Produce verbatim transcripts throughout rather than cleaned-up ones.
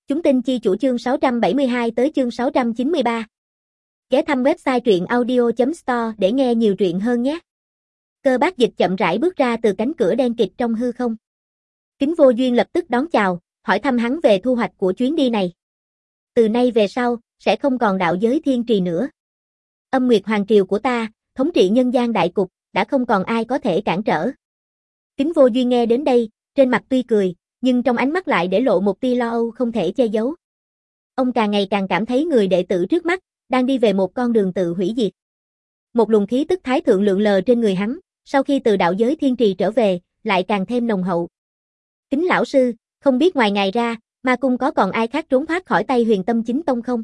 Chúng tin chi chủ chương sáu trăm bảy mươi hai tới chương sáu trăm chín mươi ba. Ghé thăm website truyện audio chấm store để nghe nhiều truyện hơn nhé. Cơ Bác Dịch chậm rãi bước ra từ cánh cửa đen kịt trong hư không. Kính Vô Duyên lập tức đón chào, hỏi thăm hắn về thu hoạch của chuyến đi này. Từ nay về sau, sẽ không còn đạo giới thiên trì nữa. Âm Nguyệt Hoàng Triều của ta, thống trị nhân gian đại cục, đã không còn ai có thể cản trở. Kính Vô Duyên nghe đến đây, trên mặt tuy cười, nhưng trong ánh mắt lại để lộ một tia lo âu không thể che giấu. Ông càng ngày càng cảm thấy người đệ tử trước mắt, đang đi về một con đường tự hủy diệt. Một luồng khí tức thái thượng lượn lờ trên người hắn, sau khi từ đạo giới thiên trì trở về, lại càng thêm nồng hậu. Kính lão sư, không biết ngoài ngài ra, ma cung có còn ai khác trốn thoát khỏi tay Huyền Tâm Chính Tông không?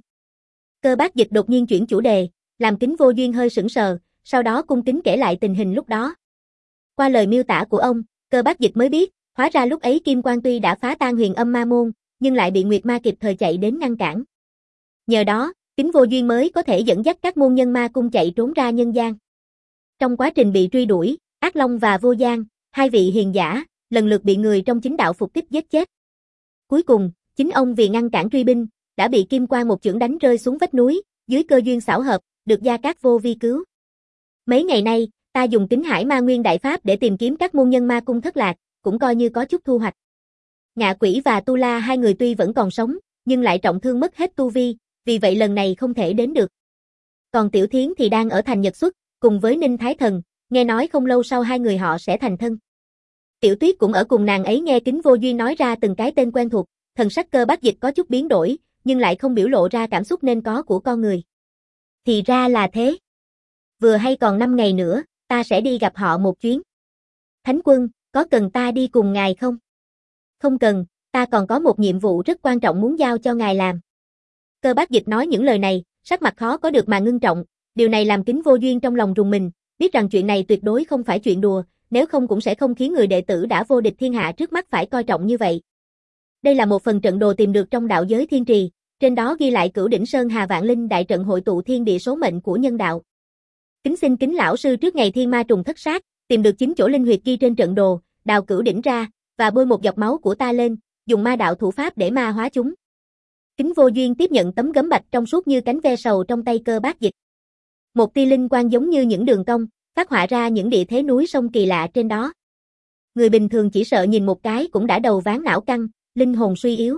Cơ Bác Dịch đột nhiên chuyển chủ đề, làm Kính Vô Duyên hơi sững sờ, sau đó cung kính kể lại tình hình lúc đó. Qua lời miêu tả của ông, Cơ Bác Dịch mới biết, hóa ra lúc ấy Kim Quang tuy đã phá tan Huyền Âm Ma môn, nhưng lại bị Nguyệt Ma kịp thời chạy đến ngăn cản. Nhờ đó, Kính Vô Duyên mới có thể dẫn dắt các môn nhân ma cung chạy trốn ra nhân gian. Trong quá trình bị truy đuổi, Ác Long và Vô Giang, hai vị hiền giả, lần lượt bị người trong chính đạo phục kích giết chết. Cuối cùng, chính ông vì ngăn cản truy binh, đã bị Kim Quang một chưởng đánh rơi xuống vách núi, dưới cơ duyên xảo hợp, được Gia Cát Vô Vi cứu. Mấy ngày nay, ta dùng Kính Hải Ma Nguyên Đại Pháp để tìm kiếm các môn nhân ma cung thất lạc, cũng coi như có chút thu hoạch. Ngạ Quỷ và Tu La hai người tuy vẫn còn sống, nhưng lại trọng thương mất hết tu vi, vì vậy lần này không thể đến được. Còn Tiểu Thiến thì đang ở thành Nhật Xuất, cùng với Ninh Thái Thần, nghe nói không lâu sau hai người họ sẽ thành thân. Tiểu Tuyết cũng ở cùng nàng ấy nghe Kính Vô Duyên nói ra từng cái tên quen thuộc, thần sắc Cơ Bác Dịch có chút biến đổi, nhưng lại không biểu lộ ra cảm xúc nên có của con người. Thì ra là thế. Vừa hay còn năm ngày nữa, ta sẽ đi gặp họ một chuyến. Thánh Quân, có cần ta đi cùng ngài không? Không cần, ta còn có một nhiệm vụ rất quan trọng muốn giao cho ngài làm. Cơ Bác Dịch nói những lời này, sắc mặt khó có được mà ngưng trọng, điều này làm Kính Vô Duyên trong lòng rùng mình, biết rằng chuyện này tuyệt đối không phải chuyện đùa, nếu không cũng sẽ không khiến người đệ tử đã vô địch thiên hạ trước mắt phải coi trọng như vậy. Đây là một phần trận đồ tìm được trong đạo giới thiên trì, trên đó ghi lại Cửu Đỉnh Sơn Hà Vạn Linh đại trận hội tụ thiên địa số mệnh của nhân đạo. Kính xin Kính lão sư trước ngày thiên ma trùng thất sát, tìm được chín chỗ linh huyệt ghi trên trận đồ, đào cửu đỉnh ra, và bôi một giọt máu của ta lên, dùng ma đạo thủ pháp để ma hóa chúng. Kính Vô Duyên tiếp nhận tấm gấm bạch trong suốt như cánh ve sầu trong tay Cơ Bác Dịch. Một tia linh quang giống như những đường cong, phát họa ra những địa thế núi sông kỳ lạ trên đó. Người bình thường chỉ sợ nhìn một cái cũng đã đầu váng não căng, linh hồn suy yếu.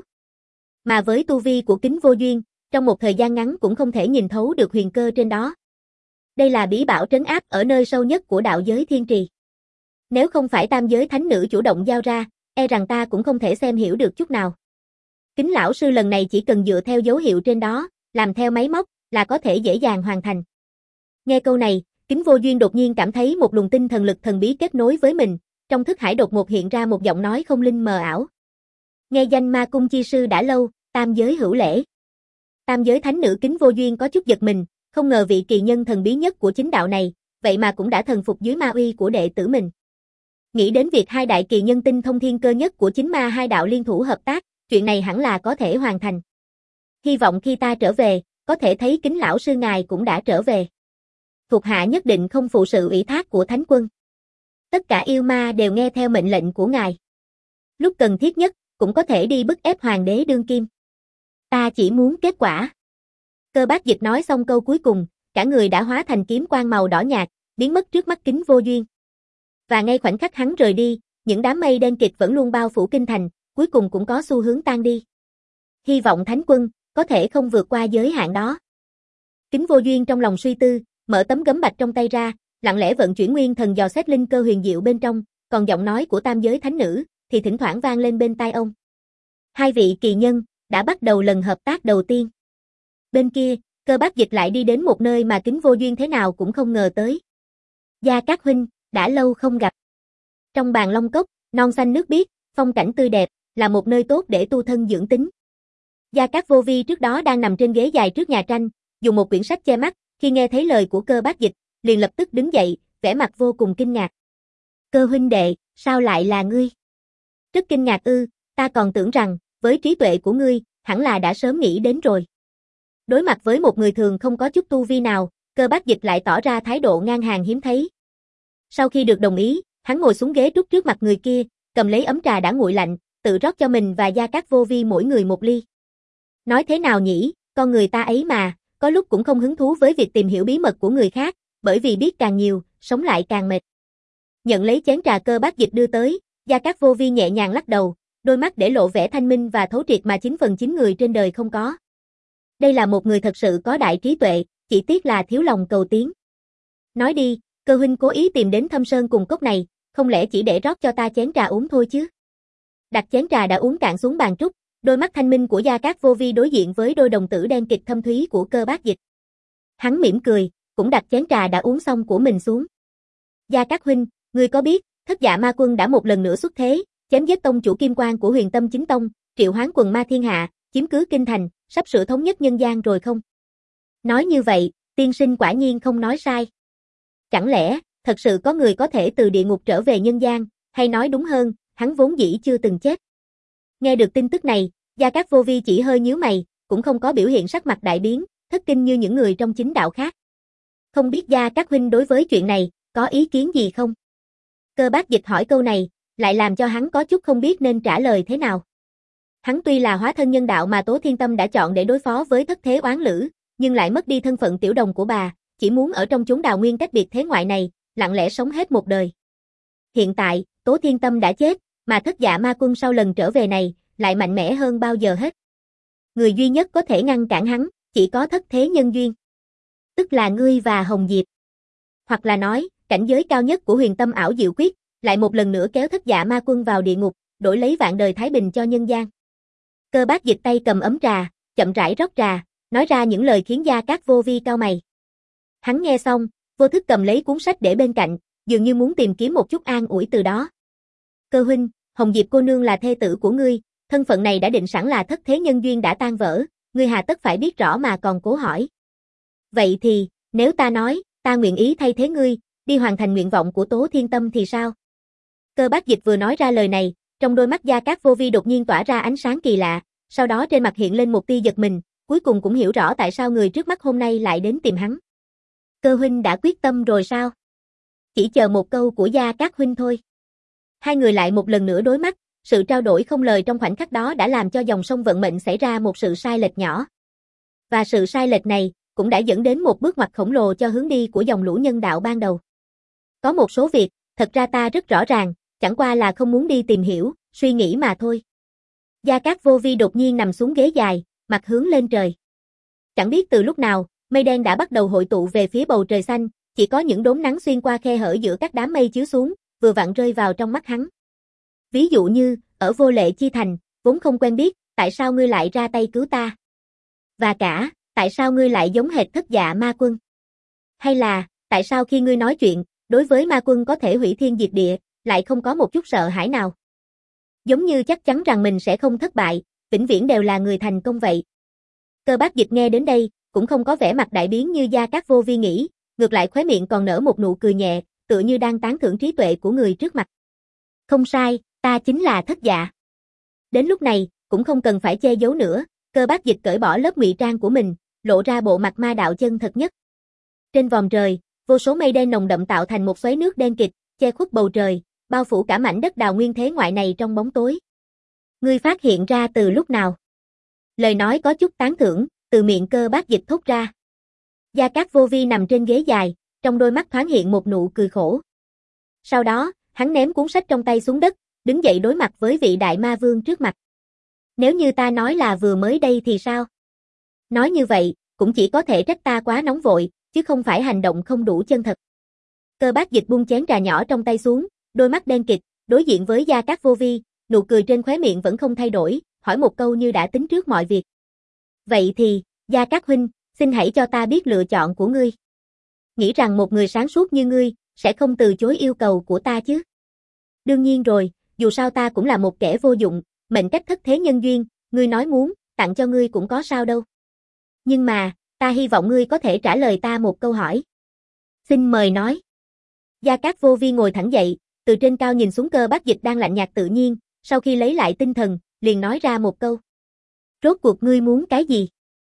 Mà với tu vi của Kính Vô Duyên, trong một thời gian ngắn cũng không thể nhìn thấu được huyền cơ trên đó. Đây là bí bảo trấn áp ở nơi sâu nhất của đạo giới thiên trì. Nếu không phải tam giới thánh nữ chủ động giao ra, e rằng ta cũng không thể xem hiểu được chút nào. Kính lão sư lần này chỉ cần dựa theo dấu hiệu trên đó, làm theo máy móc, là có thể dễ dàng hoàn thành. Nghe câu này, Kính Vô Duyên đột nhiên cảm thấy một luồng tinh thần lực thần bí kết nối với mình, trong thức hải đột ngột hiện ra một giọng nói không linh mờ ảo. Nghe danh ma cung chi sư đã lâu, tam giới hữu lễ. Tam giới thánh nữ Kính Vô Duyên có chút giật mình, không ngờ vị kỳ nhân thần bí nhất của chính đạo này, vậy mà cũng đã thần phục dưới ma uy của đệ tử mình. Nghĩ đến việc hai đại kỳ nhân tinh thông thiên cơ nhất của chính ma hai đạo liên thủ hợp tác, chuyện này hẳn là có thể hoàn thành. Hy vọng khi ta trở về, có thể thấy Kính lão sư ngài cũng đã trở về. Thuộc hạ nhất định không phụ sự ủy thác của Thánh Quân. Tất cả yêu ma đều nghe theo mệnh lệnh của ngài. Lúc cần thiết nhất, cũng có thể đi bức ép hoàng đế đương kim. Ta chỉ muốn kết quả. Cơ Bác Dịch nói xong câu cuối cùng, cả người đã hóa thành kiếm quang màu đỏ nhạt, biến mất trước mắt Kính Vô Duyên. Và ngay khoảnh khắc hắn rời đi, những đám mây đen kịt vẫn luôn bao phủ kinh thành, cuối cùng cũng có xu hướng tan đi. Hy vọng Thánh Quân có thể không vượt qua giới hạn đó. Kính Vô Duyên trong lòng suy tư, mở tấm gấm bạch trong tay ra, lặng lẽ vận chuyển nguyên thần dò xét linh cơ huyền diệu bên trong, còn giọng nói của tam giới thánh nữ thì thỉnh thoảng vang lên bên tai ông. Hai vị kỳ nhân đã bắt đầu lần hợp tác đầu tiên. Bên kia, Cơ Bác Dịch lại đi đến một nơi mà Kính Vô Duyên thế nào cũng không ngờ tới. Gia Cát huynh, đã lâu không gặp. Trong bàn long cốc, non xanh nước biếc, phong cảnh tươi đẹp, là một nơi tốt để tu thân dưỡng tính. Gia Cát Vô Vi trước đó đang nằm trên ghế dài trước nhà tranh, dùng một quyển sách che mắt, khi nghe thấy lời của Cơ Bác Dịch, liền lập tức đứng dậy, vẻ mặt vô cùng kinh ngạc. Cơ huynh đệ, sao lại là ngươi? Rất kinh ngạc ư, ta còn tưởng rằng, với trí tuệ của ngươi, hẳn là đã sớm nghĩ đến rồi. Đối mặt với một người thường không có chút tu vi nào, Cơ Bác Dịch lại tỏ ra thái độ ngang hàng hiếm thấy. Sau khi được đồng ý, hắn ngồi xuống ghế trúc trước mặt người kia, cầm lấy ấm trà đã nguội lạnh, tự rót cho mình và Gia Cát Vô Vi mỗi người một ly. Nói thế nào nhỉ, con người ta ấy mà, có lúc cũng không hứng thú với việc tìm hiểu bí mật của người khác, bởi vì biết càng nhiều, sống lại càng mệt. Nhận lấy chén trà Cơ Bác Dịch đưa tới, Gia Cát Vô Vi nhẹ nhàng lắc đầu, đôi mắt để lộ vẻ thanh minh và thấu triệt mà chín phần chín người trên đời không có. Đây là một người thật sự có đại trí tuệ, chỉ tiếc là thiếu lòng cầu tiến. Nói đi, Cơ huynh cố ý tìm đến Thâm Sơn cùng cốc này, không lẽ chỉ để rót cho ta chén trà uống thôi chứ? Đặt chén trà đã uống cạn xuống bàn trúc, đôi mắt thanh minh của Gia Cát Vô Vi đối diện với đôi đồng tử đen kịt thâm thúy của Cơ Bác Dịch. Hắn mỉm cười, cũng đặt chén trà đã uống xong của mình xuống. Gia Cát huynh, ngươi có biết, Thất Dạ Ma Quân đã một lần nữa xuất thế, chém giết tông chủ kim quan của Huyền Tâm Chính Tông, triệu hoán quần ma thiên hạ, chiếm cứ kinh thành, sắp sửa thống nhất nhân gian rồi không? Nói như vậy, tiên sinh quả nhiên không nói sai. Chẳng lẽ, thật sự có người có thể từ địa ngục trở về nhân gian, hay nói đúng hơn, hắn vốn dĩ chưa từng chết. Nghe được tin tức này, Gia Cát Vô Vi chỉ hơi nhíu mày, cũng không có biểu hiện sắc mặt đại biến, thất kinh như những người trong chính đạo khác. Không biết Gia Cát huynh đối với chuyện này, có ý kiến gì không? Cơ Bác Dịch hỏi câu này, lại làm cho hắn có chút không biết nên trả lời thế nào. Hắn tuy là hóa thân nhân đạo mà Tố Thiên Tâm đã chọn để đối phó với thất thế oán lữ, nhưng lại mất đi thân phận tiểu đồng của bà, chỉ muốn ở trong chốn đào nguyên cách biệt thế ngoại này, lặng lẽ sống hết một đời. Hiện tại, Tố Thiên Tâm đã chết, mà Thất Dạ Ma Quân sau lần trở về này, lại mạnh mẽ hơn bao giờ hết. Người duy nhất có thể ngăn cản hắn, chỉ có thất thế nhân duyên. Tức là ngươi và Hồng Diệp. Hoặc là nói, cảnh giới cao nhất của Huyền Tâm ảo diệu quyết, lại một lần nữa kéo Thất Dạ Ma Quân vào địa ngục, đổi lấy vạn đời thái bình cho nhân gian. Cơ Bác Dịch tay cầm ấm trà, chậm rãi rót trà, nói ra những lời khiến Gia Cát Vô Vi cau mày. Hắn nghe xong, vô thức cầm lấy cuốn sách để bên cạnh, dường như muốn tìm kiếm một chút an ủi từ đó. Cơ huynh, Hồng Diệp cô nương là thê tử của ngươi, thân phận này đã định sẵn là thất thế nhân duyên đã tan vỡ, ngươi hà tất phải biết rõ mà còn cố hỏi. Vậy thì, nếu ta nói, ta nguyện ý thay thế ngươi, đi hoàn thành nguyện vọng của Tố Thiên Tâm thì sao? Cơ Bác Dịch vừa nói ra lời này, trong đôi mắt Gia Cát Vô Vi đột nhiên tỏa ra ánh sáng kỳ lạ, sau đó trên mặt hiện lên một tia giật mình, cuối cùng cũng hiểu rõ tại sao người trước mắt hôm nay lại đến tìm hắn. Cơ huynh đã quyết tâm rồi sao? Chỉ chờ một câu của Gia Cát huynh thôi. Hai người lại một lần nữa đối mắt, sự trao đổi không lời trong khoảnh khắc đó đã làm cho dòng sông vận mệnh xảy ra một sự sai lệch nhỏ. Và sự sai lệch này cũng đã dẫn đến một bước ngoặt khổng lồ cho hướng đi của dòng lũ nhân đạo ban đầu. Có một số việc, thật ra ta rất rõ ràng, chẳng qua là không muốn đi tìm hiểu, suy nghĩ mà thôi. Gia Cát Vô Vi đột nhiên nằm xuống ghế dài, mặt hướng lên trời. Chẳng biết từ lúc nào, mây đen đã bắt đầu hội tụ về phía bầu trời xanh, chỉ có những đốm nắng xuyên qua khe hở giữa các đám mây chiếu xuống, vừa vặn rơi vào trong mắt hắn. Ví dụ như, ở Vô Lệ Chi Thành, vốn không quen biết, tại sao ngươi lại ra tay cứu ta? Và cả, tại sao ngươi lại giống hệt Thất Dạ Ma Quân? Hay là, tại sao khi ngươi nói chuyện, đối với Ma Quân có thể hủy thiên diệt địa, lại không có một chút sợ hãi nào? Giống như chắc chắn rằng mình sẽ không thất bại, vĩnh viễn đều là người thành công vậy. Cơ Bác Dịch nghe đến đây, cũng không có vẻ mặt đại biến như Gia Cát Vô Vi nghĩ, ngược lại khóe miệng còn nở một nụ cười nhẹ, tựa như đang tán thưởng trí tuệ của người trước mặt. Không sai, ta chính là Thất Dạ. Đến lúc này, cũng không cần phải che giấu nữa, Cơ Bác Dịch cởi bỏ lớp ngụy trang của mình, lộ ra bộ mặt ma đạo chân thật nhất. Trên vòm trời, vô số mây đen nồng đậm tạo thành một xoáy nước đen kịt, che khuất bầu trời, bao phủ cả mảnh đất đào nguyên thế ngoại này trong bóng tối. Ngươi phát hiện ra từ lúc nào? Lời nói có chút tán thưởng, từ miệng Cơ Bác Dịch thốt ra. Gia Cát Vô Vi nằm trên ghế dài, trong đôi mắt thoáng hiện một nụ cười khổ. Sau đó, hắn ném cuốn sách trong tay xuống đất, đứng dậy đối mặt với vị đại ma vương trước mặt. Nếu như ta nói là vừa mới đây thì sao? Nói như vậy, cũng chỉ có thể trách ta quá nóng vội, chứ không phải hành động không đủ chân thật. Cơ Bác Dịch buông chén trà nhỏ trong tay xuống, đôi mắt đen kịt, đối diện với Gia Cát Vô Vi, nụ cười trên khóe miệng vẫn không thay đổi, hỏi một câu như đã tính trước mọi việc. Vậy thì, Gia Cát huynh, xin hãy cho ta biết lựa chọn của ngươi. Nghĩ rằng một người sáng suốt như ngươi, sẽ không từ chối yêu cầu của ta chứ? Đương nhiên rồi, dù sao ta cũng là một kẻ vô dụng, mệnh cách thất thế nhân duyên, ngươi nói muốn, tặng cho ngươi cũng có sao đâu. Nhưng mà, ta hy vọng ngươi có thể trả lời ta một câu hỏi. Xin mời nói. Gia Cát Vô Vi ngồi thẳng dậy, từ trên cao nhìn xuống Cơ Bác Dịch đang lạnh nhạt tự nhiên, sau khi lấy lại tinh thần, liền nói ra một câu. Rốt cuộc ngươi muốn cái gì?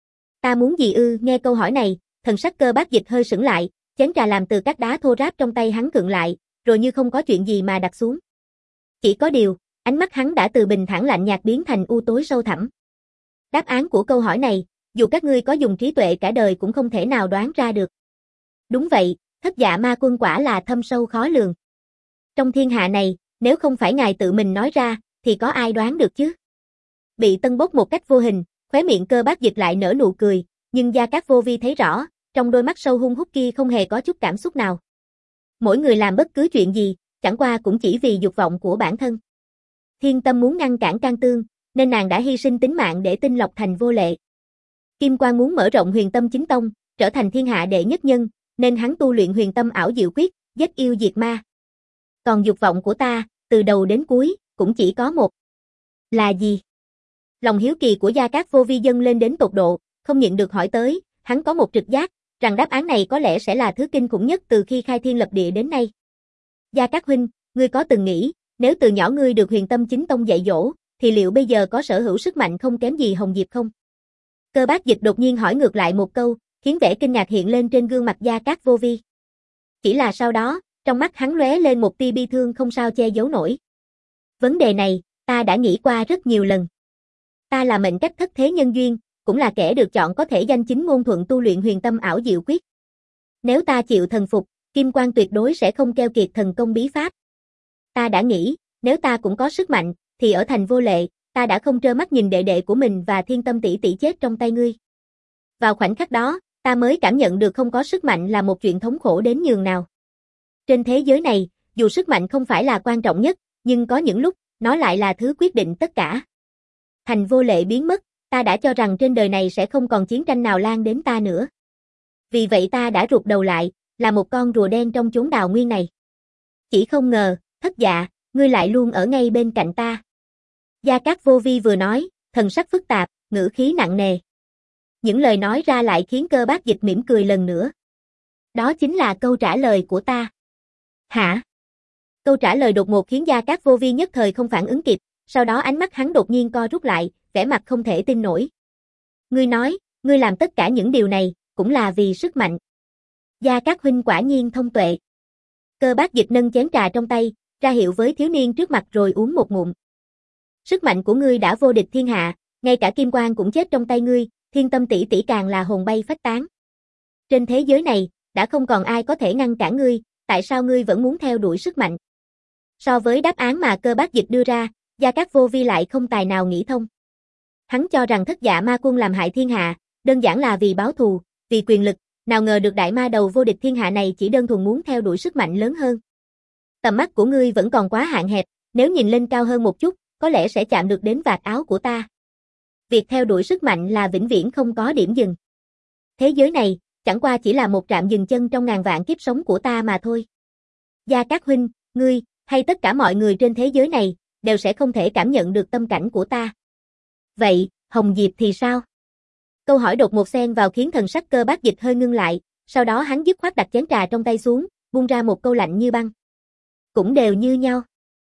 Ta muốn gì ư? Nghe câu hỏi này, thần sắc Cơ Bác Dịch hơi sững lại, chén trà làm từ các đá thô ráp trong tay hắn khựng lại, rồi như không có chuyện gì mà đặt xuống. Chỉ có điều, ánh mắt hắn đã từ bình thản lạnh nhạt biến thành u tối sâu thẳm. Đáp án của câu hỏi này, dù các ngươi có dùng trí tuệ cả đời cũng không thể nào đoán ra được. Đúng vậy, Thất Dạ Ma Quân quả là thâm sâu khó lường. Trong thiên hạ này, nếu không phải ngài tự mình nói ra, thì có ai đoán được chứ? Bị tân bốc một cách vô hình, khóe miệng Cơ Bác Dịch lại nở nụ cười, nhưng Gia Cát Vô Vi thấy rõ, trong đôi mắt sâu hun hút kia không hề có chút cảm xúc nào. Mỗi người làm bất cứ chuyện gì, chẳng qua cũng chỉ vì dục vọng của bản thân. Thiên Tâm muốn ngăn cản Can Tương, nên nàng đã hy sinh tính mạng để tinh lọc thành Vô Lệ. Kim Quang muốn mở rộng Huyền Tâm Chính Tông, trở thành thiên hạ đệ nhất nhân, nên hắn tu luyện Huyền Tâm Ảo Diệu Quyết, giết yêu diệt ma. Còn dục vọng của ta, từ đầu đến cuối, cũng chỉ có một. Là gì? Lòng hiếu kỳ của Gia Cát Vô Vi dâng lên đến tột độ, không nhịn được hỏi tới, hắn có một trực giác, rằng đáp án này có lẽ sẽ là thứ kinh khủng nhất từ khi khai thiên lập địa đến nay. Gia Cát huynh, ngươi có từng nghĩ, nếu từ nhỏ ngươi được Huyền Tâm Chính Tông dạy dỗ, thì liệu bây giờ có sở hữu sức mạnh không kém gì Hồng Diệp không? Cơ Bác Dịch đột nhiên hỏi ngược lại một câu, khiến vẻ kinh ngạc hiện lên trên gương mặt Gia Cát Vô Vi. Chỉ là sau đó, trong mắt hắn lóe lên một tia bi thương không sao che giấu nổi. Vấn đề này, ta đã nghĩ qua rất nhiều lần. Ta là mệnh cách thất thế nhân duyên, cũng là kẻ được chọn có thể danh chính ngôn thuận tu luyện Huyền Tâm Ảo Diệu Quyết. Nếu ta chịu thần phục, Kim Quang tuyệt đối sẽ không keo kiệt thần công bí pháp. Ta đã nghĩ, nếu ta cũng có sức mạnh, thì ở thành Vô Lệ, ta đã không trơ mắt nhìn đệ đệ của mình và Thiên Tâm tỷ tỷ chết trong tay ngươi. Vào khoảnh khắc đó, ta mới cảm nhận được không có sức mạnh là một chuyện thống khổ đến nhường nào. Trên thế giới này, dù sức mạnh không phải là quan trọng nhất, nhưng có những lúc, nó lại là thứ quyết định tất cả. Thành Vô Lệ biến mất, ta đã cho rằng trên đời này sẽ không còn chiến tranh nào lan đến ta nữa. Vì vậy ta đã rụt đầu lại, là một con rùa đen trong chốn đào nguyên này. Chỉ không ngờ, Thất Dạ, ngươi lại luôn ở ngay bên cạnh ta. Gia Cát Vô Vi vừa nói, thần sắc phức tạp, ngữ khí nặng nề. Những lời nói ra lại khiến Cơ Bác Dịch mỉm cười lần nữa. Đó chính là câu trả lời của ta. Hả? Câu trả lời đột ngột khiến Gia Cát Vô Vi nhất thời không phản ứng kịp, sau đó ánh mắt hắn đột nhiên co rút lại, vẻ mặt không thể tin nổi. Ngươi nói, ngươi làm tất cả những điều này, cũng là vì sức mạnh. Gia Cát huynh quả nhiên thông tuệ. Cơ Bác Dịch nâng chén trà trong tay, ra hiệu với thiếu niên trước mặt rồi uống một ngụm. Sức mạnh của ngươi đã vô địch thiên hạ, ngay cả Kim Quang cũng chết trong tay ngươi, Thiên Tâm tỷ tỷ càng là hồn bay phách tán. Trên thế giới này, đã không còn ai có thể ngăn cản ngươi, tại sao ngươi vẫn muốn theo đuổi sức mạnh? So với đáp án mà Cơ Bác Dịch đưa ra, Gia Cát Vô Vi lại không tài nào nghĩ thông. Hắn cho rằng Thất Dạ Ma Quân làm hại thiên hạ, đơn giản là vì báo thù, vì quyền lực, nào ngờ được đại ma đầu vô địch thiên hạ này chỉ đơn thuần muốn theo đuổi sức mạnh lớn hơn. Tầm mắt của ngươi vẫn còn quá hạn hẹp, nếu nhìn lên cao hơn một chút, có lẽ sẽ chạm được đến vạt áo của ta. Việc theo đuổi sức mạnh là vĩnh viễn không có điểm dừng. Thế giới này, chẳng qua chỉ là một trạm dừng chân trong ngàn vạn kiếp sống của ta mà thôi. Gia Cát huynh, ngươi, hay tất cả mọi người trên thế giới này, đều sẽ không thể cảm nhận được tâm cảnh của ta. Vậy, Hồng Diệp thì sao? Câu hỏi đột ngột xen vào khiến thần sắc Cơ Bác Dịch hơi ngưng lại, sau đó hắn dứt khoát đặt chén trà trong tay xuống, buông ra một câu lạnh như băng. Cũng đều như nhau.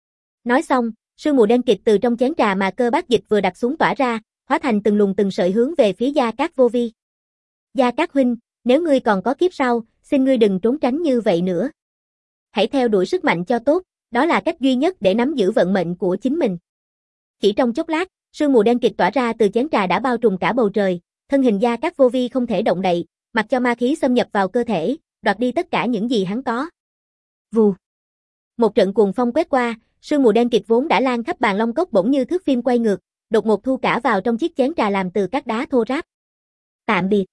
Nói xong, sương mù đen kịt từ trong chén trà mà Cơ Bác Dịch vừa đặt xuống tỏa ra, hóa thành từng luồng từng sợi hướng về phía Gia Cát Vô Vi. Gia Cát huynh, nếu ngươi còn có kiếp sau, xin ngươi đừng trốn tránh như vậy nữa. Hãy theo đuổi sức mạnh cho tốt, đó là cách duy nhất để nắm giữ vận mệnh của chính mình. Chỉ trong chốc lát, sương mù đen kịt tỏa ra từ chén trà đã bao trùm cả bầu trời, thân hình Gia Cát Vô Vi không thể động đậy, mặc cho ma khí xâm nhập vào cơ thể, đoạt đi tất cả những gì hắn có. Vù. Một trận cuồng phong quét qua, sương mù đen kịt vốn đã lan khắp bàn long cốc bỗng như thước phim quay ngược, đột ngột thu cả vào trong chiếc chén trà làm từ các đá thô ráp. Tạm biệt.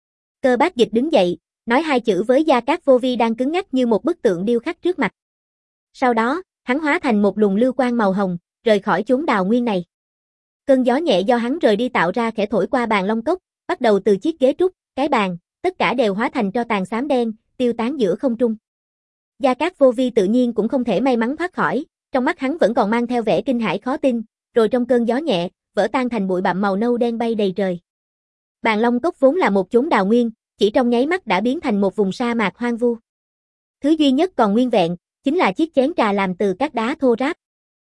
Cơ Bác Dịch đứng dậy, nói hai chữ với Gia Cát Vô Vi đang cứng ngắc như một bức tượng điêu khắc trước mặt. Sau đó, hắn hóa thành một luồng lưu quang màu hồng, rời khỏi chốn đào nguyên này. Cơn gió nhẹ do hắn rời đi tạo ra khẽ thổi qua bàn long cốc, bắt đầu từ chiếc ghế trúc, cái bàn, tất cả đều hóa thành tro tàn xám đen, tiêu tán giữa không trung. Gia Cát Vô Vi tự nhiên cũng không thể may mắn thoát khỏi, trong mắt hắn vẫn còn mang theo vẻ kinh hãi khó tin, rồi trong cơn gió nhẹ, vỡ tan thành bụi bặm màu nâu đen bay đầy trời. Bàn long cốc vốn là một chốn đào nguyên, chỉ trong nháy mắt đã biến thành một vùng sa mạc hoang vu. Thứ duy nhất còn nguyên vẹn, chính là chiếc chén trà làm từ các đá thô ráp.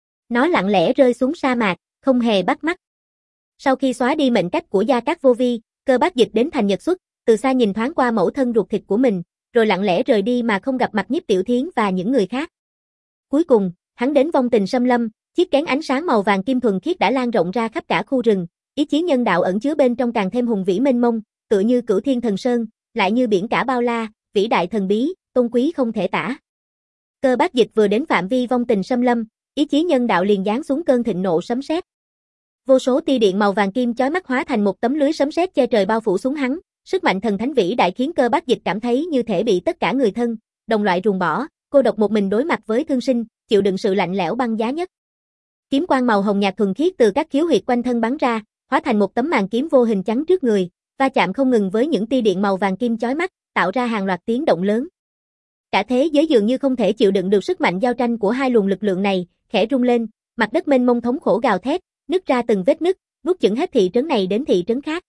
Nó lặng lẽ rơi xuống sa mạc, không hề bắt mắt. Sau khi xóa đi mệnh cách của Gia Cát Vô Vi, Cơ Bác Dịch đến thành Nhật Xuất, từ xa nhìn thoáng qua mẫu thân ruột thịt của mình, rồi lặng lẽ rời đi mà không gặp mặt Nhiếp Tiểu Thiến và những người khác. Cuối cùng, hắn đến vong tình xâm lâm, chiếc kén ánh sáng màu vàng kim thuần khiết đã lan rộng ra khắp cả khu rừng, ý chí nhân đạo ẩn chứa bên trong càng thêm hùng vĩ mênh mông, tựa như cửu thiên thần sơn, lại như biển cả bao la, vĩ đại thần bí, tôn quý không thể tả. Cơ Bát Dịch vừa đến phạm vi vong tình xâm lâm, ý chí nhân đạo liền giáng xuống cơn thịnh nộ sấm sét. Vô số tia điện màu vàng kim chói mắt hóa thành một tấm lưới sấm sét che trời bao phủ xuống hắn, sức mạnh thần thánh vĩ đại khiến Cơ Bát Dịch cảm thấy như thể bị tất cả người thân, đồng loại ruồng bỏ, cô độc một mình đối mặt với thương sinh, chịu đựng sự lạnh lẽo băng giá nhất. Kiếm quang màu hồng nhạt thuần khiết từ các khiếu huyệt quanh thân bắn ra, hóa thành một tấm màn kiếm vô hình chắn trước người, va chạm không ngừng với những tia điện màu vàng kim chói mắt, tạo ra hàng loạt tiếng động lớn. Cả thế giới dường như không thể chịu đựng được sức mạnh giao tranh của hai luồng lực lượng này, khẽ rung lên, mặt đất mênh mông thống khổ gào thét, nứt ra từng vết nứt, nuốt chửng hết thị trấn này đến thị trấn khác.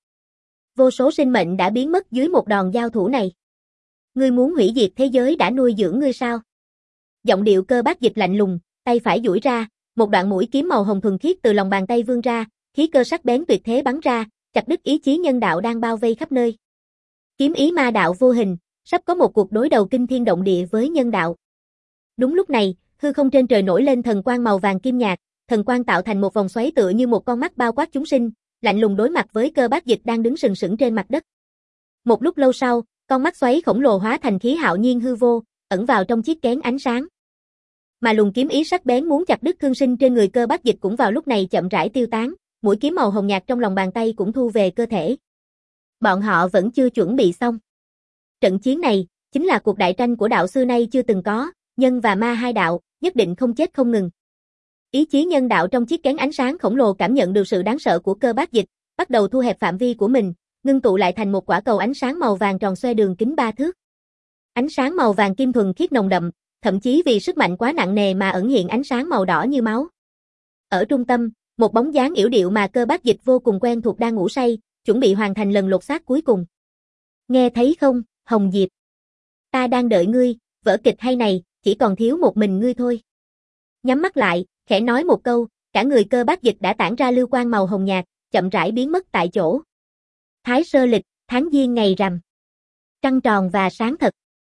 Vô số sinh mệnh đã biến mất dưới một đòn giao thủ này. Ngươi muốn hủy diệt thế giới đã nuôi dưỡng ngươi sao? Giọng điệu Cơ Bát Dịch lạnh lùng, tay phải duỗi ra, một đoạn mũi kiếm màu hồng thuần khiết từ lòng bàn tay vươn ra, khí cơ sắc bén tuyệt thế bắn ra, chặt đứt ý chí nhân đạo đang bao vây khắp nơi. Kiếm ý ma đạo vô hình, sắp có một cuộc đối đầu kinh thiên động địa với nhân đạo. Đúng lúc này, hư không trên trời nổi lên thần quang màu vàng kim nhạt, thần quang tạo thành một vòng xoáy tựa như một con mắt bao quát chúng sinh, lạnh lùng đối mặt với Cơ Bát Dịch đang đứng sừng sững trên mặt đất. Một lúc lâu sau, con mắt xoáy khổng lồ hóa thành khí hạo nhiên hư vô, ẩn vào trong chiếc kén ánh sáng. Mà luồng kiếm ý sắc bén muốn chặt đứt thương sinh trên người Cơ Bát Dịch cũng vào lúc này chậm rãi tiêu tán, mũi kiếm màu hồng nhạt trong lòng bàn tay cũng thu về cơ thể. Bọn họ vẫn chưa chuẩn bị xong. Trận chiến này chính là cuộc đại tranh của đạo xưa nay chưa từng có, nhân và ma hai đạo, nhất định không chết không ngừng. Ý chí nhân đạo trong chiếc kén ánh sáng khổng lồ cảm nhận được sự đáng sợ của Cơ Bát Dịch, bắt đầu thu hẹp phạm vi của mình, ngưng tụ lại thành một quả cầu ánh sáng màu vàng tròn xoe đường kính ba thước. Ánh sáng màu vàng kim thuần khiết nồng đậm, thậm chí vì sức mạnh quá nặng nề mà ẩn hiện ánh sáng màu đỏ như máu. Ở trung tâm, một bóng dáng yểu điệu mà Cơ Bát Dịch vô cùng quen thuộc đang ngủ say, chuẩn bị hoàn thành lần lột xác cuối cùng. Nghe thấy không, Hồng Diệp? Ta đang đợi ngươi, vở kịch hay này, chỉ còn thiếu một mình ngươi thôi. Nhắm mắt lại, khẽ nói một câu, cả người Cơ Bát Dịch đã tản ra lưu quang màu hồng nhạt, chậm rãi biến mất tại chỗ. Thái sơ lịch, tháng giêng ngày rằm. Trăng tròn và sáng thật.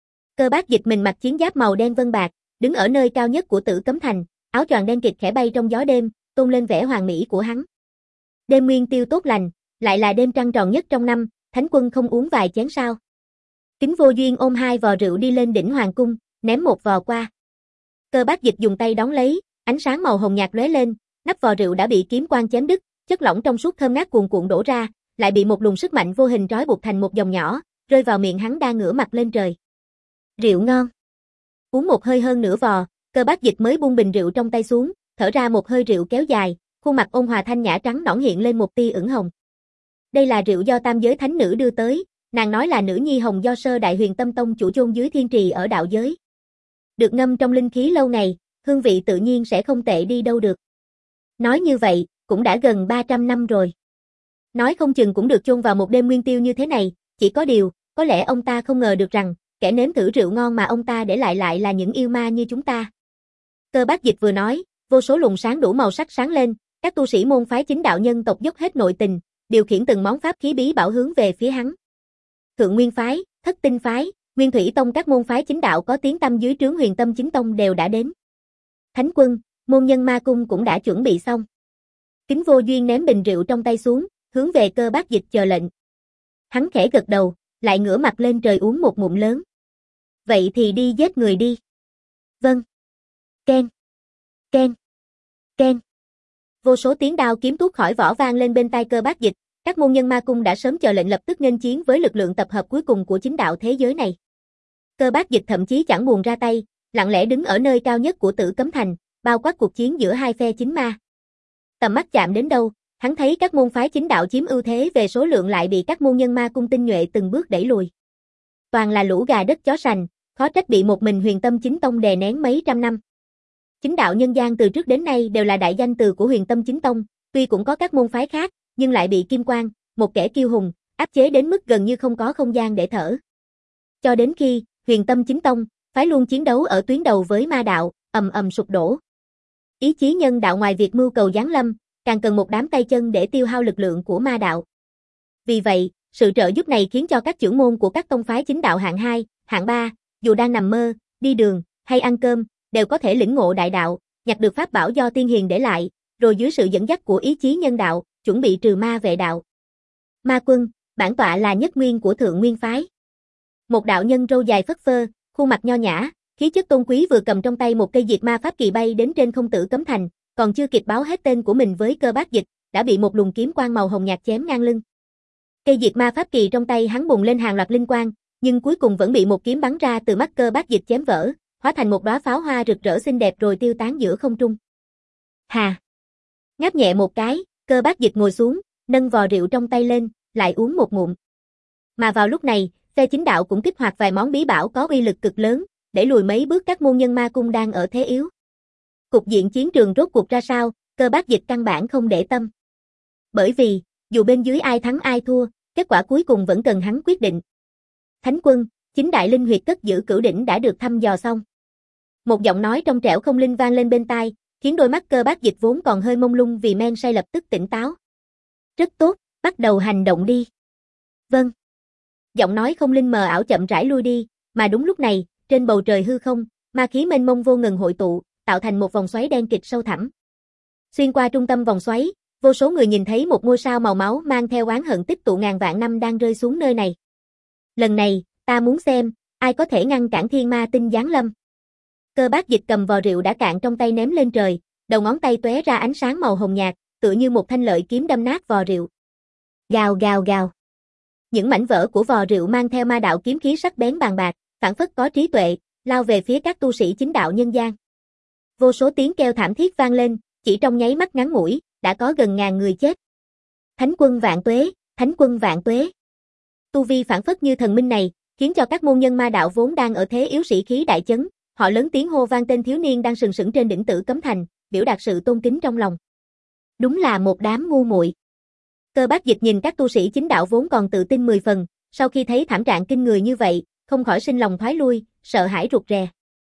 Cơ Bát Dịch mình mặc chiến giáp màu đen vân bạc, đứng ở nơi cao nhất của Tử Cấm Thành, áo choàng đen kịt khẽ bay trong gió đêm, tôn lên vẻ hoàn mỹ của hắn. Đêm nguyên tiêu tốt lành, lại là đêm trăng tròn nhất trong năm, Thánh Quân không uống vài chén sao? Kính Vô Duyên ôm hai vò rượu đi lên đỉnh hoàng cung, ném một vò qua. Cơ Bát Dịch dùng tay đón lấy, ánh sáng màu hồng nhạt lóe lên, nắp vò rượu đã bị kiếm quang chém đứt, chất lỏng trong suốt thơm ngát cuồn cuộn đổ ra, lại bị một luồng sức mạnh vô hình trói buộc thành một dòng nhỏ, rơi vào miệng hắn đang ngửa mặt lên trời. Rượu ngon. Uống một hơi hơn nửa vò, Cơ Bát Dịch mới buông bình rượu trong tay xuống, thở ra một hơi rượu kéo dài, khuôn mặt ôn hòa thanh nhã trắng nõn hiện lên một tia ửng hồng. Đây là rượu do Tam Giới Thánh Nữ đưa tới, nàng nói là nữ nhi hồng do Sơ Đại Huyền Tâm Tông chủ chôn dưới thiên trì ở đạo giới. Được ngâm trong linh khí lâu ngày, hương vị tự nhiên sẽ không tệ đi đâu được. Nói như vậy, cũng đã gần ba trăm năm rồi. Nói không chừng cũng được chôn vào một đêm nguyên tiêu như thế này, chỉ có điều, có lẽ ông ta không ngờ được rằng, kẻ nếm thử rượu ngon mà ông ta để lại lại là những yêu ma như chúng ta. Cơ Bát Dịch vừa nói, vô số luồng sáng đủ màu sắc sáng lên, các tu sĩ môn phái chính đạo nhân tộc dốc hết nội tình, điều khiển từng món pháp khí bí bảo hướng về phía hắn. Thượng Nguyên phái, Thất Tinh phái, Nguyên Thủy tông các môn phái chính đạo có tiếng tăm dưới trướng Huyền Tâm Chính tông đều đã đến. Thánh Quân, môn nhân ma cung cũng đã chuẩn bị xong. Kính Vô Duyên ném bình rượu trong tay xuống, hướng về Cơ Bát Dịch chờ lệnh. Hắn khẽ gật đầu, lại ngửa mặt lên trời uống một ngụm lớn. Vậy thì đi giết người đi. Vâng. Ken. Ken. Ken. Vô số tiếng đao kiếm tuốt khỏi vỏ vang lên bên tai Cơ Bát Dịch, các môn nhân ma cung đã sớm chờ lệnh lập tức nghênh chiến với lực lượng tập hợp cuối cùng của chính đạo thế giới này. Cơ Bát Dịch thậm chí chẳng buồn ra tay, lặng lẽ đứng ở nơi cao nhất của Tử Cấm Thành, bao quát cuộc chiến giữa hai phe chính ma. Tầm mắt chạm đến đâu, hắn thấy các môn phái chính đạo chiếm ưu thế về số lượng lại bị các môn nhân ma cung tinh nhuệ từng bước đẩy lùi. Toàn là lũ gà đất chó sành, khó trách bị một mình Huyền Tâm Chính tông đè nén mấy trăm năm. Chính đạo nhân gian từ trước đến nay đều là đại danh từ của Huyền Tâm Chính tông, tuy cũng có các môn phái khác, nhưng lại bị Kim Quang, một kẻ kiêu hùng, áp chế đến mức gần như không có không gian để thở. Cho đến khi, Huyền Tâm Chính tông, phái luôn chiến đấu ở tuyến đầu với ma đạo, ầm ầm sụp đổ. Ý chí nhân đạo ngoài việc mưu cầu giáng lâm, càng cần một đám tay chân để tiêu hao lực lượng của ma đạo. Vì vậy, sự trợ giúp này khiến cho các trưởng môn của các tông phái chính đạo hạng hai, hạng ba, dù đang nằm mơ, đi đường, hay ăn cơm, đều có thể lĩnh ngộ đại đạo, nhặt được pháp bảo do tiên hiền để lại, rồi dưới sự dẫn dắt của ý chí nhân đạo, chuẩn bị trừ ma vệ đạo. Ma quân, bản tọa là nhất nguyên của Thượng Nguyên phái. Một đạo nhân râu dài phất phơ, khuôn mặt nho nhã, khí chất tôn quý vừa cầm trong tay một cây diệt ma pháp kỳ bay đến trên không tử cấm thành, còn chưa kịp báo hết tên của mình với Cơ Bác Dịch, đã bị một luồng kiếm quang màu hồng nhạt chém ngang lưng. Cây diệt ma pháp kỳ trong tay hắn bùng lên hàng loạt linh quang, nhưng cuối cùng vẫn bị một kiếm bắn ra từ mắt Cơ Bác Dịch chém vỡ, hóa thành một đóa pháo hoa rực rỡ xinh đẹp rồi tiêu tán giữa không trung. Hà! Ngáp nhẹ một cái, Cơ Bác Dịch ngồi xuống, nâng vò rượu trong tay lên, lại uống một ngụm. Mà vào lúc này, phe chính đạo cũng kích hoạt vài món bí bảo có uy lực cực lớn, để lùi mấy bước các môn nhân ma cung đang ở thế yếu. Cục diện chiến trường rốt cuộc ra sao, Cơ Bác Dịch căn bản không để tâm. Bởi vì, dù bên dưới ai thắng ai thua, kết quả cuối cùng vẫn cần hắn quyết định. Thánh quân, chính đại linh huyệt cất giữ cửu đỉnh đã được thăm dò xong. Một giọng nói trong trẻo không linh vang lên bên tai, khiến đôi mắt Cơ Bác Dịch vốn còn hơi mông lung vì men say lập tức tỉnh táo. Rất tốt, bắt đầu hành động đi. Vâng. Giọng nói không linh mờ ảo chậm rãi lui đi, mà đúng lúc này, trên bầu trời hư không, ma khí mênh mông vô ngần hội tụ, tạo thành một vòng xoáy đen kịt sâu thẳm. Xuyên qua trung tâm vòng xoáy, vô số người nhìn thấy một ngôi sao màu máu mang theo oán hận tích tụ ngàn vạn năm đang rơi xuống nơi này. Lần này, ta muốn xem, ai có thể ngăn cản thiên ma tinh giáng lâm. Cơ Bác Dịch cầm vò rượu đã cạn trong tay ném lên trời, đầu ngón tay tóe ra ánh sáng màu hồng nhạt, tựa như một thanh lợi kiếm đâm nát vò rượu. Gào gào gào. Những mảnh vỡ của vò rượu mang theo ma đạo kiếm khí sắc bén bàn bạc, phảng phất có trí tuệ, lao về phía các tu sĩ chính đạo nhân gian. Vô số tiếng kêu thảm thiết vang lên, chỉ trong nháy mắt ngắn ngủi, đã có gần ngàn người chết. Thánh quân vạn tuế, thánh quân vạn tuế. Tu vi phảng phất như thần minh này, khiến cho các môn nhân ma đạo vốn đang ở thế yếu sĩ khí đại chấn, họ lớn tiếng hô vang tên thiếu niên đang sừng sững trên đỉnh Tử Cấm Thành, biểu đạt sự tôn kính trong lòng. Đúng là một đám ngu muội. Cơ Bác Dịch nhìn các tu sĩ chính đạo vốn còn tự tin mười phần, sau khi thấy thảm trạng kinh người như vậy, không khỏi sinh lòng thoái lui, sợ hãi rụt rè.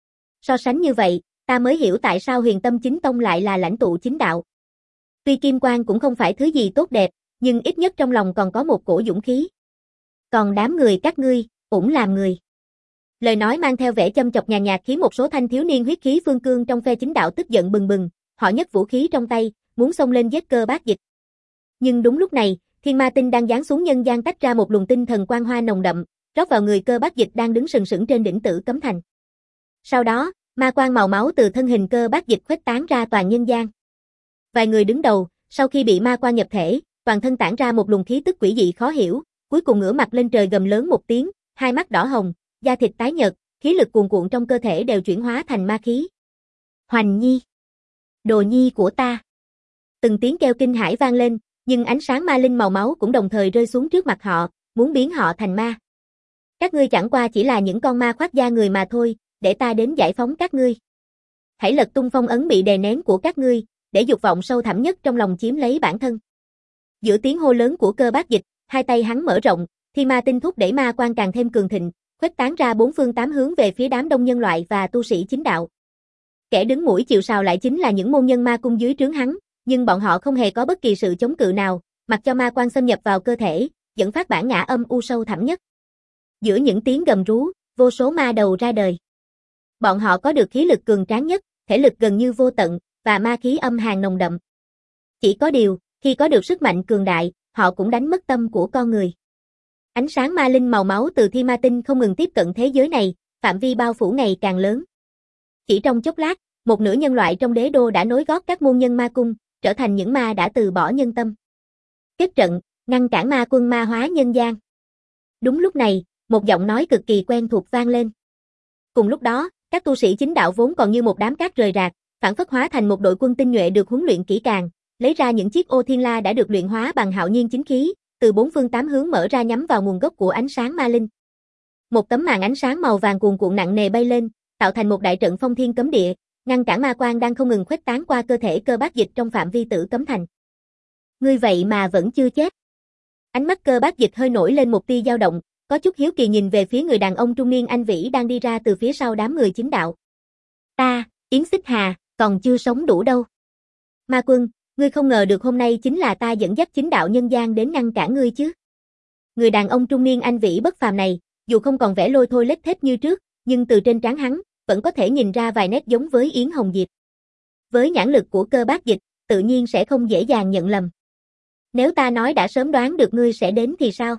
So sánh như vậy, ta mới hiểu tại sao Huyền Tâm Chính Tông lại là lãnh tụ chính đạo. Tuy kim quang cũng không phải thứ gì tốt đẹp, nhưng ít nhất trong lòng còn có một cổ dũng khí. Còn đám người các ngươi, ủng làm người. Lời nói mang theo vẻ châm chọc nhàn nhạt khiến một số thanh thiếu niên huyết khí phương cương trong phe chính đạo tức giận bừng bừng, họ nhấc vũ khí trong tay, muốn xông lên giết Cơ Bác Dịch. Nhưng đúng lúc này, thiên ma tinh đang giáng xuống nhân gian tách ra một luồng tinh thần quang hoa nồng đậm, rót vào người Cơ Bác Dịch đang đứng sừng sững trên đỉnh Tử Cấm Thành. Sau đó, ma quang màu máu từ thân hình Cơ Bác Dịch khuếch tán ra toàn nhân gian. Vài người đứng đầu, sau khi bị ma quang nhập thể, toàn thân tản ra một luồng khí tức quỷ dị khó hiểu, cuối cùng ngửa mặt lên trời gầm lớn một tiếng, hai mắt đỏ hồng, da thịt tái nhợt, khí lực cuồn cuộn trong cơ thể đều chuyển hóa thành ma khí. Hoành Nhi, đồ nhi của ta. Từng tiếng kêu kinh hãi vang lên, nhưng ánh sáng ma linh màu máu cũng đồng thời rơi xuống trước mặt họ, muốn biến họ thành ma. Các ngươi chẳng qua chỉ là những con ma khoác da người mà thôi, để ta đến giải phóng các ngươi. Hãy lật tung phong ấn bị đè nén của các ngươi, để dục vọng sâu thẳm nhất trong lòng chiếm lấy bản thân. Giữa tiếng hô lớn của Cơ Bác Dịch, hai tay hắn mở rộng, thiên ma tinh thúc đẩy ma quang càng thêm cường thịnh, khuếch tán ra bốn phương tám hướng về phía đám đông nhân loại và tu sĩ chính đạo. Kẻ đứng mũi chịu sào lại chính là những môn nhân ma cung dưới trướng hắn, nhưng bọn họ không hề có bất kỳ sự chống cự nào, mặc cho ma quang xâm nhập vào cơ thể, dẫn phát bản ngã âm u sâu thẳm nhất. Giữa những tiếng gầm rú, vô số ma đầu ra đời. Bọn họ có được khí lực cường tráng nhất, thể lực gần như vô tận, và ma khí âm hàn nồng đậm. Chỉ có điều, khi có được sức mạnh cường đại, họ cũng đánh mất tâm của con người. Ánh sáng ma linh màu máu từ thiên ma tinh không ngừng tiếp cận thế giới này, phạm vi bao phủ ngày càng lớn. Chỉ trong chốc lát, một nửa nhân loại trong đế đô đã nối gót các môn nhân ma cung, trở thành những ma đã từ bỏ nhân tâm. Kết trận, ngăn cản ma quân ma hóa nhân gian. Đúng lúc này, một giọng nói cực kỳ quen thuộc vang lên. Cùng lúc đó, các tu sĩ chính đạo vốn còn như một đám cát rời rạc, phản phất hóa thành một đội quân tinh nhuệ được huấn luyện kỹ càng, lấy ra những chiếc ô thiên la đã được luyện hóa bằng hạo nhiên chính khí, từ bốn phương tám hướng mở ra nhắm vào nguồn gốc của ánh sáng ma linh. Một tấm màn ánh sáng màu vàng cuồn cuộn nặng nề bay lên, tạo thành một đại trận phong thiên cấm địa, ngăn cản ma quang đang không ngừng khuếch tán qua cơ thể Cơ Bác Dịch trong phạm vi Tử Cấm Thành. Ngươi vậy mà vẫn chưa chết. Ánh mắt Cơ Bác Dịch hơi nổi lên một tia dao động, có chút hiếu kỳ nhìn về phía người đàn ông trung niên anh vĩ đang đi ra từ phía sau đám người chính đạo. Ta, Yến Xích Hà, còn chưa sống đủ đâu. Ma quân, ngươi không ngờ được hôm nay chính là ta dẫn dắt chính đạo nhân gian đến ngăn cản ngươi chứ. Người đàn ông trung niên anh vĩ bất phàm này, dù không còn vẻ lôi thôi lết thết như trước, nhưng từ trên trán hắn, vẫn có thể nhìn ra vài nét giống với Yến Hồng Diệp. Với nhãn lực của Cơ Bác Dịch, tự nhiên sẽ không dễ dàng nhận lầm. Nếu ta nói đã sớm đoán được ngươi sẽ đến thì sao?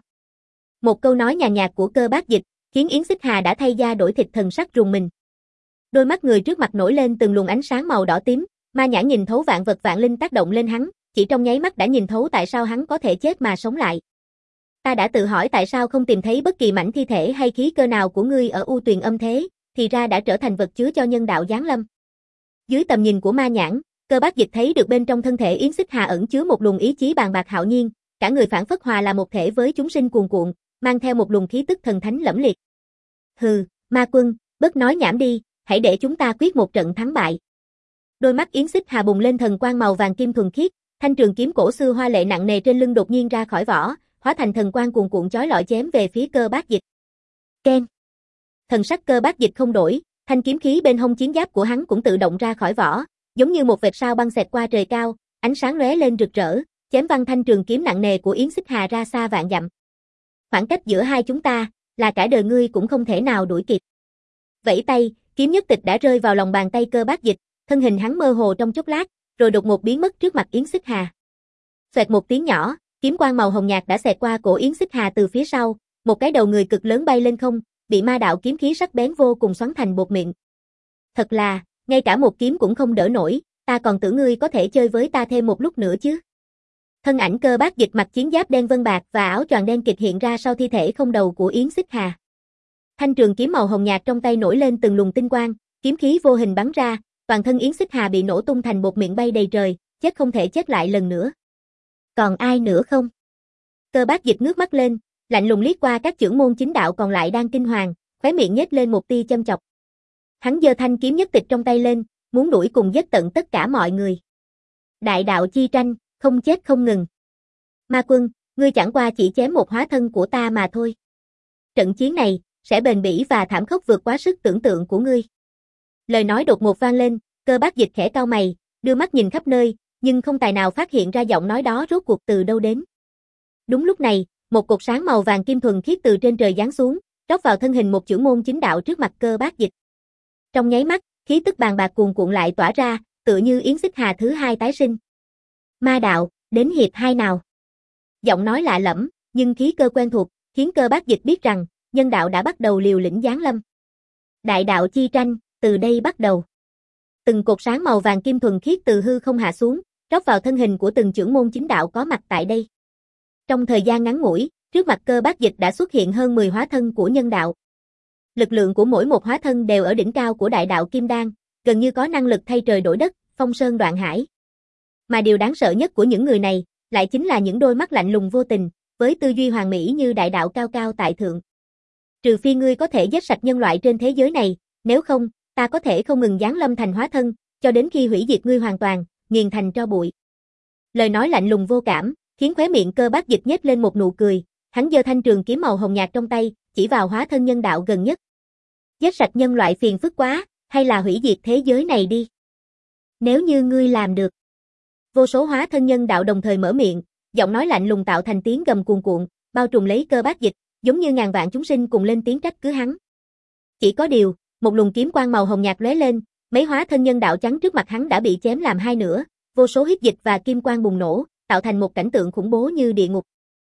Một câu nói nhàn nhạt của Cơ Bác Dịch, khiến Yến Xích Hà đã thay da đổi thịt thần sắc rùng mình. Đôi mắt người trước mặt nổi lên từng luồng ánh sáng màu đỏ tím, ma nhãn nhìn thấu vạn vật vạn linh tác động lên hắn, chỉ trong nháy mắt đã nhìn thấu tại sao hắn có thể chết mà sống lại. Ta đã tự hỏi tại sao không tìm thấy bất kỳ mảnh thi thể hay khí cơ nào của ngươi ở U Tuyền Âm Thế, thì ra đã trở thành vật chứa cho nhân đạo giáng lâm. Dưới tầm nhìn của ma nhãn, Cơ Bác Dịch thấy được bên trong thân thể Yến Xích Hà ẩn chứa một luồng ý chí bàn bạc hạo nhiên, cả người phản phất hòa là một thể với chúng sinh cuồn cuộn, mang theo một luồng khí tức thần thánh lẫm liệt. Hừ, Ma Quân, bớt nói nhảm đi, hãy để chúng ta quyết một trận thắng bại. Đôi mắt Yến Xích Hà bùng lên thần quang màu vàng kim thuần khiết, thanh trường kiếm cổ xưa hoa lệ nặng nề trên lưng đột nhiên ra khỏi vỏ, hóa thành thần quang cuồn cuộn chói lọi chém về phía Cơ Bác Dịch. Keng. Thần sắc Cơ Bác Dịch không đổi, thanh kiếm khí bên hông chiến giáp của hắn cũng tự động ra khỏi vỏ, giống như một vệt sao băng xẹt qua trời cao, ánh sáng lóe lên rực rỡ, chém văng thanh trường kiếm nặng nề của Yến Xích Hà ra xa vạn dặm. Khoảng cách giữa hai chúng ta, là cả đời ngươi cũng không thể nào đuổi kịp. Vẫy tay, kiếm nhất tịch đã rơi vào lòng bàn tay Cơ Bác Dịch, thân hình hắn mơ hồ trong chốc lát, rồi đột ngột biến mất trước mặt Yến Xích Hà. Xoẹt một tiếng nhỏ, kiếm quang màu hồng nhạt đã xẹt qua cổ Yến Xích Hà từ phía sau, một cái đầu người cực lớn bay lên không, bị ma đạo kiếm khí sắc bén vô cùng xoắn thành bột mịn. Thật là, ngay cả một kiếm cũng không đỡ nổi, ta còn tưởng ngươi có thể chơi với ta thêm một lúc nữa chứ. Thân ảnh Cơ Bác Dịch mặc chiến giáp đen vân bạc và áo choàng đen kịt hiện ra sau thi thể không đầu của Yến Xích Hà. Thanh trường kiếm màu hồng nhạt trong tay nổi lên từng luồng tinh quang, kiếm khí vô hình bắn ra, toàn thân Yến Xích Hà bị nổ tung thành bột mịn bay đầy trời, chết không thể chết lại lần nữa. Còn ai nữa không? Cơ Bác Dịch ngước mắt lên, lạnh lùng liếc qua các chưởng môn chính đạo còn lại đang kinh hoàng, khóe miệng nhếch lên một tia châm chọc. Hắn giơ thanh kiếm nhất tịch trong tay lên, muốn đuổi cùng giết tận tất cả mọi người. Đại đạo chi tranh, không chết không ngừng. Ma Quân, ngươi chẳng qua chỉ chém một hóa thân của ta mà thôi. Trận chiến này, sẽ bền bỉ và thảm khốc vượt quá sức tưởng tượng của ngươi. Lời nói đột ngột vang lên, Cơ Bác Dịch khẽ cau mày, đưa mắt nhìn khắp nơi, nhưng không tài nào phát hiện ra giọng nói đó rốt cuộc từ đâu đến. Đúng lúc này, một cột sáng màu vàng kim thuần khiết từ trên trời giáng xuống, rót vào thân hình một chưởng môn chính đạo trước mặt Cơ Bác Dịch. Trong nháy mắt, khí tức bàn bạc cuồn cuộn lại tỏa ra, tựa như Yến Xích Hà thứ hai tái sinh. Ma đạo, đến hiệp hai nào. Giọng nói lạ lẫm, nhưng khí cơ quen thuộc, khiến Cơ Bác Dịch biết rằng, nhân đạo đã bắt đầu liều lĩnh giáng lâm. Đại đạo chi tranh, từ đây bắt đầu. Từng cột sáng màu vàng kim thuần khiết từ hư không hạ xuống, rót vào thân hình của từng chưởng môn chính đạo có mặt tại đây. Trong thời gian ngắn ngủi, trước mặt Cơ Bác Dịch đã xuất hiện hơn mười hóa thân của nhân đạo. Lực lượng của mỗi một hóa thân đều ở đỉnh cao của đại đạo Kim Đan, gần như có năng lực thay trời đổi đất, phong sơn đoạn hải. Mà điều đáng sợ nhất của những người này, lại chính là những đôi mắt lạnh lùng vô tình, với tư duy hoàn mỹ như đại đạo cao cao tại thượng. Trừ phi ngươi có thể giết sạch nhân loại trên thế giới này, nếu không, ta có thể không ngừng giáng lâm thành hóa thân, cho đến khi hủy diệt ngươi hoàn toàn, nghiền thành tro bụi. Lời nói lạnh lùng vô cảm, khiến khóe miệng Cơ Bác Dịch nhếch lên một nụ cười, hắn giơ thanh trường kiếm màu hồng nhạt trong tay, chỉ vào hóa thân nhân đạo gần nhất. Giết sạch nhân loại phiền phức quá, hay là hủy diệt thế giới này đi. Nếu như ngươi làm được. Vô số hóa thân nhân đạo đồng thời mở miệng, giọng nói lạnh lùng tạo thành tiếng gầm cuồn cuộn, bao trùm lấy Cơ Bác Dịch, giống như ngàn vạn chúng sinh cùng lên tiếng trách cứ hắn. Chỉ có điều, một luồng kiếm quang màu hồng nhạt lóe lên, mấy hóa thân nhân đạo trắng trước mặt hắn đã bị chém làm hai nửa, vô số huyết dịch và kim quang bùng nổ, tạo thành một cảnh tượng khủng bố như địa ngục.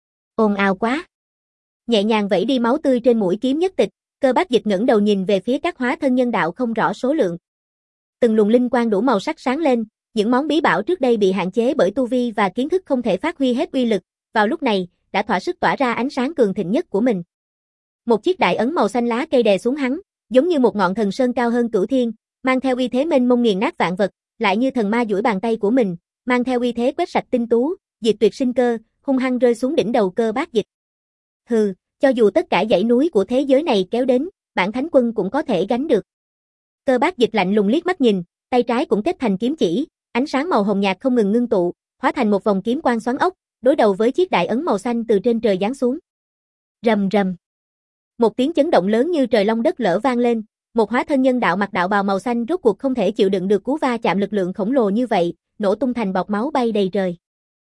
Ồn ào quá. Nhẹ nhàng vẩy đi máu tươi trên mũi kiếm nhất tịch, Cơ Bác Dịch ngẩng đầu nhìn về phía các hóa thân nhân đạo không rõ số lượng. Từng luồng linh quang đủ màu sắc sáng lên, những món bí bảo trước đây bị hạn chế bởi tu vi và kiến thức không thể phát huy hết uy lực, vào lúc này đã thỏa sức tỏa ra ánh sáng cường thịnh nhất của mình. Một chiếc đại ấn màu xanh lá cây đè xuống hắn, giống như một ngọn thần sơn cao hơn cửu thiên, mang theo uy thế mênh mông nghiền nát vạn vật, lại như thần ma duỗi bàn tay của mình, mang theo uy thế quét sạch tinh tú, diệt tuyệt sinh cơ, hung hăng rơi xuống đỉnh đầu Cơ Bác Dịch. Hừ, cho dù tất cả dãy núi của thế giới này kéo đến, bản thánh quân cũng có thể gánh được. Cơ Bác Dịch lạnh lùng liếc mắt nhìn, tay trái cũng kết thành kiếm chỉ, ánh sáng màu hồng nhạt không ngừng ngưng tụ, hóa thành một vòng kiếm quang xoắn ốc, đối đầu với chiếc đại ấn màu xanh từ trên trời giáng xuống. Rầm rầm. Một tiếng chấn động lớn như trời long đất lở vang lên, một hóa thân nhân đạo mặc đạo bào màu xanh rốt cuộc không thể chịu đựng được cú va chạm lực lượng khổng lồ như vậy, nổ tung thành bọt máu bay đầy trời.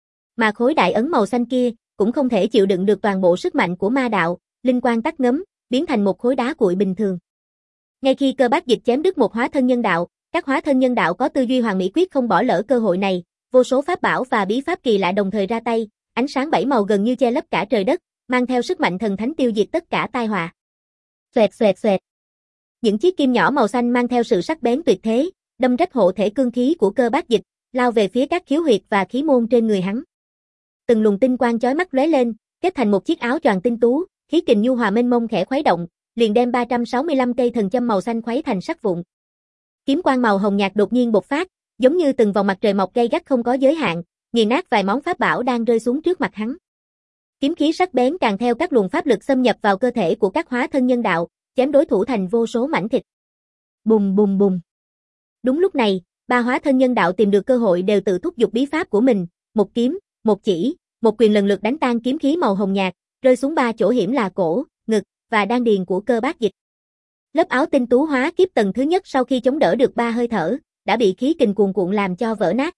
Mà khối đại ấn màu xanh kia cũng không thể chịu đựng được toàn bộ sức mạnh của ma đạo, linh quang tắt ngấm, biến thành một khối đá cuội bình thường. Ngay khi Cơ Bác Dịch chém đứt một hóa thân nhân đạo, các hóa thân nhân đạo có tư duy hoàn mỹ quyết không bỏ lỡ cơ hội này, vô số pháp bảo và bí pháp kỳ lạ đồng thời ra tay, ánh sáng bảy màu gần như che lấp cả trời đất, mang theo sức mạnh thần thánh tiêu diệt tất cả tai họa. Xoẹt xoẹt xoẹt. Những chiếc kim nhỏ màu xanh mang theo sự sắc bén tuyệt thế, đâm rách hộ thể cương khí của Cơ Bát Dịch, lao về phía các khiếu huyệt và khí môn trên người hắn. Từng luồng tinh quang chói mắt lóe lên, kết thành một chiếc áo choàng tinh tú, khí kình nhu hòa mênh mông khẽ khuấy động, liền đem ba trăm sáu mươi lăm cây thần châm màu xanh khuấy thành sắc vụn. Kiếm quang màu hồng nhạt đột nhiên bộc phát, giống như từng vòng mặt trời mọc gay gắt không có giới hạn, nghiền nát vài món pháp bảo đang rơi xuống trước mặt hắn. Kiếm khí sắc bén càng theo các luồng pháp lực xâm nhập vào cơ thể của các hóa thân nhân đạo, chém đối thủ thành vô số mảnh thịt. Bùng bùng bùng. Đúng lúc này, ba hóa thân nhân đạo tìm được cơ hội đều tự thúc giục bí pháp của mình, một kiếm, một chỉ, một quyền lần lượt đánh tan kiếm khí màu hồng nhạt, rơi xuống ba chỗ hiểm là cổ, ngực và đan điền của Cơ Bát Dịch. Lớp áo tinh tú hóa kiếp tầng thứ nhất sau khi chống đỡ được ba hơi thở, đã bị khí kình cuồn cuộn làm cho vỡ nát.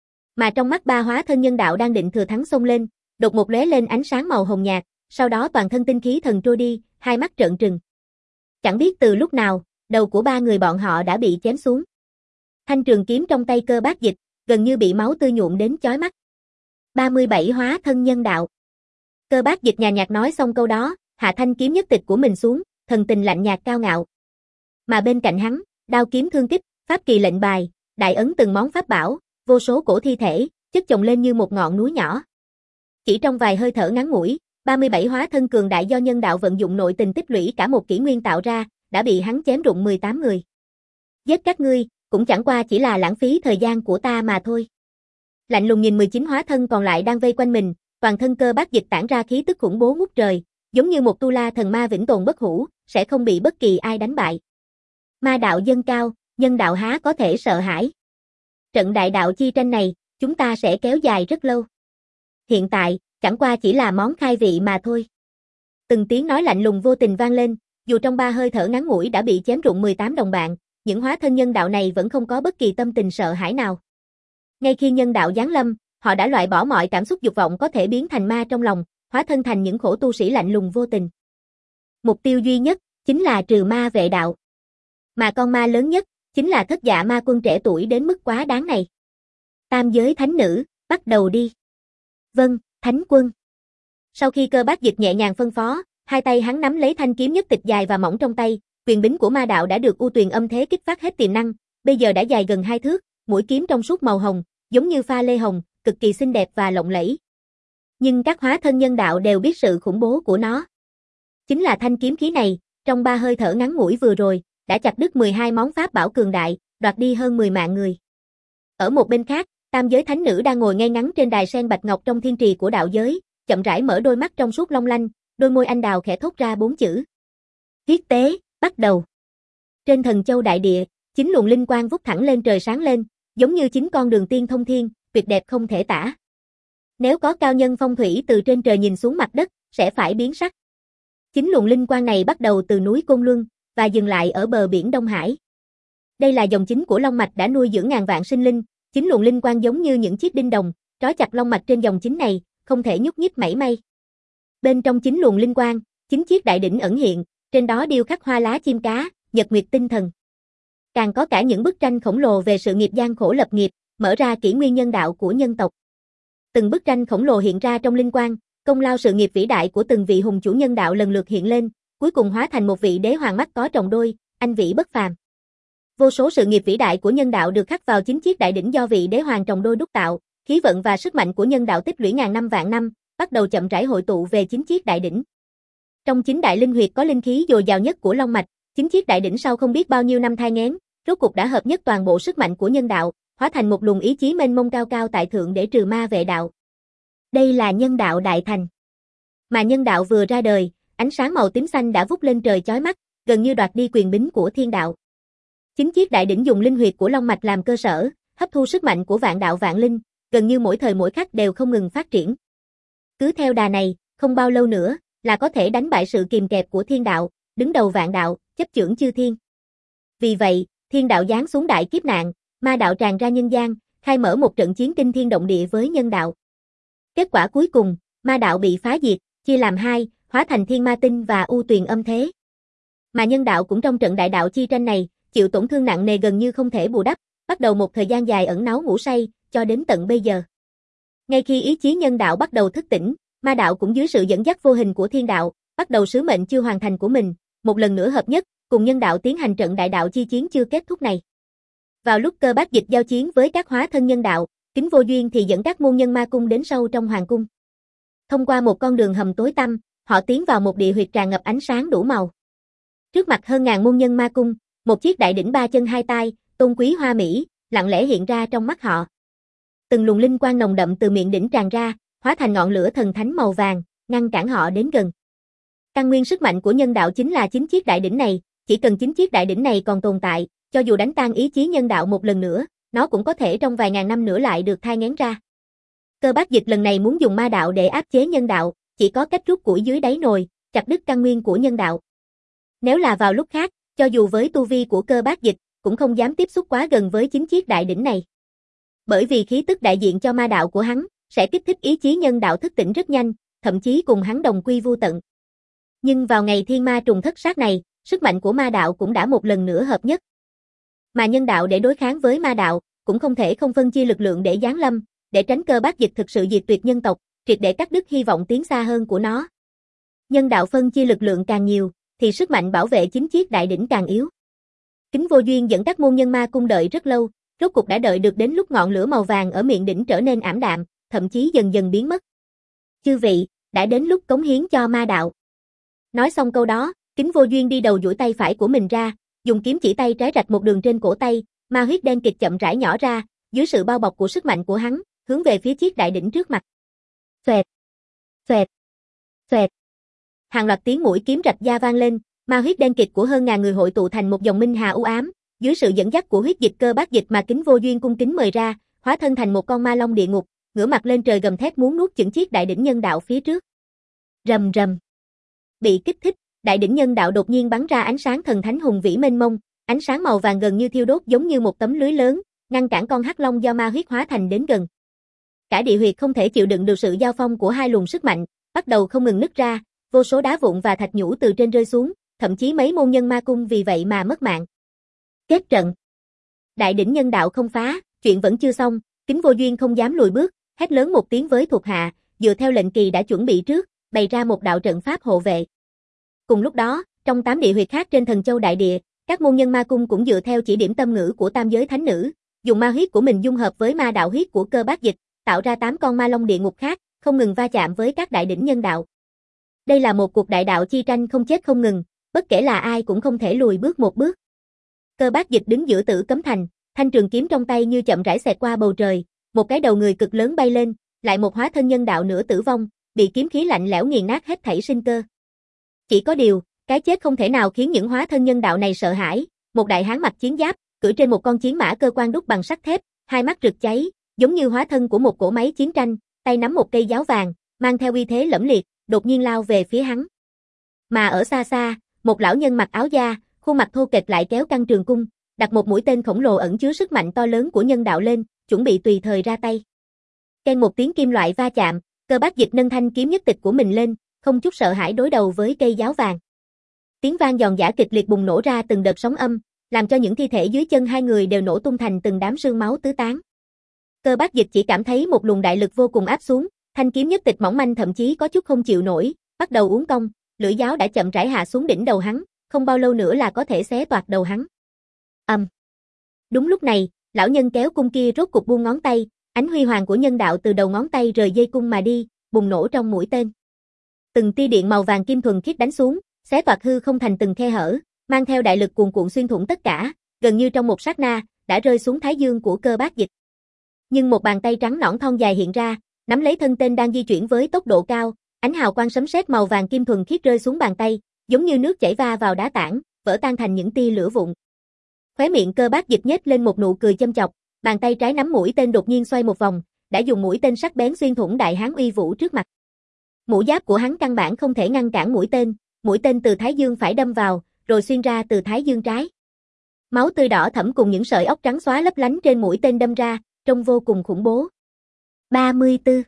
Mà trong mắt ba hóa thân nhân đạo đang định thừa thắng xông lên, đột một lóe lên ánh sáng màu hồng nhạt, sau đó toàn thân tinh khí thần trôi đi, hai mắt trợn trừng. Chẳng biết từ lúc nào, đầu của ba người bọn họ đã bị chém xuống. Thanh trường kiếm trong tay Cơ Bát Dịch, gần như bị máu tươi nhuộm đến chói mắt. ba mươi bảy hóa thân nhân đạo. Cơ Bát Dịch nhàn nhạt nói xong câu đó, hạ thanh kiếm nhất tịch của mình xuống, thần tình lạnh nhạt cao ngạo. Mà bên cạnh hắn, đao kiếm thương kích, pháp kỳ lệnh bài, đại ấn từng món pháp bảo, vô số cổ thi thể, chất chồng lên như một ngọn núi nhỏ. Chỉ trong vài hơi thở ngắn ngủi, ba mươi bảy hóa thân cường đại do nhân đạo vận dụng nội tình tích lũy cả một kỷ nguyên tạo ra, đã bị hắn chém rụng mười tám người. Giết các ngươi, cũng chẳng qua chỉ là lãng phí thời gian của ta mà thôi. Lạnh lùng nhìn mười chín hóa thân còn lại đang vây quanh mình, toàn thân Cơ Bát Dịch tản ra khí tức khủng bố ngút trời, giống như một tu la thần ma vĩnh tồn bất hủ, sẽ không bị bất kỳ ai đánh bại. Ma đạo dâng cao, nhân đạo há có thể sợ hãi. Trận đại đạo chi tranh này, chúng ta sẽ kéo dài rất lâu. Hiện tại, chẳng qua chỉ là món khai vị mà thôi. Từng tiếng nói lạnh lùng vô tình vang lên, dù trong ba hơi thở ngắn ngủi đã bị chém rụng mười tám đồng bạn, những hóa thân nhân đạo này vẫn không có bất kỳ tâm tình sợ hãi nào. Ngay khi nhân đạo giáng lâm, họ đã loại bỏ mọi cảm xúc dục vọng có thể biến thành ma trong lòng, hóa thân thành những khổ tu sĩ lạnh lùng vô tình. Mục tiêu duy nhất, chính là trừ ma vệ đạo. Mà con ma lớn nhất, chính là thất dạ ma quân trẻ tuổi đến mức quá đáng này. Tam giới thánh nữ, bắt đầu đi. Vâng, thánh quân. Sau khi Cơ Bát Dịch nhẹ nhàng phân phó, hai tay hắn nắm lấy thanh kiếm nhất tịch dài và mỏng trong tay, quyền bính của ma đạo đã được U Tuyền âm thế kích phát hết tiềm năng, bây giờ đã dài gần hai thước, mũi kiếm trong suốt màu hồng, giống như pha lê hồng, cực kỳ xinh đẹp và lộng lẫy. Nhưng các hóa thân nhân đạo đều biết sự khủng bố của nó. Chính là thanh kiếm khí này, trong ba hơi thở ngắn ngủi vừa rồi, đã chặt đứt mười hai món pháp bảo cường đại, đoạt đi hơn mười mạng người. Ở một bên khác, tam giới thánh nữ đang ngồi ngay ngắn trên đài sen bạch ngọc trong thiên trì của đạo giới, chậm rãi mở đôi mắt trong suốt long lanh, đôi môi anh đào khẽ thốt ra bốn chữ. Huyết tế, bắt đầu. Trên thần châu đại địa, chín luồng linh quang vút thẳng lên trời sáng lên, giống như chín con đường tiên thông thiên, tuyệt đẹp không thể tả. Nếu có cao nhân phong thủy từ trên trời nhìn xuống mặt đất, sẽ phải biến sắc. Chín luồng linh quang này bắt đầu từ núi Côn Luân, và dừng lại ở bờ biển Đông Hải. Đây là dòng chính của long mạch đã nuôi dưỡng ngàn vạn sinh linh, chín luồng linh quang giống như những chiếc đinh đồng, trói chặt long mạch trên dòng chính này, không thể nhúc nhích mảy may. Bên trong chín luồng linh quang, chín chiếc đại đỉnh ẩn hiện, trên đó điêu khắc hoa lá chim cá, nhật nguyệt tinh thần. Càng có cả những bức tranh khổng lồ về sự nghiệp gian khổ lập nghiệp, mở ra kỷ nguyên nhân đạo của nhân tộc. Từng bức tranh khổng lồ hiện ra trong linh quang, công lao sự nghiệp vĩ đại của từng vị hùng chủ nhân đạo lần lượt hiện lên, cuối cùng hóa thành một vị đế hoàng mắt có tròng đôi, anh vĩ bất phàm. Vô số sự nghiệp vĩ đại của nhân đạo được khắc vào chín chiếc đại đỉnh do vị đế hoàng tròng đôi đúc tạo, khí vận và sức mạnh của nhân đạo tích lũy ngàn năm vạn năm, bắt đầu chậm rãi hội tụ về chín chiếc đại đỉnh. Trong chín đại linh huyệt có linh khí dồi dào nhất của long mạch, chín chiếc đại đỉnh sau không biết bao nhiêu năm thai nghén, rốt cục đã hợp nhất toàn bộ sức mạnh của nhân đạo, hóa thành một luồng ý chí mênh mông cao cao tại thượng để trừ ma vệ đạo. Đây là nhân đạo đại thành. Mà nhân đạo vừa ra đời, ánh sáng màu tím xanh đã vút lên trời chói mắt, gần như đoạt đi quyền bính của thiên đạo. Chín chiếc đại đỉnh dùng linh huyệt của long mạch làm cơ sở, hấp thu sức mạnh của vạn đạo vạn linh, gần như mỗi thời mỗi khắc đều không ngừng phát triển. Cứ theo đà này, không bao lâu nữa là có thể đánh bại sự kìm kẹp của thiên đạo, đứng đầu vạn đạo, chấp chưởng chư thiên. Vì vậy, thiên đạo giáng xuống đại kiếp nạn, ma đạo tràn ra nhân gian, khai mở một trận chiến kinh thiên động địa với nhân đạo. Kết quả cuối cùng, ma đạo bị phá diệt, chia làm hai, hóa thành thiên ma tinh và U Tuyền âm thế. Mà nhân đạo cũng trong trận đại đạo chi tranh này, chịu tổn thương nặng nề gần như không thể bù đắp, bắt đầu một thời gian dài ẩn náu ngủ say, cho đến tận bây giờ. Ngay khi ý chí nhân đạo bắt đầu thức tỉnh, ma đạo cũng dưới sự dẫn dắt vô hình của thiên đạo, bắt đầu sứ mệnh chưa hoàn thành của mình, một lần nữa hợp nhất, cùng nhân đạo tiến hành trận đại đạo chi chiến chưa kết thúc này. Vào lúc Cơ Bác Dịch giao chiến với các hóa thân nhân đạo, Kính Vô Duyên thì dẫn các môn nhân ma cung đến sâu trong hoàng cung. Thông qua một con đường hầm tối tăm, họ tiến vào một địa huyệt tràn ngập ánh sáng đủ màu. Trước mặt hơn ngàn môn nhân ma cung, một chiếc đại đỉnh ba chân hai tay, tôn quý hoa mỹ, lặng lẽ hiện ra trong mắt họ. Từng luồng linh quang nồng đậm từ miệng đỉnh tràn ra, hóa thành ngọn lửa thần thánh màu vàng, ngăn cản họ đến gần. Căn nguyên sức mạnh của nhân đạo chính là chính chiếc đại đỉnh này, chỉ cần chính chiếc đại đỉnh này còn tồn tại, cho dù đánh tan ý chí nhân đạo một lần nữa, nó cũng có thể trong vài ngàn năm nữa lại được thai nghén ra. Cơ Bác Dịch lần này muốn dùng ma đạo để áp chế nhân đạo, chỉ có cách rút củi dưới đáy nồi, chặt đứt căn nguyên của nhân đạo. Nếu là vào lúc khác, cho dù với tu vi của Cơ Bác Dịch, cũng không dám tiếp xúc quá gần với chính chiếc đại đỉnh này. Bởi vì khí tức đại diện cho ma đạo của hắn, sẽ kích thích ý chí nhân đạo thức tỉnh rất nhanh, thậm chí cùng hắn đồng quy vu tận. Nhưng vào ngày thiên ma trùng thất sát này, sức mạnh của ma đạo cũng đã một lần nữa hợp nhất. Mà nhân đạo để đối kháng với ma đạo, cũng không thể không phân chia lực lượng để giáng lâm, để tránh Cơ Bác Dịch thực sự diệt tuyệt nhân tộc, triệt để cắt đứt hy vọng tiến xa hơn của nó. Nhân đạo phân chia lực lượng càng nhiều, thì sức mạnh bảo vệ chính chiếc đại đỉnh càng yếu. Kính Vô Duyên dẫn các môn nhân ma cung đợi rất lâu, rốt cục đã đợi được đến lúc ngọn lửa màu vàng ở miệng đỉnh trở nên ảm đạm, thậm chí dần dần biến mất. Chư vị, đã đến lúc cống hiến cho ma đạo. Nói xong câu đó, Kính Vô Duyên đi đầu duỗi tay phải của mình ra, dùng kiếm chỉ tay trái rạch một đường trên cổ tay, ma huyết đen kịt chậm rãi nhỏ ra, dưới sự bao bọc của sức mạnh của hắn, hướng về phía chiếc đại đỉnh trước mặt. Xoẹt, xoẹt, xoẹt. Hàng loạt tiếng mũi kiếm rạch da vang lên, ma huyết đen kịt của hơn ngàn người hội tụ thành một dòng minh hà u ám, dưới sự dẫn dắt của huyết dịch Cơ Bác Dịch mà Kính Vô Duyên cung kính mời ra, hóa thân thành một con ma long địa ngục, ngửa mặt lên trời gầm thét muốn nuốt chửng chiếc đại đỉnh nhân đạo phía trước. Rầm rầm. Bị kích thích, đại đỉnh nhân đạo đột nhiên bắn ra ánh sáng thần thánh hùng vĩ mênh mông, ánh sáng màu vàng gần như thiêu đốt giống như một tấm lưới lớn, ngăn cản con hắc long do ma huyết hóa thành đến gần. Cả địa huyệt không thể chịu đựng được sự giao phong của hai luồng sức mạnh, bắt đầu không ngừng nứt ra, vô số đá vụn và thạch nhũ từ trên rơi xuống, thậm chí mấy môn nhân ma cung vì vậy mà mất mạng. Kết trận. Đại đỉnh nhân đạo không phá, chuyện vẫn chưa xong, Kính Vô Duyên không dám lùi bước, hét lớn một tiếng với thuộc hạ, dựa theo lệnh kỳ đã chuẩn bị trước, bày ra một đạo trận pháp hộ vệ. Cùng lúc đó, trong tám địa huyệt khác trên Thần Châu đại địa, các môn nhân ma cung cũng dựa theo chỉ điểm tâm ngữ của tam giới thánh nữ, dùng ma huyết của mình dung hợp với ma đạo huyết của Cơ Bác Dịch, tạo ra tám con ma long địa ngục khác, không ngừng va chạm với các đại đỉnh nhân đạo. Đây là một cuộc đại đạo chi tranh không chết không ngừng, bất kể là ai cũng không thể lùi bước một bước. Cơ Bác Dịch đứng giữa Tử Cấm Thành, thanh trường kiếm trong tay như chậm rãi xẹt qua bầu trời, một cái đầu người cực lớn bay lên, lại một hóa thân nhân đạo nửa tử vong, bị kiếm khí lạnh lẽo nghiền nát hết thảy sinh cơ. Chỉ có điều, cái chết không thể nào khiến những hóa thân nhân đạo này sợ hãi, một đại hán mặc chiến giáp, cưỡi trên một con chiến mã cơ quan đúc bằng sắt thép, hai mắt rực cháy, giống như hóa thân của một cỗ máy chiến tranh, tay nắm một cây giáo vàng, mang theo uy thế lẫm liệt, đột nhiên lao về phía hắn. Mà ở xa xa, một lão nhân mặc áo da, khuôn mặt thô kệch lại kéo căng trường cung, đặt một mũi tên khổng lồ ẩn chứa sức mạnh to lớn của nhân đạo lên, chuẩn bị tùy thời ra tay. Keng một tiếng kim loại va chạm, Cơ Bác Dịch nâng thanh kiếm nhất tịch của mình lên, không chút sợ hãi đối đầu với cây giáo vàng. Tiếng vang giòn giã kịch liệt bùng nổ ra từng đợt sóng âm, làm cho những thi thể dưới chân hai người đều nổ tung thành từng đám sương máu tứ tán. Cơ Bác Dịch chỉ cảm thấy một luồng đại lực vô cùng áp xuống, thanh kiếm nhất tịch mỏng manh thậm chí có chút không chịu nổi, bắt đầu uốn cong, lưỡi giáo đã chậm rãi hạ xuống đỉnh đầu hắn, không bao lâu nữa là có thể xé toạc đầu hắn. Ầm. Um. Đúng lúc này, lão nhân kéo cung kia rốt cục buông ngón tay, ánh huy hoàng của nhân đạo từ đầu ngón tay rời dây cung mà đi, bùng nổ trong mũi tên. Từng tia điện màu vàng kim thuần khiết đánh xuống, xé toạc hư không thành từng khe hở, mang theo đại lực cuồn cuộn xuyên thủng tất cả, gần như trong một sát na, đã rơi xuống thái dương của Cơ Bác Dịch. Nhưng một bàn tay trắng nõn thon dài hiện ra, nắm lấy thân tên đang di chuyển với tốc độ cao, ánh hào quang sấm sét màu vàng kim thuần khiết rơi xuống bàn tay, giống như nước chảy va vào đá tảng, vỡ tan thành những tia lửa vụn. Khóe miệng Cơ Bác Dịch nhếch lên một nụ cười châm chọc, bàn tay trái nắm mũi tên đột nhiên xoay một vòng, đã dùng mũi tên sắc bén xuyên thủng đại hán uy vũ trước mặt. Mũ giáp của hắn căn bản không thể ngăn cản mũi tên, mũi tên từ thái dương phải đâm vào, rồi xuyên ra từ thái dương trái. Máu tươi đỏ thẫm cùng những sợi óc trắng xóa lấp lánh trên mũi tên đâm ra, trông vô cùng khủng bố. ba mươi tư.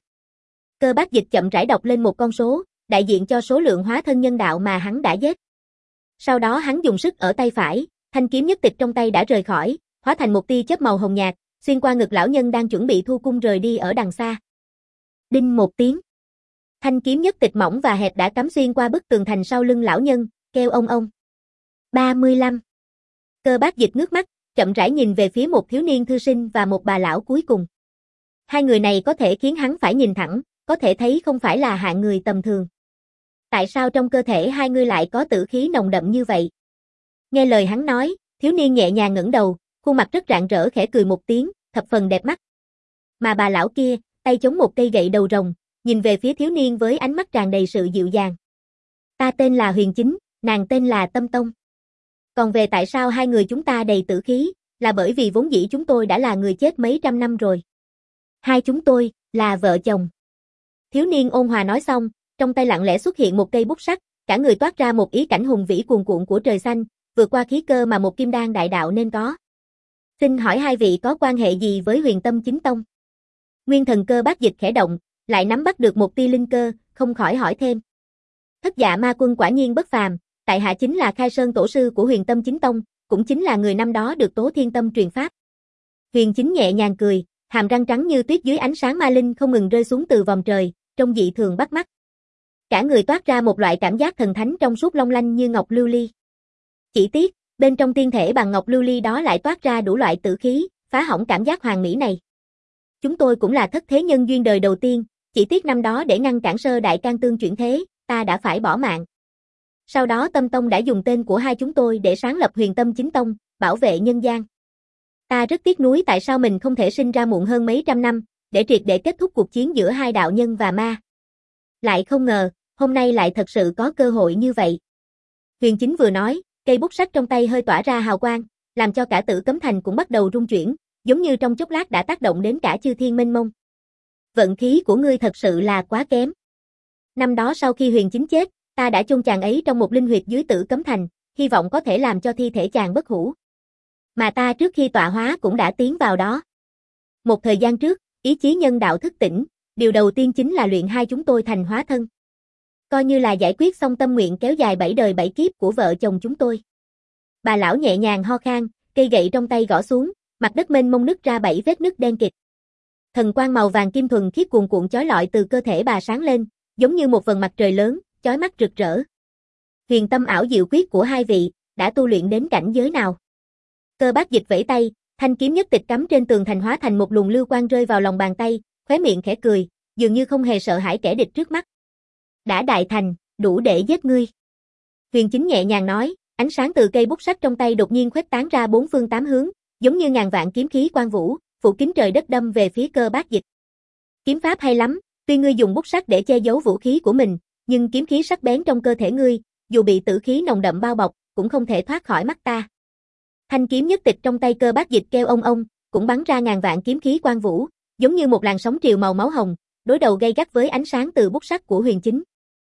Cơ Bác Dịch chậm rãi đọc lên một con số, đại diện cho số lượng hóa thân nhân đạo mà hắn đã giết. Sau đó hắn dùng sức ở tay phải, thanh kiếm nhất tịch trong tay đã rời khỏi, hóa thành một tia chớp màu hồng nhạt, xuyên qua ngực lão nhân đang chuẩn bị thu cung rời đi ở đằng xa. Đinh một tiếng. Thanh kiếm nhất tịch mỏng và hẹp đã cắm xuyên qua bức tường thành sau lưng lão nhân, kêu ông ông. ba mươi lăm. Cơ Bác Dịch ngước mắt, chậm rãi nhìn về phía một thiếu niên thư sinh và một bà lão cuối cùng. Hai người này có thể khiến hắn phải nhìn thẳng, có thể thấy không phải là hạng người tầm thường. Tại sao trong cơ thể hai người lại có tử khí nồng đậm như vậy? Nghe lời hắn nói, thiếu niên nhẹ nhàng ngẩng đầu, khuôn mặt rất rạng rỡ khẽ cười một tiếng, thập phần đẹp mắt. Mà bà lão kia, tay chống một cây gậy đầu rồng, nhìn về phía thiếu niên với ánh mắt tràn đầy sự dịu dàng. Ta tên là Huyền Chính, nàng tên là Tâm Tông. Còn về tại sao hai người chúng ta đầy tử khí, là bởi vì vốn dĩ chúng tôi đã là người chết mấy trăm năm rồi. Hai chúng tôi, là vợ chồng. Thiếu niên ôn hòa nói xong, trong tay lặng lẽ xuất hiện một cây bút sắt, cả người toát ra một ý cảnh hùng vĩ cuồn cuộn của trời xanh, vượt qua khí cơ mà một kim đan đại đạo nên có. Xin hỏi hai vị có quan hệ gì với Huyền Tâm Chính Tông? Nguyên thần Cơ Bác Dịch khẽ động, lại nắm bắt được một tia linh cơ, không khỏi hỏi thêm. Thất Dạ Ma Quân quả nhiên bất phàm, tại hạ chính là Khai Sơn tổ sư của Huyền Tâm Chính Tông, cũng chính là người năm đó được Tố Thiên Tâm truyền pháp. Huyền Chính nhẹ nhàng cười, hàm răng trắng như tuyết dưới ánh sáng ma linh không ngừng rơi xuống từ vòm trời, trông dị thường bắt mắt. Cả người toát ra một loại cảm giác thần thánh trong suốt long lanh như ngọc lưu ly. Chỉ tiếc, bên trong tiên thể bằng ngọc lưu ly đó lại toát ra đủ loại tử khí, phá hỏng cảm giác hoàn mỹ này. Chúng tôi cũng là thất thế nhân duyên đời đầu tiên, chỉ tiếc năm đó để ngăn cản sơ đại can tương chuyển thế, ta đã phải bỏ mạng. Sau đó Tâm Tông đã dùng tên của hai chúng tôi để sáng lập Huyền Tâm Chính Tông, bảo vệ nhân gian. Ta rất tiếc nuối tại sao mình không thể sinh ra muộn hơn mấy trăm năm, để triệt để kết thúc cuộc chiến giữa hai đạo nhân và ma. Lại không ngờ, hôm nay lại thật sự có cơ hội như vậy. Huyền Chính vừa nói, cây bút sắt trong tay hơi tỏa ra hào quang, làm cho cả Tử Cấm Thành cũng bắt đầu rung chuyển, giống như trong chốc lát đã tác động đến cả chư thiên mênh mông. Vận khí của ngươi thật sự là quá kém. Năm đó sau khi Huyền Chính chết, ta đã chôn chàng ấy trong một linh huyệt dưới Tử Cấm Thành, hy vọng có thể làm cho thi thể chàng bất hủ. Mà ta trước khi tọa hóa cũng đã tiến vào đó. Một thời gian trước, ý chí nhân đạo thức tỉnh, điều đầu tiên chính là luyện hai chúng tôi thành hóa thân. Coi như là giải quyết xong tâm nguyện kéo dài bảy đời bảy kiếp của vợ chồng chúng tôi. Bà lão nhẹ nhàng ho khan, cây gậy trong tay gõ xuống, mặt đất mênh mông nứt ra bảy vết nứt đen kịt. Thần quang màu vàng kim thuần khiết cuồn cuộn chói lọi từ cơ thể bà sáng lên, giống như một vầng mặt trời lớn, chói mắt rực rỡ. Huyền tâm ảo diệu quyết của hai vị, đã tu luyện đến cảnh giới nào? Cơ Bác Dịch vẫy tay, thanh kiếm nhất tịch cắm trên tường thành hóa thành một luồng lưu quang rơi vào lòng bàn tay, khóe miệng khẽ cười, dường như không hề sợ hãi kẻ địch trước mắt. Đã đại thành, đủ để giết ngươi. Huyền Chính nhẹ nhàng nói, ánh sáng từ cây bút sắt trong tay đột nhiên khuếch tán ra bốn phương tám hướng, giống như ngàn vạn kiếm khí quang vũ, phủ kín trời đất đâm về phía Cơ Bác Dịch. Kiếm pháp hay lắm, tuy ngươi dùng bút sắt để che giấu vũ khí của mình, nhưng kiếm khí sắc bén trong cơ thể ngươi, dù bị tử khí nồng đậm bao bọc, cũng không thể thoát khỏi mắt ta. Thanh kiếm nhất tịch trong tay Cơ Bác Dịch kêu ông ông, cũng bắn ra ngàn vạn kiếm khí quang vũ, giống như một làn sóng triều màu máu hồng, đối đầu gay gắt với ánh sáng từ bút sắt của Huyền Chính.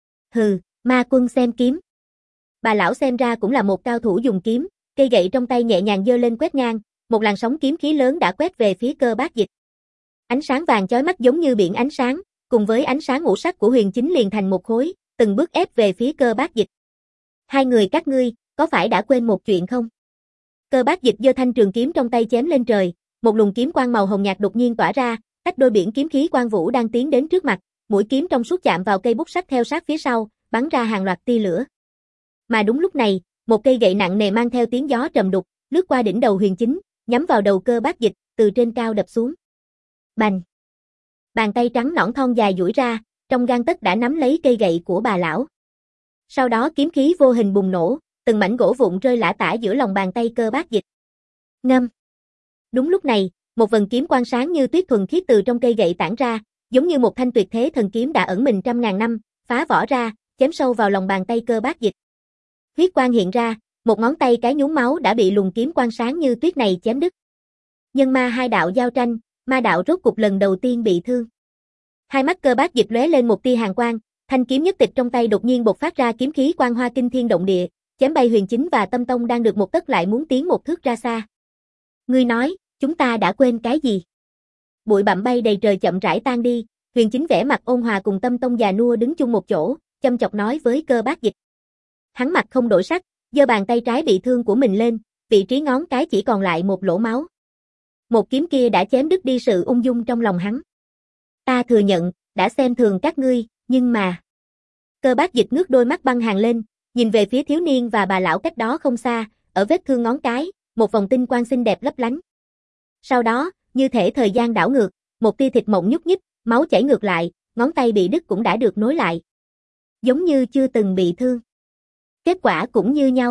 Hừ, ma quân xem kiếm. Bà lão xem ra cũng là một cao thủ dùng kiếm, cây gậy trong tay nhẹ nhàng giơ lên quét ngang, một làn sóng kiếm khí lớn đã quét về phía Cơ Bác Dịch. Ánh sáng vàng chói mắt giống như biển ánh sáng, cùng với ánh sáng ngũ sắc của Huyền Chính liền thành một khối, từng bước ép về phía Cơ Bác Dịch. Hai người các ngươi, có phải đã quên một chuyện không? Cơ Bác Dịch giơ thanh trường kiếm trong tay chém lên trời, một luồng kiếm quang màu hồng nhạt đột nhiên tỏa ra, tách đôi biển kiếm khí quang vũ đang tiến đến trước mặt, mũi kiếm trong suốt chạm vào cây bút sắt theo sát phía sau, bắn ra hàng loạt tia lửa. Mà đúng lúc này, một cây gậy nặng nề mang theo tiếng gió trầm đục, lướt qua đỉnh đầu Huyền Chính, nhắm vào đầu Cơ Bác Dịch, từ trên cao đập xuống. Bành! Bàn tay trắng nõn thon dài duỗi ra, trong gang tấc đã nắm lấy cây gậy của bà lão. Sau đó kiếm khí vô hình bùng nổ, từng mảnh gỗ vụn rơi lả tả giữa lòng bàn tay Cơ Bác Dịch. Ngâm! Đúng lúc này, một vầng kiếm quang sáng như tuyết thuần khiết từ trong cây gậy tản ra, giống như một thanh tuyệt thế thần kiếm đã ẩn mình trăm ngàn năm, phá vỏ ra, chém sâu vào lòng bàn tay Cơ Bác Dịch. Huyết quang hiện ra, một ngón tay cái nhúng máu đã bị luồng kiếm quang sáng như tuyết này chém đứt. Nhân ma hai đạo giao tranh, ma đạo rốt cục lần đầu tiên bị thương. Hai mắt Cơ Bác Dịch lóe lên một tia hàn quang, thanh kiếm nhất tịch trong tay đột nhiên bộc phát ra kiếm khí quang hoa kinh thiên động địa, chém bay Huyền Chính và Tâm Tông đang được một tấc lại muốn tiến một thước ra xa. Ngươi nói, chúng ta đã quên cái gì? Bụi bặm bay đầy trời chậm rãi tan đi, Huyền Chính vẻ mặt ôn hòa cùng Tâm Tông già nua đứng chung một chỗ, châm chọc nói với Cơ Bác Dịch. Hắn mặt không đổi sắc, giơ bàn tay trái bị thương của mình lên, vị trí ngón cái chỉ còn lại một lỗ máu. Một kiếm kia đã chém đứt đi sự ung dung trong lòng hắn. Ta thừa nhận, đã xem thường các ngươi, nhưng mà... Cơ Bác Dịch ngước đôi mắt băng hàn lên, nhìn về phía thiếu niên và bà lão cách đó không xa, ở vết thương ngón cái, một vòng tinh quang xinh đẹp lấp lánh. Sau đó, như thể thời gian đảo ngược, một tia thịt mộng nhúc nhích, máu chảy ngược lại, ngón tay bị đứt cũng đã được nối lại. Giống như chưa từng bị thương. Kết quả cũng như nhau.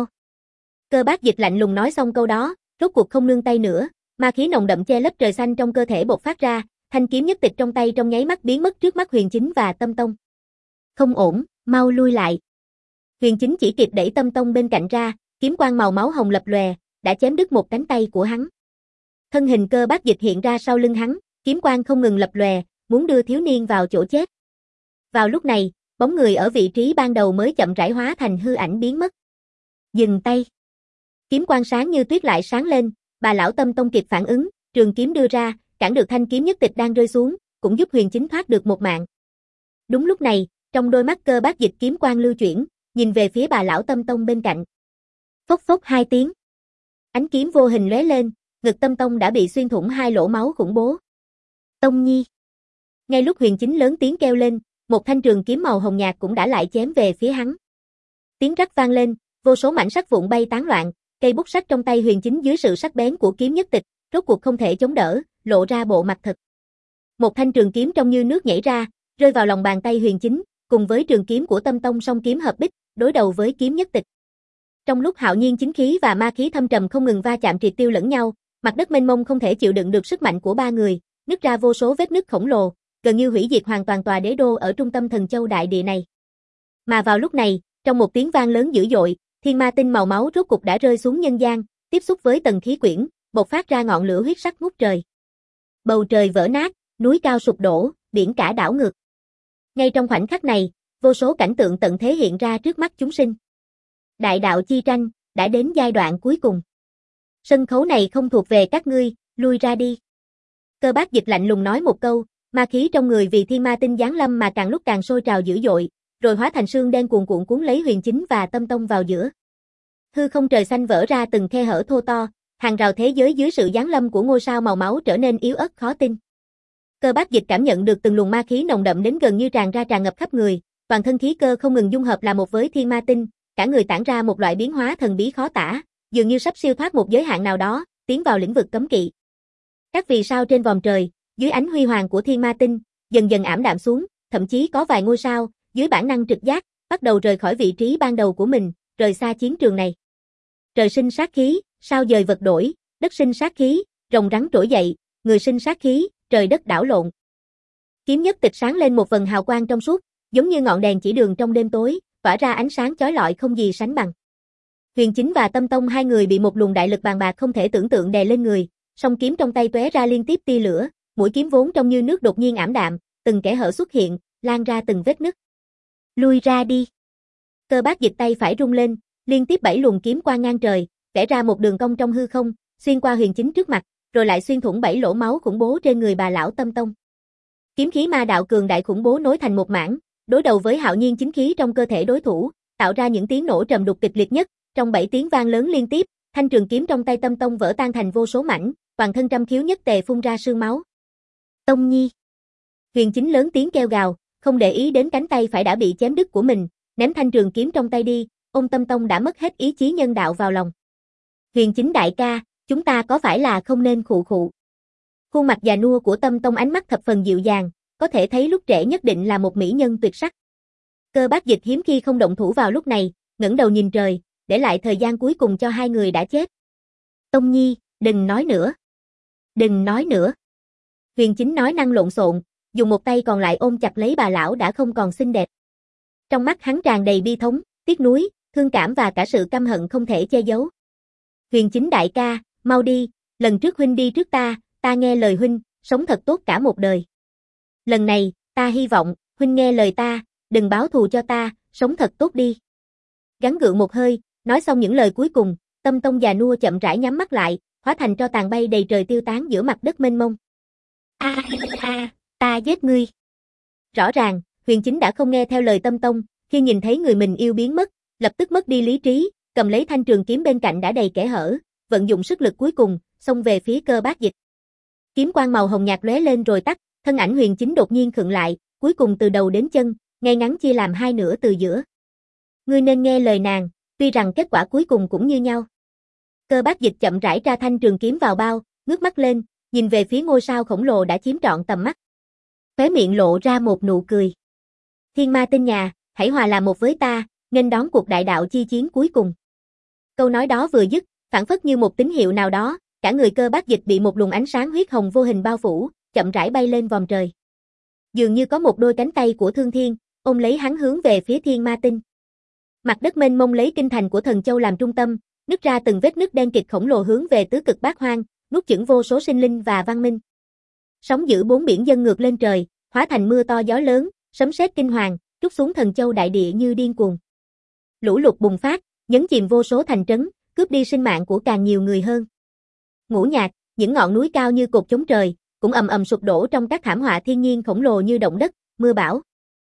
Cơ Bác Dịch lạnh lùng nói xong câu đó, rốt cuộc không nương tay nữa, ma khí nồng đậm che lấp trời xanh trong cơ thể bộc phát ra, thanh kiếm nhất tịch trong tay trong nháy mắt biến mất trước mắt Huyền Chính và Tâm Tông. Không ổn, mau lui lại. Huyền Chính chỉ kịp đẩy Tâm Tông bên cạnh ra, kiếm quang màu máu hồng lập lòe, đã chém đứt một cánh tay của hắn. Thân hình Cơ Bác Dịch hiện ra sau lưng hắn, kiếm quang không ngừng lập lòe, muốn đưa thiếu niên vào chỗ chết. Vào lúc này, bóng người ở vị trí ban đầu mới chậm rãi hóa thành hư ảnh biến mất. Dừng tay. Kiếm quang sáng như tuyết lại sáng lên, bà lão Tâm Tông kịp phản ứng, trường kiếm đưa ra, cản được thanh kiếm nhất tịch đang rơi xuống, cũng giúp Huyền Chính thoát được một mạng. Đúng lúc này, trong đôi mắt Cơ Bác Dịch kiếm quang lưu chuyển, nhìn về phía bà lão Tâm Tông bên cạnh. Phốc phốc hai tiếng. Ánh kiếm vô hình lóe lên, ngực Tâm Tông đã bị xuyên thủng hai lỗ máu khủng bố. Tông Nhi. Ngay lúc Huyền Chính lớn tiếng kêu lên, một thanh trường kiếm màu hồng nhạt cũng đã lại chém về phía hắn. Tiếng rắc vang lên, vô số mảnh sắt vụn bay tán loạn, cây bút sắt trong tay Huyền Chính dưới sự sắc bén của kiếm nhất tịch, rốt cuộc không thể chống đỡ, lộ ra bộ mặt thật. Một thanh trường kiếm trông như nước nhảy ra, rơi vào lòng bàn tay Huyền Chính, cùng với trường kiếm của Tâm Tông song kiếm hợp bích, đối đầu với kiếm nhất tịch. Trong lúc hạo nhiên chính khí và ma khí thâm trầm không ngừng va chạm triệt tiêu lẫn nhau, mặt đất mênh mông không thể chịu đựng được sức mạnh của ba người, nứt ra vô số vết nứt khổng lồ, gần như hủy diệt hoàn toàn tòa đế đô ở trung tâm Thần Châu đại địa này. Mà vào lúc này, trong một tiếng vang lớn dữ dội, thiên ma tinh màu máu rốt cục đã rơi xuống nhân gian, tiếp xúc với tầng khí quyển, bộc phát ra ngọn lửa huyết sắc ngút trời. Bầu trời vỡ nát, núi cao sụp đổ, biển cả đảo ngược. Ngay trong khoảnh khắc này, vô số cảnh tượng tận thế hiện ra trước mắt chúng sinh. Đại đạo chi tranh đã đến giai đoạn cuối cùng. Sân khấu này không thuộc về các ngươi, lui ra đi. Cơ Bác Dịch lạnh lùng nói một câu, ma khí trong người vì thiên ma tinh giáng lâm mà càng lúc càng sôi trào dữ dội, rồi hóa thành sương đen cuồn cuộn cuốn lấy Huyền Chính và Tâm Tông vào giữa. Hư không trời xanh vỡ ra từng khe hở thô to, hàng rào thế giới dưới sự giáng lâm của ngôi sao màu máu trở nên yếu ớt khó tin. Cơ Bác Dịch cảm nhận được từng luồng ma khí nồng đậm đến gần như tràn ra tràn ngập khắp người, toàn thân khí cơ không ngừng dung hợp là một với thiên ma tinh, cả người tản ra một loại biến hóa thần bí khó tả, dường như sắp siêu thoát một giới hạn nào đó, tiến vào lĩnh vực cấm kỵ. Các vì sao trên vòm trời, dưới ánh huy hoàng của thiên ma tinh, dần dần ảm đạm xuống, thậm chí có vài ngôi sao, dưới bản năng trực giác, bắt đầu rời khỏi vị trí ban đầu của mình, rời xa chiến trường này. Trời sinh sát khí, sao dời vật đổi, đất sinh sát khí, rồng rắn trỗi dậy, người sinh sát khí, trời đất đảo lộn. Kiếm nhất tịch sáng lên một vầng hào quang trong suốt, giống như ngọn đèn chỉ đường trong đêm tối, tỏa ra ánh sáng chói lọi không gì sánh bằng. Huyền Chính và Tâm Tông hai người bị một luồng đại lực bàn bạc không thể tưởng tượng đè lên người, song kiếm trong tay tóe ra liên tiếp tia lửa, mũi kiếm vốn trông như nước đột nhiên ảm đạm, từng kẽ hở xuất hiện, lan ra từng vết nứt. Lui ra đi. Cơ Bác Dịch tay phải rung lên, liên tiếp bảy luồng kiếm qua ngang trời, vẽ ra một đường cong trong hư không, xuyên qua Huyền Chính trước mặt, rồi lại xuyên thủng bảy lỗ máu khủng bố trên người bà lão Tâm Tông. Kiếm khí ma đạo cường đại khủng bố nối thành một mảng, đối đầu với hạo nhiên chính khí trong cơ thể đối thủ, tạo ra những tiếng nổ trầm đục kịch liệt nhất, trong bảy tiếng vang lớn liên tiếp, thanh trường kiếm trong tay Tâm Tông vỡ tan thành vô số mảnh, toàn thân trăm khiếu nhất tề phun ra sương máu. Tông Nhi. Huyền Chính lớn tiếng kêu gào, không để ý đến cánh tay phải đã bị chém đứt của mình, ném thanh trường kiếm trong tay đi, ôm Tâm Tông đã mất hết ý chí nhân đạo vào lòng. Huyền Chính đại ca, chúng ta có phải là không nên khụ khụ? Khuôn mặt già nua của Tâm Tông ánh mắt thập phần dịu dàng, có thể thấy lúc trẻ nhất định là một mỹ nhân tuyệt sắc. Cơ Bác Dịch hiếm khi không động thủ vào lúc này, ngẩng đầu nhìn trời, để lại thời gian cuối cùng cho hai người đã chết. Tông Nhi, đừng nói nữa. Đừng nói nữa. Huyền Chính nói năng lộn xộn, dùng một tay còn lại ôm chặt lấy bà lão đã không còn xinh đẹp. Trong mắt hắn tràn đầy bi thống, tiếc nuối, thương cảm và cả sự căm hận không thể che giấu. Huyền Chính đại ca, mau đi, lần trước huynh đi trước ta, ta nghe lời huynh, sống thật tốt cả một đời. Lần này, ta hy vọng, huynh nghe lời ta, đừng báo thù cho ta, sống thật tốt đi. Gắng gượng một hơi, nói xong những lời cuối cùng, Tâm Tông già nua chậm rãi nhắm mắt lại, hóa thành tro tàn bay đầy trời tiêu tán giữa mặt đất mênh mông. A a, ta giết ngươi. Rõ ràng, Huyền Chính đã không nghe theo lời Tâm Tông, khi nhìn thấy người mình yêu biến mất, lập tức mất đi lý trí, cầm lấy thanh trường kiếm bên cạnh đã đầy kẽ hở, vận dụng sức lực cuối cùng, xông về phía Cơ Bác Dịch. Kiếm quang màu hồng nhạt lóe lên rồi tắt, thân ảnh Huyền Chính đột nhiên khựng lại, cuối cùng từ đầu đến chân, ngay ngắn chia làm hai nửa từ giữa. Ngươi nên nghe lời nàng, tuy rằng kết quả cuối cùng cũng như nhau. Cơ Bác Dịch chậm rãi tra thanh trường kiếm vào bao, ngước mắt lên, nhìn về phía ngôi sao khổng lồ đã chiếm trọn tầm mắt. Khóe miệng lộ ra một nụ cười. Thiên Ma Tinh nhà, hãy hòa làm một với ta, nghênh đón cuộc đại đạo chi chiến cuối cùng. Câu nói đó vừa dứt, phảng phất như một tín hiệu nào đó, cả người Cơ Bác Dịch bị một luồng ánh sáng huyết hồng vô hình bao phủ, chậm rãi bay lên vòm trời. Dường như có một đôi cánh tay của Thương Thiên, ôm lấy hắn hướng về phía Thiên Ma Tinh. Mặt đất mênh mông lấy kinh thành của Thần Châu làm trung tâm, nứt ra từng vết nứt đen kịt khổng lồ hướng về tứ cực bát hoang, nuốt chửng vô số sinh linh và văn minh. Sóng dữ bốn biển dâng ngược lên trời, hóa thành mưa to gió lớn, sấm sét kinh hoàng, trút xuống Thần Châu đại địa như điên cuồng. Lũ lụt bùng phát, nhấn chìm vô số thành trấn, cướp đi sinh mạng của càng nhiều người hơn. Ngũ Nhạc, những ngọn núi cao như cột chống trời, cũng ầm ầm sụp đổ trong các thảm họa thiên nhiên khổng lồ như động đất, mưa bão.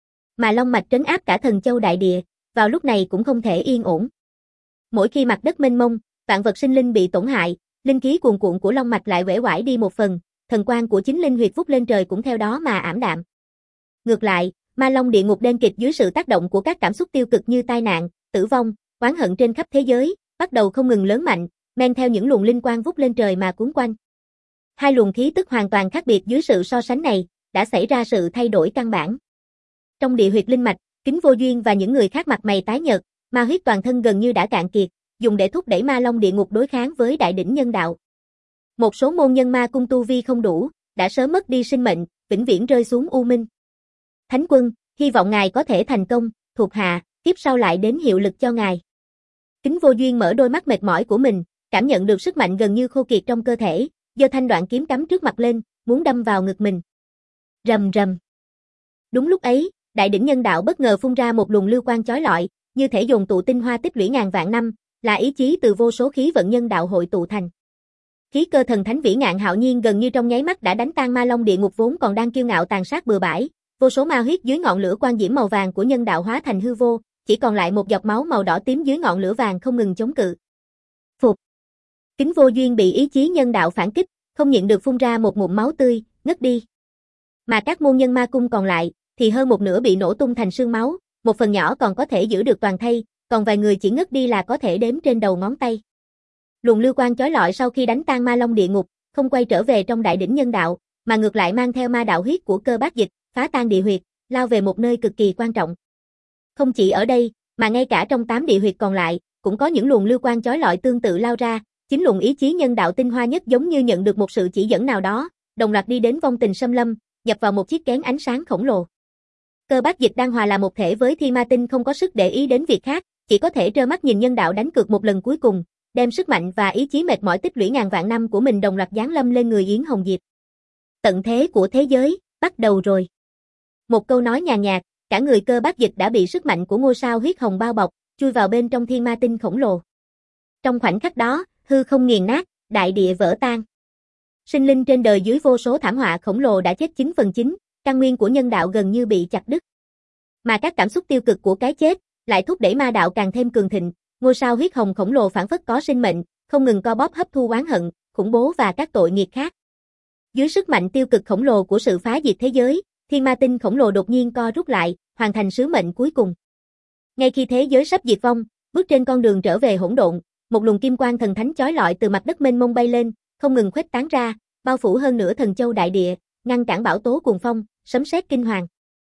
Mà long mạch trấn áp cả Thần Châu đại địa, vào lúc này cũng không thể yên ổn. Mỗi khi mặt đất mênh mông, vạn vật sinh linh bị tổn hại, linh khí cuồn cuộn của long mạch lại uể oải đi một phần, thần quang của chính linh huyệt vút lên trời cũng theo đó mà ảm đạm. Ngược lại, Ma Long địa ngục đen kịt dưới sự tác động của các cảm xúc tiêu cực như tai nạn, tử vong, oán hận trên khắp thế giới, bắt đầu không ngừng lớn mạnh, men theo những luồng linh quang vút lên trời mà cuốn quanh. Hai luồng khí tức hoàn toàn khác biệt dưới sự so sánh này, đã xảy ra sự thay đổi căn bản. Trong địa huyệt linh mạch, Kính Vô Duyên và những người khác mặt mày tái nhợt, ma huyết toàn thân gần như đã cạn kiệt, dùng để thúc đẩy Ma Long địa ngục đối kháng với đại đỉnh nhân đạo. Một số môn nhân ma cung tu vi không đủ, đã sớm mất đi sinh mệnh, vĩnh viễn rơi xuống u minh. Thánh quân, hy vọng ngài có thể thành công, thuộc hạ, tiếp sau lại đến hiệu lực cho ngài. Kính Vô Duyên mở đôi mắt mệt mỏi của mình, cảm nhận được sức mạnh gần như khô kiệt trong cơ thể, giơ thanh đoạn kiếm cắm trước mặt lên, muốn đâm vào ngực mình. Rầm rầm. Đúng lúc ấy, đại đỉnh nhân đạo bất ngờ phun ra một luồng lưu quang chói lọi, như thể dồn tụ tinh hoa tích lũy ngàn vạn năm, là ý chí từ vô số khí vận nhân đạo hội tụ thành. Khí cơ thần thánh vĩ ngạn hạo nhiên gần như trong nháy mắt đã đánh tan Ma Long địa ngục vốn còn đang kiêu ngạo tàn sát bừa bãi, vô số ma huyết dưới ngọn lửa quang diễm màu vàng của nhân đạo hóa thành hư vô, chỉ còn lại một giọt máu màu đỏ tím dưới ngọn lửa vàng không ngừng chống cự. Phục. Kính Vô Duyên bị ý chí nhân đạo phản kích, không nhịn được phun ra một ngụm máu tươi, ngất đi. Mà các môn nhân ma cung còn lại, thì hơn một nửa bị nổ tung thành sương máu, một phần nhỏ còn có thể giữ được toàn thây, còn vài người chỉ ngất đi là có thể đếm trên đầu ngón tay. Luồng lưu quang chói lọi sau khi đánh tan Ma Long địa ngục, không quay trở về trong đại đỉnh nhân đạo, mà ngược lại mang theo ma đạo huyết của Cơ Bác Dịch, phá tan địa huyệt, lao về một nơi cực kỳ quan trọng. Không chỉ ở đây, mà ngay cả trong tám địa huyệt còn lại, cũng có những luồng lưu quang chói lọi tương tự lao ra, chính luồng ý chí nhân đạo tinh hoa nhất giống như nhận được một sự chỉ dẫn nào đó, đồng loạt đi đến vong tình xâm lâm, nhập vào một chiếc kén ánh sáng khổng lồ. Cơ Bác Dịch đang hòa là một thể với Thiên Ma Tinh không có sức để ý đến việc khác, chỉ có thể trơ mắt nhìn nhân đạo đánh cược một lần cuối cùng, đem sức mạnh và ý chí mệt mỏi tích lũy ngàn vạn năm của mình đồng loạt giáng lâm lên người Yến Hồng Diệp. Tận thế của thế giới, bắt đầu rồi. Một câu nói nhàn nhạt, cả người Cơ Bác Dịch đã bị sức mạnh của ngôi sao huyết hồng bao bọc, chui vào bên trong Thiên Ma Tinh khổng lồ. Trong khoảnh khắc đó, hư không nghiền nát, đại địa vỡ tan. Sinh linh trên đời dưới vô số thảm họa khổng lồ đã chết chín phần chín, căn nguyên của nhân đạo gần như bị chặt đứt. Mà các cảm xúc tiêu cực của cái chết lại thúc đẩy ma đạo càng thêm cường thịnh, ngôi sao huyết hồng khổng lồ phảng phất có sinh mệnh, không ngừng co bóp hấp thu oán hận, khủng bố và các tội nghiệt khác. Dưới sức mạnh tiêu cực khổng lồ của sự phá diệt thế giới, Thiên Ma Tinh khổng lồ đột nhiên co rút lại, hoàn thành sứ mệnh cuối cùng. Ngay khi thế giới sắp diệt vong, bước trên con đường trở về hỗn độn, một luồng kim quang thần thánh chói lọi từ mặt đất mênh mông bay lên, không ngừng khuếch tán ra, bao phủ hơn nửa Thần Châu đại địa, ngăn cản bão tố cuồng phong, sấm sét kinh hoàng.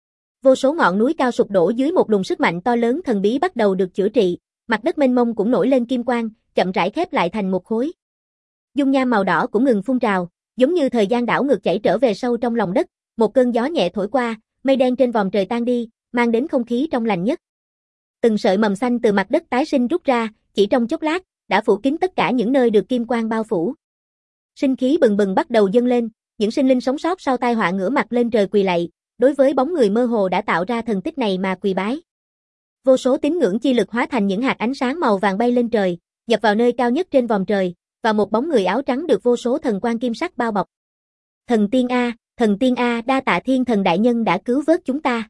Vô số ngọn núi cao sụp đổ dưới một luồng sức mạnh to lớn thần bí bắt đầu được chữa trị, mặt đất mênh mông cũng nổi lên kim quang, chậm rãi khép lại thành một khối. Dung nham màu đỏ cũng ngừng phun trào, giống như thời gian đảo ngược chảy trở về sâu trong lòng đất, một cơn gió nhẹ thổi qua, mây đen trên vòm trời tan đi, mang đến không khí trong lành nhất. Từng sợi mầm xanh từ mặt đất tái sinh rút ra, chỉ trong chốc lát, đã phủ kín tất cả những nơi được kim quang bao phủ. Sinh khí bừng bừng bắt đầu dâng lên, những sinh linh sống sót sau tai họa ngửa mặt lên trời quỳ lạy, đối với bóng người mơ hồ đã tạo ra thần tích này mà quỳ bái. Vô số tín ngưỡng chi lực hóa thành những hạt ánh sáng màu vàng bay lên trời, nhập vào nơi cao nhất trên vòm trời, và một bóng người áo trắng được vô số thần quang kim sắc bao bọc. Thần tiên A, thần tiên A, đa tạ thiên thần đại nhân đã cứu vớt chúng ta.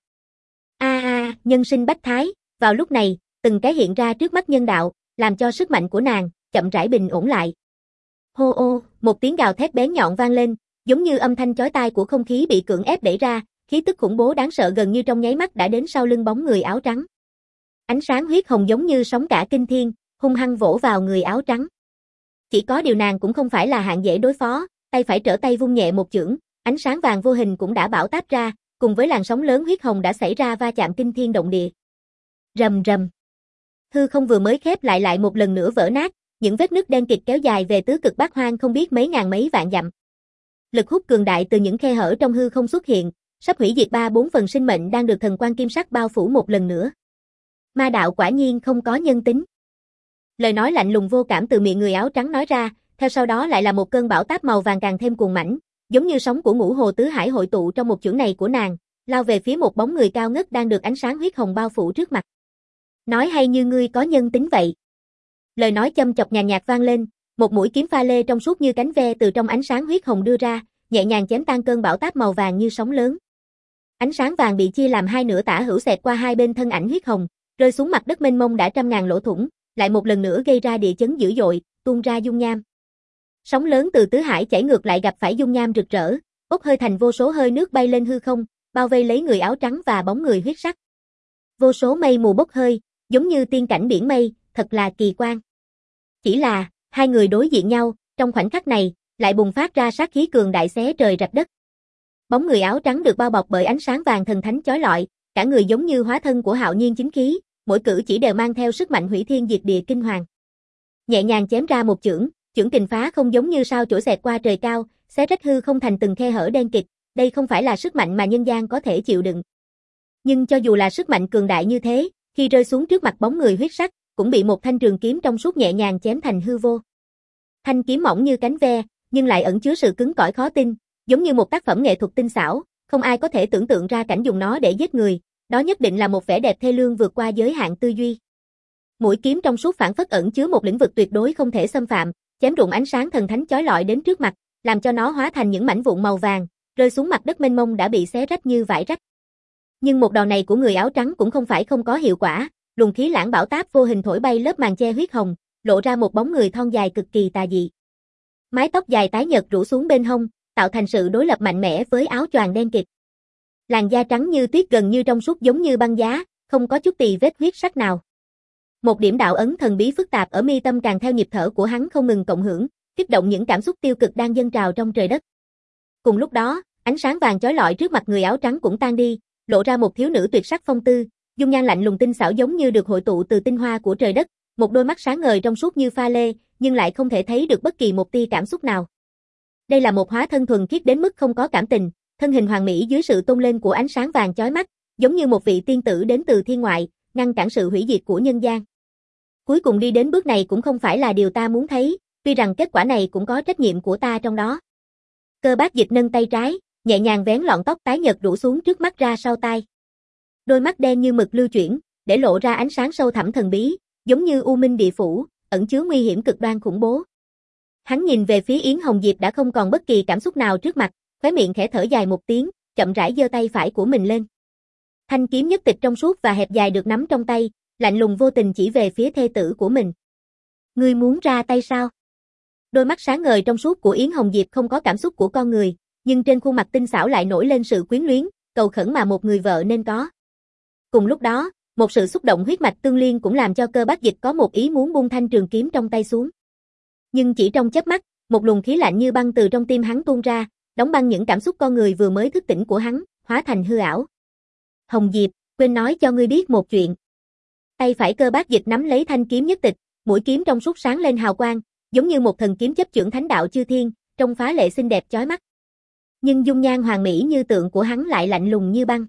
A a, nhân sinh bách thái, vào lúc này, từng cái hiện ra trước mắt nhân đạo, làm cho sức mạnh của nàng chậm rãi bình ổn lại. Hô ô, một tiếng gào thét bén nhọn vang lên, giống như âm thanh chói tai của không khí bị cưỡng ép đẩy ra, khí tức khủng bố đáng sợ gần như trong nháy mắt đã đến sau lưng bóng người áo trắng. Ánh sáng huyết hồng giống như sóng cả kinh thiên, hung hăng vỗ vào người áo trắng. Chỉ có điều nàng cũng không phải là hạng dễ đối phó, tay phải trở tay vung nhẹ một chưởng, ánh sáng vàng vô hình cũng đã bão táp ra, cùng với làn sóng lớn huyết hồng đã xảy ra va chạm kinh thiên động địa. Rầm rầm. Hư không vừa mới khép lại lại một lần nữa vỡ nát, những vết nứt đen kịt kéo dài về tứ cực bát hoang không biết mấy ngàn mấy vạn dặm. Lực hút cường đại từ những khe hở trong hư không xuất hiện, sắp hủy diệt ba bốn phần sinh mệnh đang được thần quang kim sắc bao phủ một lần nữa. Ma đạo quả nhiên không có nhân tính. Lời nói lạnh lùng vô cảm từ miệng người áo trắng nói ra, theo sau đó lại là một cơn bão táp màu vàng càng thêm cuồng mãnh, giống như sóng của ngũ hồ tứ hải hội tụ trong một chưởng này của nàng, lao về phía một bóng người cao ngất đang được ánh sáng huyết hồng bao phủ trước mặt. Nói hay như ngươi có nhân tính vậy. Lời nói châm chọc nhàn nhạt vang lên, một mũi kiếm pha lê trong suốt như cánh ve từ trong ánh sáng huyết hồng đưa ra, nhẹ nhàng chém tan cơn bão táp màu vàng như sóng lớn. Ánh sáng vàng bị chia làm hai nửa tả hữu xẹt qua hai bên thân ảnh huyết hồng, rơi xuống mặt đất mênh mông đã trăm ngàn lỗ thủng, lại một lần nữa gây ra địa chấn dữ dội, tuôn ra dung nham. Sóng lớn từ tứ hải chảy ngược lại gặp phải dung nham rực rỡ, bốc hơi thành vô số hơi nước bay lên hư không, bao vây lấy người áo trắng và bóng người huyết sắc. Vô số mây mù bốc hơi, giống như tiên cảnh biển mây, thật là kỳ quan. Chỉ là, hai người đối diện nhau, trong khoảnh khắc này, lại bùng phát ra sát khí cường đại xé trời rạch đất. Bóng người áo trắng được bao bọc bởi ánh sáng vàng thần thánh chói lọi, cả người giống như hóa thân của hạo nhiên chính khí, mỗi cử chỉ đều mang theo sức mạnh hủy thiên diệt địa kinh hoàng. Nhẹ nhàng chém ra một chưởng, chưởng kình phá không giống như sao chổi xẹt qua trời cao, xé rách hư không thành từng khe hở đen kịt, đây không phải là sức mạnh mà nhân gian có thể chịu đựng. Nhưng cho dù là sức mạnh cường đại như thế, khi rơi xuống trước mặt bóng người huyết sắc, cũng bị một thanh trường kiếm trong suốt nhẹ nhàng chém thành hư vô. Thanh kiếm mỏng như cánh ve, nhưng lại ẩn chứa sự cứng cỏi khó tin, giống như một tác phẩm nghệ thuật tinh xảo, không ai có thể tưởng tượng ra cảnh dùng nó để giết người, đó nhất định là một vẻ đẹp thê lương vượt qua giới hạn tư duy. Mũi kiếm trong suốt phảng phất ẩn chứa một lĩnh vực tuyệt đối không thể xâm phạm, chém rụng ánh sáng thần thánh chói lọi đến trước mặt, làm cho nó hóa thành những mảnh vụn màu vàng, rơi xuống mặt đất mênh mông đã bị xé rách như vải rách. Nhưng một đòn này của người áo trắng cũng không phải không có hiệu quả, luồng khí lãng bão táp vô hình thổi bay lớp màn che huyết hồng, lộ ra một bóng người thon dài cực kỳ tà dị. Mái tóc dài tái nhợt rủ xuống bên hông, tạo thành sự đối lập mạnh mẽ với áo choàng đen kịt. Làn da trắng như tuyết gần như trong suốt giống như băng giá, không có chút tì vết huyết sắc nào. Một điểm đạo ấn thần bí phức tạp ở mi tâm càng theo nhịp thở của hắn không ngừng cộng hưởng, kích động những cảm xúc tiêu cực đang dâng trào trong trời đất. Cùng lúc đó, ánh sáng vàng chói lọi trước mặt người áo trắng cũng tan đi, lộ ra một thiếu nữ tuyệt sắc phong tư, dung nhan lạnh lùng tinh xảo giống như được hội tụ từ tinh hoa của trời đất, một đôi mắt sáng ngời trong suốt như pha lê, nhưng lại không thể thấy được bất kỳ một tia cảm xúc nào. Đây là một hóa thân thuần khiết đến mức không có cảm tình, thân hình hoàn mỹ dưới sự tôn lên của ánh sáng vàng chói mắt, giống như một vị tiên tử đến từ thiên ngoại, ngăn cản sự hủy diệt của nhân gian. Cuối cùng đi đến bước này cũng không phải là điều ta muốn thấy, tuy rằng kết quả này cũng có trách nhiệm của ta trong đó. Cơ Bác Dịch nâng tay trái, nhẹ nhàng vén lọn tóc tái nhợt rủ xuống trước mắt ra sau tai. Đôi mắt đen như mực lưu chuyển, để lộ ra ánh sáng sâu thẳm thần bí, giống như u minh địa phủ, ẩn chứa nguy hiểm cực đoan khủng bố. Hắn nhìn về phía Yến Hồng Diệp đã không còn bất kỳ cảm xúc nào trước mặt, khóe miệng khẽ thở dài một tiếng, chậm rãi giơ tay phải của mình lên. Thanh kiếm nhất tịch trong suốt và hẹp dài được nắm trong tay, lạnh lùng vô tình chỉ về phía thê tử của mình. Ngươi muốn ra tay sao? Đôi mắt sáng ngời trong suốt của Yến Hồng Diệp không có cảm xúc của con người, nhưng trên khuôn mặt tinh xảo lại nổi lên sự quyến luyến, cầu khẩn mà một người vợ nên có. Cùng lúc đó, một sự xúc động huyết mạch tương liên cũng làm cho Cơ Bác Dịch có một ý muốn buông thanh trường kiếm trong tay xuống. Nhưng chỉ trong chớp mắt, một luồng khí lạnh như băng từ trong tim hắn tuôn ra, đóng băng những cảm xúc con người vừa mới thức tỉnh của hắn, hóa thành hư ảo. Hồng Diệp, quên nói cho ngươi biết một chuyện. Tay phải Cơ Bác Dịch nắm lấy thanh kiếm nhất tịch, mũi kiếm trong suốt sáng lên hào quang, giống như một thần kiếm chấp chưởng thánh đạo chư thiên, trông phá lệ xinh đẹp chói mắt. Nhưng dung nhan hoàn mỹ như tượng của hắn lại lạnh lùng như băng.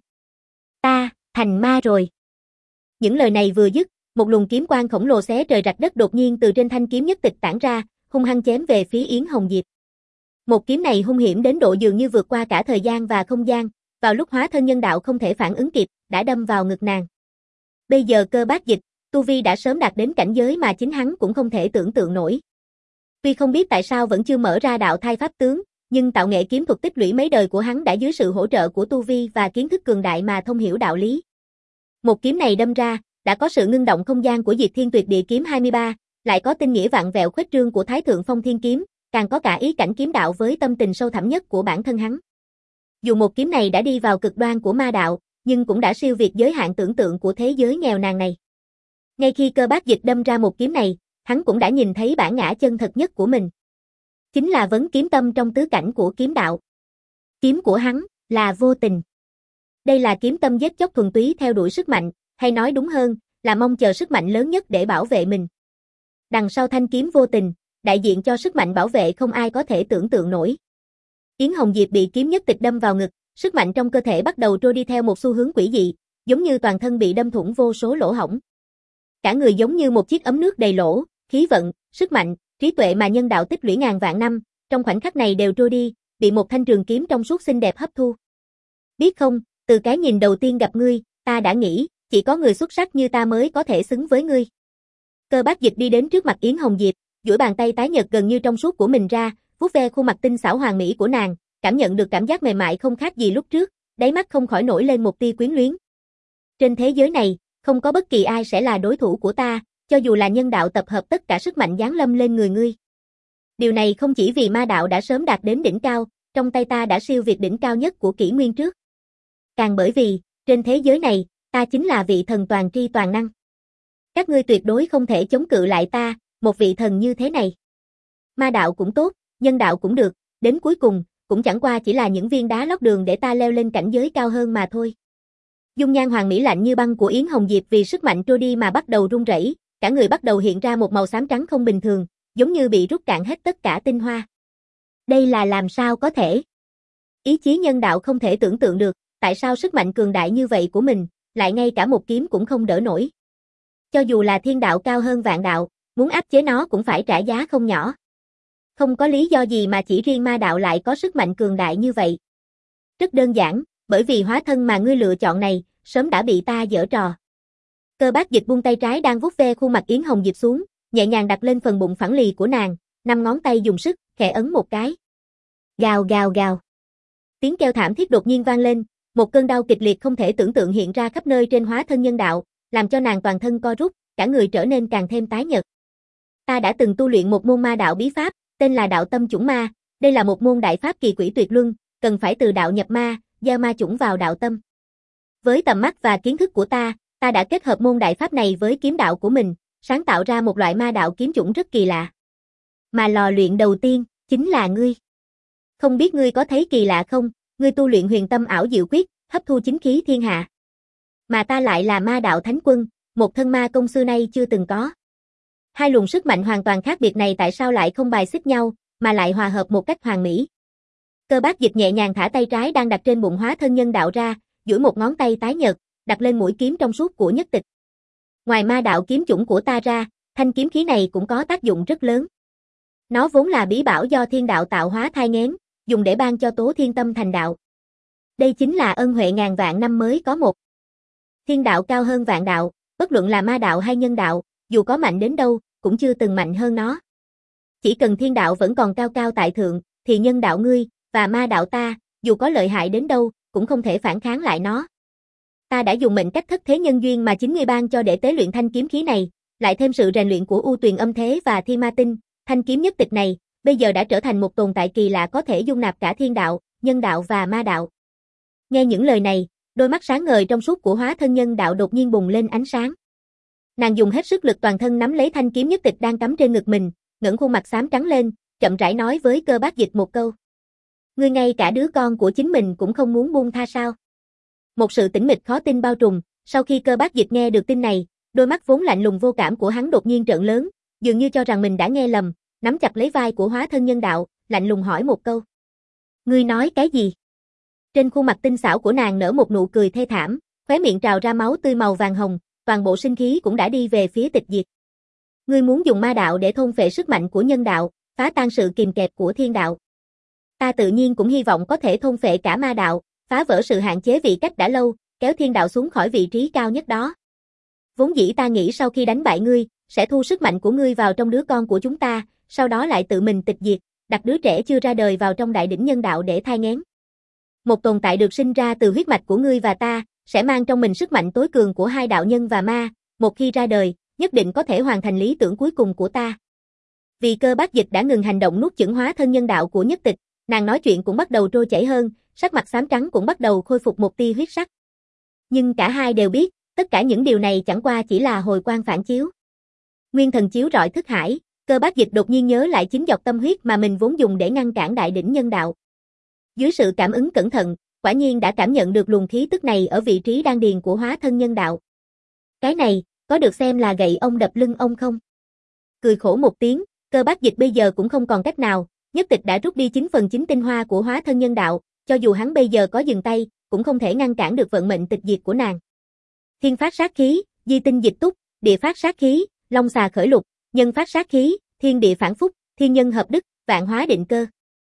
Ta, thành ma rồi. Những lời này vừa dứt, một luồng kiếm quang khổng lồ xé trời rạch đất đột nhiên từ trên thanh kiếm nhất tịch tản ra, hung hăng chém về phía Yến Hồng Diệp. Một kiếm này hung hiểm đến độ dường như vượt qua cả thời gian và không gian, vào lúc hóa thân nhân đạo không thể phản ứng kịp, đã đâm vào ngực nàng. Bây giờ Cơ Bác Dịch, tu vi đã sớm đạt đến cảnh giới mà chính hắn cũng không thể tưởng tượng nổi. Tuy không biết tại sao vẫn chưa mở ra đạo thai pháp tướng, nhưng tạo nghệ kiếm thuật tích lũy mấy đời của hắn đã dưới sự hỗ trợ của tu vi và kiến thức cường đại mà thông hiểu đạo lý. Một kiếm này đâm ra, đã có sự ngưng động không gian của Diệt Thiên Tuyệt Địa Kiếm hai mươi ba, lại có tinh nghĩa vạn vẹo khuếch trương của Thái Thượng Phong Thiên Kiếm, càng có cả ý cảnh kiếm đạo với tâm tình sâu thẳm nhất của bản thân hắn. Dù một kiếm này đã đi vào cực đoan của ma đạo, nhưng cũng đã siêu việt giới hạn tưởng tượng của thế giới nghèo nàn này. Ngay khi Cơ Bác Dịch đâm ra một kiếm này, hắn cũng đã nhìn thấy bản ngã chân thật nhất của mình. Chính là vấn kiếm tâm trong tứ cảnh của kiếm đạo. Kiếm của hắn là vô tình. Đây là kiếm tâm giết chóc thuần túy theo đuổi sức mạnh, hay nói đúng hơn, là mong chờ sức mạnh lớn nhất để bảo vệ mình. Đằng sau thanh kiếm vô tình, đại diện cho sức mạnh bảo vệ không ai có thể tưởng tượng nổi. Yến Hồng Diệp bị kiếm nhất tịch đâm vào ngực, sức mạnh trong cơ thể bắt đầu trôi đi theo một xu hướng quỷ dị, giống như toàn thân bị đâm thủng vô số lỗ hổng. Cả người giống như một chiếc ấm nước đầy lỗ, khí vận, sức mạnh, trí tuệ mà nhân đạo tích lũy ngàn vạn năm, trong khoảnh khắc này đều trôi đi, bị một thanh trường kiếm trong suốt xinh đẹp hấp thu. Biết không, từ cái nhìn đầu tiên gặp ngươi, ta đã nghĩ, chỉ có người xuất sắc như ta mới có thể xứng với ngươi. Cơ Bác Dịch đi đến trước mặt Yến Hồng Diệp, duỗi bàn tay tái nhợt gần như trong suốt của mình ra, vuốt ve khuôn mặt tinh xảo hoàn mỹ của nàng, cảm nhận được cảm giác mềm mại không khác gì lúc trước, đáy mắt không khỏi nổi lên một tia quyến luyến. Trên thế giới này, không có bất kỳ ai sẽ là đối thủ của ta, cho dù là nhân đạo tập hợp tất cả sức mạnh giáng lâm lên người ngươi. Điều này không chỉ vì ma đạo đã sớm đạt đến đỉnh cao, trong tay ta đã siêu việt đỉnh cao nhất của kỷ nguyên trước. Càng bởi vì, trên thế giới này, ta chính là vị thần toàn tri toàn năng. Các ngươi tuyệt đối không thể chống cự lại ta, một vị thần như thế này. Ma đạo cũng tốt, nhân đạo cũng được, đến cuối cùng, cũng chẳng qua chỉ là những viên đá lót đường để ta leo lên cảnh giới cao hơn mà thôi. Dung nhan hoàng mỹ lạnh như băng của Yến Hồng Diệp vì sức mạnh trôi đi mà bắt đầu run rẩy, cả người bắt đầu hiện ra một màu xám trắng không bình thường, giống như bị rút cạn hết tất cả tinh hoa. Đây là làm sao có thể? Ý chí nhân đạo không thể tưởng tượng được, tại sao sức mạnh cường đại như vậy của mình, lại ngay cả một kiếm cũng không đỡ nổi. Cho dù là thiên đạo cao hơn vạn đạo, muốn áp chế nó cũng phải trả giá không nhỏ. Không có lý do gì mà chỉ riêng ma đạo lại có sức mạnh cường đại như vậy. Rất đơn giản, bởi vì hóa thân mà ngươi lựa chọn này, sớm đã bị ta giở trò. Cơ Bác Dịch buông tay trái đang vuốt ve khuôn mặt Yến Hồng Diệp xuống, nhẹ nhàng đặt lên phần bụng phẳng lì của nàng, năm ngón tay dùng sức, khẽ ấn một cái. Gào gào gào. Tiếng kêu thảm thiết đột nhiên vang lên, một cơn đau kịch liệt không thể tưởng tượng hiện ra khắp nơi trên hóa thân nhân đạo, làm cho nàng toàn thân co rút, cả người trở nên càng thêm tái nhợt. Ta đã từng tu luyện một môn ma đạo bí pháp, tên là đạo tâm chủng ma, đây là một môn đại pháp kỳ quỷ tuyệt luân, cần phải từ đạo nhập ma, gieo ma chủng vào đạo tâm. Với tầm mắt và kiến thức của ta, ta đã kết hợp môn đại pháp này với kiếm đạo của mình, sáng tạo ra một loại ma đạo kiếm chủng rất kỳ lạ. Mà lò luyện đầu tiên, chính là ngươi. Không biết ngươi có thấy kỳ lạ không, ngươi tu luyện huyền tâm ảo diệu quyết, hấp thu chính khí thiên hạ. Mà ta lại là ma đạo thánh quân, một thân ma công xưa nay chưa từng có. Hai luồng sức mạnh hoàn toàn khác biệt này tại sao lại không bài xích nhau, mà lại hòa hợp một cách hoàn mỹ. Cơ Bác Dịch nhẹ nhàng thả tay trái đang đặt trên bụng hóa thân nhân đạo ra, duỗi một ngón tay tái nhợt, đặt lên mũi kiếm trong suốt của nhất tịch. Ngoài ma đạo kiếm chủng của ta ra, thanh kiếm khí này cũng có tác dụng rất lớn. Nó vốn là bí bảo do thiên đạo tạo hóa thai nghén, dùng để ban cho Tố Thiên Tâm thành đạo. Đây chính là ân huệ ngàn vạn năm mới có một. Thiên đạo cao hơn vạn đạo, bất luận là ma đạo hay nhân đạo, dù có mạnh đến đâu, cũng chưa từng mạnh hơn nó. Chỉ cần thiên đạo vẫn còn cao cao tại thượng, thì nhân đạo ngươi, và ma đạo ta, dù có lợi hại đến đâu, cũng không thể phản kháng lại nó. Ta đã dùng mệnh cách thất thế nhân duyên mà chính ngươi ban cho để tế luyện thanh kiếm khí này, lại thêm sự rèn luyện của U Tuyền Âm Thế và Thi Ma Tinh, thanh kiếm nhất tịch này, bây giờ đã trở thành một tồn tại kỳ lạ có thể dung nạp cả thiên đạo, nhân đạo và ma đạo. Nghe những lời này, đôi mắt sáng ngời trong suốt của hóa thân nhân đạo đột nhiên bùng lên ánh sáng. Nàng dùng hết sức lực toàn thân nắm lấy thanh kiếm nhất tịch đang cắm trên ngực mình, ngẩng khuôn mặt xám trắng lên, chậm rãi nói với Cơ Bác Dịch một câu. Ngươi ngay cả đứa con của chính mình cũng không muốn buông tha sao? Một sự tĩnh mịch khó tin bao trùm, sau khi Cơ Bác Dịch nghe được tin này, đôi mắt vốn lạnh lùng vô cảm của hắn đột nhiên trợn lớn, dường như cho rằng mình đã nghe lầm, nắm chặt lấy vai của hóa thân nhân đạo, lạnh lùng hỏi một câu. Ngươi nói cái gì? Trên khuôn mặt tinh xảo của nàng nở một nụ cười thê thảm, khóe miệng trào ra máu tươi màu vàng hồng, toàn bộ sinh khí cũng đã đi về phía tịch diệt. Ngươi muốn dùng ma đạo để thôn phệ sức mạnh của nhân đạo, phá tan sự kìm kẹp của thiên đạo. Ta tự nhiên cũng hy vọng có thể thôn phệ cả ma đạo, phá vỡ sự hạn chế vị cách đã lâu, kéo thiên đạo xuống khỏi vị trí cao nhất đó. Vốn dĩ ta nghĩ sau khi đánh bại ngươi, sẽ thu sức mạnh của ngươi vào trong đứa con của chúng ta, sau đó lại tự mình tịch diệt, đặt đứa trẻ chưa ra đời vào trong đại đỉnh nhân đạo để thai nghén. Một tồn tại được sinh ra từ huyết mạch của ngươi và ta, sẽ mang trong mình sức mạnh tối cường của hai đạo nhân và ma, một khi ra đời, nhất định có thể hoàn thành lý tưởng cuối cùng của ta. Vì Cơ Bác Dịch đã ngừng hành động nuốt chửng hóa thân nhân đạo của nhất tịch, nàng nói chuyện cũng bắt đầu trôi chảy hơn, sắc mặt xám trắng cũng bắt đầu khôi phục một tia huyết sắc. Nhưng cả hai đều biết, tất cả những điều này chẳng qua chỉ là hồi quang phản chiếu. Nguyên thần chiếu rọi thức hải, Cơ Bác Dịch đột nhiên nhớ lại chính giọt tâm huyết mà mình vốn dùng để ngăn cản đại đỉnh nhân đạo. Dưới sự cảm ứng cẩn thận, quả nhiên đã cảm nhận được luồng khí tức này ở vị trí đan điền của hóa thân nhân đạo. Cái này, có được xem là gậy ông đập lưng ông không? Cười khổ một tiếng, Cơ Bác Dịch bây giờ cũng không còn cách nào, Nhất Tịch đã rút đi chín phần chín tinh hoa của hóa thân nhân đạo, cho dù hắn bây giờ có dừng tay, cũng không thể ngăn cản được vận mệnh tịch diệt của nàng. Thiên phát sát khí, di tinh dịch túc, địa phát sát khí, long xà khởi lục, nhân phát sát khí, thiên địa phản phúc, thiên nhân hợp đức, vạn hóa định cơ.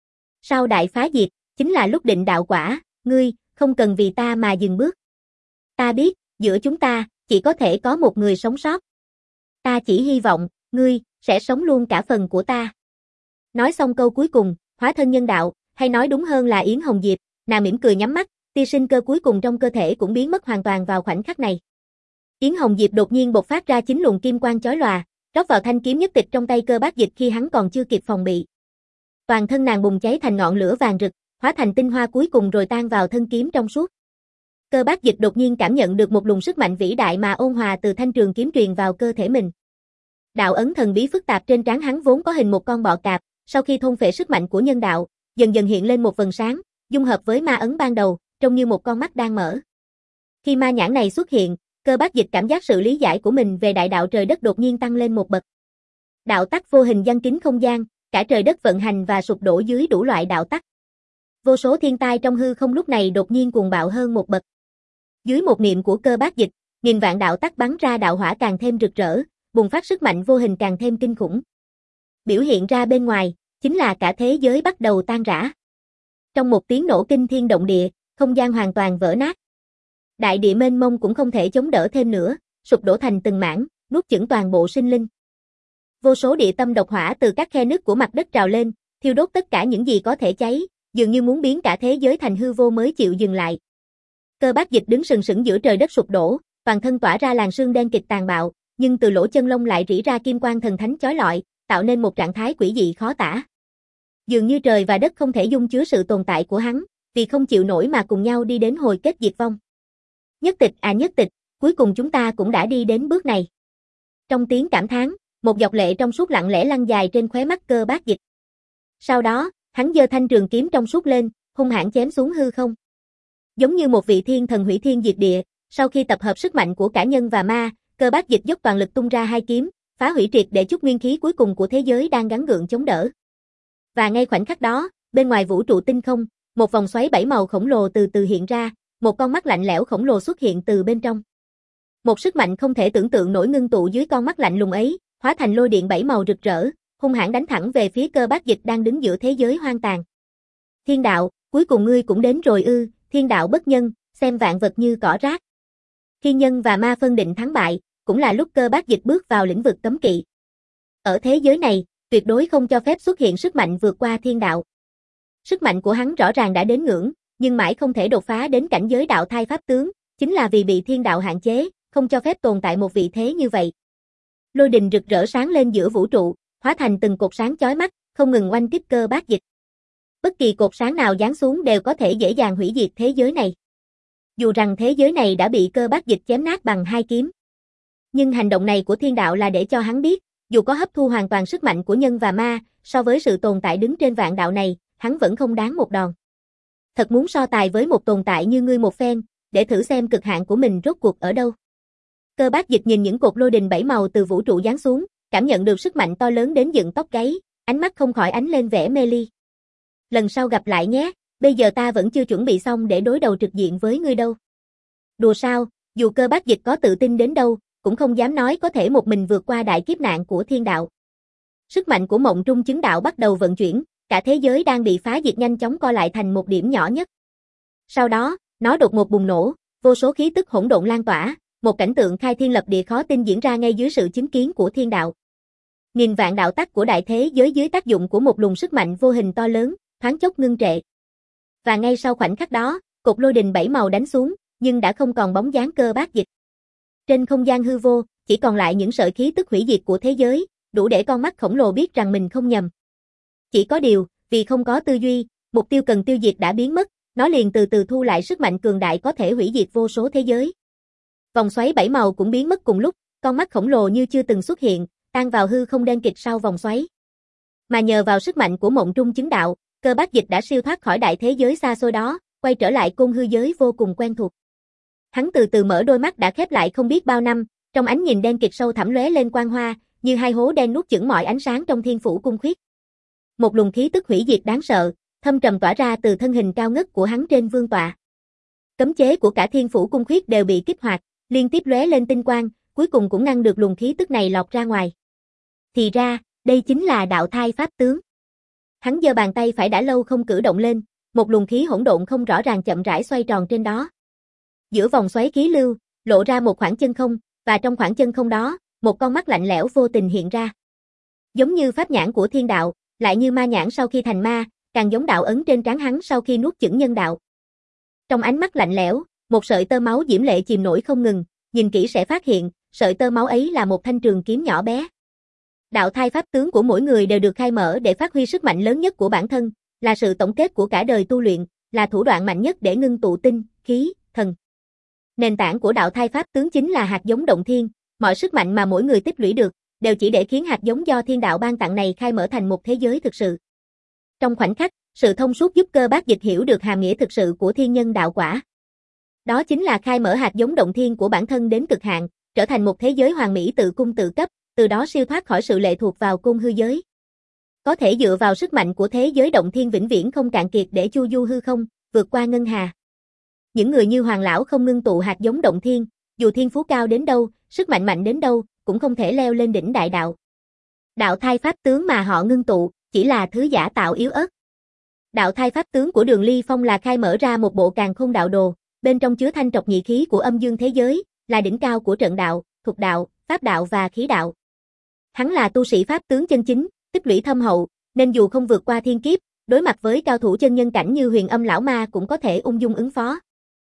Sau đại phá diệt, chính là lúc định đạo quả, ngươi, không cần vì ta mà dừng bước. Ta biết, giữa chúng ta, chỉ có thể có một người sống sót. Ta chỉ hy vọng, ngươi, sẽ sống luôn cả phần của ta. Nói xong câu cuối cùng, hóa thân nhân đạo, hay nói đúng hơn là Yến Hồng Diệp, nàng mỉm cười nhắm mắt, tia sinh cơ cuối cùng trong cơ thể cũng biến mất hoàn toàn vào khoảnh khắc này. Yến Hồng Diệp đột nhiên bộc phát ra chín luồng kim quang chói lòa, rót vào thanh kiếm Nhất Tịch trong tay Cơ Bác Dịch khi hắn còn chưa kịp phòng bị. Toàn thân nàng bùng cháy thành ngọn lửa vàng rực, hóa thành tinh hoa cuối cùng rồi tan vào thân kiếm trong suốt. Cơ Bác Dịch đột nhiên cảm nhận được một luồng sức mạnh vĩ đại mà ôn hòa từ thanh trường kiếm truyền vào cơ thể mình. Đạo ấn thần bí phức tạp trên trán hắn vốn có hình một con bọ cạp, sau khi thôn phệ sức mạnh của nhân đạo, dần dần hiện lên một vầng sáng, dung hợp với ma ấn ban đầu, trông như một con mắt đang mở. Khi ma nhãn này xuất hiện, Cơ Bác Dịch cảm giác sự lý giải của mình về đại đạo trời đất đột nhiên tăng lên một bậc. Đạo tắc vô hình giăng kín không gian, cả trời đất vận hành và sụp đổ dưới đủ loại đạo tắc. Vô số thiên tai trong hư không lúc này đột nhiên cuồng bạo hơn một bậc. Dưới một niệm của Cơ Bác Dịch, nghìn vạn đạo tắc bắn ra đạo hỏa càng thêm rực rỡ, bùng phát sức mạnh vô hình càng thêm kinh khủng. Biểu hiện ra bên ngoài, chính là cả thế giới bắt đầu tan rã. Trong một tiếng nổ kinh thiên động địa, không gian hoàn toàn vỡ nát. Đại địa mênh mông cũng không thể chống đỡ thêm nữa, sụp đổ thành từng mảng, nuốt chửng toàn bộ sinh linh. Vô số địa tâm độc hỏa từ các khe nứt của mặt đất trào lên, thiêu đốt tất cả những gì có thể cháy, dường như muốn biến cả thế giới thành hư vô mới chịu dừng lại. Cơ Bác Dịch đứng sừng sững giữa trời đất sụp đổ, toàn thân tỏa ra làn sương đen kịt tàn bạo, nhưng từ lỗ chân lông lại rỉ ra kim quang thần thánh chói lọi, tạo nên một trạng thái quỷ dị khó tả. Dường như trời và đất không thể dung chứa sự tồn tại của hắn, vì không chịu nổi mà cùng nhau đi đến hồi kết diệt vong. Nhất Tịch à Nhất Tịch, cuối cùng chúng ta cũng đã đi đến bước này. Trong tiếng cảm thán, một giọt lệ trong suốt lặng lẽ lăn dài trên khóe mắt Cơ Bác Dịch. Sau đó, hắn giơ thanh trường kiếm trong suốt lên, hung hãn chém xuống hư không. Giống như một vị thiên thần hủy thiên diệt địa, sau khi tập hợp sức mạnh của cả nhân và ma, Cơ Bác Dịch dốc toàn lực tung ra hai kiếm, phá hủy triệt để chút nguyên khí cuối cùng của thế giới đang gắng gượng chống đỡ. Và ngay khoảnh khắc đó, bên ngoài vũ trụ tinh không, một vòng xoáy bảy màu khổng lồ từ từ hiện ra, một con mắt lạnh lẽo khổng lồ xuất hiện từ bên trong. Một sức mạnh không thể tưởng tượng nổi ngưng tụ dưới con mắt lạnh lùng ấy, hóa thành lôi điện bảy màu rực rỡ, hung hãn đánh thẳng về phía Cơ Bác Dịch đang đứng giữa thế giới hoang tàn. Thiên đạo, cuối cùng ngươi cũng đến rồi ư? Thiên đạo bất nhân, xem vạn vật như cỏ rác. Khi nhân và ma phân định thắng bại, cũng là lúc Cơ Bác Dịch bước vào lĩnh vực cấm kỵ. Ở thế giới này, tuyệt đối không cho phép xuất hiện sức mạnh vượt qua thiên đạo. Sức mạnh của hắn rõ ràng đã đến ngưỡng, nhưng mãi không thể đột phá đến cảnh giới đạo thai pháp tướng, chính là vì bị thiên đạo hạn chế, không cho phép tồn tại một vị thế như vậy. Lôi đình rực rỡ sáng lên giữa vũ trụ, hóa thành từng cột sáng chói mắt, không ngừng oanh kích Cơ Bác Dịch. Bất kỳ cột sáng nào giáng xuống đều có thể dễ dàng hủy diệt thế giới này. Dù rằng thế giới này đã bị Cơ Bác Dịch chém nát bằng hai kiếm. Nhưng hành động này của thiên đạo là để cho hắn biết, dù có hấp thu hoàn toàn sức mạnh của nhân và ma, so với sự tồn tại đứng trên vạn đạo này, hắn vẫn không đáng một đòn. Thật muốn so tài với một tồn tại như ngươi một phen, để thử xem cực hạn của mình rốt cuộc ở đâu. Cơ Bác Dịch nhìn những cột lôi đình bảy màu từ vũ trụ giáng xuống, cảm nhận được sức mạnh to lớn đến dựng tóc gáy, ánh mắt không khỏi ánh lên vẻ mê ly. Lần sau gặp lại nhé, bây giờ ta vẫn chưa chuẩn bị xong để đối đầu trực diện với ngươi đâu. Đùa sao, dù Cơ Bác Dịch có tự tin đến đâu, cũng không dám nói có thể một mình vượt qua đại kiếp nạn của thiên đạo. Sức mạnh của mộng trung chứng đạo bắt đầu vận chuyển, cả thế giới đang bị phá diệt nhanh chóng co lại thành một điểm nhỏ nhất. Sau đó, nó đột ngột bùng nổ, vô số khí tức hỗn độn lan tỏa, một cảnh tượng khai thiên lập địa khó tin diễn ra ngay dưới sự chứng kiến của thiên đạo. Nghìn vạn đạo tắc của đại thế giới dưới tác dụng của một luồng sức mạnh vô hình to lớn, thoáng chốc ngưng trệ. Và ngay sau khoảnh khắc đó, cột lôi đình bảy màu đánh xuống, nhưng đã không còn bóng dáng Cơ Bác Dịch. Trên không gian hư vô, chỉ còn lại những sợi khí tức hủy diệt của thế giới, đủ để con mắt khổng lồ biết rằng mình không nhầm. Chỉ có điều, vì không có tư duy, mục tiêu cần tiêu diệt đã biến mất, nó liền từ từ thu lại sức mạnh cường đại có thể hủy diệt vô số thế giới. Vòng xoáy bảy màu cũng biến mất cùng lúc, con mắt khổng lồ như chưa từng xuất hiện, tan vào hư không đen kịt sau vòng xoáy. Mà nhờ vào sức mạnh của mộng trung chứng đạo, Cơ Bác Dịch đã siêu thoát khỏi đại thế giới xa xôi đó, quay trở lại côn hư giới vô cùng quen thuộc. Hắn từ từ mở đôi mắt đã khép lại không biết bao năm, trong ánh nhìn đen kịt sâu thẳm lóe lên quang hoa, như hai hố đen nuốt chửng mọi ánh sáng trong thiên phủ cung khuyết. Một luồng khí tức hủy diệt đáng sợ, thâm trầm tỏa ra từ thân hình cao ngất của hắn trên vương tọa. Cấm chế của cả thiên phủ cung khuyết đều bị kích hoạt, liên tiếp lóe lên tinh quang, cuối cùng cũng ngăn được luồng khí tức này lọt ra ngoài. Thì ra, đây chính là đạo thai pháp tướng. Hắn giơ bàn tay phải đã lâu không cử động lên, một luồng khí hỗn độn không rõ ràng chậm rãi xoay tròn trên đó. Giữa vòng xoáy khí lưu, lộ ra một khoảng chân không, và trong khoảng chân không đó, một con mắt lạnh lẽo vô tình hiện ra. Giống như pháp nhãn của thiên đạo, lại như ma nhãn sau khi thành ma, càng giống đạo ấn trên trán hắn sau khi nuốt chửng nhân đạo. Trong ánh mắt lạnh lẽo, một sợi tơ máu diễm lệ chìm nổi không ngừng, nhìn kỹ sẽ phát hiện, sợi tơ máu ấy là một thanh trường kiếm nhỏ bé. Đạo thai pháp tướng của mỗi người đều được khai mở để phát huy sức mạnh lớn nhất của bản thân, là sự tổng kết của cả đời tu luyện, là thủ đoạn mạnh nhất để ngưng tụ tinh, khí, thần. Nền tảng của đạo thai pháp tướng chính là hạt giống động thiên, mọi sức mạnh mà mỗi người tích lũy được, đều chỉ để khiến hạt giống do thiên đạo ban tặng này khai mở thành một thế giới thực sự. Trong khoảnh khắc, sự thông suốt giúp Cơ Bác Dịch hiểu được hàm nghĩa thực sự của thiên nhân đạo quả. Đó chính là khai mở hạt giống động thiên của bản thân đến cực hạn, trở thành một thế giới hoàn mỹ tự cung tự cấp, từ đó siêu thoát khỏi sự lệ thuộc vào côn hư giới. Có thể dựa vào sức mạnh của thế giới động thiên vĩnh viễn không cạn kiệt để chu du hư không, vượt qua ngân hà. Những người như Hoàng lão không ngưng tụ hạt giống động thiên, dù thiên phú cao đến đâu, sức mạnh mạnh đến đâu, cũng không thể leo lên đỉnh đại đạo. Đạo thai pháp tướng mà họ ngưng tụ, chỉ là thứ giả tạo yếu ớt. Đạo thai pháp tướng của Đường Ly Phong là khai mở ra một bộ càn khôn đạo đồ, bên trong chứa thanh trọc nhị khí của âm dương thế giới, là đỉnh cao của trận đạo, thuật đạo, pháp đạo và khí đạo. Hắn là tu sĩ pháp tướng chân chính, tích lũy thâm hậu, nên dù không vượt qua thiên kiếp, đối mặt với cao thủ chân nhân cảnh như Huyền Âm lão ma cũng có thể ung dung ứng phó.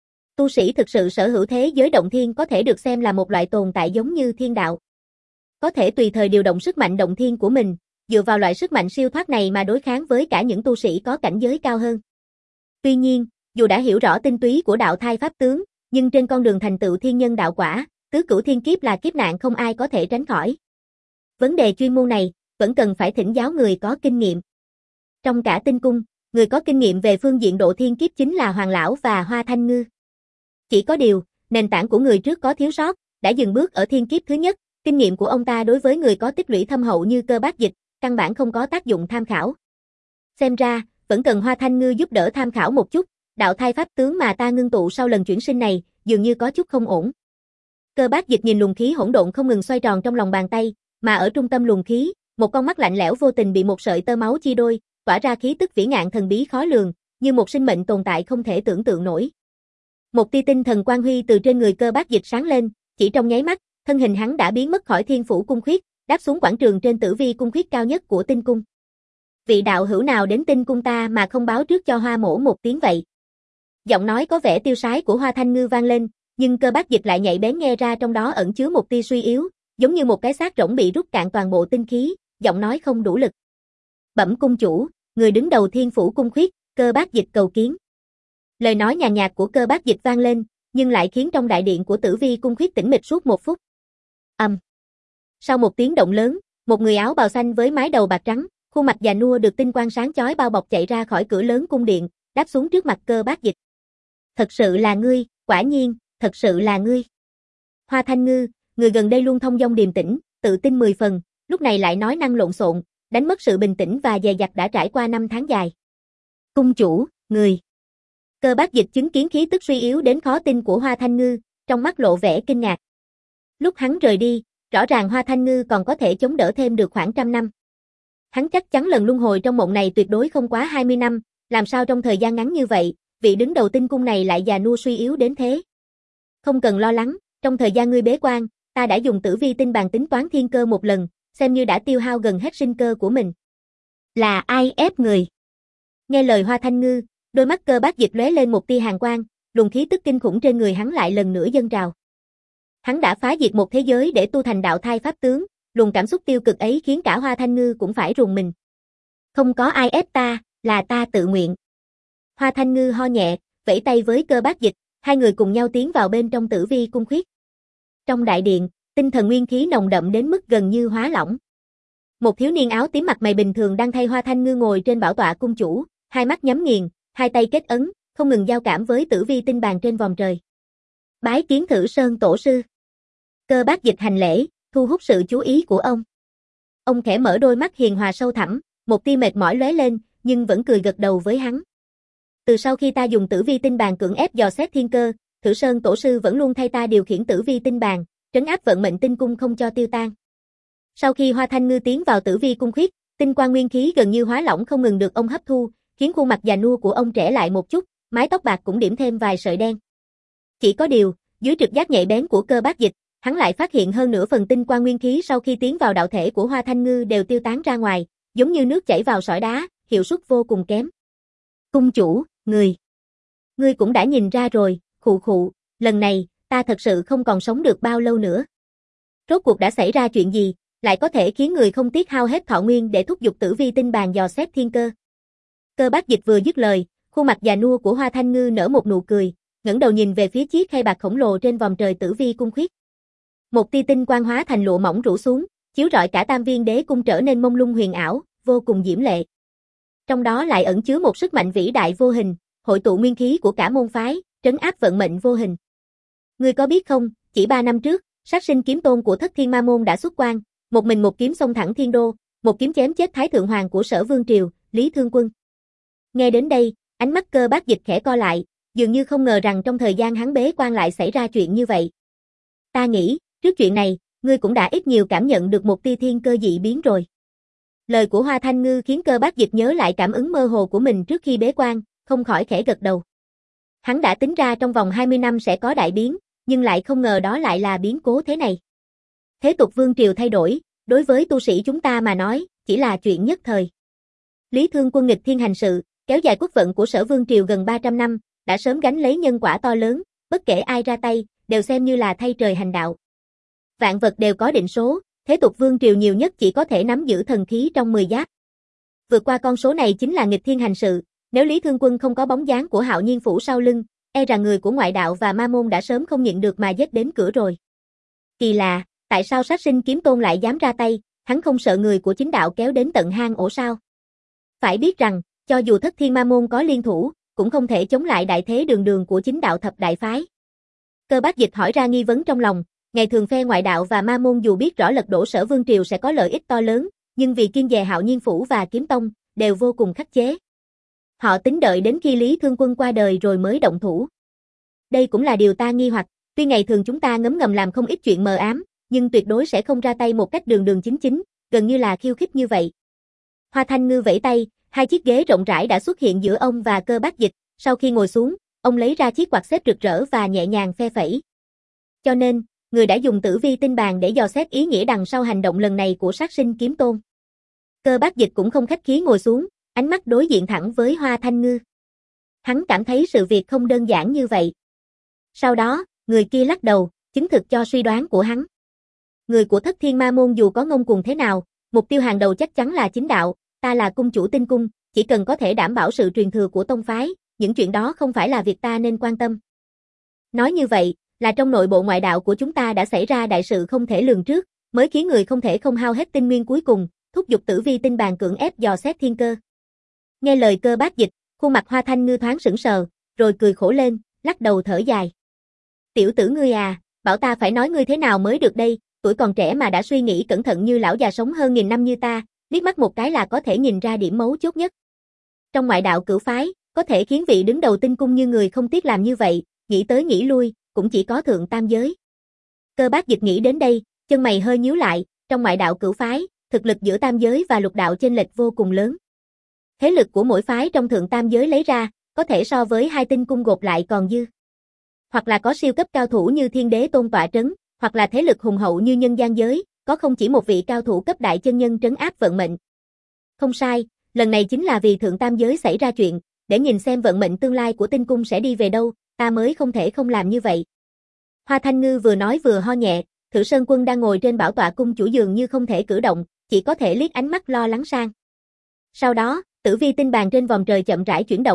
Tu sĩ thực sự sở hữu thế giới động thiên có thể được xem là một loại tồn tại giống như thiên đạo. Có thể tùy thời điều động sức mạnh động thiên của mình, dựa vào loại sức mạnh siêu thoát này mà đối kháng với cả những tu sĩ có cảnh giới cao hơn. Tuy nhiên, dù đã hiểu rõ tinh túy của đạo thai pháp tướng, nhưng trên con đường thành tựu thiên nhân đạo quả, tứ cửu thiên kiếp là kiếp nạn không ai có thể tránh khỏi. Vấn đề chuyên môn này, vẫn cần phải thỉnh giáo người có kinh nghiệm. Trong cả tinh cung, người có kinh nghiệm về phương diện độ thiên kiếp chính là Hoàng lão và Hoa Thanh Ngư. Chỉ có điều, nền tảng của người trước có thiếu sót, đã dừng bước ở thiên kiếp thứ nhất, kinh nghiệm của ông ta đối với người có tích lũy thâm hậu như Cơ Bác Dịch, căn bản không có tác dụng tham khảo. Xem ra, vẫn cần Hoa Thanh Ngư giúp đỡ tham khảo một chút, đạo thai pháp tướng mà ta ngưng tụ sau lần chuyển sinh này, dường như có chút không ổn. Cơ Bác Dịch nhìn luồng khí hỗn độn không ngừng xoay tròn trong lòng bàn tay, mà ở trung tâm luồng khí, một con mắt lạnh lẽo vô tình bị một sợi tơ máu chia đôi, tỏa ra khí tức vĩ ngạn thần bí khó lường, như một sinh mệnh tồn tại không thể tưởng tượng nổi. Một tia tinh thần quang huy từ trên người Cơ Bác Dịch sáng lên, chỉ trong nháy mắt, thân hình hắn đã biến mất khỏi thiên phủ cung khuyết, đáp xuống quảng trường trên Tử Vi cung khuyết cao nhất của tinh cung. Vị đạo hữu nào đến tinh cung ta mà không báo trước cho Hoa mỗ một tiếng vậy? Giọng nói có vẻ tiêu sái của Hoa Thanh Ngư vang lên, nhưng Cơ Bác Dịch lại nhạy bén nghe ra trong đó ẩn chứa một tia suy yếu, giống như một cái xác rỗng bị rút cạn toàn bộ tinh khí, giọng nói không đủ lực. Bẩm cung chủ, người đứng đầu thiên phủ cung khuyết, Cơ Bác Dịch cầu kiến. Lời nói nhàn nhạt của Cơ Bác Dịch vang lên, nhưng lại khiến trong đại điện của Tử Vi cung khuyết tĩnh mịch suốt một phút. Ầm. Um. Sau một tiếng động lớn, một người áo bào xanh với mái đầu bạc trắng, khuôn mặt già nua được tinh quang sáng chói bao bọc chạy ra khỏi cửa lớn cung điện, đáp xuống trước mặt Cơ Bác Dịch. Thật sự là ngươi, quả nhiên, thật sự là ngươi. Hoa Thanh Ngư, người gần đây luôn thông dong điềm tĩnh, tự tin mười phần, lúc này lại nói năng lộn xộn, đánh mất sự bình tĩnh và dè dặt đã trải qua năm tháng dài. Cung chủ, người. Cơ Bác Dịch chứng kiến khí tức suy yếu đến khó tin của Hoa Thanh Ngư, trong mắt lộ vẻ kinh ngạc. Lúc hắn rời đi, rõ ràng Hoa Thanh Ngư còn có thể chống đỡ thêm được khoảng trăm năm. Hắn chắc chắn lần luân hồi trong mộng này tuyệt đối không quá hai mươi năm, làm sao trong thời gian ngắn như vậy, vị đứng đầu tinh cung này lại già nua suy yếu đến thế. Không cần lo lắng, trong thời gian ngươi bế quan, ta đã dùng Tử Vi tinh bàn tính toán thiên cơ một lần, xem như đã tiêu hao gần hết sinh cơ của mình. Là ai ép người? Nghe lời Hoa Thanh Ngư, đôi mắt Cơ Bác Dịch lóe lên một tia hàn quang, luồng khí tức kinh khủng trên người hắn lại lần nữa dâng trào. Hắn đã phá diệt một thế giới để tu thành đạo thai pháp tướng, luồng cảm xúc tiêu cực ấy khiến cả Hoa Thanh Ngư cũng phải rùng mình. Không có ai ép ta, là ta tự nguyện. Hoa Thanh Ngư ho nhẹ, vẫy tay với Cơ Bác Dịch, hai người cùng nhau tiến vào bên trong Tử Vi cung khuyết. Trong đại điện, tinh thần nguyên khí nồng đậm đến mức gần như hóa lỏng. Một thiếu niên áo tím mặt mày bình thường đang thay Hoa Thanh Ngư ngồi trên bảo tọa cung chủ, hai mắt nhắm nghiền, hai tay kết ấn, không ngừng giao cảm với Tử Vi tinh bàn trên vòm trời. Bái kiến Thử Sơn tổ sư. Cơ Bác Dịch hành lễ, thu hút sự chú ý của ông. Ông khẽ mở đôi mắt hiền hòa sâu thẳm, một tia mệt mỏi lóe lên, nhưng vẫn cười gật đầu với hắn. Từ sau khi ta dùng Tử Vi tinh bàn cưỡng ép dò xét thiên cơ, Thử Sơn tổ sư vẫn luôn thay ta điều khiển Tử Vi tinh bàn, trấn áp vận mệnh tinh cung không cho tiêu tan. Sau khi Hoa Thanh Ngư tiến vào Tử Vi cung khuyết, tinh quang nguyên khí gần như hóa lỏng không ngừng được ông hấp thu, khiến khuôn mặt già nua của ông trẻ lại một chút, mái tóc bạc cũng điểm thêm vài sợi đen. Chỉ có điều, dưới trực giác nhạy bén của Cơ Bác Dịch, hắn lại phát hiện hơn nửa phần tinh quang nguyên khí sau khi tiến vào đạo thể của Hoa Thanh Ngư đều tiêu tán ra ngoài, giống như nước chảy vào sỏi đá, hiệu suất vô cùng kém. Cung chủ, người. Ngươi cũng đã nhìn ra rồi, khụ khụ, lần này, ta thật sự không còn sống được bao lâu nữa. Rốt cuộc đã xảy ra chuyện gì, lại có thể khiến người không tiếc hao hết thọ nguyên để thúc giục Tử Vi tinh bàn dò xét thiên cơ. Cơ Bác Dịch vừa dứt lời, khuôn mặt già nua của Hoa Thanh Ngư nở một nụ cười, ngẩng đầu nhìn về phía chiếc khay bạc khổng lồ trên vòm trời Tử Vi cung khuyết. Một tia tinh quang hóa thành lụa mỏng rủ xuống, chiếu rọi cả Tam Viên Đế cung trở nên mông lung huyền ảo, vô cùng diễm lệ. Trong đó lại ẩn chứa một sức mạnh vĩ đại vô hình, hội tụ nguyên khí của cả môn phái, trấn áp vận mệnh vô hình. Ngươi có biết không, chỉ ba năm trước, Sát Sinh kiếm tôn của Thất Thiên Ma môn đã xuất quan, một mình một kiếm xông thẳng thiên đô, một kiếm chém chết Thái thượng hoàng của Sở Vương triều, Lý Thương Quân. Nghe đến đây, ánh mắt Cơ Bác Dịch khẽ co lại, dường như không ngờ rằng trong thời gian hắn bế quan lại xảy ra chuyện như vậy. Ta nghĩ, trước chuyện này, ngươi cũng đã ít nhiều cảm nhận được một tia thiên cơ dị biến rồi. Lời của Hoa Thanh Ngư khiến Cơ Bác Dịch nhớ lại cảm ứng mơ hồ của mình trước khi bế quan, không khỏi khẽ gật đầu. Hắn đã tính ra trong vòng hai mươi năm sẽ có đại biến, nhưng lại không ngờ đó lại là biến cố thế này. Thế tục vương triều thay đổi, đối với tu sĩ chúng ta mà nói, chỉ là chuyện nhất thời. Lý Thương Quân nghịch thiên hành sự, kéo dài quốc vận của Sở Vương triều gần ba trăm năm, đã sớm gánh lấy nhân quả to lớn, bất kể ai ra tay, đều xem như là thay trời hành đạo. Vạn vật đều có định số, thế tục vương triều nhiều nhất chỉ có thể nắm giữ thần khí trong mười giáp. Vượt qua con số này chính là nghịch thiên hành sự, nếu Lý Thương Quân không có bóng dáng của Hạo Nhiên phủ sau lưng, e rằng người của ngoại đạo và ma môn đã sớm không nhịn được mà giết đến cửa rồi. Kỳ lạ, tại sao Sát Sinh kiếm tôn lại dám ra tay, hắn không sợ người của chính đạo kéo đến tận hang ổ sao? Phải biết rằng, cho dù Thất Thiên Ma môn có liên thủ, cũng không thể chống lại đại thế đường đường của chính đạo thập đại phái. Cơ Bác Dịch hỏi ra nghi vấn trong lòng, ngày thường phe ngoại đạo và ma môn dù biết rõ lật đổ Sở Vương triều sẽ có lợi ích to lớn, nhưng vì kiêng dè Hạo Nhiên phủ và Kiếm tông, đều vô cùng khắc chế. Họ tính đợi đến khi Lý Thương Quân qua đời rồi mới động thủ. Đây cũng là điều ta nghi hoặc, tuy ngày thường chúng ta ngấm ngầm làm không ít chuyện mờ ám, nhưng tuyệt đối sẽ không ra tay một cách đường đường chính chính, gần như là khiêu khích như vậy. Hoa Thanh Ngư vẫy tay, hai chiếc ghế rộng rãi đã xuất hiện giữa ông và Cơ Bác Dịch, sau khi ngồi xuống, ông lấy ra chiếc quạt xếp rực rỡ và nhẹ nhàng phe phẩy. Cho nên, người đã dùng Tử Vi tinh bàn để dò xét ý nghĩa đằng sau hành động lần này của Sát Sinh kiếm tôn. Cơ Bác Dịch cũng không khách khí ngồi xuống, ánh mắt đối diện thẳng với Hoa Thanh Ngư. Hắn cảm thấy sự việc không đơn giản như vậy. Sau đó, người kia lắc đầu, chứng thực cho suy đoán của hắn. Người của Thất Thiên Ma môn dù có ngông cuồng thế nào, mục tiêu hàng đầu chắc chắn là chính đạo, ta là cung chủ tinh cung, chỉ cần có thể đảm bảo sự truyền thừa của tông phái, những chuyện đó không phải là việc ta nên quan tâm. Nói như vậy, là trong nội bộ ngoại đạo của chúng ta đã xảy ra đại sự không thể lường trước, mới khiến người không thể không hao hết tinh nguyên cuối cùng, thúc giục Tử Vi tinh bàn cưỡng ép dò xét thiên cơ. Nghe lời Cơ Bác Dịch, khuôn mặt Hoa Thanh Ngư thoáng sững sờ, rồi cười khổ lên, lắc đầu thở dài. Tiểu tử ngươi à, bảo ta phải nói ngươi thế nào mới được đây, tuổi còn trẻ mà đã suy nghĩ cẩn thận như lão già sống hơn nghìn năm như ta, liếc mắt một cái là có thể nhìn ra điểm mấu chốt nhất. Trong ngoại đạo cửu phái, có thể khiến vị đứng đầu tinh cung như người không tiếc làm như vậy, nghĩ tới nghĩ lui, cũng chỉ có thượng tam giới. Cơ Bác Dịch nghĩ đến đây, chân mày hơi nhíu lại, trong ngoại đạo cửu phái, thực lực giữa tam giới và lục đạo chênh lệch vô cùng lớn. Thế lực của mỗi phái trong thượng tam giới lấy ra, có thể so với hai tinh cung gộp lại còn dư. Hoặc là có siêu cấp cao thủ như Thiên Đế tôn tọa trấn, hoặc là thế lực hùng hậu như nhân gian giới, có không chỉ một vị cao thủ cấp đại chân nhân trấn áp vận mệnh. Không sai, lần này chính là vì thượng tam giới xảy ra chuyện, để nhìn xem vận mệnh tương lai của tinh cung sẽ đi về đâu, ta mới không thể không làm như vậy. Hoa Thanh Ngư vừa nói vừa ho nhẹ, Thử Sơn Quân đang ngồi trên bảo tọa cung chủ dường như không thể cử động, chỉ có thể liếc ánh mắt lo lắng sang. Sau đó, Tử Vi tinh bàn trên vòm trời chậm rãi chuyển động,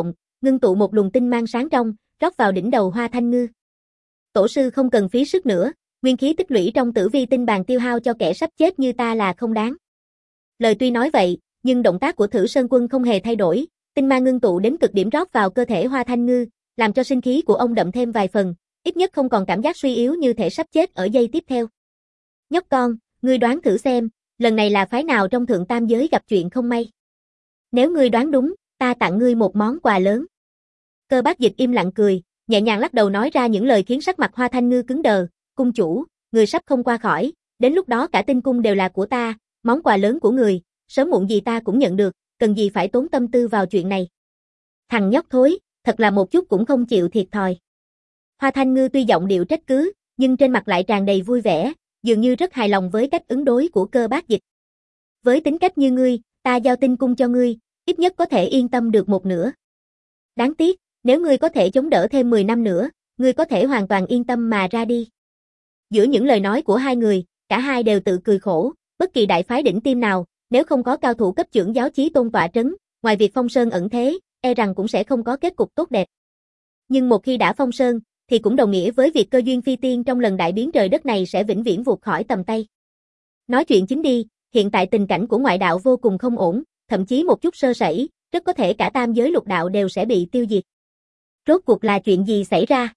ngưng tụ một luồng tinh mang sáng trong, rót vào đỉnh đầu Hoa Thanh Ngư. Tổ sư không cần phí sức nữa, nguyên khí tích lũy trong tử vi tinh bàn tiêu hao cho kẻ sắp chết như ta là không đáng. Lời tuy nói vậy, nhưng động tác của Thử Sơn Quân không hề thay đổi, tinh mang ngưng tụ đến cực điểm rót vào cơ thể Hoa Thanh Ngư, làm cho sinh khí của ông đậm thêm vài phần, ít nhất không còn cảm giác suy yếu như thể sắp chết ở giây tiếp theo. Nhóc con, ngươi đoán thử xem, lần này là phái nào trong thượng tam giới gặp chuyện không may? Nếu ngươi đoán đúng, ta tặng ngươi một món quà lớn. Cơ Bác Dịch im lặng cười, nhẹ nhàng lắc đầu nói ra những lời khiến sắc mặt Hoa Thanh Ngư cứng đờ. Cung chủ, người sắp không qua khỏi, đến lúc đó cả tinh cung đều là của ta, món quà lớn của người, sớm muộn gì ta cũng nhận được, cần gì phải tốn tâm tư vào chuyện này. Thằng nhóc thối, thật là một chút cũng không chịu thiệt thòi. Hoa Thanh Ngư tuy giọng điệu trách cứ, nhưng trên mặt lại tràn đầy vui vẻ, dường như rất hài lòng với cách ứng đối của Cơ Bác Dịch. Với tính cách như ngươi, ta giao tinh cung cho ngươi, ít nhất có thể yên tâm được một nửa. Đáng tiếc, nếu ngươi có thể chống đỡ thêm mười năm nữa, ngươi có thể hoàn toàn yên tâm mà ra đi. Giữa những lời nói của hai người, cả hai đều tự cười khổ, bất kỳ đại phái đỉnh tiêm nào, nếu không có cao thủ cấp trưởng giáo chí tôn tọa trấn, ngoài việc phong sơn ẩn thế, e rằng cũng sẽ không có kết cục tốt đẹp. Nhưng một khi đã phong sơn, thì cũng đồng nghĩa với việc cơ duyên phi tiên trong lần đại biến trời đất này sẽ vĩnh viễn vụt khỏi tầm tay. Nói chuyện chính đi, hiện tại tình cảnh của ngoại đạo vô cùng không ổn, thậm chí một chút sơ sẩy, rất có thể cả tam giới lục đạo đều sẽ bị tiêu diệt. Rốt cuộc là chuyện gì xảy ra?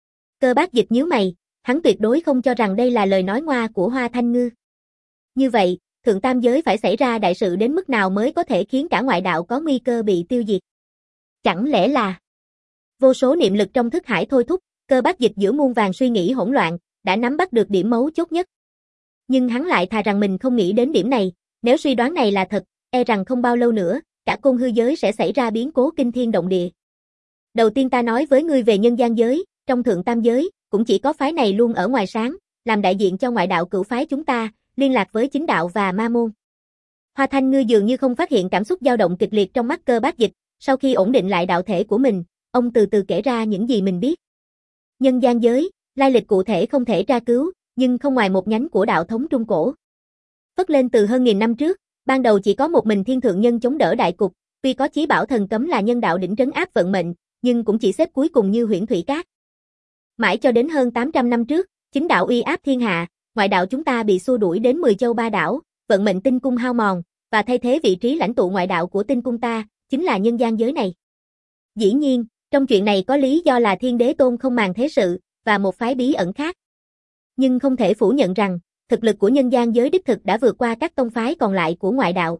Cơ Bác Dịch nhíu mày, hắn tuyệt đối không cho rằng đây là lời nói ngoa của Hoa Thanh Ngư. Như vậy, thượng tam giới phải xảy ra đại sự đến mức nào mới có thể khiến cả ngoại đạo có nguy cơ bị tiêu diệt? Chẳng lẽ là... Vô số niệm lực trong thức hải thôi thúc, Cơ Bác Dịch giữa muôn vàng suy nghĩ hỗn loạn, đã nắm bắt được điểm mấu chốt nhất. Nhưng hắn lại thà rằng mình không nghĩ đến điểm này, nếu suy đoán này là thật, e rằng không bao lâu nữa, cả côn hư giới sẽ xảy ra biến cố kinh thiên động địa. Đầu tiên ta nói với ngươi về nhân gian giới, trong thượng tam giới, cũng chỉ có phái này luôn ở ngoài sáng, làm đại diện cho ngoại đạo cửu phái chúng ta, liên lạc với chính đạo và ma môn. Hoa Thanh Ngư dường như không phát hiện cảm xúc dao động kịch liệt trong mắt Cơ Bác Dịch, sau khi ổn định lại đạo thể của mình, ông từ từ kể ra những gì mình biết. Nhân gian giới, lai lịch cụ thể không thể tra cứu, nhưng không ngoài một nhánh của đạo thống Trung Cổ. Phất lên từ hơn nghìn năm trước, ban đầu chỉ có một mình Thiên Thượng Nhân chống đỡ đại cục, tuy có chí bảo thần cấm là nhân đạo đỉnh trấn áp vận mệnh, nhưng cũng chỉ xếp cuối cùng như huyễn thủy cát. Mãi cho đến hơn tám trăm năm trước, chính đạo uy áp thiên hạ, ngoại đạo chúng ta bị xua đuổi đến mười châu ba đảo, vận mệnh tinh cung hao mòn, và thay thế vị trí lãnh tụ ngoại đạo của tinh cung ta, chính là nhân gian giới này. Dĩ nhiên, trong chuyện này có lý do là Thiên Đế Tôn không màng thế sự, và một phái bí ẩn khác. Nhưng không thể phủ nhận rằng, thực lực của nhân gian giới đích thực đã vượt qua các tông phái còn lại của ngoại đạo.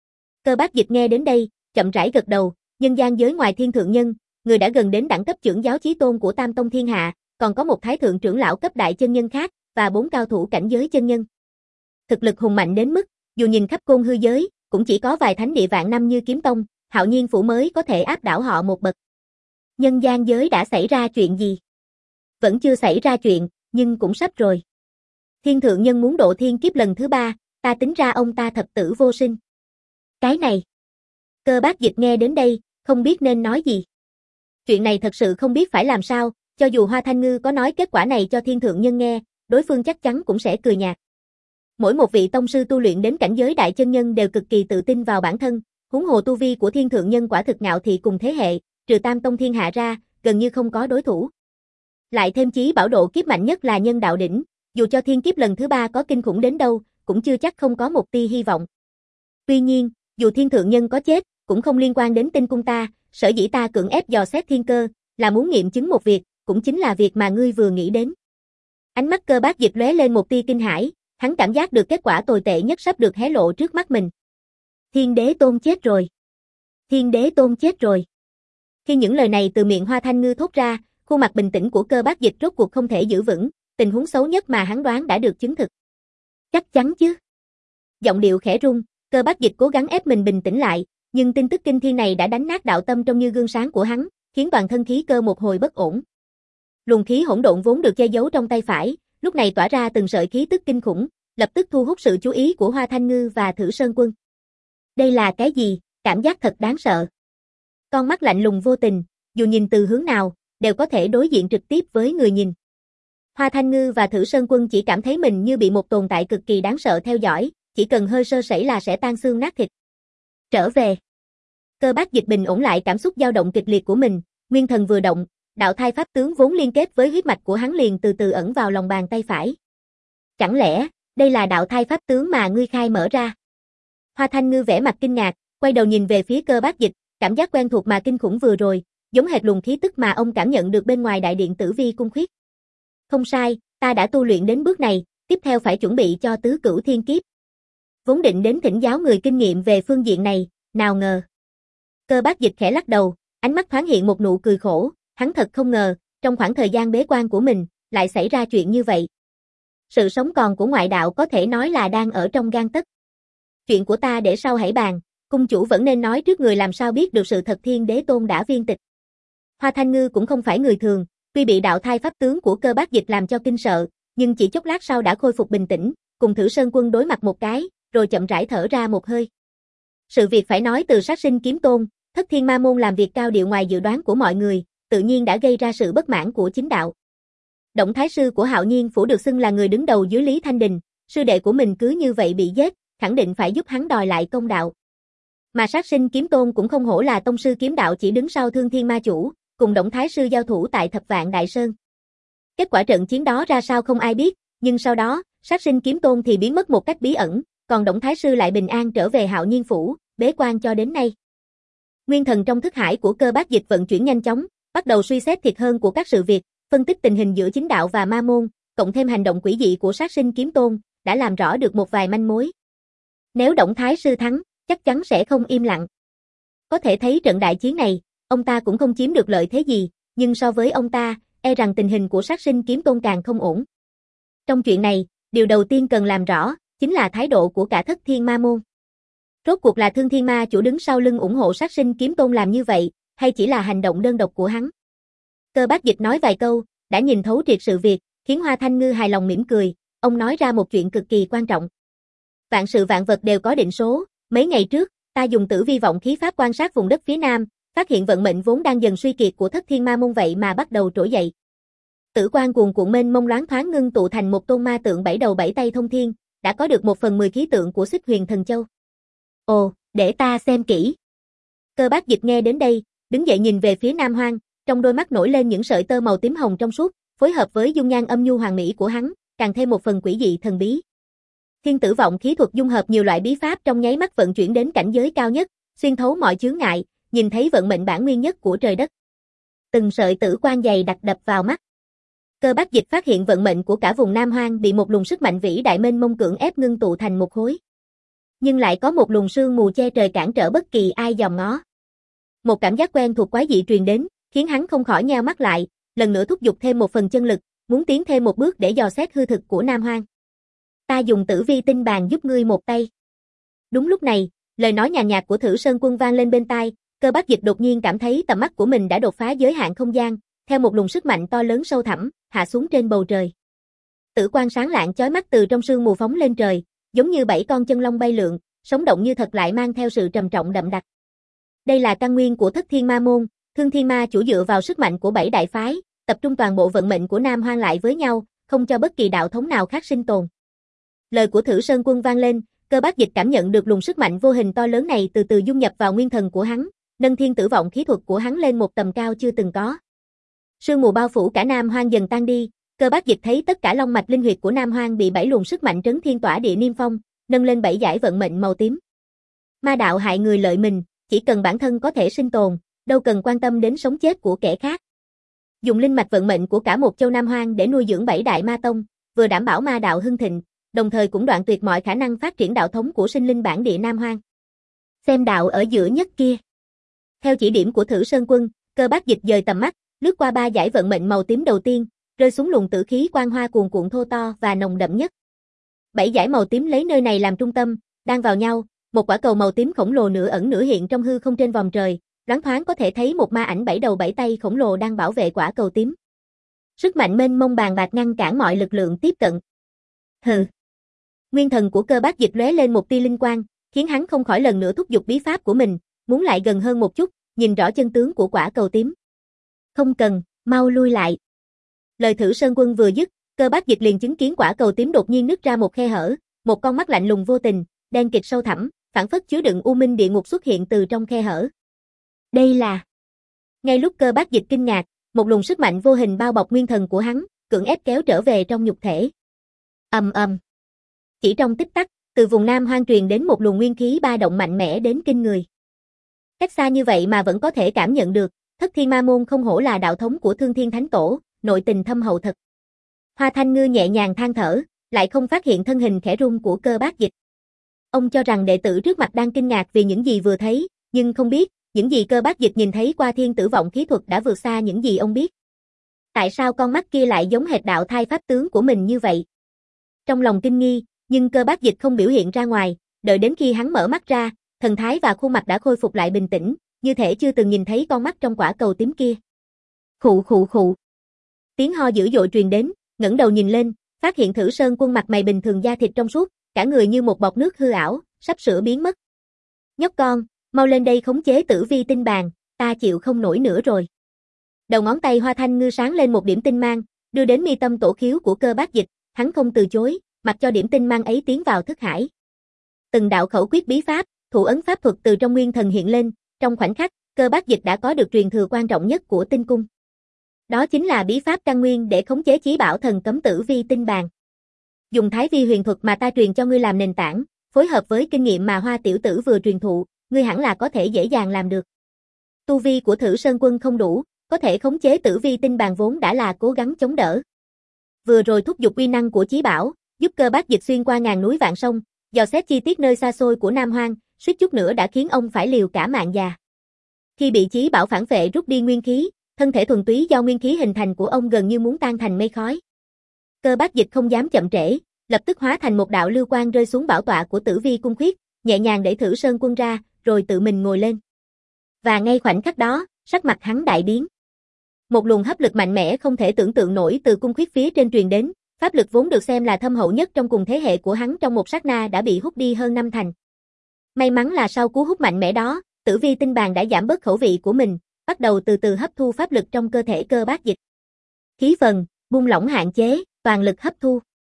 Cơ Bác Dịch nghe đến đây, chậm rãi gật đầu, nhân gian giới ngoài Thiên Thượng Nhân, người đã gần đến đẳng cấp trưởng giáo chí tôn của Tam Tông Thiên Hạ, còn có một thái thượng trưởng lão cấp đại chân nhân khác, và bốn cao thủ cảnh giới chân nhân. Thực lực hùng mạnh đến mức, dù nhìn khắp côn hư giới, cũng chỉ có vài thánh địa vạn năm như Kiếm Tông, Hạo Nhiên Phủ mới có thể áp đảo họ một bậc. Nhân gian giới đã xảy ra chuyện gì? Vẫn chưa xảy ra chuyện, nhưng cũng sắp rồi. Thiên Thượng Nhân muốn độ thiên kiếp lần thứ ba, ta tính ra ông ta thập tử vô sinh. Cái này. Cơ Bác Dịch nghe đến đây, không biết nên nói gì. Chuyện này thật sự không biết phải làm sao, cho dù Hoa Thanh Ngư có nói kết quả này cho Thiên Thượng Nhân nghe, đối phương chắc chắn cũng sẽ cười nhạt. Mỗi một vị tông sư tu luyện đến cảnh giới đại chân nhân đều cực kỳ tự tin vào bản thân, huống hồ tu vi của Thiên Thượng Nhân quả thực ngạo thị cùng thế hệ, trừ Tam Tông Thiên Hạ ra, gần như không có đối thủ. Lại thêm chí bảo độ kiếp mạnh nhất là nhân đạo đỉnh, dù cho thiên kiếp lần thứ ba có kinh khủng đến đâu, cũng chưa chắc không có một tia hy vọng. Tuy nhiên, dù Thiên Thượng Nhân có chết, cũng không liên quan đến tinh cung ta, sở dĩ ta cưỡng ép dò xét thiên cơ, là muốn nghiệm chứng một việc, cũng chính là việc mà ngươi vừa nghĩ đến. Ánh mắt Cơ Bác Dịch lóe lên một tia kinh hãi, hắn cảm giác được kết quả tồi tệ nhất sắp được hé lộ trước mắt mình. Thiên Đế Tôn chết rồi. Thiên Đế Tôn chết rồi. Khi những lời này từ miệng Hoa Thanh Ngư thốt ra, khuôn mặt bình tĩnh của Cơ Bác Dịch rốt cuộc không thể giữ vững, tình huống xấu nhất mà hắn đoán đã được chứng thực. Chắc chắn chứ. Giọng điệu khẽ rung, Cơ Bác Dịch cố gắng ép mình bình tĩnh lại, nhưng tin tức kinh thiên này đã đánh nát đạo tâm trong như gương sáng của hắn, khiến toàn thân khí cơ một hồi bất ổn. Luồng khí hỗn độn vốn được che giấu trong tay phải, lúc này tỏa ra từng sợi khí tức kinh khủng, lập tức thu hút sự chú ý của Hoa Thanh Ngư và Thử Sơn Quân. Đây là cái gì? Cảm giác thật đáng sợ. Con mắt lạnh lùng vô tình, dù nhìn từ hướng nào, đều có thể đối diện trực tiếp với người nhìn. Hoa Thanh Ngư và Thử Sơn Quân chỉ cảm thấy mình như bị một tồn tại cực kỳ đáng sợ theo dõi, chỉ cần hơi sơ sẩy là sẽ tan xương nát thịt. Trở về. Cơ Bác Dịch bình ổn lại cảm xúc dao động kịch liệt của mình, nguyên thần vừa động, đạo thai pháp tướng vốn liên kết với huyết mạch của hắn liền từ từ ẩn vào lòng bàn tay phải. Chẳng lẽ, đây là đạo thai pháp tướng mà ngươi khai mở ra? Hoa Thanh Ngư vẻ mặt kinh ngạc, quay đầu nhìn về phía Cơ Bác Dịch, cảm giác quen thuộc mà kinh khủng vừa rồi, giống hệt luồng khí tức mà ông cảm nhận được bên ngoài đại điện Tử Vi cung khuyết. Không sai, ta đã tu luyện đến bước này, tiếp theo phải chuẩn bị cho tứ cửu thiên kiếp. Vốn định đến thỉnh giáo người kinh nghiệm về phương diện này, nào ngờ. Cơ Bác Dịch khẽ lắc đầu, ánh mắt thoáng hiện một nụ cười khổ, hắn thật không ngờ, trong khoảng thời gian bế quan của mình, lại xảy ra chuyện như vậy. Sự sống còn của ngoại đạo có thể nói là đang ở trong gang tấc. Chuyện của ta để sau hãy bàn, cung chủ vẫn nên nói trước người làm sao biết được sự thật Thiên Đế Tôn đã viên tịch. Hoa Thanh Ngư cũng không phải người thường, tuy bị đạo thai pháp tướng của Cơ Bác Dịch làm cho kinh sợ, nhưng chỉ chốc lát sau đã khôi phục bình tĩnh, cùng Thử Sơn Quân đối mặt một cái, rồi chậm rãi thở ra một hơi. Sự việc phải nói từ Sát Sinh Kiếm Tôn, Thất Thiên Ma Môn làm việc cao điệu ngoài dự đoán của mọi người, tự nhiên đã gây ra sự bất mãn của chính đạo. Động Thái sư của Hạo Nhiên phủ được xưng là người đứng đầu dưới Lý Thanh Đình, sư đệ của mình cứ như vậy bị giết, khẳng định phải giúp hắn đòi lại công đạo. Mà Sát Sinh Kiếm Tôn cũng không hổ là tông sư kiếm đạo chỉ đứng sau Thương Thiên Ma Chủ, cùng Động Thái sư giao thủ tại Thập Vạn Đại Sơn. Kết quả trận chiến đó ra sao không ai biết, nhưng sau đó, Sát Sinh Kiếm Tôn thì biến mất một cách bí ẩn, còn Động Thái sư lại bình an trở về Hạo Nhiên phủ, bế quan cho đến nay. Nguyên thần trong thức hải của Cơ Bác Dịch vận chuyển nhanh chóng, bắt đầu suy xét thiệt hơn của các sự việc, phân tích tình hình giữa chính đạo và ma môn, cộng thêm hành động quỷ dị của Sát Sinh Kiếm Tôn, đã làm rõ được một vài manh mối. Nếu Động Thái sư thắng, chắc chắn sẽ không im lặng. Có thể thấy trận đại chiến này, ông ta cũng không chiếm được lợi thế gì, nhưng so với ông ta, e rằng tình hình của Sát Sinh Kiếm Tôn càng không ổn. Trong chuyện này, điều đầu tiên cần làm rõ, chính là thái độ của cả Thất Thiên Ma Môn. Rốt cuộc là Thương Thiên Ma Chủ đứng sau lưng ủng hộ Sát Sinh Kiếm Tôn làm như vậy, hay chỉ là hành động đơn độc của hắn? Cơ Bác Dịch nói vài câu, đã nhìn thấu triệt sự việc, khiến Hoa Thanh Ngư hài lòng mỉm cười, ông nói ra một chuyện cực kỳ quan trọng. Vạn sự vạn vật đều có định số, mấy ngày trước, ta dùng Tử Vi vọng khí pháp quan sát vùng đất phía Nam, phát hiện vận mệnh vốn đang dần suy kiệt của Thất Thiên Ma Môn vậy mà bắt đầu trỗi dậy. Tử quang cuồn cuộn mênh mông loáng thoáng ngưng tụ thành một tôn ma tượng bảy đầu bảy tay thông thiên, đã có được một phần mười khí tượng của Xích Huyền Thần Châu. Ồ, để ta xem kỹ. Cơ Bác Dịch nghe đến đây, đứng dậy nhìn về phía Nam Hoang, trong đôi mắt nổi lên những sợi tơ màu tím hồng trong suốt, phối hợp với dung nhan âm nhu hoàng mỹ của hắn, càng thêm một phần quỷ dị thần bí. Thiên Tử vọng khí thuật dung hợp nhiều loại bí pháp trong nháy mắt vận chuyển đến cảnh giới cao nhất, xuyên thấu mọi chướng ngại, nhìn thấy vận mệnh bản nguyên nhất của trời đất. Từng sợi tử quang dày đặc đập vào mắt. Cơ Bác Dịch phát hiện vận mệnh của cả vùng Nam Hoang bị một luồng sức mạnh vĩ đại mênh mông cưỡng ép ngưng tụ thành một khối. Nhưng lại có một luồng sương mù che trời cản trở bất kỳ ai dòm ngó. Một cảm giác quen thuộc quái dị truyền đến, khiến hắn không khỏi nheo mắt lại, lần nữa thúc giục thêm một phần chân lực, muốn tiến thêm một bước để dò xét hư thực của Nam Hoang. Ta dùng Tử Vi tinh bàn giúp ngươi một tay. Đúng lúc này, lời nói nhàn nhạt của Thử Sơn Quân vang lên bên tai, Cơ Bác Dịch đột nhiên cảm thấy tầm mắt của mình đã đột phá giới hạn không gian, theo một luồng sức mạnh to lớn sâu thẳm, hạ xuống trên bầu trời. Tử quang sáng lạng chói mắt từ trong sương mù phóng lên trời, giống như bảy con chân long bay lượn, sống động như thật lại mang theo sự trầm trọng đậm đặc. Đây là căn nguyên của Thất Thiên Ma Môn, Thương Thiên Ma Chủ dựa vào sức mạnh của bảy đại phái, tập trung toàn bộ vận mệnh của Nam Hoang lại với nhau, không cho bất kỳ đạo thống nào khác sinh tồn. Lời của Thử Sơn Quân vang lên, Cơ Bác Dịch cảm nhận được luồng sức mạnh vô hình to lớn này từ từ dung nhập vào nguyên thần của hắn, nâng Thiên Tử vọng khí thuật của hắn lên một tầm cao chưa từng có. Sương mù bao phủ cả Nam Hoang dần tan đi, Cơ Bác Dịch thấy tất cả long mạch linh huyệt của Nam Hoang bị bảy luồng sức mạnh trấn thiên tỏa địa niêm phong, nâng lên bảy dải vận mệnh màu tím. Ma đạo hại người lợi mình, chỉ cần bản thân có thể sinh tồn, đâu cần quan tâm đến sống chết của kẻ khác. Dùng linh mạch vận mệnh của cả một châu Nam Hoang để nuôi dưỡng bảy đại ma tông, vừa đảm bảo ma đạo hưng thịnh, đồng thời cũng đoạn tuyệt mọi khả năng phát triển đạo thống của sinh linh bản địa Nam Hoang. Xem đạo ở giữa nhất kia. Theo chỉ điểm của Thử Sơn Quân, Cơ Bác Dịch dời tầm mắt, lướt qua ba dải vận mệnh màu tím đầu tiên, rơi xuống luồng tử khí quang hoa cuồn cuộn thô to và nồng đậm nhất. Bảy dải màu tím lấy nơi này làm trung tâm, đang vào nhau, một quả cầu màu tím khổng lồ nửa ẩn nửa hiện trong hư không trên vòm trời, loáng thoáng có thể thấy một ma ảnh bảy đầu bảy tay khổng lồ đang bảo vệ quả cầu tím. Sức mạnh mênh mông bàn bạc ngăn cản mọi lực lượng tiếp cận. Hừ. Nguyên thần của Cơ Bác Dịch lóe lên một tia linh quang, khiến hắn không khỏi lần nữa thúc giục bí pháp của mình, muốn lại gần hơn một chút, nhìn rõ chân tướng của quả cầu tím. Không cần, mau lui lại. Lời Thử Sơn Quân vừa dứt, Cơ Bác Dịch liền chứng kiến quả cầu tím đột nhiên nứt ra một khe hở, một con mắt lạnh lùng vô tình, đen kịt sâu thẳm, phảng phất chứa đựng u minh địa ngục xuất hiện từ trong khe hở. Đây là... Ngay lúc Cơ Bác Dịch kinh ngạc, một luồng sức mạnh vô hình bao bọc nguyên thần của hắn, cưỡng ép kéo trở về trong nhục thể. Ầm ầm. Chỉ trong tích tắc, từ vùng Nam Hoang truyền đến một luồng nguyên khí ba động mạnh mẽ đến kinh người. Cách xa như vậy mà vẫn có thể cảm nhận được, Thất Thiên Ma Môn không hổ là đạo thống của Thương Thiên Thánh Tổ, nội tình thâm hậu thật. Hoa Thanh Ngư nhẹ nhàng than thở, lại không phát hiện thân hình khẽ run của Cơ Bác Dịch. Ông cho rằng đệ tử trước mặt đang kinh ngạc vì những gì vừa thấy, nhưng không biết, những gì Cơ Bác Dịch nhìn thấy qua thiên tử vọng khí thuật đã vượt xa những gì ông biết. Tại sao con mắt kia lại giống hệt đạo thai pháp tướng của mình như vậy? Trong lòng kinh nghi, nhưng Cơ Bác Dịch không biểu hiện ra ngoài, đợi đến khi hắn mở mắt ra, thần thái và khuôn mặt đã khôi phục lại bình tĩnh, như thể chưa từng nhìn thấy con mắt trong quả cầu tím kia. Khụ khụ khụ. Tiếng ho dữ dội truyền đến, ngẩng đầu nhìn lên, phát hiện Thử Sơn Quân mặt mày bình thường da thịt trong suốt, cả người như một bọt nước hư ảo, sắp sửa biến mất. Nhóc con, mau lên đây khống chế Tử Vi tinh bàn, ta chịu không nổi nữa rồi. Đầu ngón tay Hoa Thanh Ngư sáng lên một điểm tinh mang, đưa đến mi tâm tổ khiếu của Cơ Bác Dịch, hắn không từ chối, mặc cho điểm tinh mang ấy tiến vào thức hải. Từng đạo khẩu quyết bí pháp, thủ ấn pháp thuật từ trong nguyên thần hiện lên, trong khoảnh khắc, Cơ Bác Dịch đã có được truyền thừa quan trọng nhất của tinh cung. Đó chính là bí pháp căn nguyên để khống chế chí bảo thần cấm Tử Vi tinh bàn. Dùng Thái Vi huyền thuật mà ta truyền cho ngươi làm nền tảng, phối hợp với kinh nghiệm mà Hoa tiểu tử vừa truyền thụ, ngươi hẳn là có thể dễ dàng làm được. Tu vi của Thử Sơn Quân không đủ, có thể khống chế Tử Vi tinh bàn vốn đã là cố gắng chống đỡ. Vừa rồi thúc giục uy năng của chí bảo, giúp Cơ Bác Dịch xuyên qua ngàn núi vạn sông, dò xét chi tiết nơi xa xôi của Nam Hoang, suýt chút nữa đã khiến ông phải liều cả mạng già. Khi bị chí bảo phản vệ rút đi nguyên khí, thân thể thuần túy do nguyên khí hình thành của ông gần như muốn tan thành mây khói. Cơ Bác Dịch không dám chậm trễ, lập tức hóa thành một đạo lưu quang rơi xuống bảo tọa của Tử Vi cung khuyết, nhẹ nhàng đẩy Thử Sơn Quân ra, rồi tự mình ngồi lên. Và ngay khoảnh khắc đó, sắc mặt hắn đại biến. Một luồng hấp lực mạnh mẽ không thể tưởng tượng nổi từ cung khuyết phía trên truyền đến, pháp lực vốn được xem là thâm hậu nhất trong cùng thế hệ của hắn trong một sát na đã bị hút đi hơn năm thành. May mắn là sau cú hút mạnh mẽ đó, Tử Vi tinh bàn đã giảm bớt khẩu vị của mình, bắt đầu từ từ hấp thu pháp lực trong cơ thể Cơ Bác Dịch. Khí phần, buông lỏng hạn chế, toàn lực hấp thu.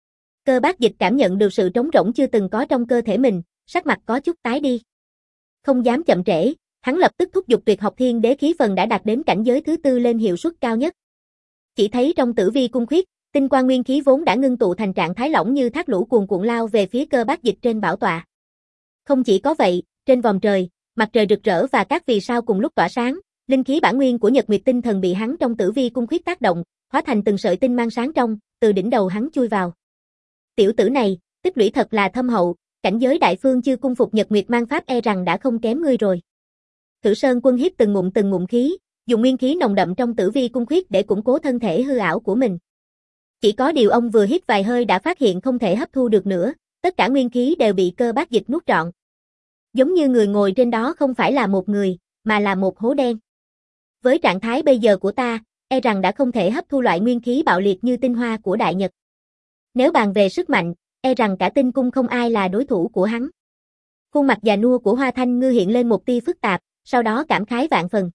Cơ Bác Dịch cảm nhận được sự trống rỗng chưa từng có trong cơ thể mình, sắc mặt có chút tái đi. Không dám chậm trễ, hắn lập tức thúc giục Tuyệt Học Thiên Đế khí phần đã đạt đến cảnh giới thứ tư lên hiệu suất cao nhất. Chỉ thấy trong Tử Vi cung khuyết, tinh quang nguyên khí vốn đã ngưng tụ thành trạng thái lỏng như thác lũ cuồn cuộn lao về phía Cơ Bác Dịch trên bảo tọa. Không chỉ có vậy, trên vòm trời, mặt trời rực rỡ và các vì sao cùng lúc tỏa sáng, linh khí bản nguyên của Nhật Nguyệt tinh thần bị hắn trong Tử Vi cung khuyết tác động, hóa thành từng sợi tinh mang sáng trong, từ đỉnh đầu hắn chui vào. Tiểu tử này, tích lũy thật là thâm hậu, cảnh giới đại phương chưa cung phục Nhật Nguyệt mang pháp e rằng đã không kém ngươi rồi. Thử Sơn Quân hít từng ngụm từng ngụm khí, dùng nguyên khí nồng đậm trong Tử Vi cung khuyết để củng cố thân thể hư ảo của mình. Chỉ có điều ông vừa hít vài hơi đã phát hiện không thể hấp thu được nữa, tất cả nguyên khí đều bị Cơ Bác Dịch nuốt trọn. Giống như người ngồi trên đó không phải là một người, mà là một hố đen. Với trạng thái bây giờ của ta, e rằng đã không thể hấp thu loại nguyên khí bạo liệt như tinh hoa của Đại Nhật. Nếu bàn về sức mạnh, e rằng cả tinh cung không ai là đối thủ của hắn. Khuôn mặt già nua của Hoa Thanh Ngư hiện lên một tia phức tạp, sau đó cảm khái vạn phần.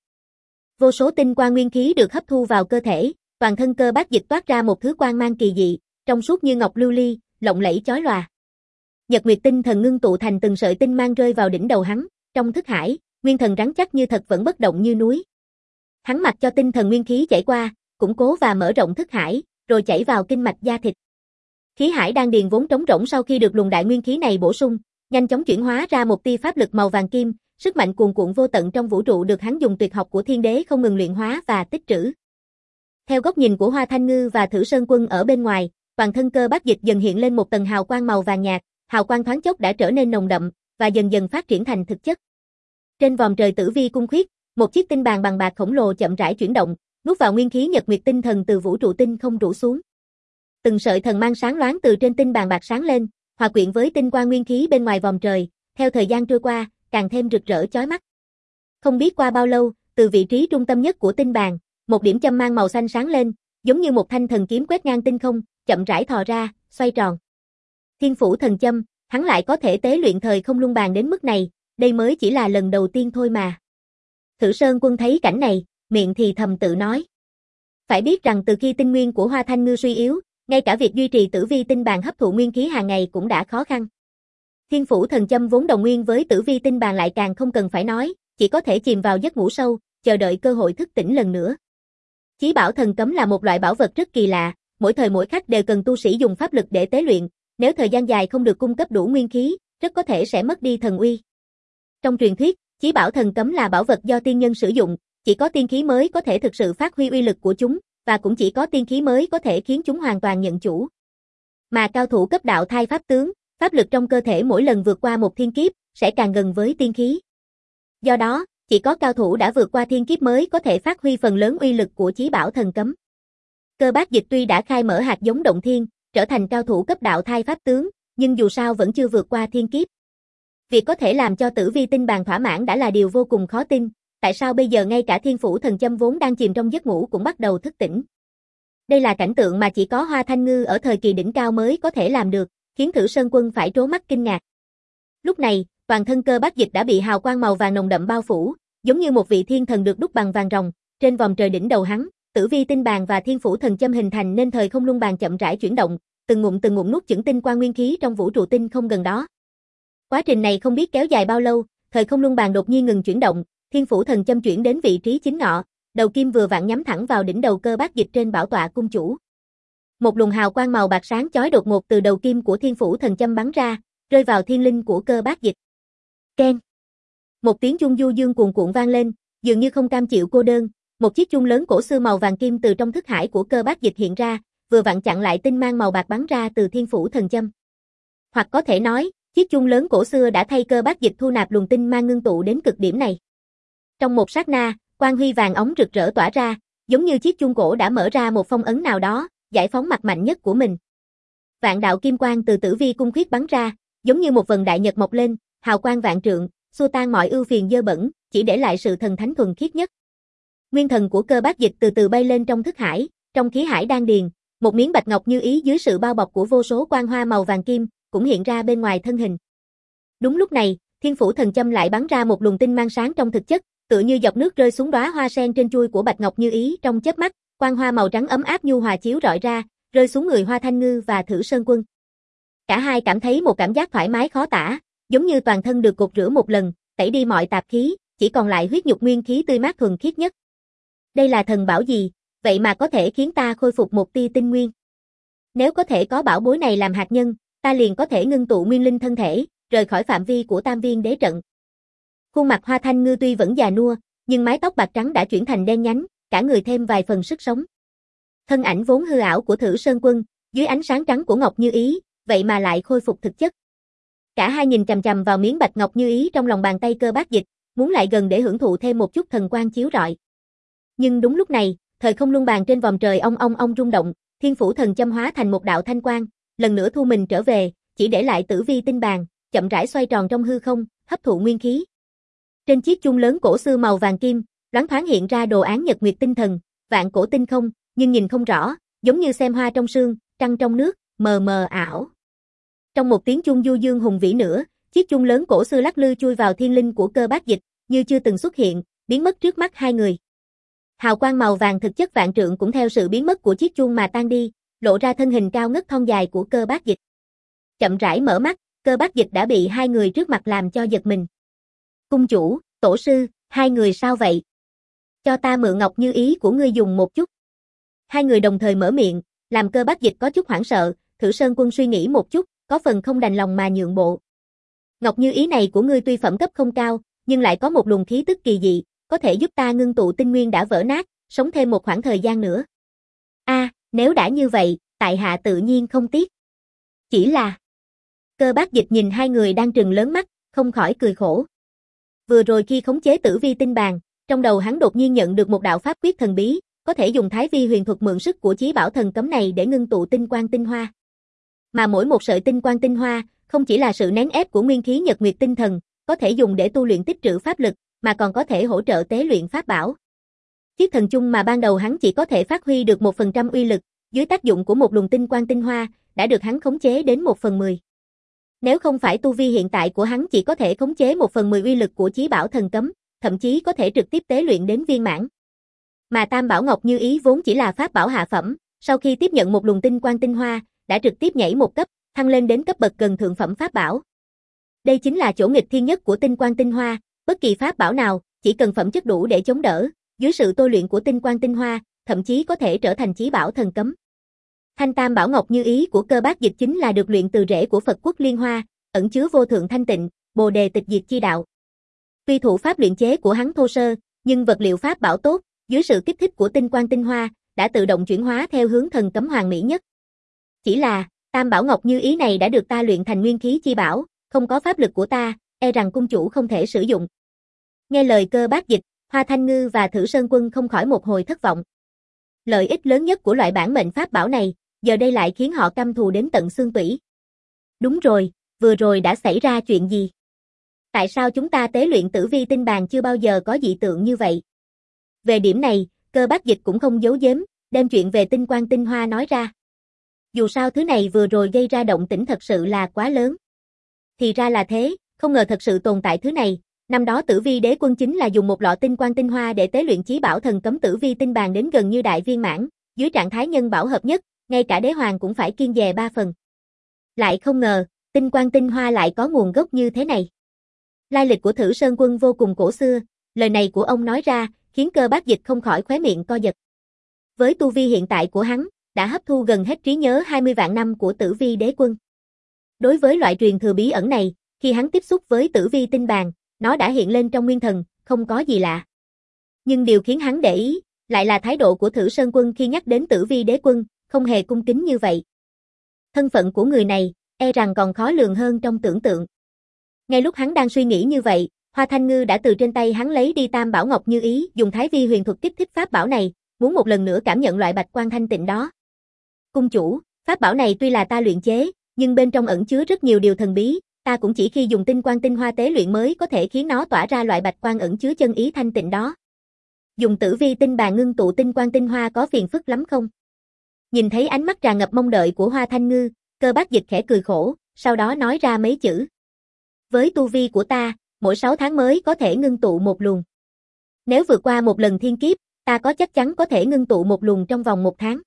Vô số tinh quang nguyên khí được hấp thu vào cơ thể, toàn thân Cơ Bác Dịch toát ra một thứ quang mang kỳ dị, trong suốt như ngọc lưu ly, lộng lẫy chói lòa. Nhật Nguyệt tinh thần ngưng tụ thành từng sợi tinh mang rơi vào đỉnh đầu hắn, trong thức hải, nguyên thần rắn chắc như thật vẫn bất động như núi. Hắn mặc cho tinh thần nguyên khí chảy qua, củng cố và mở rộng thức hải, rồi chảy vào kinh mạch da thịt. Khí hải đan điền vốn trống rỗng sau khi được luồng đại nguyên khí này bổ sung, nhanh chóng chuyển hóa ra một tia pháp lực màu vàng kim, sức mạnh cuồn cuộn vô tận trong vũ trụ được hắn dùng tuyệt học của Thiên Đế không ngừng luyện hóa và tích trữ. Theo góc nhìn của Hoa Thanh Ngư và Thử Sơn Quân ở bên ngoài, toàn thân Cơ Bác Dịch dần hiện lên một tầng hào quang màu vàng nhạt, hào quang thoáng chốc đã trở nên nồng đậm và dần dần phát triển thành thực chất. Trên vòm trời Tử Vi cung khuyết, một chiếc tinh bàn bằng bạc khổng lồ chậm rãi chuyển động, nuốt vào nguyên khí Nhật Nguyệt tinh thần từ vũ trụ tinh không rủ xuống. Từng sợi thần mang sáng loáng từ trên tinh bàn bạc sáng lên, hòa quyện với tinh quang nguyên khí bên ngoài vòm trời, theo thời gian trôi qua, càng thêm rực rỡ chói mắt. Không biết qua bao lâu, từ vị trí trung tâm nhất của tinh bàn, một điểm châm mang màu xanh sáng lên, giống như một thanh thần kiếm quét ngang tinh không, chậm rãi thò ra, xoay tròn. Thiên phủ thần châm, hắn lại có thể tế luyện thời không luân bàn đến mức này, đây mới chỉ là lần đầu tiên thôi mà. Thử Sơn Quân thấy cảnh này, miệng thì thầm tự nói. Phải biết rằng từ khi tinh nguyên của Hoa Thanh Ngư suy yếu, ngay cả việc duy trì Tử Vi tinh bàn hấp thụ nguyên khí hàng ngày cũng đã khó khăn. Thiên phủ thần châm vốn đồng nguyên với Tử Vi tinh bàn lại càng không cần phải nói, chỉ có thể chìm vào giấc ngủ sâu, chờ đợi cơ hội thức tỉnh lần nữa. Chí bảo thần cấm là một loại bảo vật rất kỳ lạ, mỗi thời mỗi khắc đều cần tu sĩ dùng pháp lực để tế luyện, nếu thời gian dài không được cung cấp đủ nguyên khí, rất có thể sẽ mất đi thần uy. Trong truyền thuyết, chí bảo thần cấm là bảo vật do tiên nhân sử dụng, chỉ có tiên khí mới có thể thực sự phát huy uy lực của chúng, và cũng chỉ có tiên khí mới có thể khiến chúng hoàn toàn nhận chủ. Mà cao thủ cấp đạo thai pháp tướng, pháp lực trong cơ thể mỗi lần vượt qua một thiên kiếp, sẽ càng gần với tiên khí. Do đó, chỉ có cao thủ đã vượt qua thiên kiếp mới có thể phát huy phần lớn uy lực của chí bảo thần cấm. Cơ Bác Dịch tuy đã khai mở hạt giống động thiên, trở thành cao thủ cấp đạo thai pháp tướng, nhưng dù sao vẫn chưa vượt qua thiên kiếp. Việc có thể làm cho Tử Vi Tinh Bàn thỏa mãn đã là điều vô cùng khó tin, tại sao bây giờ ngay cả Thiên Phủ Thần Châm vốn đang chìm trong giấc ngủ cũng bắt đầu thức tỉnh. Đây là cảnh tượng mà chỉ có Hoa Thanh Ngư ở thời kỳ đỉnh cao mới có thể làm được, khiến Thử Sơn Quân phải trố mắt kinh ngạc. Lúc này, toàn thân Cơ Bác Dịch đã bị hào quang màu vàng nồng đậm bao phủ, giống như một vị thiên thần được đúc bằng vàng ròng, trên vòm trời đỉnh đầu hắn, Tử Vi Tinh Bàn và Thiên Phủ Thần Châm hình thành nên thời không luân bàn chậm rãi chuyển động, từng ngụm từng ngụm nuốt chửng tinh quang nguyên khí trong vũ trụ tinh không gần đó. Quá trình này không biết kéo dài bao lâu, thời không luân bàn đột nhiên ngừng chuyển động, Thiên Phủ Thần Châm chuyển đến vị trí chính ngọ, đầu kim vừa vặn nhắm thẳng vào đỉnh đầu Cơ Bác Dịch trên bảo tọa cung chủ. Một luồng hào quang màu bạc sáng chói đột ngột từ đầu kim của Thiên Phủ Thần Châm bắn ra, rơi vào thiên linh của Cơ Bác Dịch. Keng. Một tiếng chuông du dương cuồn cuộn vang lên, dường như không cam chịu cô đơn, một chiếc chuông lớn cổ xưa màu vàng kim từ trong thức hải của Cơ Bác Dịch hiện ra, vừa vặn chặn lại tinh mang màu bạc bắn ra từ Thiên Phủ Thần Châm. Hoặc có thể nói, chiếc chuông lớn cổ xưa đã thay Cơ Bác Dịch thu nạp luồng tinh mang ngưng tụ đến cực điểm này. Trong một sát na, quang huy vàng óng rực rỡ tỏa ra, giống như chiếc chuông cổ đã mở ra một phong ấn nào đó, giải phóng mặt mạnh nhất của mình. Vạn đạo kim quang từ Tử Vi cung khuyết bắn ra, giống như một vầng đại nhật mọc lên, hào quang vạn trượng, xua tan mọi ưu phiền dơ bẩn, chỉ để lại sự thần thánh thuần khiết nhất. Nguyên thần của Cơ Bác Dịch từ từ bay lên trong thức hải, trong khí hải đan điền, một miếng bạch ngọc như ý dưới sự bao bọc của vô số quang hoa màu vàng kim, cũng hiện ra bên ngoài thân hình. Đúng lúc này, Thiên Phủ Thần Châm lại bắn ra một luồng tinh mang sáng trong thực chất, tựa như giọt nước rơi xuống đóa hoa sen trên chuôi của bạch ngọc như ý trong chớp mắt, quang hoa màu trắng ấm áp nhu hòa chiếu rọi ra, rơi xuống người Hoa Thanh Ngư và Thử Sơn Quân. Cả hai cảm thấy một cảm giác thoải mái khó tả, giống như toàn thân được cột rửa một lần, tẩy đi mọi tạp khí, chỉ còn lại huyết nhục nguyên khí tươi mát thuần khiết nhất. Đây là thần bảo gì, vậy mà có thể khiến ta khôi phục một tia tinh nguyên? Nếu có thể có bảo bối này làm hạt nhân, ta liền có thể ngưng tụ nguyên linh thân thể, rời khỏi phạm vi của Tam Viên Đế trận. Khuôn mặt Hoa Thanh Ngư tuy vẫn già nua, nhưng mái tóc bạc trắng đã chuyển thành đen nhánh, cả người thêm vài phần sức sống. Thân ảnh vốn hư ảo của Thử Sơn Quân, dưới ánh sáng trắng của ngọc như ý, vậy mà lại khôi phục thực chất. Cả hai nhìn chằm chằm vào miếng bạch ngọc như ý trong lòng bàn tay Cơ Bác Dịch, muốn lại gần để hưởng thụ thêm một chút thần quang chiếu rọi. Nhưng đúng lúc này, thời không luân bàn trên vòm trời ong ong ong rung động, Thiên Phủ Thần Châm hóa thành một đạo thanh quang, lần nữa thu mình trở về, chỉ để lại Tử Vi Tinh Bàn, chậm rãi xoay tròn trong hư không, hấp thụ nguyên khí. Trên chiếc chuông lớn cổ xưa màu vàng kim, loáng thoáng hiện ra đồ án nhật nguyệt tinh thần, vạn cổ tinh không, nhưng nhìn không rõ, giống như xem hoa trong sương, trăng trong nước, mờ mờ ảo. Trong một tiếng chuông du dương hùng vĩ nữa, chiếc chuông lớn cổ xưa lắc lư chui vào thiên linh của Cơ Bác Dịch, như chưa từng xuất hiện, biến mất trước mắt hai người. Hào quang màu vàng thực chất vạn trượng cũng theo sự biến mất của chiếc chuông mà tan đi, lộ ra thân hình cao ngất thon dài của Cơ Bác Dịch. Chậm rãi mở mắt, Cơ Bác Dịch đã bị hai người trước mặt làm cho giật mình. Cung chủ, tổ sư, hai người sao vậy? Cho ta mượn ngọc như ý của ngươi dùng một chút. Hai người đồng thời mở miệng, làm Cơ Bác Dịch có chút hoảng sợ, Thử Sơn Quân suy nghĩ một chút, có phần không đành lòng mà nhượng bộ. Ngọc như ý này của ngươi tuy phẩm cấp không cao, nhưng lại có một luồng khí tức kỳ dị, có thể giúp ta ngưng tụ tinh nguyên đã vỡ nát, sống thêm một khoảng thời gian nữa. A, à, nếu đã như vậy, tại hạ tự nhiên không tiếc. Chỉ là... Cơ Bác Dịch nhìn hai người đang trừng lớn mắt, không khỏi cười khổ. Vừa rồi khi khống chế Tử Vi Tinh Bàn, trong đầu hắn đột nhiên nhận được một đạo pháp quyết thần bí, có thể dùng Thái Vi huyền thuật mượn sức của chí bảo thần cấm này để ngưng tụ tinh quang tinh hoa. Mà mỗi một sợi tinh quang tinh hoa, không chỉ là sự nén ép của nguyên khí nhật nguyệt tinh thần, có thể dùng để tu luyện tích trữ pháp lực, mà còn có thể hỗ trợ tế luyện pháp bảo. Chiếc thần chung mà ban đầu hắn chỉ có thể phát huy được một phần trăm uy lực, dưới tác dụng của một luồng tinh quang tinh hoa, đã được hắn khống chế đến một phần mười. Nếu không phải tu vi hiện tại của hắn chỉ có thể khống chế một phần mười uy lực của chí bảo thần cấm, thậm chí có thể trực tiếp tế luyện đến viên mãn. Mà Tam Bảo Ngọc Như Ý vốn chỉ là pháp bảo hạ phẩm, sau khi tiếp nhận một luồng tinh quang tinh hoa, đã trực tiếp nhảy một cấp, thăng lên đến cấp bậc gần thượng phẩm pháp bảo. Đây chính là chỗ nghịch thiên nhất của tinh quang tinh hoa, bất kỳ pháp bảo nào, chỉ cần phẩm chất đủ để chống đỡ, dưới sự tôi luyện của tinh quang tinh hoa, thậm chí có thể trở thành chí bảo thần cấm. Thanh Tam Bảo Ngọc Như Ý của Cơ Bác Dịch chính là được luyện từ rễ của Phật Quốc Liên Hoa, ẩn chứa vô thượng thanh tịnh, Bồ đề tịch diệt chi đạo. Tuy thủ pháp luyện chế của hắn thô sơ, nhưng vật liệu pháp bảo tốt, dưới sự kích thích của tinh quang tinh hoa, đã tự động chuyển hóa theo hướng thần cấm hoàn mỹ nhất. Chỉ là, Tam Bảo Ngọc Như Ý này đã được ta luyện thành nguyên khí chi bảo, không có pháp lực của ta, e rằng cung chủ không thể sử dụng. Nghe lời Cơ Bác Dịch, Hoa Thanh Ngư và Thử Sơn Quân không khỏi một hồi thất vọng. Lợi ích lớn nhất của loại bản mệnh pháp bảo này, giờ đây lại khiến họ căm thù đến tận xương tủy. Đúng rồi, vừa rồi đã xảy ra chuyện gì? Tại sao chúng ta tế luyện Tử Vi tinh bàn chưa bao giờ có dị tượng như vậy? Về điểm này, Cơ Bác Dịch cũng không giấu giếm, đem chuyện về tinh quang tinh hoa nói ra. Dù sao thứ này vừa rồi gây ra động tĩnh thật sự là quá lớn. Thì ra là thế, không ngờ thật sự tồn tại thứ này. Năm đó Tử Vi đế quân chính là dùng một lọ tinh quang tinh hoa để tế luyện chí bảo thần cấm Tử Vi tinh bàn đến gần như đại viên mãn, dưới trạng thái nhân bảo hợp nhất, ngay cả đế hoàng cũng phải kiêng dè ba phần. Lại không ngờ, tinh quang tinh hoa lại có nguồn gốc như thế này. Lai lịch của Thử Sơn Quân vô cùng cổ xưa, lời này của ông nói ra, khiến Cơ Bác Dịch không khỏi khóe miệng co giật. Với tu vi hiện tại của hắn, đã hấp thu gần hết trí nhớ hai mươi vạn năm của Tử Vi đế quân. Đối với loại truyền thừa bí ẩn này, khi hắn tiếp xúc với Tử Vi tinh bàn, nó đã hiện lên trong nguyên thần, không có gì lạ. Nhưng điều khiến hắn để ý, lại là thái độ của Thử Sơn Quân khi nhắc đến Tử Vi đế quân, không hề cung kính như vậy. Thân phận của người này, e rằng còn khó lường hơn trong tưởng tượng. Ngay lúc hắn đang suy nghĩ như vậy, Hoa Thanh Ngư đã từ trên tay hắn lấy đi Tam Bảo Ngọc Như Ý, dùng Thái Vi huyền thuật kích thích pháp bảo này, muốn một lần nữa cảm nhận loại bạch quang thanh tịnh đó. Cung chủ, pháp bảo này tuy là ta luyện chế, nhưng bên trong ẩn chứa rất nhiều điều thần bí, ta cũng chỉ khi dùng tinh quang tinh hoa tế luyện mới có thể khiến nó tỏa ra loại bạch quang ẩn chứa chân ý thanh tịnh đó. Dùng Tử Vi tinh bàn ngưng tụ tinh quang tinh hoa có phiền phức lắm không? Nhìn thấy ánh mắt tràn ngập mong đợi của Hoa Thanh Ngư, Cơ Bác Dịch khẽ cười khổ, sau đó nói ra mấy chữ. Với tu vi của ta, mỗi sáu tháng mới có thể ngưng tụ một luồng. Nếu vượt qua một lần thiên kiếp, ta có chắc chắn có thể ngưng tụ một luồng trong vòng một tháng.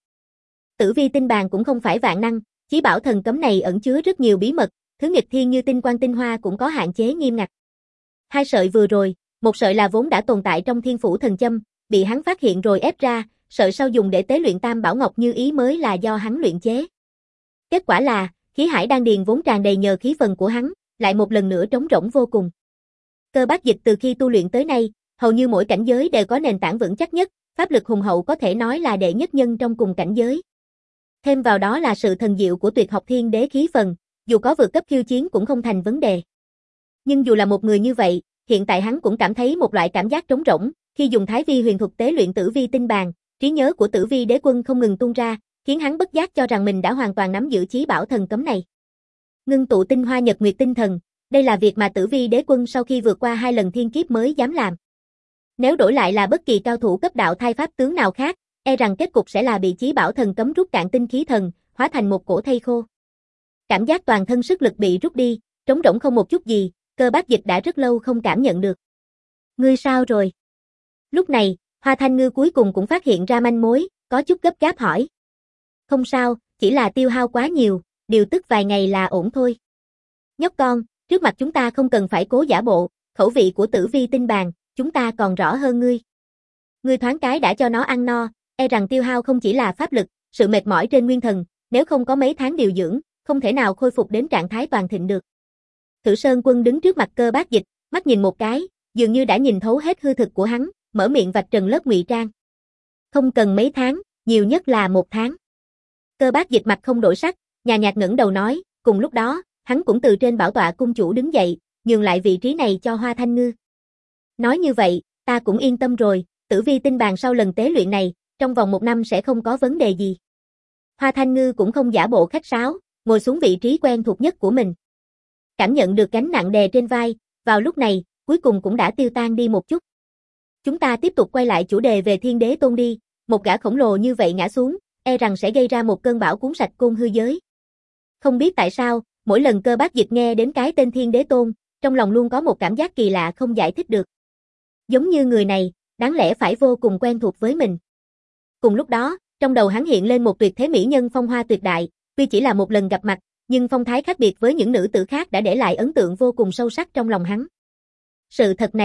Tử Vi tinh bàn cũng không phải vạn năng, chí bảo thần cấm này ẩn chứa rất nhiều bí mật, thứ nghịch thiên như tinh quang tinh hoa cũng có hạn chế nghiêm ngặt. Hai sợi vừa rồi, một sợi là vốn đã tồn tại trong Thiên Phủ Thần Châm, bị hắn phát hiện rồi ép ra, sợi sau dùng để tế luyện Tam Bảo Ngọc Như Ý mới là do hắn luyện chế. Kết quả là, khí hải đan điền vốn tràn đầy nhờ khí phần của hắn, lại một lần nữa trống rỗng vô cùng. Cơ Bác Dịch từ khi tu luyện tới nay, hầu như mỗi cảnh giới đều có nền tảng vững chắc nhất, pháp lực hùng hậu có thể nói là đệ nhất nhân trong cùng cảnh giới. Thêm vào đó là sự thần diệu của tuyệt học thiên đế khí phần, dù có vượt cấp khiêu chiến cũng không thành vấn đề. Nhưng dù là một người như vậy, hiện tại hắn cũng cảm thấy một loại cảm giác trống rỗng, khi dùng Thái Vi huyền thuật tế luyện Tử Vi tinh bàn, trí nhớ của Tử Vi đế quân không ngừng tuôn ra, khiến hắn bất giác cho rằng mình đã hoàn toàn nắm giữ chí bảo thần cấm này. Ngưng tụ tinh hoa nhật nguyệt tinh thần, đây là việc mà Tử Vi đế quân sau khi vượt qua hai lần thiên kiếp mới dám làm. Nếu đổi lại là bất kỳ cao thủ cấp đạo thai pháp tướng nào khác, e rằng kết cục sẽ là bị chí bảo thần cấm rút cạn tinh khí thần, hóa thành một cổ thây khô. Cảm giác toàn thân sức lực bị rút đi, trống rỗng không một chút gì, Cơ Bác Dịch đã rất lâu không cảm nhận được. Ngươi sao rồi? Lúc này, Hoa Thanh Ngư cuối cùng cũng phát hiện ra manh mối, có chút gấp gáp hỏi. Không sao, chỉ là tiêu hao quá nhiều, điều tức vài ngày là ổn thôi. Nhóc con, trước mặt chúng ta không cần phải cố giả bộ, khẩu vị của Tử Vi tinh bàn, chúng ta còn rõ hơn ngươi. Ngươi thoáng cái đã cho nó ăn no, e rằng tiêu hao không chỉ là pháp lực, sự mệt mỏi trên nguyên thần, nếu không có mấy tháng điều dưỡng, không thể nào khôi phục đến trạng thái toàn thịnh được. Thử Sơn Quân đứng trước mặt Cơ Bác Dịch, mắt nhìn một cái, dường như đã nhìn thấu hết hư thực của hắn, mở miệng vạch trần lớp ngụy trang. Không cần mấy tháng, nhiều nhất là một tháng. Cơ Bác Dịch mặt không đổi sắc, nhàn nhạt ngẩng đầu nói, cùng lúc đó, hắn cũng từ trên bảo tọa cung chủ đứng dậy, nhường lại vị trí này cho Hoa Thanh Ngư. Nói như vậy, ta cũng yên tâm rồi, Tử Vi tinh bàn sau lần tế luyện này, trong vòng một năm sẽ không có vấn đề gì. Hoa Thanh Ngư cũng không giả bộ khách sáo, ngồi xuống vị trí quen thuộc nhất của mình. Cảm nhận được gánh nặng đè trên vai, vào lúc này, cuối cùng cũng đã tiêu tan đi một chút. Chúng ta tiếp tục quay lại chủ đề về Thiên Đế Tôn đi, một gã khổng lồ như vậy ngã xuống, e rằng sẽ gây ra một cơn bão cuốn sạch côn hư giới. Không biết tại sao, mỗi lần Cơ Bác Dịch nghe đến cái tên Thiên Đế Tôn, trong lòng luôn có một cảm giác kỳ lạ không giải thích được. Giống như người này, đáng lẽ phải vô cùng quen thuộc với mình. Cùng lúc đó, trong đầu hắn hiện lên một tuyệt thế mỹ nhân phong hoa tuyệt đại, tuy chỉ là một lần gặp mặt, nhưng phong thái khác biệt với những nữ tử khác đã để lại ấn tượng vô cùng sâu sắc trong lòng hắn. Sự thật này, kỳ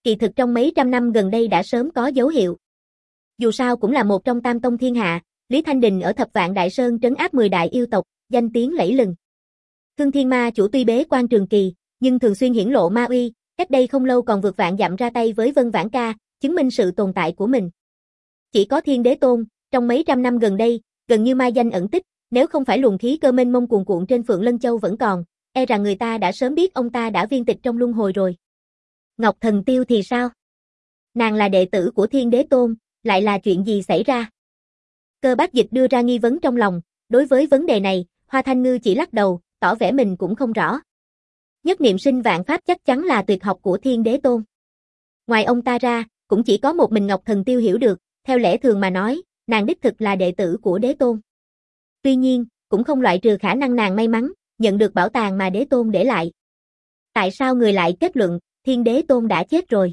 kỳ thực trong mấy trăm năm gần đây đã sớm có dấu hiệu. Dù sao cũng là một trong tam tông thiên hạ, Lý Thanh Đình ở Thập Vạn Đại Sơn trấn áp mười đại yêu tộc, danh tiếng lẫy lừng. Hương Thiên Ma chủ tuy bế quan trường kỳ, nhưng thường xuyên hiển lộ ma uy, cách đây không lâu còn vượt vạn dặm ra tay với Vân Vãn Ca, chứng minh sự tồn tại của mình. Chỉ có Thiên Đế Tôn, trong mấy trăm năm gần đây, gần như mai danh ẩn tích, nếu không phải luồng khí cơ mênh mông cuồn cuộn trên Phượng Lân Châu vẫn còn, e rằng người ta đã sớm biết ông ta đã viên tịch trong luân hồi rồi. Ngọc Thần Tiêu thì sao? Nàng là đệ tử của Thiên Đế Tôn, lại là chuyện gì xảy ra? Cơ Bác Dịch đưa ra nghi vấn trong lòng, đối với vấn đề này, Hoa Thanh Ngư chỉ lắc đầu, tỏ vẻ mình cũng không rõ. Nhất niệm sinh vạn pháp chắc chắn là tuyệt học của Thiên Đế Tôn. Ngoài ông ta ra, cũng chỉ có một mình Ngọc Thần Tiêu hiểu được, theo lẽ thường mà nói, nàng đích thực là đệ tử của Đế Tôn. Tuy nhiên, cũng không loại trừ khả năng nàng may mắn, nhận được bảo tàng mà Đế Tôn để lại. Tại sao người lại kết luận, Thiên Đế Tôn đã chết rồi?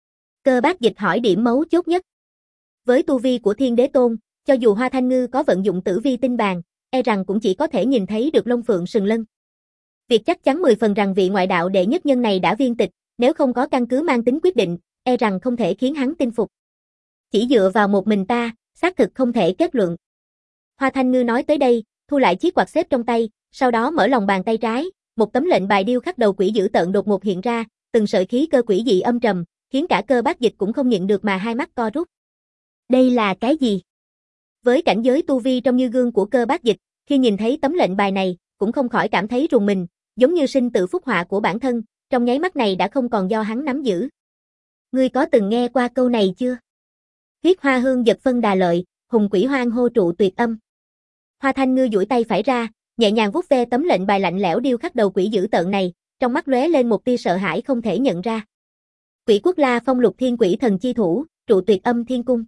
Cơ Bác Dịch hỏi điểm mấu chốt nhất. Với tu vi của Thiên Đế Tôn, cho dù Hoa Thanh Ngư có vận dụng tử vi tinh bàn, e rằng cũng chỉ có thể nhìn thấy được lông phượng sừng lân. Việc chắc chắn mười phần rằng vị ngoại đạo đệ nhất nhân này đã viên tịch, nếu không có căn cứ mang tính quyết định, e rằng không thể khiến hắn tin phục. Chỉ dựa vào một mình ta, xác thực không thể kết luận. Hoa Thanh Ngư nói tới đây, thu lại chiếc quạt xếp trong tay, sau đó mở lòng bàn tay trái, một tấm lệnh bài điêu khắc đầu quỷ dữ tợn đột ngột hiện ra, từng sợi khí cơ quỷ dị âm trầm, khiến cả Cơ Bác Dịch cũng không nhịn được mà hai mắt co rút. Đây là cái gì? Với cảnh giới tu vi trong như gương của Cơ Bác Dịch, khi nhìn thấy tấm lệnh bài này, cũng không khỏi cảm thấy rùng mình, giống như sinh tử phúc họa của bản thân, trong nháy mắt này đã không còn do hắn nắm giữ. Ngươi có từng nghe qua câu này chưa? Huyết hoa hương giật phân đà lợi, hùng quỷ hoang hô trụ tuyệt âm. Hoa Thanh Ngư duỗi tay phải ra, nhẹ nhàng vuốt ve tấm lệnh bài lạnh lẽo điêu khắc đầu quỷ dữ tợn này, trong mắt lóe lên một tia sợ hãi không thể nhận ra. Quỷ Quốc La Phong Lục Thiên Quỷ Thần chi thủ, trụ tuyệt âm thiên cung.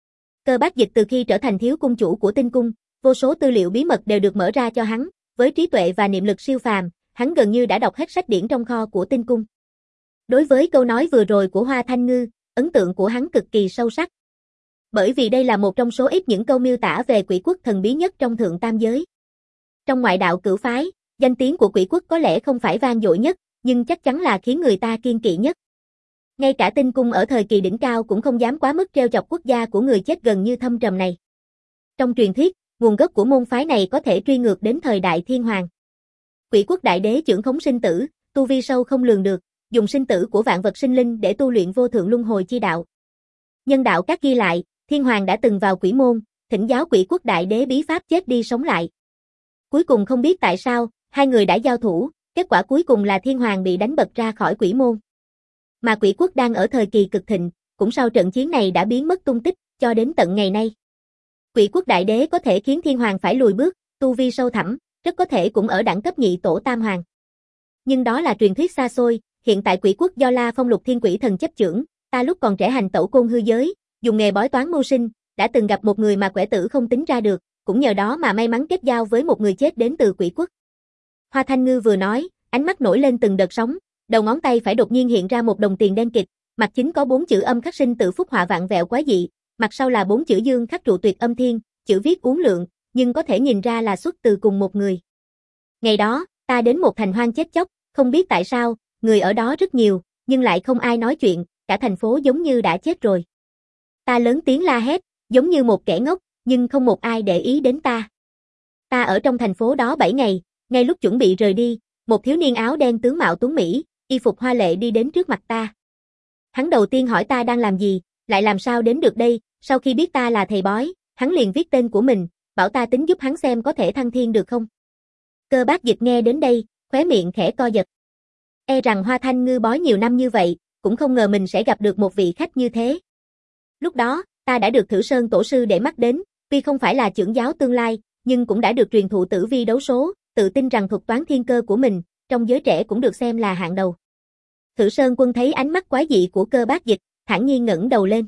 Cơ Bác Dịch từ khi trở thành thiếu cung chủ của Tinh Cung, vô số tư liệu bí mật đều được mở ra cho hắn, với trí tuệ và niệm lực siêu phàm, hắn gần như đã đọc hết sách điển trong kho của Tinh Cung. Đối với câu nói vừa rồi của Hoa Thanh Ngư, ấn tượng của hắn cực kỳ sâu sắc. Bởi vì đây là một trong số ít những câu miêu tả về quỷ quốc thần bí nhất trong thượng tam giới. Trong ngoại đạo cửu phái, danh tiếng của quỷ quốc có lẽ không phải vang dội nhất, nhưng chắc chắn là khiến người ta kiêng kỵ nhất. Ngay cả Tinh Cung ở thời kỳ đỉnh cao cũng không dám quá mức trêu chọc quốc gia của người chết gần như thâm trầm này. Trong truyền thuyết, nguồn gốc của môn phái này có thể truy ngược đến thời đại Thiên Hoàng. Quỷ quốc đại đế trưởng khống sinh tử, tu vi sâu không lường được, dùng sinh tử của vạn vật sinh linh để tu luyện vô thượng luân hồi chi đạo. Nhân đạo các ghi lại, Thiên Hoàng đã từng vào quỷ môn, thỉnh giáo quỷ quốc đại đế bí pháp chết đi sống lại. Cuối cùng không biết tại sao, hai người đã giao thủ, kết quả cuối cùng là Thiên Hoàng bị đánh bật ra khỏi quỷ môn. Mà quỷ quốc đang ở thời kỳ cực thịnh, cũng sau trận chiến này đã biến mất tung tích, cho đến tận ngày nay. Quỷ quốc đại đế có thể khiến Thiên Hoàng phải lùi bước, tu vi sâu thẳm, rất có thể cũng ở đẳng cấp nhị tổ tam hoàng. Nhưng đó là truyền thuyết xa xôi, hiện tại quỷ quốc do La Phong Lục Thiên Quỷ Thần chấp chưởng, ta lúc còn trẻ hành tẩu côn hư giới, dùng nghề bói toán mưu sinh, đã từng gặp một người mà quẻ tử không tính ra được, cũng nhờ đó mà may mắn kết giao với một người chết đến từ quỷ quốc. Hoa Thanh Ngư vừa nói, ánh mắt nổi lên từng đợt sóng, đầu ngón tay phải đột nhiên hiện ra một đồng tiền đen kịt, mặt chính có bốn chữ âm khắc sinh tự phúc họa vạn vẹo quá dị, mặt sau là bốn chữ dương khắc trụ tuyệt âm thiên, chữ viết uốn lượn, nhưng có thể nhìn ra là xuất từ cùng một người. Ngày đó, ta đến một thành hoang chết chóc, không biết tại sao, người ở đó rất nhiều, nhưng lại không ai nói chuyện, cả thành phố giống như đã chết rồi. Ta lớn tiếng la hét, giống như một kẻ ngốc, nhưng không một ai để ý đến ta. Ta ở trong thành phố đó bảy ngày, ngay lúc chuẩn bị rời đi, một thiếu niên áo đen tướng mạo tuấn mỹ, y phục hoa lệ đi đến trước mặt ta. Hắn đầu tiên hỏi ta đang làm gì, lại làm sao đến được đây, sau khi biết ta là thầy bói, hắn liền viết tên của mình, bảo ta tính giúp hắn xem có thể thăng thiên được không. Cơ Bác Dịch nghe đến đây, khóe miệng khẽ co giật. E rằng Hoa Thanh Ngư bói nhiều năm như vậy, cũng không ngờ mình sẽ gặp được một vị khách như thế. Lúc đó, ta đã được Thử Sơn tổ sư để mắt đến, tuy không phải là trưởng giáo tương lai, nhưng cũng đã được truyền thụ tử vi đấu số, tự tin rằng thuật toán thiên cơ của mình, trong giới trẻ cũng được xem là hạng đầu. Thử Sơn Quân thấy ánh mắt quái dị của Cơ Bác Dịch, thản nhiên ngẩng đầu lên.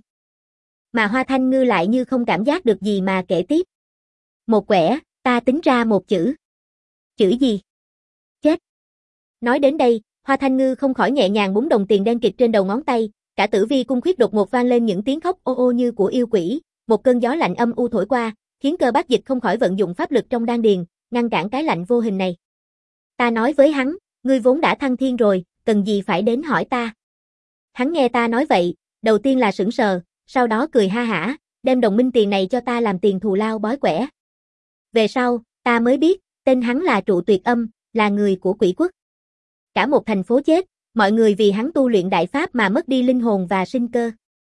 Mà Hoa Thanh Ngư lại như không cảm giác được gì mà kể tiếp. Một quẻ, ta tính ra một chữ. Chữ gì? Chết. Nói đến đây, Hoa Thanh Ngư không khỏi nhẹ nhàng búng đồng tiền đen kịt trên đầu ngón tay, cả tử vi cung khuyết đột ngột vang lên những tiếng khóc ô ô như của yêu quỷ, một cơn gió lạnh âm u thổi qua, khiến Cơ Bác Dịch không khỏi vận dụng pháp lực trong đan điền, ngăn cản cái lạnh vô hình này. Ta nói với hắn, ngươi vốn đã thăng thiên rồi, cần gì phải đến hỏi ta. Hắn nghe ta nói vậy, đầu tiên là sững sờ, sau đó cười ha hả, đem đồng minh tiền này cho ta làm tiền thù lao bói quẻ. Về sau, ta mới biết, tên hắn là Trụ Tuyệt Âm, là người của quỷ quốc. Cả một thành phố chết, mọi người vì hắn tu luyện đại pháp mà mất đi linh hồn và sinh cơ.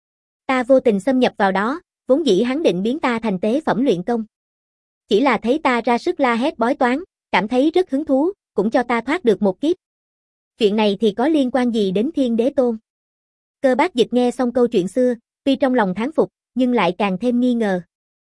Ta vô tình xâm nhập vào đó, vốn dĩ hắn định biến ta thành tế phẩm luyện công. Chỉ là thấy ta ra sức la hét bói toán, cảm thấy rất hứng thú, cũng cho ta thoát được một kiếp. Chuyện này thì có liên quan gì đến Thiên Đế Tôn? Cơ Bác Dịch nghe xong câu chuyện xưa, tuy trong lòng thán phục, nhưng lại càng thêm nghi ngờ.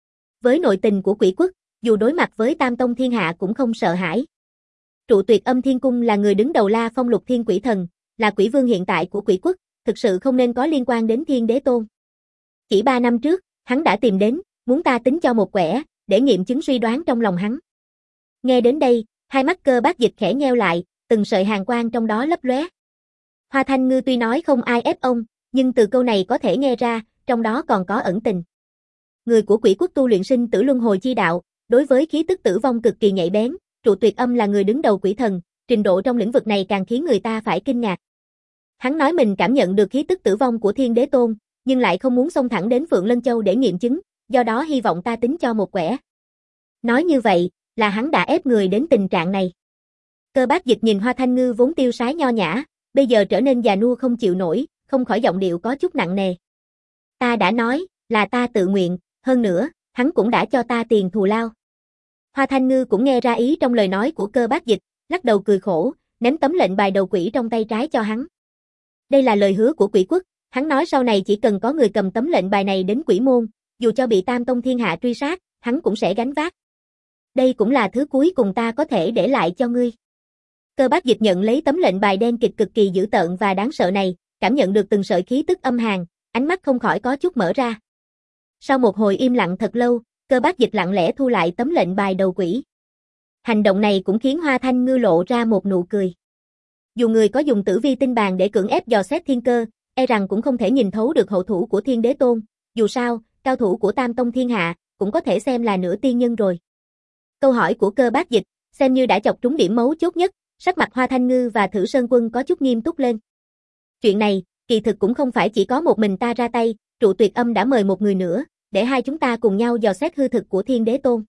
Với nội tình của quỷ quốc, dù đối mặt với Tam Tông Thiên Hạ cũng không sợ hãi. Trụ Tuyệt Âm Thiên Cung là người đứng đầu La Phong Lục Thiên Quỷ Thần, là quỷ vương hiện tại của quỷ quốc, thực sự không nên có liên quan đến Thiên Đế Tôn. Chỉ ba năm trước, hắn đã tìm đến, muốn ta tính cho một quẻ, để nghiệm chứng suy đoán trong lòng hắn. Nghe đến đây, hai mắt Cơ Bác Dịch khẽ nheo lại, từng sợi hàn quang trong đó lấp lóe. Hoa Thanh Ngư tuy nói không ai ép ông, nhưng từ câu này có thể nghe ra, trong đó còn có ẩn tình. Người của quỷ quốc tu luyện sinh tử luân hồi chi đạo, đối với khí tức tử vong cực kỳ nhạy bén, Trụ Tuyệt Âm là người đứng đầu quỷ thần, trình độ trong lĩnh vực này càng khiến người ta phải kinh ngạc. Hắn nói mình cảm nhận được khí tức tử vong của Thiên Đế Tôn, nhưng lại không muốn xông thẳng đến Phượng Lân Châu để nghiệm chứng, do đó hy vọng ta tính cho một quẻ. Nói như vậy, là hắn đã ép người đến tình trạng này. Cơ Bác Dịch nhìn Hoa Thanh Ngư vốn tiêu sái nho nhã, bây giờ trở nên già nua không chịu nổi, không khỏi giọng điệu có chút nặng nề. Ta đã nói, là ta tự nguyện, hơn nữa, hắn cũng đã cho ta tiền thù lao. Hoa Thanh Ngư cũng nghe ra ý trong lời nói của Cơ Bác Dịch, lắc đầu cười khổ, ném tấm lệnh bài đầu quỷ trong tay trái cho hắn. Đây là lời hứa của quỷ quốc, hắn nói sau này chỉ cần có người cầm tấm lệnh bài này đến quỷ môn, dù cho bị Tam Tông Thiên Hạ truy sát, hắn cũng sẽ gánh vác. Đây cũng là thứ cuối cùng ta có thể để lại cho ngươi. Cơ Bác Dịch nhận lấy tấm lệnh bài đen kịt cực kỳ dữ tợn và đáng sợ này, cảm nhận được từng sợi khí tức âm hàn, ánh mắt không khỏi có chút mở ra. Sau một hồi im lặng thật lâu, Cơ Bác Dịch lặng lẽ thu lại tấm lệnh bài đầu quỷ. Hành động này cũng khiến Hoa Thanh Ngư lộ ra một nụ cười. Dù người có dùng tử vi tinh bàn để cưỡng ép dò xét thiên cơ, e rằng cũng không thể nhìn thấu được hậu thủ của Thiên Đế Tôn, dù sao, cao thủ của Tam Tông Thiên Hạ, cũng có thể xem là nửa tiên nhân rồi. Câu hỏi của Cơ Bác Dịch, xem như đã chọc trúng điểm mấu chốt nhất, sắc mặt Hoa Thanh Ngư và Thử Sơn Quân có chút nghiêm túc lên. Chuyện này, kỳ thực cũng không phải chỉ có một mình ta ra tay, Trụ Tuyệt Âm đã mời một người nữa, để hai chúng ta cùng nhau dò xét hư thực của Thiên Đế Tôn.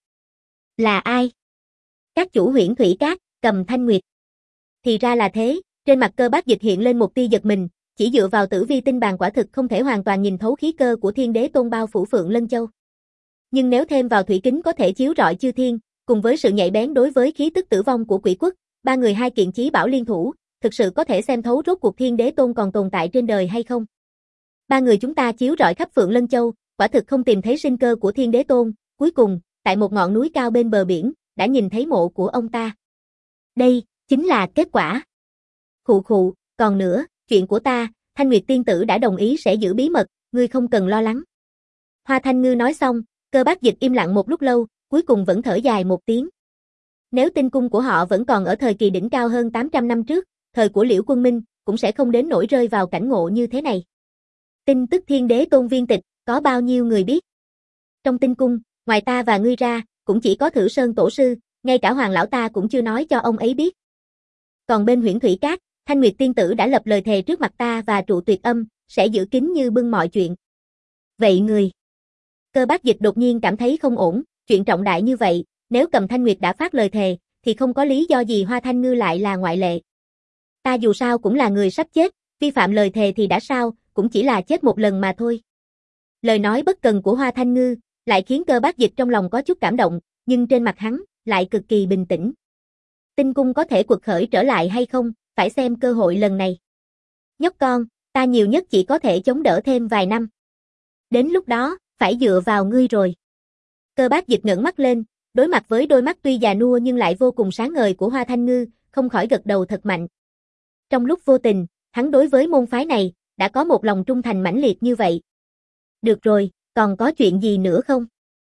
Là ai? Các chủ Huyễn Thủy Các, Cầm Thanh Nguyệt. Thì ra là thế, trên mặt Cơ Bác Dịch hiện lên một tia giật mình, chỉ dựa vào tử vi tinh bàn quả thực không thể hoàn toàn nhìn thấu khí cơ của Thiên Đế Tôn bao phủ Phượng Lân Châu. Nhưng nếu thêm vào thủy kính có thể chiếu rọi chư thiên, cùng với sự nhạy bén đối với khí tức tử vong của quỷ quốc, ba người hai kiện chí bảo liên thủ, thực sự có thể xem thấu rốt cuộc Thiên Đế Tôn còn tồn tại trên đời hay không. Ba người chúng ta chiếu rọi khắp Phượng Lân Châu, quả thực không tìm thấy sinh cơ của Thiên Đế Tôn, cuối cùng, tại một ngọn núi cao bên bờ biển, đã nhìn thấy mộ của ông ta. Đây, chính là kết quả. Khụ khụ, còn nữa, chuyện của ta, Thanh Nguyệt tiên tử đã đồng ý sẽ giữ bí mật, ngươi không cần lo lắng. Hoa Thanh Ngư nói xong, Cơ Bác Dịch im lặng một lúc lâu, cuối cùng vẫn thở dài một tiếng. Nếu tinh cung của họ vẫn còn ở thời kỳ đỉnh cao hơn tám trăm năm trước, thời của Liễu Quân Minh, cũng sẽ không đến nỗi rơi vào cảnh ngộ như thế này. Tin tức Thiên Đế Tôn viên tịch, có bao nhiêu người biết? Trong tinh cung, ngoài ta và ngươi ra, cũng chỉ có Thử Sơn Tổ Sư, ngay cả Hoàng Lão ta cũng chưa nói cho ông ấy biết. Còn bên Huyễn Thủy Các, Thanh Nguyệt tiên tử đã lập lời thề trước mặt ta và Trụ Tuyệt Âm, sẽ giữ kín như bưng mọi chuyện. Vậy người? Cơ Bác Dịch đột nhiên cảm thấy không ổn, chuyện trọng đại như vậy, nếu Cầm Thanh Nguyệt đã phát lời thề, thì không có lý do gì Hoa Thanh Ngư lại là ngoại lệ. Ta dù sao cũng là người sắp chết, vi phạm lời thề thì đã sao, cũng chỉ là chết một lần mà thôi. Lời nói bất cần của Hoa Thanh Ngư, lại khiến Cơ Bác Dịch trong lòng có chút cảm động, nhưng trên mặt hắn, lại cực kỳ bình tĩnh. Tinh cung có thể quật khởi trở lại hay không, phải xem cơ hội lần này. Nhóc con, ta nhiều nhất chỉ có thể chống đỡ thêm vài năm. Đến lúc đó, phải dựa vào ngươi rồi. Cơ Bác Dịch ngẩng mắt lên, đối mặt với đôi mắt tuy già nua nhưng lại vô cùng sáng ngời của Hoa Thanh Ngư, không khỏi gật đầu thật mạnh. Trong lúc vô tình, hắn đối với môn phái này, đã có một lòng trung thành mãnh liệt như vậy. Được rồi, còn có chuyện gì nữa không?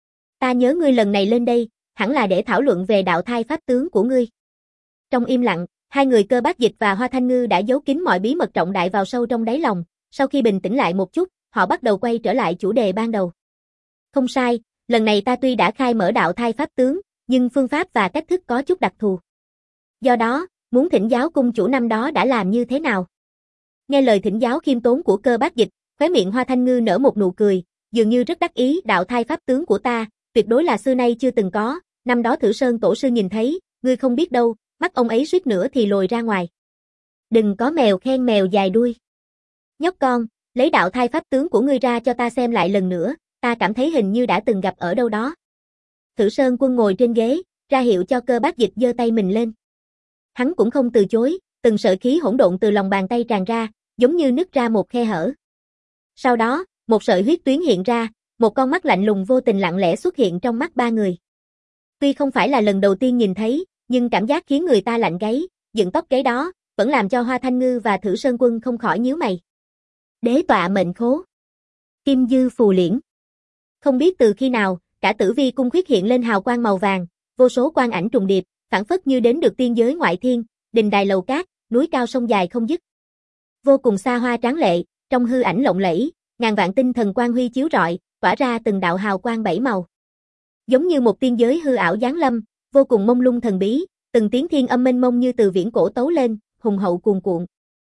Ta nhớ ngươi lần này lên đây, hẳn là để thảo luận về đạo thai pháp tướng của ngươi. Trong im lặng, hai người Cơ Bác Dịch và Hoa Thanh Ngư đã giấu kín mọi bí mật trọng đại vào sâu trong đáy lòng, sau khi bình tĩnh lại một chút, họ bắt đầu quay trở lại chủ đề ban đầu. Không sai, lần này ta tuy đã khai mở đạo thai pháp tướng, nhưng phương pháp và cách thức có chút đặc thù. Do đó, muốn thỉnh giáo cung chủ năm đó đã làm như thế nào? Nghe lời thỉnh giáo khiêm tốn của Cơ Bác Dịch, khóe miệng Hoa Thanh Ngư nở một nụ cười, dường như rất đắc ý, đạo thai pháp tướng của ta, tuyệt đối là xưa nay chưa từng có, năm đó Thử Sơn tổ sư nhìn thấy, ngươi không biết đâu, mắt ông ấy suýt nữa thì lồi ra ngoài. Đừng có mèo khen mèo dài đuôi. Nhóc con, lấy đạo thai pháp tướng của ngươi ra cho ta xem lại lần nữa, ta cảm thấy hình như đã từng gặp ở đâu đó. Thử Sơn Quân ngồi trên ghế, ra hiệu cho Cơ Bác Dịch giơ tay mình lên. Hắn cũng không từ chối, từng sợi khí hỗn độn từ lòng bàn tay tràn ra, giống như nứt ra một khe hở. Sau đó, một sợi huyết tuyến hiện ra, một con mắt lạnh lùng vô tình lặng lẽ xuất hiện trong mắt ba người. Tuy không phải là lần đầu tiên nhìn thấy, nhưng cảm giác khiến người ta lạnh gáy, dựng tóc gáy đó, vẫn làm cho Hoa Thanh Ngư và Thử Sơn Quân không khỏi nhíu mày. Đế tọa mệnh khố. Kim dư phù liễn. Không biết từ khi nào, cả Tử Vi cung khuyết hiện lên hào quang màu vàng, vô số quang ảnh trùng điệp, phảng phất như đến được tiên giới ngoại thiên, đình đài lầu cát, núi cao sông dài không dứt. Vô cùng xa hoa tráng lệ, trong hư ảnh lộng lẫy, ngàn vạn tinh thần quang huy chiếu rọi, tỏa ra từng đạo hào quang bảy màu. Giống như một tiên giới hư ảo giáng lâm, vô cùng mông lung thần bí, từng tiếng thiên âm mênh mông như từ viễn cổ tấu lên, hùng hậu cuồn cuộn.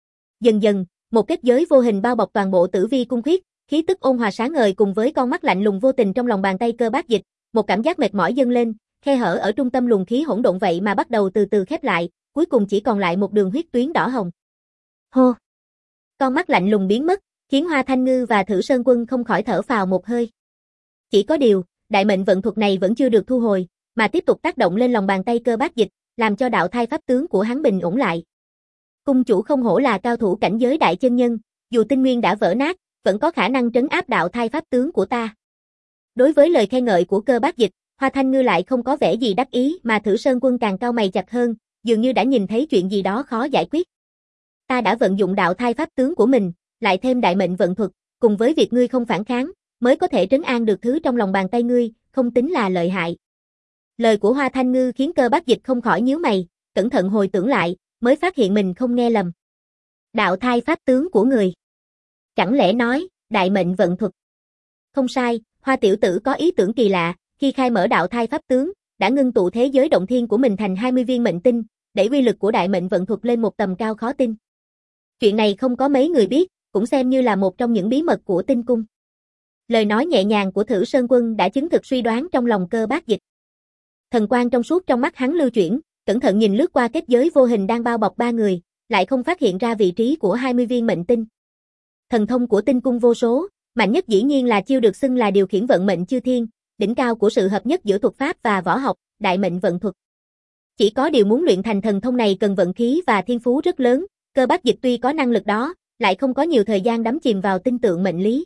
Dần dần, một kết giới vô hình bao bọc toàn bộ Tử Vi cung khuyết, khí tức ôn hòa sáng ngời cùng với con mắt lạnh lùng vô tình trong lòng bàn tay Cơ Bác Dịch, một cảm giác mệt mỏi dâng lên, khe hở ở trung tâm luồng khí hỗn độn vậy mà bắt đầu từ từ khép lại, cuối cùng chỉ còn lại một đường huyết tuyến đỏ hồng. Hô. Con mắt lạnh lùng biến mất, khiến Hoa Thanh Ngư và Thử Sơn Quân không khỏi thở phào một hơi. Chỉ có điều, đại mệnh vận thuật này vẫn chưa được thu hồi, mà tiếp tục tác động lên lòng bàn tay Cơ Bác Dịch, làm cho đạo thai pháp tướng của hắn bình ổn lại. Cung chủ không hổ là cao thủ cảnh giới đại chân nhân, dù tinh nguyên đã vỡ nát, vẫn có khả năng trấn áp đạo thai pháp tướng của ta. Đối với lời khen ngợi của Cơ Bác Dịch, Hoa Thanh Ngư lại không có vẻ gì đắc ý, mà Thử Sơn Quân càng cau mày chặt hơn, dường như đã nhìn thấy chuyện gì đó khó giải quyết. Ta đã vận dụng đạo thai pháp tướng của mình, lại thêm đại mệnh vận thuật, cùng với việc ngươi không phản kháng, mới có thể trấn an được thứ trong lòng bàn tay ngươi, không tính là lợi hại. Lời của Hoa Thanh Ngư khiến Cơ Bác Dịch không khỏi nhíu mày, cẩn thận hồi tưởng lại, mới phát hiện mình không nghe lầm. Đạo thai pháp tướng của người. Chẳng lẽ nói, đại mệnh vận thuật? Không sai, Hoa tiểu tử có ý tưởng kỳ lạ, khi khai mở đạo thai pháp tướng, đã ngưng tụ thế giới động thiên của mình thành hai mươi viên mệnh tinh, đẩy uy lực của đại mệnh vận thuật lên một tầm cao khó tin. Chuyện này không có mấy người biết, cũng xem như là một trong những bí mật của tinh cung. Lời nói nhẹ nhàng của Thử Sơn Quân đã chứng thực suy đoán trong lòng Cơ Bác Dịch. Thần quang trong suốt trong mắt hắn lưu chuyển, cẩn thận nhìn lướt qua kết giới vô hình đang bao bọc ba người, lại không phát hiện ra vị trí của hai mươi viên mệnh tinh. Thần thông của tinh cung vô số, mạnh nhất dĩ nhiên là chiêu được xưng là điều khiển vận mệnh chư thiên, đỉnh cao của sự hợp nhất giữa thuật pháp và võ học, đại mệnh vận thuật. Chỉ có điều muốn luyện thành thần thông này cần vận khí và thiên phú rất lớn, Cơ Bác Dịch tuy có năng lực đó, lại không có nhiều thời gian đắm chìm vào tinh tượng mệnh lý.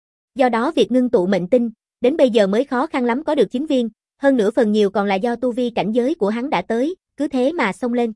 Do đó việc ngưng tụ mệnh tinh, đến bây giờ mới khó khăn lắm có được chín viên, hơn nữa phần nhiều còn là do tu vi cảnh giới của hắn đã tới, cứ thế mà xông lên.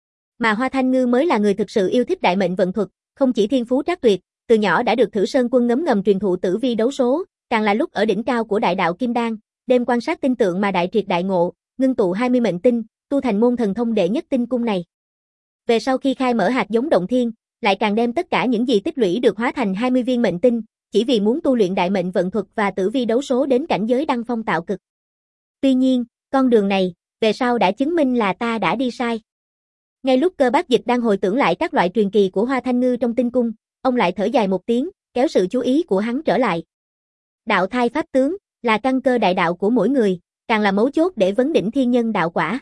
Mà Hoa Thanh Ngư mới là người thực sự yêu thích đại mệnh vận thuật, không chỉ thiên phú trác tuyệt, từ nhỏ đã được Thử Sơn Quân ngấm ngầm truyền thụ tử vi đấu số, càng là lúc ở đỉnh cao của đại đạo Kim Đan, đêm quan sát tinh tượng mà đại triệt đại ngộ, ngưng tụ hai mươi mệnh tinh, tu thành môn thần thông đệ nhất tinh cung này. Về sau khi khai mở hạt giống động thiên, lại càng đem tất cả những gì tích lũy được hóa thành hai mươi viên mệnh tinh, chỉ vì muốn tu luyện đại mệnh vận thuật và tử vi đấu số đến cảnh giới đăng phong tạo cực. Tuy nhiên, con đường này, về sau đã chứng minh là ta đã đi sai. Ngay lúc Cơ Bác Dịch đang hồi tưởng lại các loại truyền kỳ của Hoa Thanh Ngư trong tinh cung, ông lại thở dài một tiếng, kéo sự chú ý của hắn trở lại. Đạo thai pháp tướng, là căn cơ đại đạo của mỗi người, càng là mấu chốt để vấn đỉnh thiên nhân đạo quả.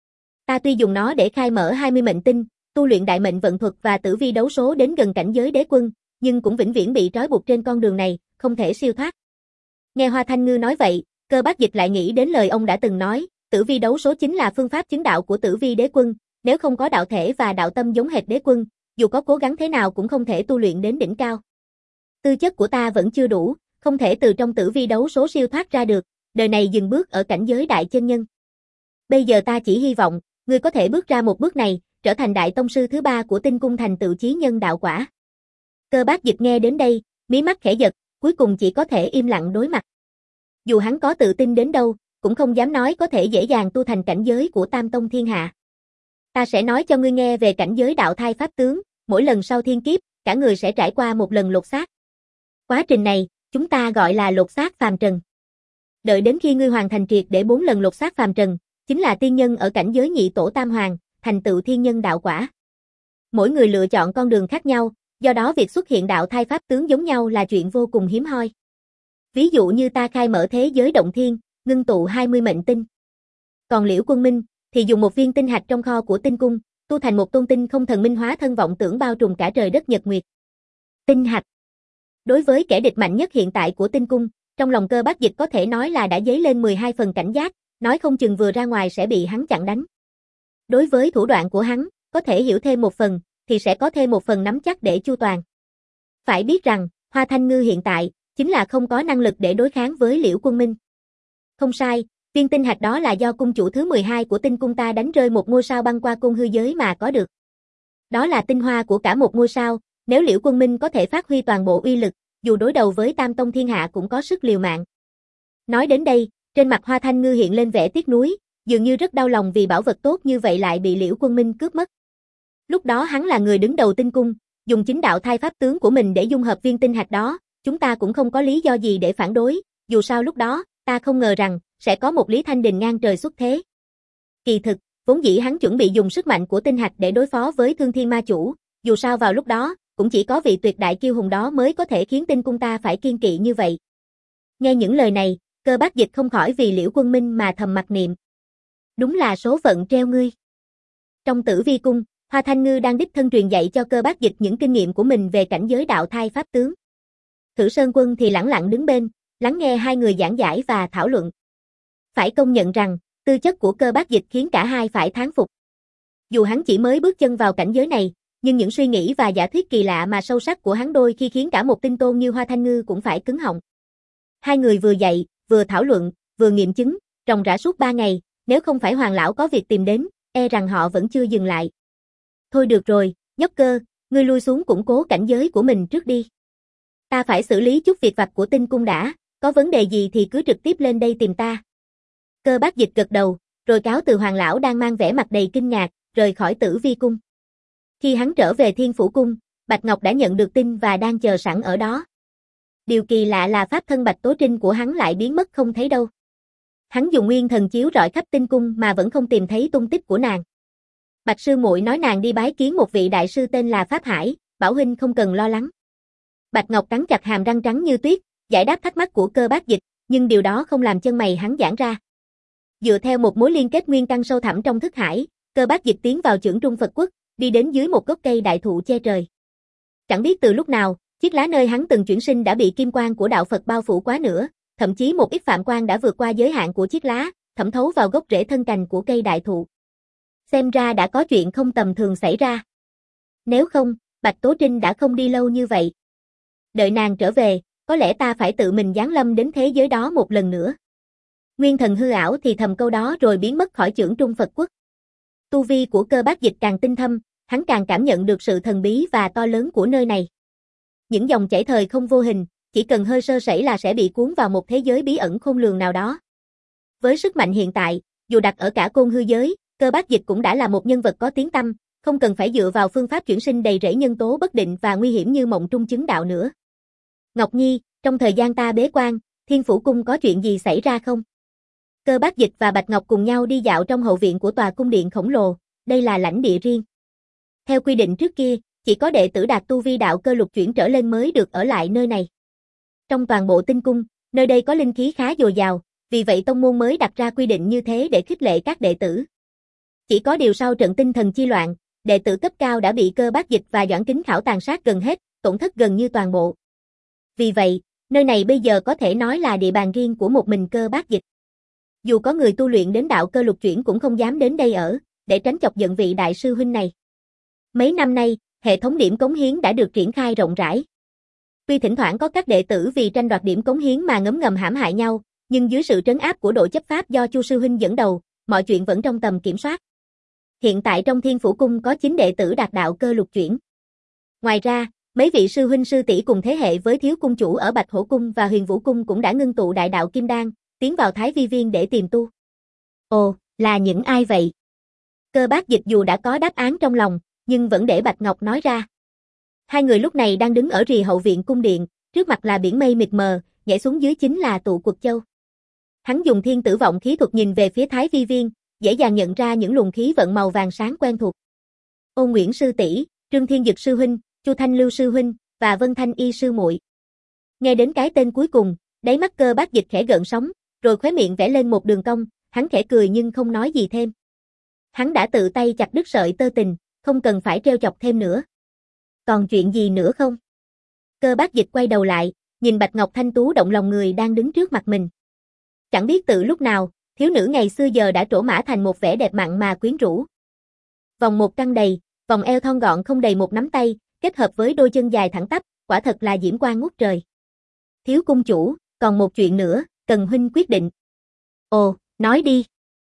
Ta tuy dùng nó để khai mở hai mươi mệnh tinh, tu luyện đại mệnh vận thuật và tử vi đấu số đến gần cảnh giới đế quân, nhưng cũng vĩnh viễn bị trói buộc trên con đường này, không thể siêu thoát. Nghe Hoa Thanh Ngư nói vậy, Cơ Bác Dịch lại nghĩ đến lời ông đã từng nói, tử vi đấu số chính là phương pháp chứng đạo của tử vi đế quân, nếu không có đạo thể và đạo tâm giống hệt đế quân, dù có cố gắng thế nào cũng không thể tu luyện đến đỉnh cao. Tư chất của ta vẫn chưa đủ, không thể từ trong tử vi đấu số siêu thoát ra được, đời này dừng bước ở cảnh giới đại chân nhân. Bây giờ ta chỉ hy vọng, ngươi có thể bước ra một bước này, trở thành đại tông sư thứ ba của tinh cung thành tựu chí nhân đạo quả. Cơ Bác Dịch nghe đến đây, mí mắt khẽ giật, cuối cùng chỉ có thể im lặng đối mặt. Dù hắn có tự tin đến đâu, cũng không dám nói có thể dễ dàng tu thành cảnh giới của Tam Tông Thiên Hạ. Ta sẽ nói cho ngươi nghe về cảnh giới đạo thai pháp tướng, mỗi lần sau thiên kiếp, cả người sẽ trải qua một lần lột xác. Quá trình này, chúng ta gọi là lột xác phàm trần. Đợi đến khi ngươi hoàn thành triệt để bốn lần lột xác phàm trần, chính là tiên nhân ở cảnh giới nhị tổ tam hoàng, thành tựu thiên nhân đạo quả. Mỗi người lựa chọn con đường khác nhau, Do đó việc xuất hiện đạo thai pháp tướng giống nhau là chuyện vô cùng hiếm hoi. Ví dụ như ta khai mở thế giới động thiên, ngưng tụ hai mươi mệnh tinh. Còn Liễu Quân Minh thì dùng một viên tinh hạch trong kho của tinh cung, tu thành một tôn tinh không thần minh hóa thân vọng tưởng bao trùm cả trời đất nhật nguyệt. Tinh hạch. Đối với kẻ địch mạnh nhất hiện tại của tinh cung, trong lòng Cơ Bác Dịch có thể nói là đã dấy lên mười hai phần cảnh giác, nói không chừng vừa ra ngoài sẽ bị hắn chặn đánh. Đối với thủ đoạn của hắn, có thể hiểu thêm một phần, thì sẽ có thêm một phần nắm chắc để chu toàn. Phải biết rằng, Hoa Thanh Ngư hiện tại, chính là không có năng lực để đối kháng với Liễu Quân Minh. Không sai, viên tinh hạch đó là do cung chủ thứ mười hai của tinh cung ta đánh rơi một ngôi sao băng qua cung hư giới mà có được. Đó là tinh hoa của cả một ngôi sao, nếu Liễu Quân Minh có thể phát huy toàn bộ uy lực, dù đối đầu với Tam Tông Thiên Hạ cũng có sức liều mạng. Nói đến đây, trên mặt Hoa Thanh Ngư hiện lên vẻ tiếc nuối, dường như rất đau lòng vì bảo vật tốt như vậy lại bị Liễu Quân Minh cướp mất. Lúc đó hắn là người đứng đầu tinh cung, dùng chính đạo thai pháp tướng của mình để dung hợp viên tinh hạch đó, chúng ta cũng không có lý do gì để phản đối, dù sao lúc đó, ta không ngờ rằng, sẽ có một Lý Thanh Đình ngang trời xuất thế. Kỳ thực, vốn dĩ hắn chuẩn bị dùng sức mạnh của tinh hạch để đối phó với Thương Thiên Ma Chủ, dù sao vào lúc đó, cũng chỉ có vị tuyệt đại kiêu hùng đó mới có thể khiến tinh cung ta phải kiên kỵ như vậy. Nghe những lời này, Cơ Bác Dịch không khỏi vì Liễu Quân Minh mà thầm mặc niệm. Đúng là số phận treo ngươi. Trong Tử Vi cung, Hoa Thanh Ngư đang đích thân truyền dạy cho Cơ Bác Dịch những kinh nghiệm của mình về cảnh giới đạo thai pháp tướng. Thử Sơn Quân thì lẳng lặng đứng bên, lắng nghe hai người giảng giải và thảo luận. Phải công nhận rằng, tư chất của Cơ Bác Dịch khiến cả hai phải thán phục. Dù hắn chỉ mới bước chân vào cảnh giới này, nhưng những suy nghĩ và giả thuyết kỳ lạ mà sâu sắc của hắn đôi khi khiến cả một tinh tôn như Hoa Thanh Ngư cũng phải cứng họng. Hai người vừa dạy, vừa thảo luận, vừa nghiệm chứng, ròng rã suốt ba ngày, nếu không phải Hoàng lão có việc tìm đến, e rằng họ vẫn chưa dừng lại. Thôi được rồi, Nhóc Cơ, ngươi lui xuống củng cố cảnh giới của mình trước đi. Ta phải xử lý chút việc vặt của tinh cung đã, có vấn đề gì thì cứ trực tiếp lên đây tìm ta. Cơ Bác Dịch gật đầu, rồi cáo từ Hoàng lão đang mang vẻ mặt đầy kinh ngạc, rời khỏi Tử Vi cung. Khi hắn trở về Thiên Phủ cung, Bạch Ngọc đã nhận được tin và đang chờ sẵn ở đó. Điều kỳ lạ là pháp thân Bạch Tố Trinh của hắn lại biến mất không thấy đâu. Hắn dùng nguyên thần chiếu rọi khắp tinh cung mà vẫn không tìm thấy tung tích của nàng. Bạch sư muội nói nàng đi bái kiến một vị đại sư tên là Pháp Hải, bảo huynh không cần lo lắng. Bạch Ngọc cắn chặt hàm răng trắng như tuyết, giải đáp thắc mắc của Cơ Bác Dịch, nhưng điều đó không làm chân mày hắn giãn ra. Dựa theo một mối liên kết nguyên căn sâu thẳm trong thức hải, Cơ Bác Dịch tiến vào Chưởng Trung Phật Quốc, đi đến dưới một gốc cây đại thụ che trời. Chẳng biết từ lúc nào, chiếc lá nơi hắn từng chuyển sinh đã bị kim quang của đạo Phật bao phủ quá nữa, thậm chí một ít phạm quang đã vượt qua giới hạn của chiếc lá, thẩm thấu vào gốc rễ thân cành của cây đại thụ. Xem ra đã có chuyện không tầm thường xảy ra. Nếu không, Bạch Tố Trinh đã không đi lâu như vậy. Đợi nàng trở về, có lẽ ta phải tự mình giáng lâm đến thế giới đó một lần nữa. Nguyên thần hư ảo thì thầm câu đó rồi biến mất khỏi Chưởng Trung Phật Quốc. Tu vi của Cơ Bác Dịch càng tinh thâm, hắn càng cảm nhận được sự thần bí và to lớn của nơi này. Những dòng chảy thời không vô hình, chỉ cần hơi sơ sẩy là sẽ bị cuốn vào một thế giới bí ẩn khôn lường nào đó. Với sức mạnh hiện tại, dù đặt ở cả côn hư giới, Cơ Bác Dịch cũng đã là một nhân vật có tiếng tăm, không cần phải dựa vào phương pháp chuyển sinh đầy rẫy nhân tố bất định và nguy hiểm như mộng trung chứng đạo nữa. Ngọc Nhi, trong thời gian ta bế quan, Thiên Phủ cung có chuyện gì xảy ra không? Cơ Bác Dịch và Bạch Ngọc cùng nhau đi dạo trong hậu viện của tòa cung điện khổng lồ, đây là lãnh địa riêng. Theo quy định trước kia, chỉ có đệ tử đạt tu vi đạo cơ lục chuyển trở lên mới được ở lại nơi này. Trong toàn bộ tinh cung, nơi đây có linh khí khá dồi dào, vì vậy tông môn mới đặt ra quy định như thế để khích lệ các đệ tử. Chỉ có điều sau trận tinh thần chi loạn, đệ tử cấp cao đã bị Cơ Bác Dịch và Doãn Kính Khảo tàn sát gần hết, tổn thất gần như toàn bộ. Vì vậy, nơi này bây giờ có thể nói là địa bàn riêng của một mình Cơ Bác Dịch. Dù có người tu luyện đến đạo cơ lục chuyển cũng không dám đến đây ở, để tránh chọc giận vị đại sư huynh này. Mấy năm nay, hệ thống điểm cống hiến đã được triển khai rộng rãi. Tuy thỉnh thoảng có các đệ tử vì tranh đoạt điểm cống hiến mà ngấm ngầm hãm hại nhau, nhưng dưới sự trấn áp của đội chấp pháp do Chu sư huynh dẫn đầu, mọi chuyện vẫn trong tầm kiểm soát. Hiện tại trong Thiên Phủ cung có chín đệ tử đạt đạo cơ lục chuyển. Ngoài ra, mấy vị sư huynh sư tỷ cùng thế hệ với thiếu cung chủ ở Bạch Hổ cung và Huyền Vũ cung cũng đã ngưng tụ đại đạo kim đan, tiến vào Thái Vi viên để tìm tu. Ồ, là những ai vậy? Cơ Bác Dịch dù đã có đáp án trong lòng, nhưng vẫn để Bạch Ngọc nói ra. Hai người lúc này đang đứng ở rìa hậu viện cung điện, trước mặt là biển mây mịt mờ, nhảy xuống dưới chính là tụ Quật Châu. Hắn dùng thiên tử vọng khí thuật nhìn về phía Thái Vi viên, dễ dàng nhận ra những luồng khí vận màu vàng sáng quen thuộc. Ôn Nguyễn sư tỷ, Trương Thiên Dực sư huynh, Chu Thanh Lưu sư huynh và Vân Thanh Y sư muội. Nghe đến cái tên cuối cùng, đáy mắt Cơ Bác Dịch khẽ gợn sóng, rồi khóe miệng vẽ lên một đường cong, hắn khẽ cười nhưng không nói gì thêm. Hắn đã tự tay chặt đứt sợi tơ tình, không cần phải trêu chọc thêm nữa. Còn chuyện gì nữa không? Cơ Bác Dịch quay đầu lại, nhìn Bạch Ngọc thanh tú động lòng người đang đứng trước mặt mình. Chẳng biết từ lúc nào, thiếu nữ ngày xưa giờ đã trổ mã thành một vẻ đẹp mặn mà quyến rũ. Vòng một căng đầy, vòng eo thon gọn không đầy một nắm tay, kết hợp với đôi chân dài thẳng tắp, quả thật là diễm quang ngút trời. Thiếu cung chủ, còn một chuyện nữa, cần huynh quyết định. Ồ, nói đi.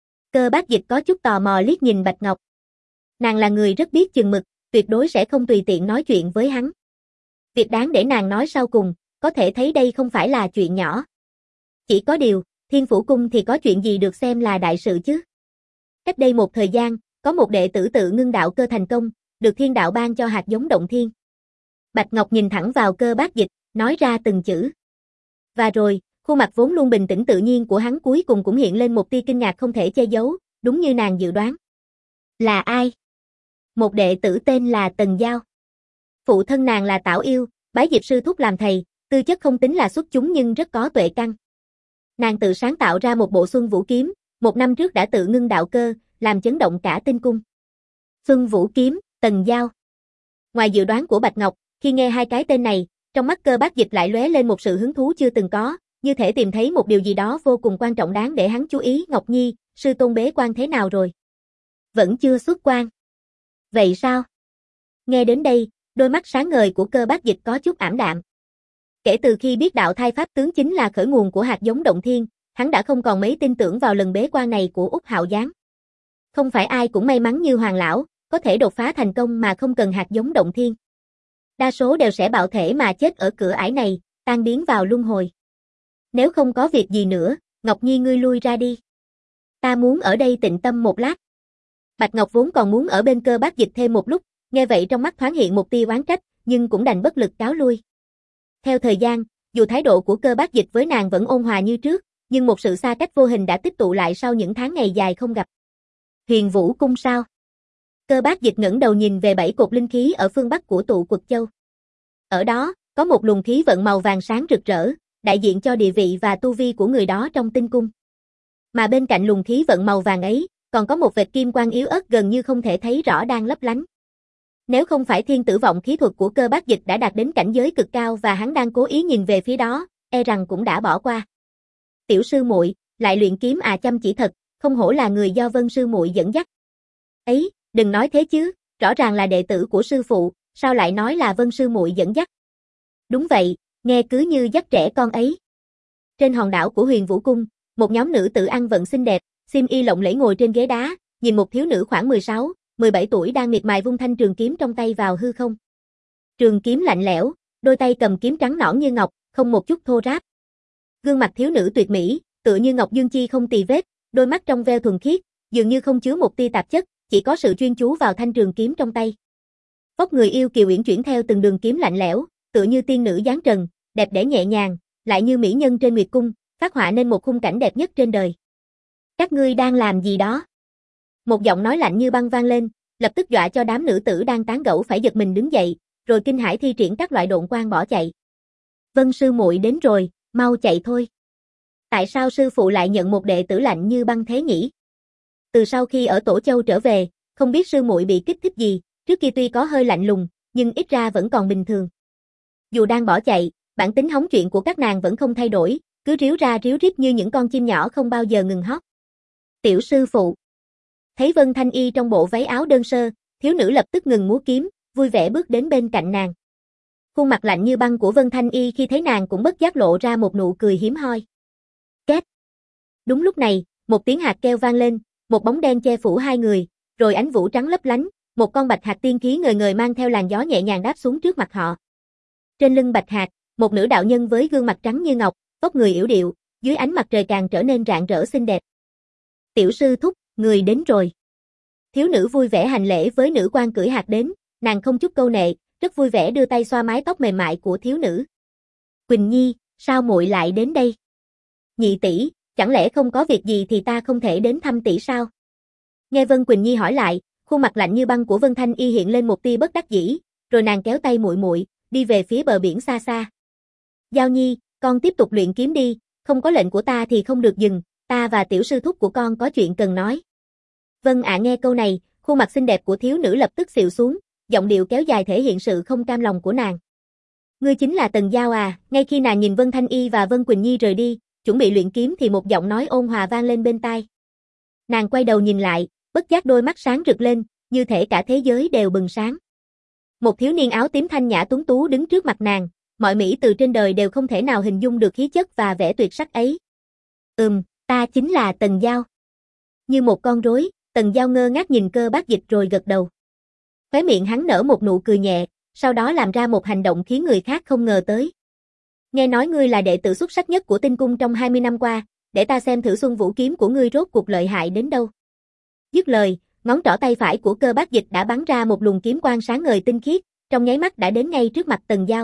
Cơ Bác Dịch có chút tò mò liếc nhìn Bạch Ngọc. Nàng là người rất biết chừng mực, tuyệt đối sẽ không tùy tiện nói chuyện với hắn. Việc đáng để nàng nói sau cùng, có thể thấy đây không phải là chuyện nhỏ. Chỉ có điều, Thiên Phủ Cung thì có chuyện gì được xem là đại sự chứ. Cách đây một thời gian, có một đệ tử tự ngưng đạo cơ thành công, được thiên đạo ban cho hạt giống động thiên. Bạch Ngọc nhìn thẳng vào Cơ Bác Dịch, nói ra từng chữ. Và rồi, khuôn mặt vốn luôn bình tĩnh tự nhiên của hắn cuối cùng cũng hiện lên một tia kinh ngạc không thể che giấu, đúng như nàng dự đoán. Là ai? Một đệ tử tên là Tần Giao. Phụ thân nàng là Tảo Yêu, bái Diệp sư thúc làm thầy, tư chất không tính là xuất chúng nhưng rất có tuệ căn. Nàng tự sáng tạo ra một bộ Xuân Vũ kiếm, một năm trước đã tự ngưng đạo cơ, làm chấn động cả tinh cung. Xuân Vũ kiếm, Tần Giao. Ngoài dự đoán của Bạch Ngọc, khi nghe hai cái tên này, trong mắt Cơ Bác Dịch lại lóe lên một sự hứng thú chưa từng có, như thể tìm thấy một điều gì đó vô cùng quan trọng đáng để hắn chú ý. Ngọc Nhi, sư tôn bế quan thế nào rồi? Vẫn chưa xuất quan. Vậy sao? Nghe đến đây, đôi mắt sáng ngời của Cơ Bác Dịch có chút ảm đạm. Kể từ khi biết đạo thai pháp tướng chính là khởi nguồn của hạt giống động thiên, hắn đã không còn mấy tin tưởng vào lần bế quan này của Úc Hạo Giáng. Không phải ai cũng may mắn như Hoàng lão, có thể đột phá thành công mà không cần hạt giống động thiên. Đa số đều sẽ bạo thể mà chết ở cửa ải này, tan biến vào luân hồi. Nếu không có việc gì nữa, Ngọc Nhi ngươi lui ra đi. Ta muốn ở đây tịnh tâm một lát. Bạch Ngọc vốn còn muốn ở bên Cơ Bác Dịch thêm một lúc, nghe vậy trong mắt thoáng hiện một tia oán trách, nhưng cũng đành bất lực cáo lui. Theo thời gian, dù thái độ của Cơ Bác Dịch với nàng vẫn ôn hòa như trước, nhưng một sự xa cách vô hình đã tích tụ lại sau những tháng ngày dài không gặp. Huyền Vũ Cung sao? Cơ Bác Dịch ngẩng đầu nhìn về bảy cột linh khí ở phương bắc của tụ Quật Châu. Ở đó, có một luồng khí vận màu vàng sáng rực rỡ, đại diện cho địa vị và tu vi của người đó trong tinh cung. Mà bên cạnh luồng khí vận màu vàng ấy, còn có một vệt kim quang yếu ớt gần như không thể thấy rõ đang lấp lánh. Nếu không phải thiên tử vọng khí thuật của Cơ Bác Dịch đã đạt đến cảnh giới cực cao và hắn đang cố ý nhìn về phía đó, e rằng cũng đã bỏ qua. Tiểu sư muội, lại luyện kiếm à, chăm chỉ thật, không hổ là người do Vân sư muội dẫn dắt. Ấy, đừng nói thế chứ, rõ ràng là đệ tử của sư phụ, sao lại nói là Vân sư muội dẫn dắt? Đúng vậy, nghe cứ như dắt trẻ con ấy. Trên hòn đảo của Huyền Vũ Cung, một nhóm nữ tử ăn vận xinh đẹp, xiêm y lộng lẫy ngồi trên ghế đá, nhìn một thiếu nữ khoảng mười sáu, mười bảy tuổi đang miệt mài vung thanh trường kiếm trong tay vào hư không. Trường kiếm lạnh lẽo, đôi tay cầm kiếm trắng nõn như ngọc, không một chút thô ráp. Gương mặt thiếu nữ tuyệt mỹ, tựa như ngọc dương chi không tì vết, đôi mắt trong veo thuần khiết, dường như không chứa một tia tạp chất, chỉ có sự chuyên chú vào thanh trường kiếm trong tay. Vóc người yêu kiều uyển chuyển theo từng đường kiếm lạnh lẽo, tựa như tiên nữ dáng trần, đẹp đẽ nhẹ nhàng, lại như mỹ nhân trên nguyệt cung, phát họa nên một khung cảnh đẹp nhất trên đời. Các ngươi đang làm gì đó? Một giọng nói lạnh như băng vang lên, lập tức dọa cho đám nữ tử đang tán gẫu phải giật mình đứng dậy, rồi kinh hãi thi triển các loại độn quang bỏ chạy. Vân sư muội đến rồi, mau chạy thôi. Tại sao sư phụ lại nhận một đệ tử lạnh như băng thế nhỉ? Từ sau khi ở Tổ Châu trở về, không biết sư muội bị kích thích gì, trước kia tuy có hơi lạnh lùng, nhưng ít ra vẫn còn bình thường. Dù đang bỏ chạy, bản tính hóng chuyện của các nàng vẫn không thay đổi, cứ ríu ra ríu rít như những con chim nhỏ không bao giờ ngừng hót. Tiểu sư phụ. Thấy Vân Thanh Y trong bộ váy áo đơn sơ, thiếu nữ lập tức ngừng múa kiếm, vui vẻ bước đến bên cạnh nàng. Khuôn mặt lạnh như băng của Vân Thanh Y khi thấy nàng cũng bất giác lộ ra một nụ cười hiếm hoi. Két. Đúng lúc này, một tiếng hạt keo vang lên, một bóng đen che phủ hai người, rồi ánh vũ trắng lấp lánh, một con bạch hạc tiên khí ngời ngời mang theo làn gió nhẹ nhàng đáp xuống trước mặt họ. Trên lưng bạch hạc, một nữ đạo nhân với gương mặt trắng như ngọc, vóc người yểu điệu, dưới ánh mặt trời càng trở nên rạng rỡ xinh đẹp. Tiểu sư thúc, người đến rồi. Thiếu nữ vui vẻ hành lễ với nữ quan cưỡi hạc đến, nàng không chút câu nệ, rất vui vẻ đưa tay xoa mái tóc mềm mại của thiếu nữ. Quỳnh Nhi, sao muội lại đến đây? Nhị tỷ, chẳng lẽ không có việc gì thì ta không thể đến thăm tỷ sao? Nghe Vân Quỳnh Nhi hỏi lại, khuôn mặt lạnh như băng của Vân Thanh Y hiện lên một tia bất đắc dĩ, rồi nàng kéo tay muội muội, đi về phía bờ biển xa xa. Giao Nhi, con tiếp tục luyện kiếm đi, không có lệnh của ta thì không được dừng, ta và tiểu sư thúc của con có chuyện cần nói. Vâng ạ. Nghe câu này, khuôn mặt xinh đẹp của thiếu nữ lập tức xịu xuống, giọng điệu kéo dài thể hiện sự không cam lòng của nàng. Ngươi chính là Tần Giao à? Ngay khi nàng nhìn Vân Thanh Y và Vân Quỳnh Nhi rời đi, chuẩn bị luyện kiếm thì một giọng nói ôn hòa vang lên bên tai. Nàng quay đầu nhìn lại, bất giác đôi mắt sáng rực lên, như thể cả thế giới đều bừng sáng. Một thiếu niên áo tím thanh nhã tuấn tú đứng trước mặt nàng, mọi mỹ từ trên đời đều không thể nào hình dung được khí chất và vẻ tuyệt sắc ấy. Ừm, ta chính là Tần Giao. Như một con rối, Tần Giao ngơ ngác nhìn Cơ Bác Dịch rồi gật đầu. Khóe miệng hắn nở một nụ cười nhẹ, sau đó làm ra một hành động khiến người khác không ngờ tới. Nghe nói ngươi là đệ tử xuất sắc nhất của Tinh Cung trong hai mươi năm qua, để ta xem thử Xuân Vũ kiếm của ngươi rốt cuộc lợi hại đến đâu. Dứt lời, ngón trỏ tay phải của Cơ Bác Dịch đã bắn ra một luồng kiếm quang sáng ngời tinh khiết, trong nháy mắt đã đến ngay trước mặt Tần Giao.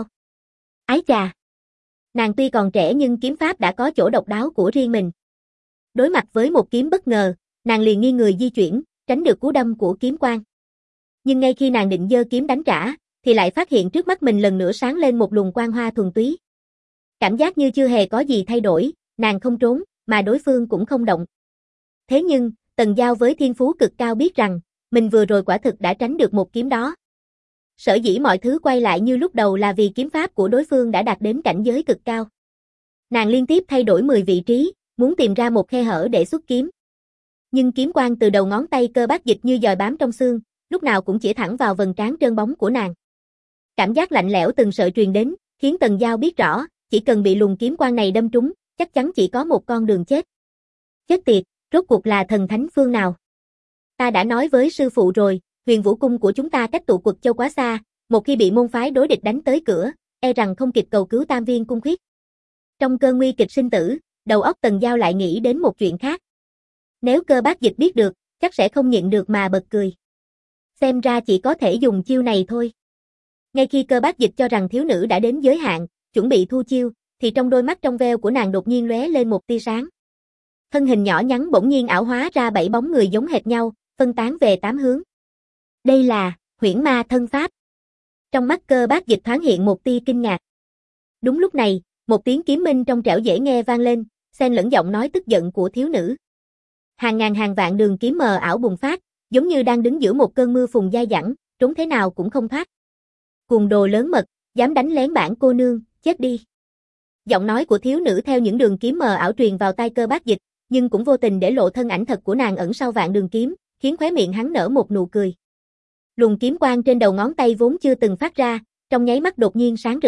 Ái chà! Nàng tuy còn trẻ nhưng kiếm pháp đã có chỗ độc đáo của riêng mình. Đối mặt với một kiếm bất ngờ, nàng liền nghiêng người di chuyển, tránh được cú đâm của kiếm quang. Nhưng ngay khi nàng định giơ kiếm đánh trả, thì lại phát hiện trước mắt mình lần nữa sáng lên một luồng quang hoa thuần túy. Cảm giác như chưa hề có gì thay đổi, nàng không trốn, mà đối phương cũng không động. Thế nhưng, Tần Giao với thiên phú cực cao biết rằng, mình vừa rồi quả thực đã tránh được một kiếm đó. Sở dĩ mọi thứ quay lại như lúc đầu là vì kiếm pháp của đối phương đã đạt đến cảnh giới cực cao. Nàng liên tiếp thay đổi mười vị trí, muốn tìm ra một khe hở để xuất kiếm. Nhưng kiếm quang từ đầu ngón tay Cơ Bác Dịch như dòi bám trong xương, lúc nào cũng chỉ thẳng vào vầng trán trơn bóng của nàng. Cảm giác lạnh lẽo từng sợi truyền đến, khiến Tần Giao biết rõ, chỉ cần bị luồng kiếm quang này đâm trúng, chắc chắn chỉ có một con đường chết. Chết tiệt, rốt cuộc là thần thánh phương nào? Ta đã nói với sư phụ rồi, Huyền Vũ cung của chúng ta cách tụ quật châu quá xa, một khi bị môn phái đối địch đánh tới cửa, e rằng không kịp cầu cứu Tam Viên cung khuyết. Trong cơn nguy kịch sinh tử, đầu óc Tần Giao lại nghĩ đến một chuyện khác. Nếu Cơ Bác Dịch biết được, chắc sẽ không nhịn được mà bật cười. Xem ra chỉ có thể dùng chiêu này thôi. Ngay khi Cơ Bác Dịch cho rằng thiếu nữ đã đến giới hạn, chuẩn bị thu chiêu, thì trong đôi mắt trong veo của nàng đột nhiên lóe lên một tia sáng. Thân hình nhỏ nhắn bỗng nhiên ảo hóa ra bảy bóng người giống hệt nhau, phân tán về tám hướng. Đây là Huyễn Ma thân pháp. Trong mắt Cơ Bác Dịch thoáng hiện một tia kinh ngạc. Đúng lúc này, một tiếng kiếm minh trong trẻo dễ nghe vang lên, xen lẫn giọng nói tức giận của thiếu nữ. Hàng ngàn hàng vạn đường kiếm mờ ảo bùng phát, giống như đang đứng giữa một cơn mưa phùn dai dẳng, trốn thế nào cũng không thoát. Cuồng đồ lớn mật, dám đánh lén bản cô nương, chết đi. Giọng nói của thiếu nữ theo những đường kiếm mờ ảo truyền vào tai Cơ Bác Dịch, nhưng cũng vô tình để lộ thân ảnh thật của nàng ẩn sau vạn đường kiếm, khiến khóe miệng hắn nở một nụ cười. Luồng kiếm quang trên đầu ngón tay vốn chưa từng phát ra, trong nháy mắt đột nhiên sáng rực.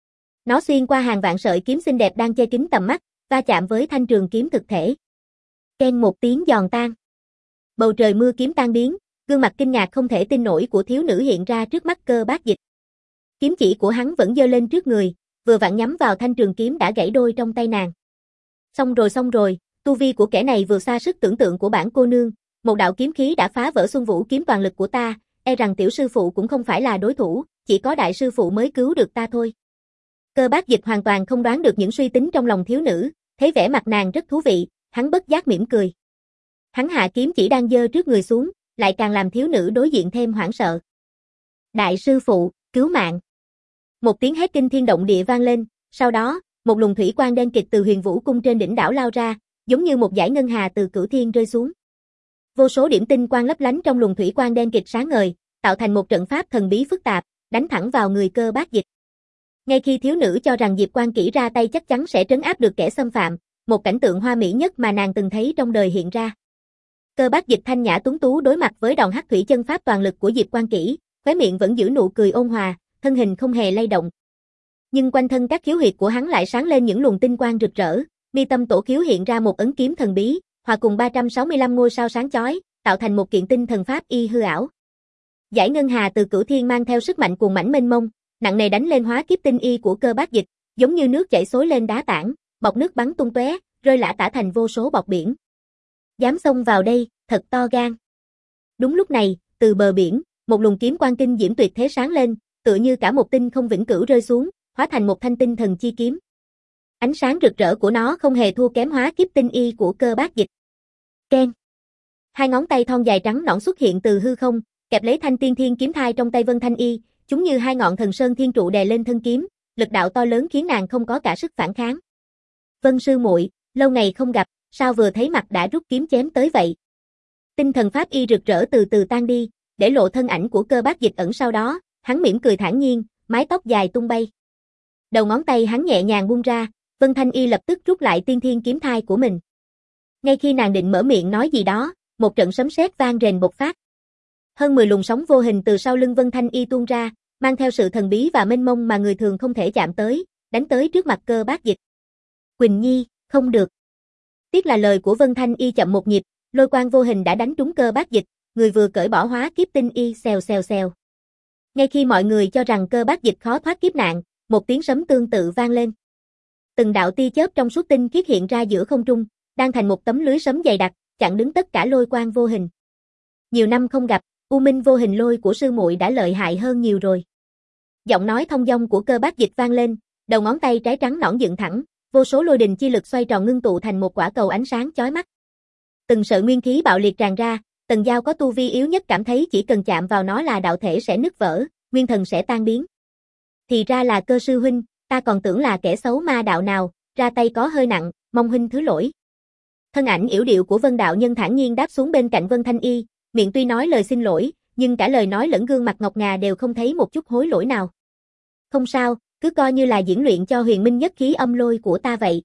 Nó xuyên qua hàng vạn sợi kiếm xinh đẹp đang che kín tầm mắt, va chạm với thanh trường kiếm thực thể. Keng một tiếng giòn tan. Bầu trời mưa kiếm tan biến, gương mặt kinh ngạc không thể tin nổi của thiếu nữ hiện ra trước mắt Cơ Bác Dịch. Kiếm chỉ của hắn vẫn giơ lên trước người, vừa vặn nhắm vào thanh trường kiếm đã gãy đôi trong tay nàng. Xong rồi xong rồi, tu vi của kẻ này vượt xa sức tưởng tượng của bản cô nương, một đạo kiếm khí đã phá vỡ Xuân Vũ kiếm toàn lực của ta, e rằng tiểu sư phụ cũng không phải là đối thủ, chỉ có đại sư phụ mới cứu được ta thôi. Cơ Bác Dịch hoàn toàn không đoán được những suy tính trong lòng thiếu nữ, thấy vẻ mặt nàng rất thú vị, hắn bất giác mỉm cười. Hắn hạ kiếm chỉ đang giơ trước người xuống, lại càng làm thiếu nữ đối diện thêm hoảng sợ. Đại sư phụ, cứu mạng. Một tiếng hét kinh thiên động địa vang lên, sau đó, một luồng thủy quang đen kịt từ Huyền Vũ cung trên đỉnh đảo lao ra, giống như một dải ngân hà từ cửu thiên rơi xuống. Vô số điểm tinh quang lấp lánh trong luồng thủy quang đen kịt sáng ngời, tạo thành một trận pháp thần bí phức tạp, đánh thẳng vào người Cơ Bác Dịch. Ngay khi thiếu nữ cho rằng Diệp Quan Kỷ ra tay chắc chắn sẽ trấn áp được kẻ xâm phạm, một cảnh tượng hoa mỹ nhất mà nàng từng thấy trong đời hiện ra. Cơ Bác Dịch thanh nhã tuấn tú đối mặt với đòn hắc thủy chân pháp toàn lực của Diệp Quan Kỷ, khóe miệng vẫn giữ nụ cười ôn hòa, thân hình không hề lay động. Nhưng quanh thân các khiếu huyệt của hắn lại sáng lên những luồng tinh quang rực rỡ, mi tâm tổ khiếu hiện ra một ấn kiếm thần bí, hòa cùng ba trăm sáu mươi lăm ngôi sao sáng chói, tạo thành một kiện tinh thần pháp y hư ảo. Dải ngân hà từ cửu thiên mang theo sức mạnh cuồng mãnh mênh mông, nặng nề đánh lên hóa kiếp tinh y của Cơ Bác Dịch, giống như nước chảy xối lên đá tảng, bọt nước bắn tung tóe, rơi lả tả thành vô số bọt biển. Dám xông vào đây, thật to gan. Đúng lúc này, từ bờ biển, một luồng kiếm quang kinh diễm tuyệt thế sáng lên, tựa như cả một tinh không vĩnh cửu rơi xuống, hóa thành một thanh tinh thần chi kiếm. Ánh sáng rực rỡ của nó không hề thua kém hóa kiếp tinh y của Cơ Bác Dịch. Keng. Hai ngón tay thon dài trắng nõn xuất hiện từ hư không, kẹp lấy thanh tiên thiên kiếm thai trong tay Vân Thanh Y, chúng như hai ngọn thần sơn thiên trụ đè lên thân kiếm, lực đạo to lớn khiến nàng không có cả sức phản kháng. Vân sư muội, lâu ngày không gặp, sao vừa thấy mặt đã rút kiếm chém tới vậy? Tinh thần pháp y rực rỡ từ từ tan đi, để lộ thân ảnh của Cơ Bác Dịch ẩn sau đó, hắn mỉm cười thản nhiên, mái tóc dài tung bay. Đầu ngón tay hắn nhẹ nhàng buông ra, Vân Thanh Y lập tức rút lại tiên thiên kiếm thai của mình. Ngay khi nàng định mở miệng nói gì đó, một trận sấm sét vang rền bộc phát. Hơn mười luồng sóng vô hình từ sau lưng Vân Thanh Y tuôn ra, mang theo sự thần bí và mênh mông mà người thường không thể chạm tới, đánh tới trước mặt Cơ Bác Dịch. Quỳnh Nhi, không được. Tiếc là lời của Vân Thanh Y chậm một nhịp, lôi quang vô hình đã đánh trúng Cơ Bác Dịch, người vừa cởi bỏ hóa kiếp tinh y xèo xèo xèo. Ngay khi mọi người cho rằng Cơ Bác Dịch khó thoát kiếp nạn, một tiếng sấm tương tự vang lên. Từng đạo tia chớp trong suốt tinh khiết hiện ra giữa không trung, đang thành một tấm lưới sấm dày đặc, chặn đứng tất cả lôi quang vô hình. Nhiều năm không gặp, U Minh vô hình lôi của sư muội đã lợi hại hơn nhiều rồi. Giọng nói thông dong của Cơ Bác Dịch vang lên, đầu ngón tay trái trắng nõn dựng thẳng, vô số lôi đình chi lực xoay tròn ngưng tụ thành một quả cầu ánh sáng chói mắt. Từng sợi nguyên khí bạo liệt tràn ra, Tần Giao có tu vi yếu nhất cảm thấy chỉ cần chạm vào nó là đạo thể sẽ nứt vỡ, nguyên thần sẽ tan biến. Thì ra là Cơ sư huynh, ta còn tưởng là kẻ xấu ma đạo nào, ra tay có hơi nặng, mong huynh thứ lỗi. Thân ảnh yểu điệu của Vân đạo nhân thản nhiên đáp xuống bên cạnh Vân Thanh Y, miệng tuy nói lời xin lỗi, nhưng cả lời nói lẫn gương mặt ngọc ngà đều không thấy một chút hối lỗi nào. Không sao, cứ coi như là diễn luyện cho huyền minh nhất khí âm lôi của ta vậy.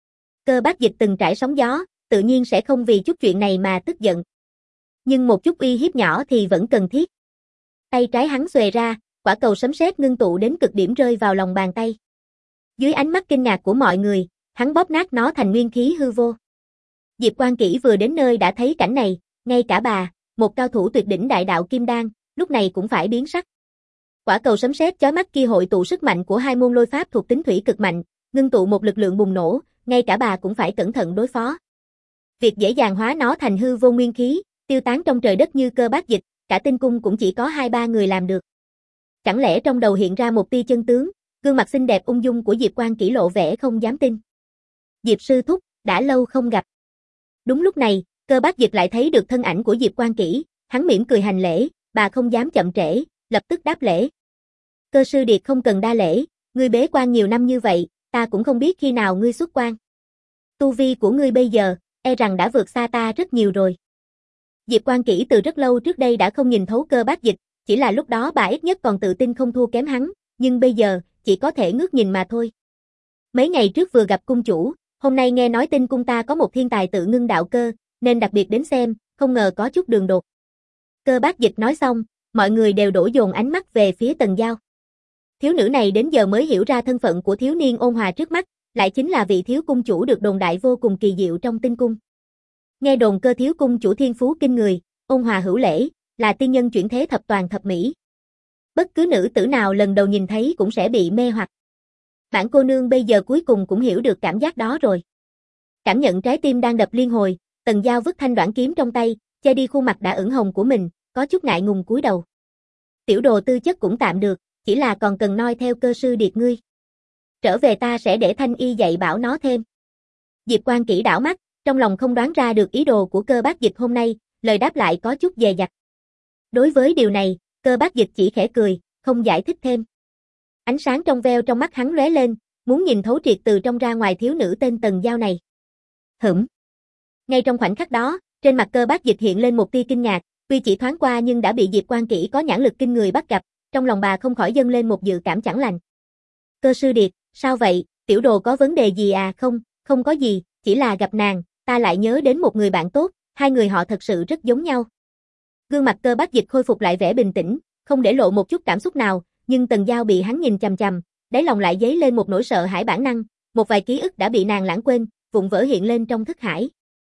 Cơ Bác Dịch từng trải sóng gió, tự nhiên sẽ không vì chút chuyện này mà tức giận. Nhưng một chút uy hiếp nhỏ thì vẫn cần thiết. Tay trái hắn xuề ra, quả cầu sấm sét ngưng tụ đến cực điểm rơi vào lòng bàn tay. Dưới ánh mắt kinh ngạc của mọi người, hắn bóp nát nó thành nguyên khí hư vô. Diệp Quan Kỷ vừa đến nơi đã thấy cảnh này, ngay cả bà, một cao thủ tuyệt đỉnh đại đạo kim đan, lúc này cũng phải biến sắc. Quả cầu sấm sét chói mắt kia hội tụ sức mạnh của hai môn lôi pháp thuộc tính thủy cực mạnh, ngưng tụ một lực lượng bùng nổ, ngay cả bà cũng phải cẩn thận đối phó. Việc dễ dàng hóa nó thành hư vô nguyên khí, tiêu tán trong trời đất như Cơ Bác Dịch, cả tinh cung cũng chỉ có hai ba người làm được. Chẳng lẽ trong đầu hiện ra một tia chân tướng, gương mặt xinh đẹp ung dung của Diệp Quan Kỷ lộ vẻ không dám tin. Diệp sư thúc, đã lâu không gặp. Đúng lúc này, Cơ Bác Dịch lại thấy được thân ảnh của Diệp Quan Kỷ, hắn mỉm cười hành lễ, bà không dám chậm trễ, lập tức đáp lễ. Cơ sư điệt không cần đa lễ, ngươi bế quan nhiều năm như vậy, ta cũng không biết khi nào ngươi xuất quan. Tu vi của ngươi bây giờ, e rằng đã vượt xa ta rất nhiều rồi. Diệp Quan Kỷ từ rất lâu trước đây đã không nhìn thấu Cơ Bác Dịch, chỉ là lúc đó bà ít nhất còn tự tin không thua kém hắn, nhưng bây giờ, chỉ có thể ngước nhìn mà thôi. Mấy ngày trước vừa gặp cung chủ, hôm nay nghe nói tin cung ta có một thiên tài tự ngưng đạo cơ, nên đặc biệt đến xem, không ngờ có chút đường đột. Cơ Bác Dịch nói xong, mọi người đều đổ dồn ánh mắt về phía Tần Giao. Thiếu nữ này đến giờ mới hiểu ra thân phận của thiếu niên ôn hòa trước mắt, lại chính là vị thiếu cung chủ được đồn đại vô cùng kỳ diệu trong tinh cung. Nghe đồn Cơ thiếu cung chủ thiên phú kinh người, ôn hòa hữu lễ, là tiên nhân chuyển thế thập toàn thập mỹ. Bất cứ nữ tử nào lần đầu nhìn thấy cũng sẽ bị mê hoặc. Bản cô nương bây giờ cuối cùng cũng hiểu được cảm giác đó rồi. Cảm nhận trái tim đang đập liên hồi, Tần Giao vứt thanh đoạn kiếm trong tay, che đi khuôn mặt đã ửng hồng của mình, có chút ngại ngùng cúi đầu. Tiểu đồ tư chất cũng tạm được, chỉ là còn cần noi theo Cơ sư điệt ngươi. Trở về ta sẽ để Thanh Y dạy bảo nó thêm. Diệp Quan Kỷ đảo mắt, trong lòng không đoán ra được ý đồ của Cơ Bác Dịch hôm nay, lời đáp lại có chút dè dặt. Đối với điều này, Cơ Bác Dịch chỉ khẽ cười, không giải thích thêm. Ánh sáng trong veo trong mắt hắn lóe lên, muốn nhìn thấu triệt từ trong ra ngoài thiếu nữ tên Tần Giao này. Hửm. Ngay trong khoảnh khắc đó, trên mặt Cơ Bác Dịch hiện lên một tia kinh ngạc, tuy chỉ thoáng qua nhưng đã bị Diệp Quan Kỷ có nhãn lực kinh người bắt gặp, trong lòng bà không khỏi dâng lên một dự cảm chẳng lành. Cơ sư điệt, sao vậy, tiểu đồ có vấn đề gì à? Không, không có gì, chỉ là gặp nàng, ta lại nhớ đến một người bạn tốt, hai người họ thật sự rất giống nhau. Gương mặt Cơ Bác Dịch khôi phục lại vẻ bình tĩnh, không để lộ một chút cảm xúc nào, nhưng Tần Giao bị hắn nhìn chằm chằm, đáy lòng lại dấy lên một nỗi sợ hãi bản năng, một vài ký ức đã bị nàng lãng quên, vụn vỡ hiện lên trong thức hải.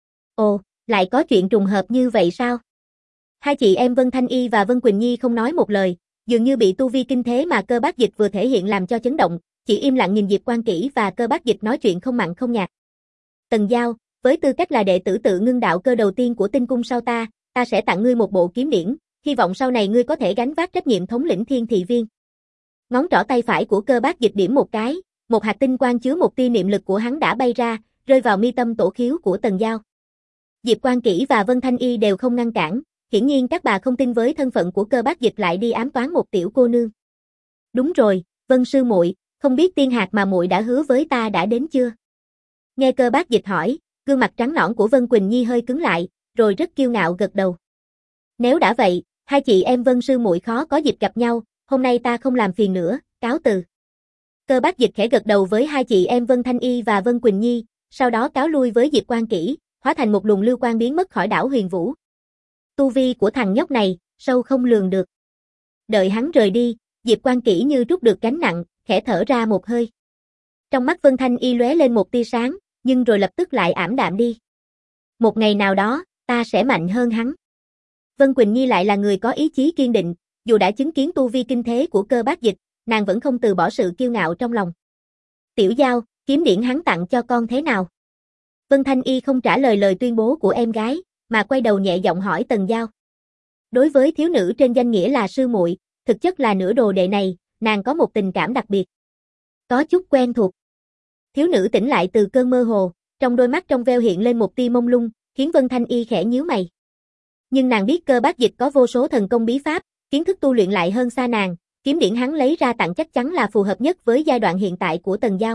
Ồ, lại có chuyện trùng hợp như vậy sao? Hai chị em Vân Thanh Y và Vân Quỳnh Nhi không nói một lời, dường như bị tu vi kinh thế mà Cơ Bác Dịch vừa thể hiện làm cho chấn động, chỉ im lặng nhìn Diệp Quan Kỷ và Cơ Bác Dịch nói chuyện không mặn không nhạt. Tần Giao, với tư cách là đệ tử tự ngưng đạo cơ đầu tiên của tinh cung sau ta, ta sẽ tặng ngươi một bộ kiếm điển, hy vọng sau này ngươi có thể gánh vác trách nhiệm thống lĩnh Thiên Thị Viên. Ngón trỏ tay phải của Cơ Bác Dịch điểm một cái, một hạt tinh quang chứa một tia niệm lực của hắn đã bay ra, rơi vào mi tâm tổ khiếu của Tần Giao. Diệp Quan Kỷ và Vân Thanh Y đều không ngăn cản, hiển nhiên các bà không tin với thân phận của Cơ Bác Dịch lại đi ám toán một tiểu cô nương. Đúng rồi, Vân sư muội, không biết tiên hạc mà muội đã hứa với ta đã đến chưa? Nghe Cơ Bác Dịch hỏi, gương mặt trắng nõn của Vân Quỳnh Nhi hơi cứng lại, rồi rất kiêu ngạo gật đầu. Nếu đã vậy, hai chị em Vân sư muội khó có dịp gặp nhau, hôm nay ta không làm phiền nữa, cáo từ. Cơ Bác Dịch khẽ gật đầu với hai chị em Vân Thanh Y và Vân Quỳnh Nhi, sau đó cáo lui với Diệp Quan Kỷ, hóa thành một luồng lưu quang biến mất khỏi đảo Huyền Vũ. Tu vi của thằng nhóc này, sâu không lường được. Đợi hắn rời đi, Diệp Quan Kỷ như trút được gánh nặng, khẽ thở ra một hơi. Trong mắt Vân Thanh Y lóe lên một tia sáng, nhưng rồi lập tức lại ảm đạm đi. Một ngày nào đó, ta sẽ mạnh hơn hắn. Vân Quỳnh Nhi lại là người có ý chí kiên định, dù đã chứng kiến tu vi kinh thế của Cơ Bác Dịch, nàng vẫn không từ bỏ sự kiêu ngạo trong lòng. Tiểu Giao, kiếm điển hắn tặng cho con thế nào? Vân Thanh Y không trả lời lời tuyên bố của em gái, mà quay đầu nhẹ giọng hỏi Tần Giao. Đối với thiếu nữ trên danh nghĩa là sư muội, thực chất là nửa đồ đệ này, nàng có một tình cảm đặc biệt. Có chút quen thuộc. Thiếu nữ tỉnh lại từ cơn mơ hồ, trong đôi mắt trong veo hiện lên một tia mông lung, khiến Vân Thanh Y khẽ nhíu mày. Nhưng nàng biết Cơ Bác Dịch có vô số thần công bí pháp, kiến thức tu luyện lại hơn xa nàng, kiếm điển hắn lấy ra tặng chắc chắn là phù hợp nhất với giai đoạn hiện tại của Tần Giao.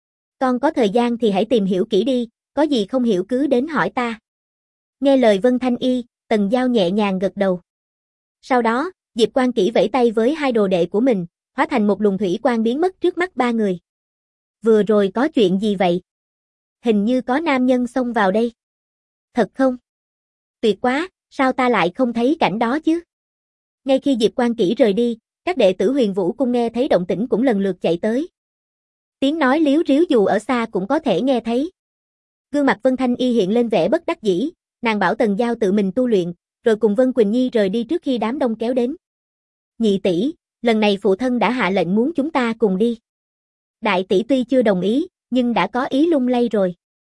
Con có thời gian thì hãy tìm hiểu kỹ đi, có gì không hiểu cứ đến hỏi ta. Nghe lời Vân Thanh Y, Tần Giao nhẹ nhàng gật đầu. Sau đó, Diệp Quan Kỷ vẫy tay với hai đồ đệ của mình, hóa thành một luồng thủy quang biến mất trước mắt ba người. Vừa rồi có chuyện gì vậy? Hình như có nam nhân xông vào đây. Thật không? Tuyệt quá, sao ta lại không thấy cảnh đó chứ? Ngay khi Diệp Quan Kỷ rời đi, các đệ tử Huyền Vũ Cung nghe thấy động tĩnh cũng lần lượt chạy tới. Tiếng nói líu ríu dù ở xa cũng có thể nghe thấy. Gương mặt Vân Thanh Y hiện lên vẻ bất đắc dĩ, nàng bảo Tần Giao tự mình tu luyện, rồi cùng Vân Quỳnh Nhi rời đi trước khi đám đông kéo đến. Nhị tỷ, lần này phụ thân đã hạ lệnh muốn chúng ta cùng đi. Đại tỷ tuy chưa đồng ý, nhưng đã có ý lung lay rồi.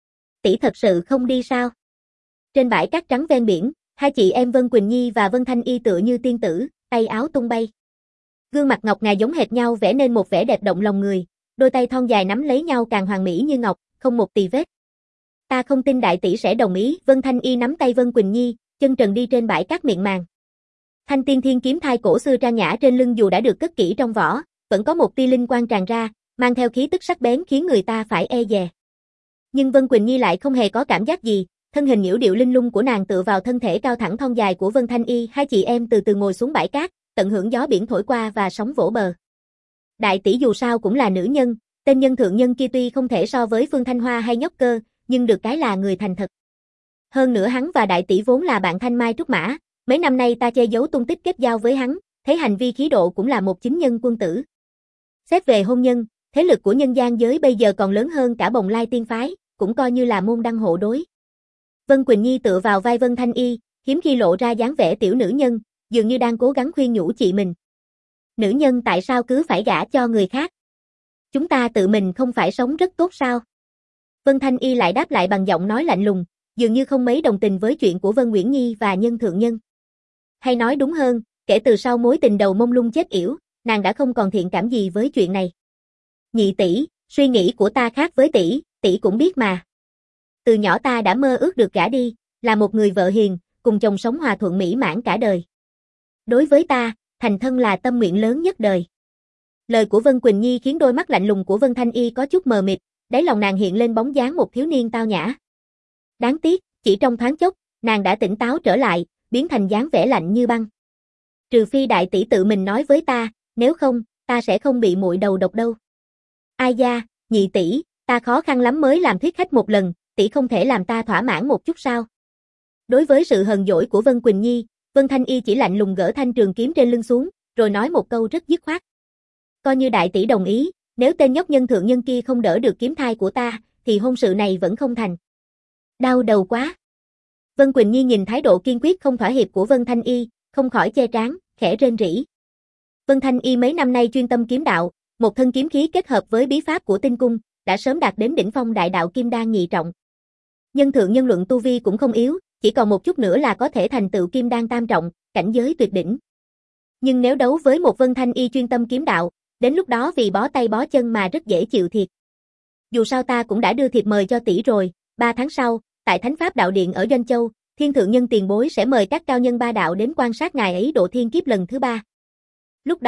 Tỷ thật sự không đi sao? Trên bãi cát trắng ven biển, hai chị em Vân Quỳnh Nhi và Vân Thanh Y tựa như tiên tử, tay áo tung bay. Gương mặt ngọc ngà giống hệt nhau vẽ nên một vẻ đẹp động lòng người, đôi tay thon dài nắm lấy nhau càng hoàn mỹ như ngọc, không một tì vết. Ta không tin đại tỷ sẽ đồng ý. Vân Thanh Y nắm tay Vân Quỳnh Nhi, chân trần đi trên bãi cát miệng màng. Thanh Tiên Thiên kiếm thai cổ xưa trang nhã trên lưng dù đã được cất kỹ trong vỏ, vẫn có một tia linh quang tràn ra, mang theo khí tức sắc bén khiến người ta phải e dè. Nhưng Vân Quỳnh Nhi lại không hề có cảm giác gì, thân hình nhiễu điệu linh lung của nàng tựa vào thân thể cao thẳng thon dài của Vân Thanh Y, hai chị em từ từ ngồi xuống bãi cát, tận hưởng gió biển thổi qua và sóng vỗ bờ. Đại tỷ dù sao cũng là nữ nhân, tên nhân thượng nhân kia tuy không thể so với Phương Thanh Hoa hay Nhóc Cơ, nhưng được cái là người thành thật. Hơn nữa hắn và đại tỷ vốn là bạn thanh mai trúc mã, mấy năm nay ta che giấu tung tích kết giao với hắn, thấy hành vi khí độ cũng là một chính nhân quân tử. Xét về hôn nhân, thế lực của nhân gian giới bây giờ còn lớn hơn cả Bồng Lai tiên phái, cũng coi như là môn đăng hộ đối. Vân Quỳnh Nhi tựa vào vai Vân Thanh Y, hiếm khi lộ ra dáng vẻ tiểu nữ nhân, dường như đang cố gắng khuyên nhủ chị mình. Nữ nhân tại sao cứ phải gả cho người khác? Chúng ta tự mình không phải sống rất tốt sao? Vân Thanh Y lại đáp lại bằng giọng nói lạnh lùng, dường như không mấy đồng tình với chuyện của Vân Nguyễn Nhi và nhân thượng nhân. Hay nói đúng hơn, kể từ sau mối tình đầu mông lung chết yểu, nàng đã không còn thiện cảm gì với chuyện này. Nhị tỷ, suy nghĩ của ta khác với tỷ, tỷ cũng biết mà. Từ nhỏ ta đã mơ ước được gả đi, là một người vợ hiền, cùng chồng sống hòa thuận mỹ mãn cả đời. Đối với ta, thành thân là tâm nguyện lớn nhất đời. Lời của Vân Quỳnh Nhi khiến đôi mắt lạnh lùng của Vân Thanh Y có chút mờ mịt, đáy lòng nàng hiện lên bóng dáng một thiếu niên tao nhã. Đáng tiếc, chỉ trong thoáng chốc, nàng đã tỉnh táo trở lại, biến thành dáng vẻ lạnh như băng. Trừ phi đại tỷ tự mình nói với ta, nếu không, ta sẽ không bị muội đầu độc đâu. Ai da, nhị tỷ, ta khó khăn lắm mới làm thuyết khách một lần, tỷ không thể làm ta thỏa mãn một chút sao? Đối với sự hờn dỗi của Vân Quỳnh Nhi, Vân Thanh Y chỉ lạnh lùng gỡ thanh trường kiếm trên lưng xuống, rồi nói một câu rất dứt khoát. Coi như đại tỷ đồng ý, nếu tên nhóc nhân thượng nhân kia không đỡ được kiếm thai của ta, thì hôn sự này vẫn không thành. Đau đầu quá. Vân Quỳnh Nhi nhìn thái độ kiên quyết không thỏa hiệp của Vân Thanh Y, không khỏi che trán, khẽ rên rỉ. Vân Thanh Y mấy năm nay chuyên tâm kiếm đạo, một thân kiếm khí kết hợp với bí pháp của tinh cung, đã sớm đạt đến đỉnh phong đại đạo kim đan nhị trọng. Nhân thượng nhân luận tu vi cũng không yếu, chỉ còn một chút nữa là có thể thành tựu kim đan tam trọng, cảnh giới tuyệt đỉnh. Nhưng nếu đấu với một Vân Thanh Y chuyên tâm kiếm đạo, đến lúc đó vì bó tay bó chân mà rất dễ chịu thiệt. Dù sao ta cũng đã đưa thiệp mời cho tỷ rồi, ba tháng sau, tại Thánh Pháp Đạo Điện ở Doanh Châu, Thiên Thượng Nhân tiền bối sẽ mời các cao nhân ba đạo đến quan sát ngài ấy độ thiên kiếp lần thứ ba. Lúc đó,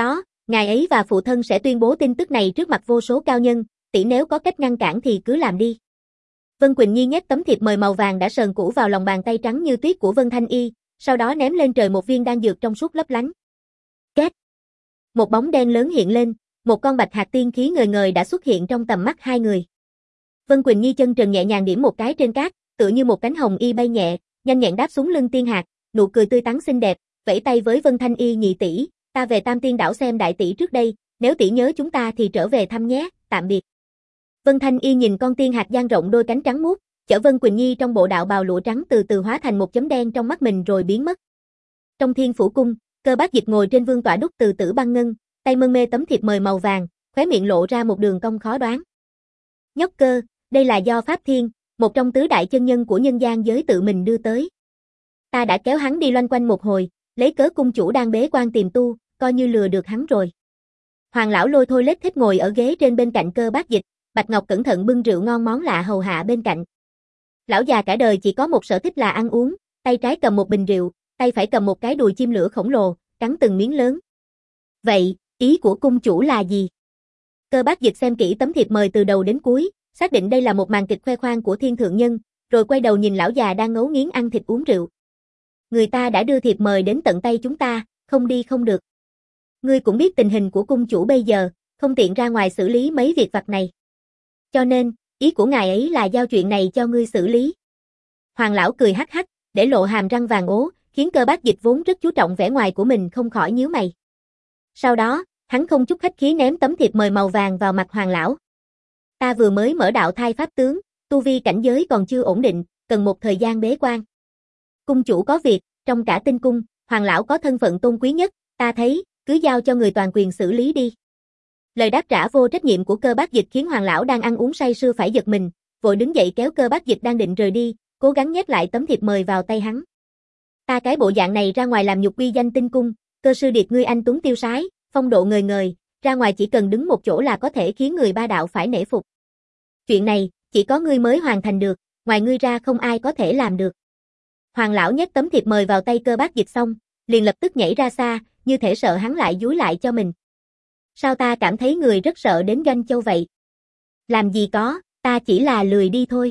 Ngài ấy và phụ thân sẽ tuyên bố tin tức này trước mặt vô số cao nhân, tỷ nếu có cách ngăn cản thì cứ làm đi. Vân Quỳnh Nhi nhét tấm thiệp mời màu vàng đã sờn cũ vào lòng bàn tay trắng như tuyết của Vân Thanh Y, sau đó ném lên trời một viên đan dược trong suốt lấp lánh. Két. Một bóng đen lớn hiện lên, một con bạch hạt tiên khí ngời ngời đã xuất hiện trong tầm mắt hai người. Vân Quỳnh Nhi chân trần nhẹ nhàng điểm một cái trên cát, tựa như một cánh hồng y bay nhẹ, nhanh nhẹn đáp xuống lưng tiên hạt, nụ cười tươi tắn xinh đẹp, vẫy tay với Vân Thanh Y nhị tỷ, ta về Tam Tiên đảo xem đại tỷ trước đây, nếu tỷ nhớ chúng ta thì trở về thăm nhé, tạm biệt. Vân Thanh Y nhìn con tiên hạt dang rộng đôi cánh trắng muốt, chở Vân Quỳnh Nhi trong bộ đạo bào lụa trắng từ từ hóa thành một chấm đen trong mắt mình rồi biến mất. Trong Thiên Phủ cung, Cơ Bác Dịch ngồi trên vương tọa đúc từ tử băng ngân, tay mân mê tấm thiệp mời màu vàng, khóe miệng lộ ra một đường cong khó đoán. Nhóc Cơ, đây là do Pháp Thiên, một trong tứ đại chân nhân của nhân gian giới tự mình đưa tới. Ta đã kéo hắn đi loanh quanh một hồi, lấy cớ cung chủ đang bế quan tìm tu, coi như lừa được hắn rồi. Hoàng lão lôi thôi lết thích ngồi ở ghế trên bên cạnh Cơ Bác Dịch, Bạch Ngọc cẩn thận bưng rượu ngon món lạ hầu hạ bên cạnh. Lão già cả đời chỉ có một sở thích là ăn uống, tay trái cầm một bình rượu, tay phải cầm một cái đùi chim lửa khổng lồ, cắn từng miếng lớn. Vậy, ý của cung chủ là gì? Cơ Bác Dịch xem kỹ tấm thiệp mời từ đầu đến cuối, xác định đây là một màn kịch khoe khoang của thiên thượng nhân, rồi quay đầu nhìn lão già đang ngấu nghiến ăn thịt uống rượu. Người ta đã đưa thiệp mời đến tận tay chúng ta, không đi không được. Ngươi cũng biết tình hình của cung chủ bây giờ, không tiện ra ngoài xử lý mấy việc vặt này. Cho nên, ý của ngài ấy là giao chuyện này cho ngươi xử lý. Hoàng lão cười hắc hắc, để lộ hàm răng vàng ố, khiến Cơ Bác Dịch vốn rất chú trọng vẻ ngoài của mình không khỏi nhíu mày. Sau đó, hắn không chút khách khí ném tấm thiệp mời màu vàng vào mặt Hoàng lão. Ta vừa mới mở đạo thai pháp tướng, tu vi cảnh giới còn chưa ổn định, cần một thời gian bế quan. Cung chủ có việc, trong cả tinh cung, Hoàng lão có thân phận tôn quý nhất, ta thấy, cứ giao cho người toàn quyền xử lý đi. Lời đáp trả vô trách nhiệm của Cơ Bác Dịch khiến Hoàng lão đang ăn uống say sưa phải giật mình, vội đứng dậy kéo Cơ Bác Dịch đang định rời đi, cố gắng nhét lại tấm thiệp mời vào tay hắn. Ta cái bộ dạng này ra ngoài làm nhục uy danh tinh cung, Cơ sư điệt ngươi anh tuấn tiêu sái, phong độ ngời ngời, ra ngoài chỉ cần đứng một chỗ là có thể khiến người ba đạo phải nể phục. Chuyện này, chỉ có ngươi mới hoàn thành được, ngoài ngươi ra không ai có thể làm được. Hoàng lão nhét tấm thiệp mời vào tay Cơ Bác Dịch xong, liền lập tức nhảy ra xa, như thể sợ hắn lại dúi lại cho mình. Sao ta cảm thấy người rất sợ đến Doanh Châu vậy? Làm gì có, ta chỉ là lười đi thôi.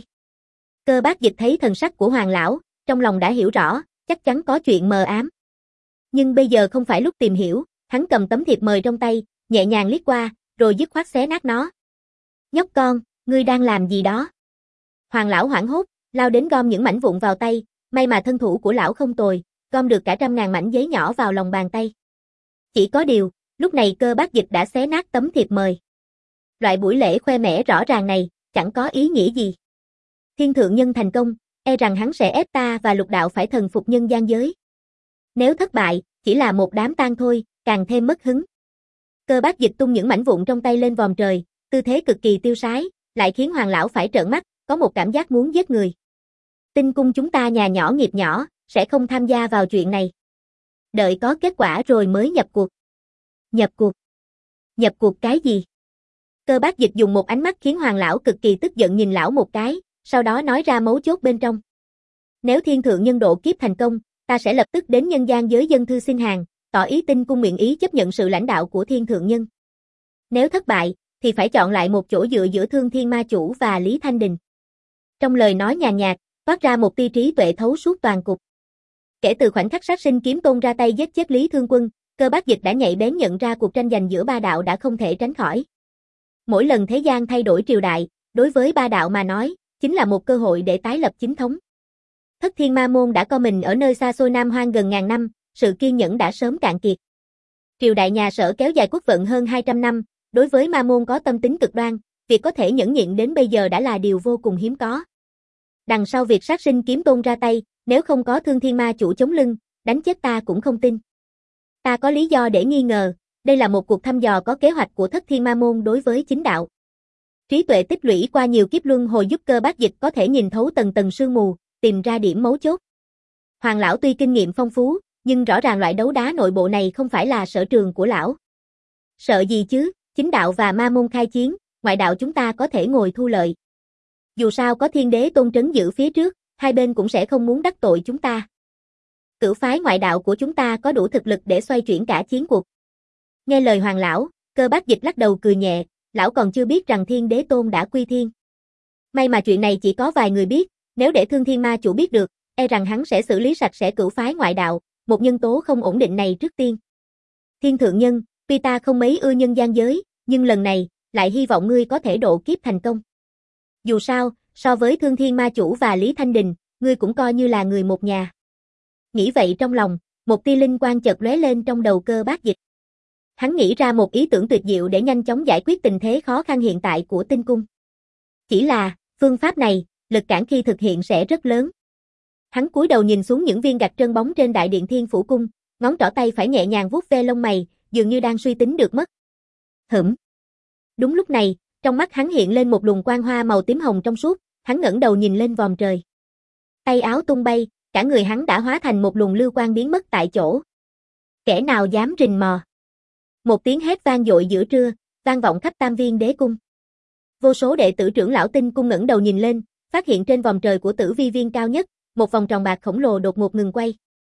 Cơ Bác Dịch thấy thần sắc của Hoàng lão, trong lòng đã hiểu rõ, chắc chắn có chuyện mờ ám. Nhưng bây giờ không phải lúc tìm hiểu, hắn cầm tấm thiệp mời trong tay, nhẹ nhàng liếc qua, rồi dứt khoát xé nát nó. Nhóc con, ngươi đang làm gì đó? Hoàng lão hoảng hốt, lao đến gom những mảnh vụn vào tay, may mà thân thủ của lão không tồi, gom được cả trăm ngàn mảnh giấy nhỏ vào lòng bàn tay. Chỉ có điều, lúc này Cơ Bác Dịch đã xé nát tấm thiệp mời. Loại buổi lễ khoe mẽ rõ ràng này, chẳng có ý nghĩa gì. Thiên thượng nhân thành công, e rằng hắn sẽ ép ta và lục đạo phải thần phục nhân gian giới. Nếu thất bại, chỉ là một đám tang thôi, càng thêm mất hứng. Cơ Bác Dịch tung những mảnh vụn trong tay lên vòm trời, tư thế cực kỳ tiêu sái, lại khiến Hoàng lão phải trợn mắt, có một cảm giác muốn giết người. Tinh cung chúng ta nhà nhỏ nghiệp nhỏ, sẽ không tham gia vào chuyện này. Đợi có kết quả rồi mới nhập cuộc. Nhập cuộc? Nhập cuộc cái gì? Cơ Bác Dịch dùng một ánh mắt khiến Hoàng lão cực kỳ tức giận nhìn lão một cái, sau đó nói ra mấu chốt bên trong. Nếu thiên thượng nhân độ kiếp thành công, ta sẽ lập tức đến nhân gian giới dân thư xin hàng, tỏ ý Tinh cung nguyện ý chấp nhận sự lãnh đạo của thiên thượng nhân. Nếu thất bại, thì phải chọn lại một chỗ dựa giữa Thương Thiên Ma Chủ và Lý Thanh Đình. Trong lời nói nhàn nhạt, toát ra một tia trí tuệ thấu suốt toàn cục. Kể từ khoảnh khắc Sát Sinh Kiếm Tôn ra tay giết chết Lý Thương Quân, Cơ Bác Dịch đã nhạy bén nhận ra cuộc tranh giành giữa ba đạo đã không thể tránh khỏi. Mỗi lần thế gian thay đổi triều đại, đối với ba đạo mà nói, chính là một cơ hội để tái lập chính thống. Thất Thiên Ma Môn đã co mình ở nơi xa xôi Nam Hoang gần ngàn năm, sự kiên nhẫn đã sớm cạn kiệt. Triều đại nhà Sở kéo dài quốc vận hơn hai trăm năm, đối với Ma Môn có tâm tính cực đoan, việc có thể nhẫn nhịn đến bây giờ đã là điều vô cùng hiếm có. Đằng sau việc Sát Sinh Kiếm Tôn ra tay, nếu không có Thương Thiên Ma Chủ chống lưng, đánh chết ta cũng không tin. Ta có lý do để nghi ngờ, đây là một cuộc thăm dò có kế hoạch của Thất Thiên Ma Môn đối với chính đạo. Trí tuệ tích lũy qua nhiều kiếp luân hồi giúp Cơ Bác Dịch có thể nhìn thấu tầng tầng sương mù, tìm ra điểm mấu chốt. Hoàng lão tuy kinh nghiệm phong phú, nhưng rõ ràng loại đấu đá nội bộ này không phải là sở trường của lão. Sợ gì chứ, chính đạo và ma môn khai chiến, ngoại đạo chúng ta có thể ngồi thu lợi. Dù sao có Thiên Đế Tôn trấn giữ phía trước, hai bên cũng sẽ không muốn đắc tội chúng ta. Cửu phái ngoại đạo của chúng ta có đủ thực lực để xoay chuyển cả chiến cuộc. Nghe lời Hoàng lão, Cơ Bác Dịch lắc đầu cười nhẹ, lão còn chưa biết rằng Thiên Đế Tôn đã quy thiên. May mà chuyện này chỉ có vài người biết, nếu để Thương Thiên Ma chủ biết được, e rằng hắn sẽ xử lý sạch sẽ cửu phái ngoại đạo, một nhân tố không ổn định này trước tiên. Thiên thượng nhân, tuy ta không mấy ưa nhân gian giới, nhưng lần này, lại hy vọng ngươi có thể độ kiếp thành công. Dù sao, so với Thương Thiên Ma chủ và Lý Thanh Đình, ngươi cũng coi như là người một nhà. Nghĩ vậy trong lòng, một tia linh quang chợt lóe lên trong đầu Cơ Bác Dịch. Hắn nghĩ ra một ý tưởng tuyệt diệu để nhanh chóng giải quyết tình thế khó khăn hiện tại của Tinh Cung. Chỉ là, phương pháp này, lực cản khi thực hiện sẽ rất lớn. Hắn cúi đầu nhìn xuống những viên gạch trơn bóng trên đại điện Thiên Phủ Cung, ngón trỏ tay phải nhẹ nhàng vuốt ve lông mày, dường như đang suy tính được mất. Hửm. Đúng lúc này, trong mắt hắn hiện lên một luồng quang hoa màu tím hồng trong suốt, hắn ngẩng đầu nhìn lên vòm trời. Tay áo tung bay, cả người hắn đã hóa thành một luồng lưu quang biến mất tại chỗ. Kẻ nào dám rình mò? Một tiếng hét vang dội giữa trưa, vang vọng khắp Tam Viên Đế Cung. Vô số đệ tử trưởng lão Tinh Cung ngẩng đầu nhìn lên, phát hiện trên vòm trời của Tử Vi Viên cao nhất, một vòng tròn bạc khổng lồ đột ngột ngừng quay.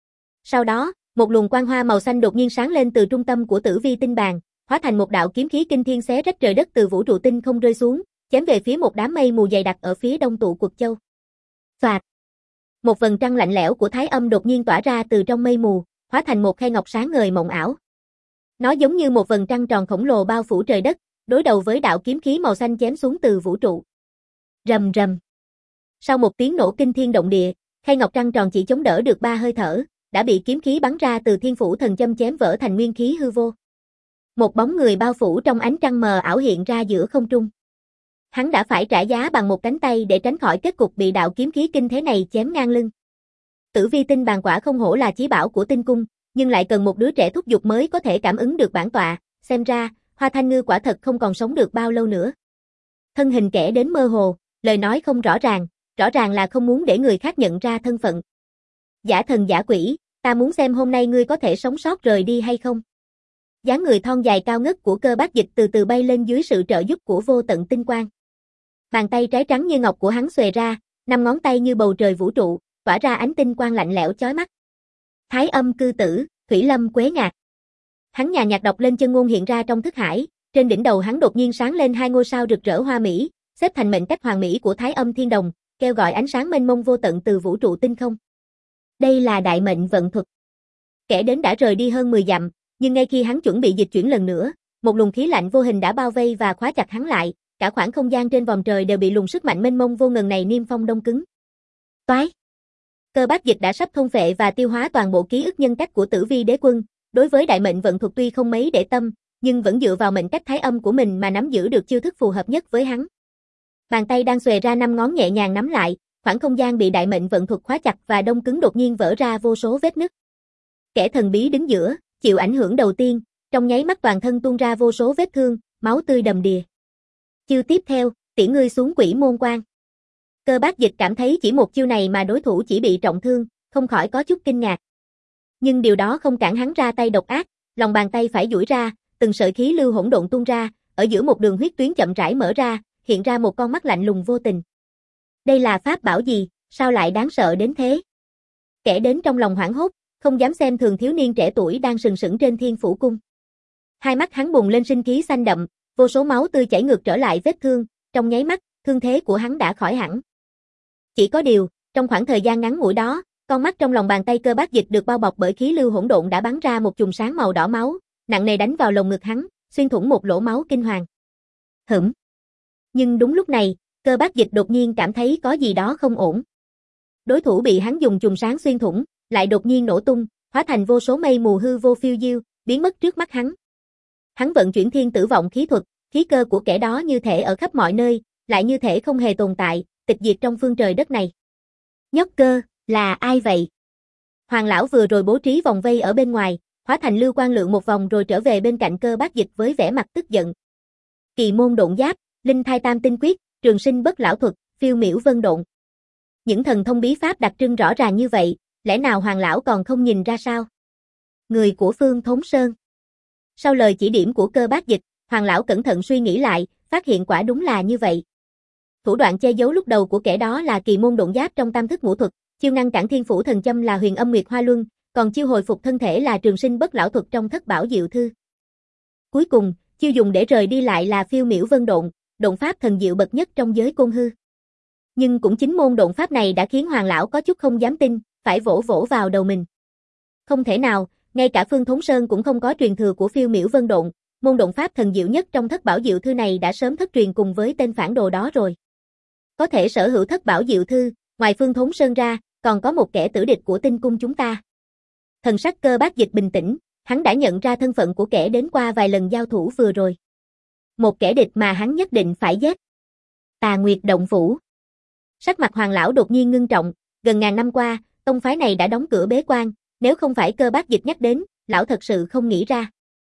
Sau đó, một luồng quang hoa màu xanh đột nhiên sáng lên từ trung tâm của Tử Vi Tinh bàn, hóa thành một đạo kiếm khí kinh thiên xé rách trời đất từ vũ trụ tinh không rơi xuống, chém về phía một đám mây mù dày đặc ở phía đông tụ Quật Châu. Phạt! Một vầng trăng lạnh lẽo của Thái Âm đột nhiên tỏa ra từ trong mây mù, hóa thành một khay ngọc sáng ngời mộng ảo. Nó giống như một vầng trăng tròn khổng lồ bao phủ trời đất, đối đầu với đạo kiếm khí màu xanh chém xuống từ vũ trụ. Rầm rầm. Sau một tiếng nổ kinh thiên động địa, khay ngọc trăng tròn chỉ chống đỡ được ba hơi thở, đã bị kiếm khí bắn ra từ Thiên Phủ Thần Châm chém vỡ thành nguyên khí hư vô. Một bóng người bao phủ trong ánh trăng mờ ảo hiện ra giữa không trung. Hắn đã phải trả giá bằng một cánh tay để tránh khỏi kết cục bị đạo kiếm khí kinh thế này chém ngang lưng. Tử Vi Tinh bàn quả không hổ là chí bảo của Tinh Cung, nhưng lại cần một đứa trẻ thúc giục mới có thể cảm ứng được bản tọa, xem ra, Hoa Thanh Ngư quả thật không còn sống được bao lâu nữa. Thân hình kẻ đến mơ hồ, lời nói không rõ ràng, rõ ràng là không muốn để người khác nhận ra thân phận. Giả thần giả quỷ, ta muốn xem hôm nay ngươi có thể sống sót rời đi hay không. Dáng người thon dài cao ngất của Cơ Bác Dịch từ từ bay lên dưới sự trợ giúp của vô tận tinh quang. Bàn tay trái trắng như ngọc của hắn xòe ra, năm ngón tay như bầu trời vũ trụ, tỏa ra ánh tinh quang lạnh lẽo chói mắt. Thái Âm cư tử, Thủy Lâm Quế Ngạc. Hắn nhàn nhạt đọc lên chân ngôn hiện ra trong thức hải, trên đỉnh đầu hắn đột nhiên sáng lên hai ngôi sao rực rỡ hoa mỹ, xếp thành mệnh cách hoàn mỹ của Thái Âm Thiên Đồng, kêu gọi ánh sáng mênh mông vô tận từ vũ trụ tinh không. Đây là đại mệnh vận thuật. Kẻ đến đã rời đi hơn mười dặm, nhưng ngay khi hắn chuẩn bị dịch chuyển lần nữa, một luồng khí lạnh vô hình đã bao vây và khóa chặt hắn lại, cả khoảng không gian trên vòm trời đều bị luồng sức mạnh mênh mông vô ngần này niêm phong đông cứng. Toái! Cơ Bác Dịch đã sắp thôn phệ và tiêu hóa toàn bộ ký ức nhân cách của Tử Vi Đế Quân, đối với đại mệnh vận thuật tuy không mấy để tâm, nhưng vẫn dựa vào mệnh cách Thái Âm của mình mà nắm giữ được chiêu thức phù hợp nhất với hắn. Bàn tay đang xòe ra năm ngón nhẹ nhàng nắm lại, khoảng không gian bị đại mệnh vận thuật khóa chặt và đông cứng đột nhiên vỡ ra vô số vết nứt. Kẻ thần bí đứng giữa, chịu ảnh hưởng đầu tiên, trong nháy mắt toàn thân tuôn ra vô số vết thương, máu tươi đầm đìa. Chiêu tiếp theo, tiễn ngươi xuống Quỷ Môn Quan. Cơ Bác Dịch cảm thấy chỉ một chiêu này mà đối thủ chỉ bị trọng thương, không khỏi có chút kinh ngạc. Nhưng điều đó không cản hắn ra tay độc ác, lòng bàn tay phải duỗi ra, từng sợi khí lưu hỗn độn tuôn ra, ở giữa một đường huyết tuyến chậm rãi mở ra, hiện ra một con mắt lạnh lùng vô tình. Đây là pháp bảo gì, sao lại đáng sợ đến thế? Kẻ đến trong lòng hoảng hốt, không dám xem thường thiếu niên trẻ tuổi đang sừng sững trên Thiên Phủ Cung. Hai mắt hắn bùng lên sinh khí xanh đậm, vô số máu tươi chảy ngược trở lại vết thương, trong nháy mắt, thương thế của hắn đã khỏi hẳn. Chỉ có điều, trong khoảng thời gian ngắn ngủi đó, con mắt trong lòng bàn tay Cơ Bác Dịch được bao bọc bởi khí lưu hỗn độn đã bắn ra một chùm sáng màu đỏ máu, nặng nề đánh vào lồng ngực hắn, xuyên thủng một lỗ máu kinh hoàng. Hửm. Nhưng đúng lúc này, Cơ Bác Dịch đột nhiên cảm thấy có gì đó không ổn. Đối thủ bị hắn dùng chùm sáng xuyên thủng, lại đột nhiên nổ tung, hóa thành vô số mây mù hư vô phiêu diêu, biến mất trước mắt hắn. Hắn vận chuyển Thiên Tử Vọng khí thuật, khí cơ của kẻ đó như thể ở khắp mọi nơi, lại như thể không hề tồn tại, tịch diệt trong phương trời đất này. Nhóc Cơ, là ai vậy? Hoàng lão vừa rồi bố trí vòng vây ở bên ngoài, hóa thành lưu quang lượn một vòng rồi trở về bên cạnh Cơ Bác Dịch với vẻ mặt tức giận. Kỳ môn độn giáp, linh thai tam tinh quyết, trường sinh bất lão thuật, phiêu miểu vân độn. Những thần thông bí pháp đặc trưng rõ ràng như vậy, lẽ nào Hoàng lão còn không nhìn ra sao? Người của Phương Thốn Sơn. Sau lời chỉ điểm của Cơ Bác Dịch, Hoàng lão cẩn thận suy nghĩ lại, phát hiện quả đúng là như vậy. Thủ đoạn che giấu lúc đầu của kẻ đó là kỳ môn độn giáp trong tam thức ngũ thuật, chiêu ngăn cản Thiên Phủ Thần Châm là Huyền Âm Nguyệt Hoa Luân, còn chiêu hồi phục thân thể là trường sinh bất lão thuật trong Thất Bảo Diệu Thư. Cuối cùng, chiêu dùng để rời đi lại là phiêu miểu vân độn, độn pháp thần diệu bậc nhất trong giới côn hư. Nhưng cũng chính môn độn pháp này đã khiến Hoàng lão có chút không dám tin, phải vỗ vỗ vào đầu mình. Không thể nào, ngay cả Phương Thốn Sơn cũng không có truyền thừa của phiêu miểu vân độn, môn độn pháp thần diệu nhất trong thất bảo diệu thư này đã sớm thất truyền cùng với tên phản đồ đó rồi. Có thể sở hữu thất bảo diệu thư, ngoài Phương Thốn Sơn ra, còn có một kẻ tử địch của Tinh cung chúng ta. Thần sắc Cơ Bác Dịch bình tĩnh, hắn đã nhận ra thân phận của kẻ đến qua vài lần giao thủ vừa rồi. Một kẻ địch mà hắn nhất định phải giết. Tà Nguyệt Động Phủ. Sắc mặt Hoàng lão đột nhiên ngưng trọng, gần ngàn năm qua, tông phái này đã đóng cửa bế quan, nếu không phải Cơ Bác Dịch nhắc đến, lão thật sự không nghĩ ra.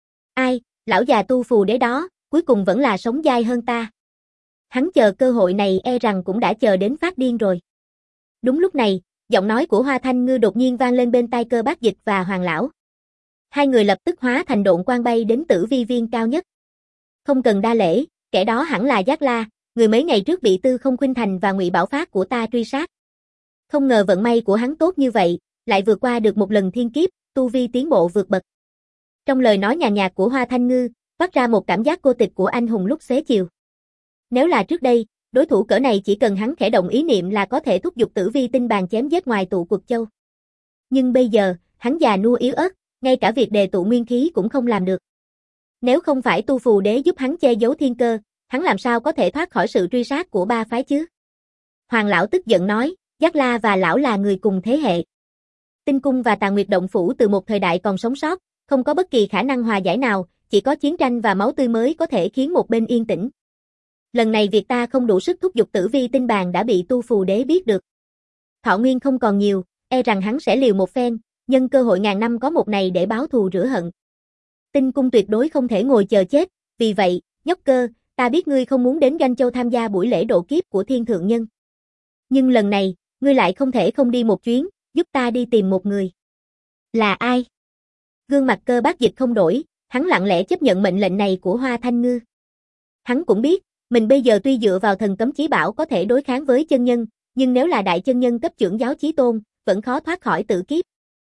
Ai, lão già tu phù đế đó, cuối cùng vẫn là sống dai hơn ta. Hắn chờ cơ hội này e rằng cũng đã chờ đến phát điên rồi. Đúng lúc này, giọng nói của Hoa Thanh Ngư đột nhiên vang lên bên tai Cơ Bác Dịch và Hoàng lão. Hai người lập tức hóa thành độn quang bay đến Tử Vi viên cao nhất. Không cần đa lễ, kẻ đó hẳn là Giác La, người mấy ngày trước bị Tư Không Khuynh Thành và Ngụy Bảo Phát của ta truy sát. Không ngờ vận may của hắn tốt như vậy, lại vượt qua được một lần thiên kiếp, tu vi tiến bộ vượt bậc. Trong lời nói nhàn nhạt của Hoa Thanh Ngư, phát ra một cảm giác cô tịch của anh hùng lúc xế chiều. Nếu là trước đây, đối thủ cỡ này chỉ cần hắn khẽ động ý niệm là có thể thúc giục Tử Vi tinh bàn chém giết ngoài tụ Quật Châu. Nhưng bây giờ, hắn già nua yếu ớt, ngay cả việc đề tụ nguyên khí cũng không làm được. Nếu không phải tu phù đế giúp hắn che giấu thiên cơ, hắn làm sao có thể thoát khỏi sự truy sát của ba phái chứ? Hoàng lão tức giận nói, Giác La và lão là người cùng thế hệ. Tinh cung và Tà Nguyệt Động Phủ từ một thời đại còn sống sót, không có bất kỳ khả năng hòa giải nào, chỉ có chiến tranh và máu tươi mới có thể khiến một bên yên tĩnh. Lần này việc ta không đủ sức thúc giục Tử Vi tinh bàn đã bị tu phù đế biết được. Thọ nguyên không còn nhiều, e rằng hắn sẽ liều một phen, nhân cơ hội ngàn năm có một này để báo thù rửa hận. Tinh cung tuyệt đối không thể ngồi chờ chết, vì vậy, Nhóc Cơ, ta biết ngươi không muốn đến Doanh Châu tham gia buổi lễ độ kiếp của Thiên Thượng Nhân. Nhưng lần này, ngươi lại không thể không đi một chuyến, giúp ta đi tìm một người. Là ai? Gương mặt Cơ Bác Dịch không đổi, hắn lặng lẽ chấp nhận mệnh lệnh này của Hoa Thanh Ngư. Hắn cũng biết, mình bây giờ tuy dựa vào thần cấm chí bảo có thể đối kháng với chân nhân, nhưng nếu là đại chân nhân cấp trưởng giáo chí tôn, vẫn khó thoát khỏi tử kiếp.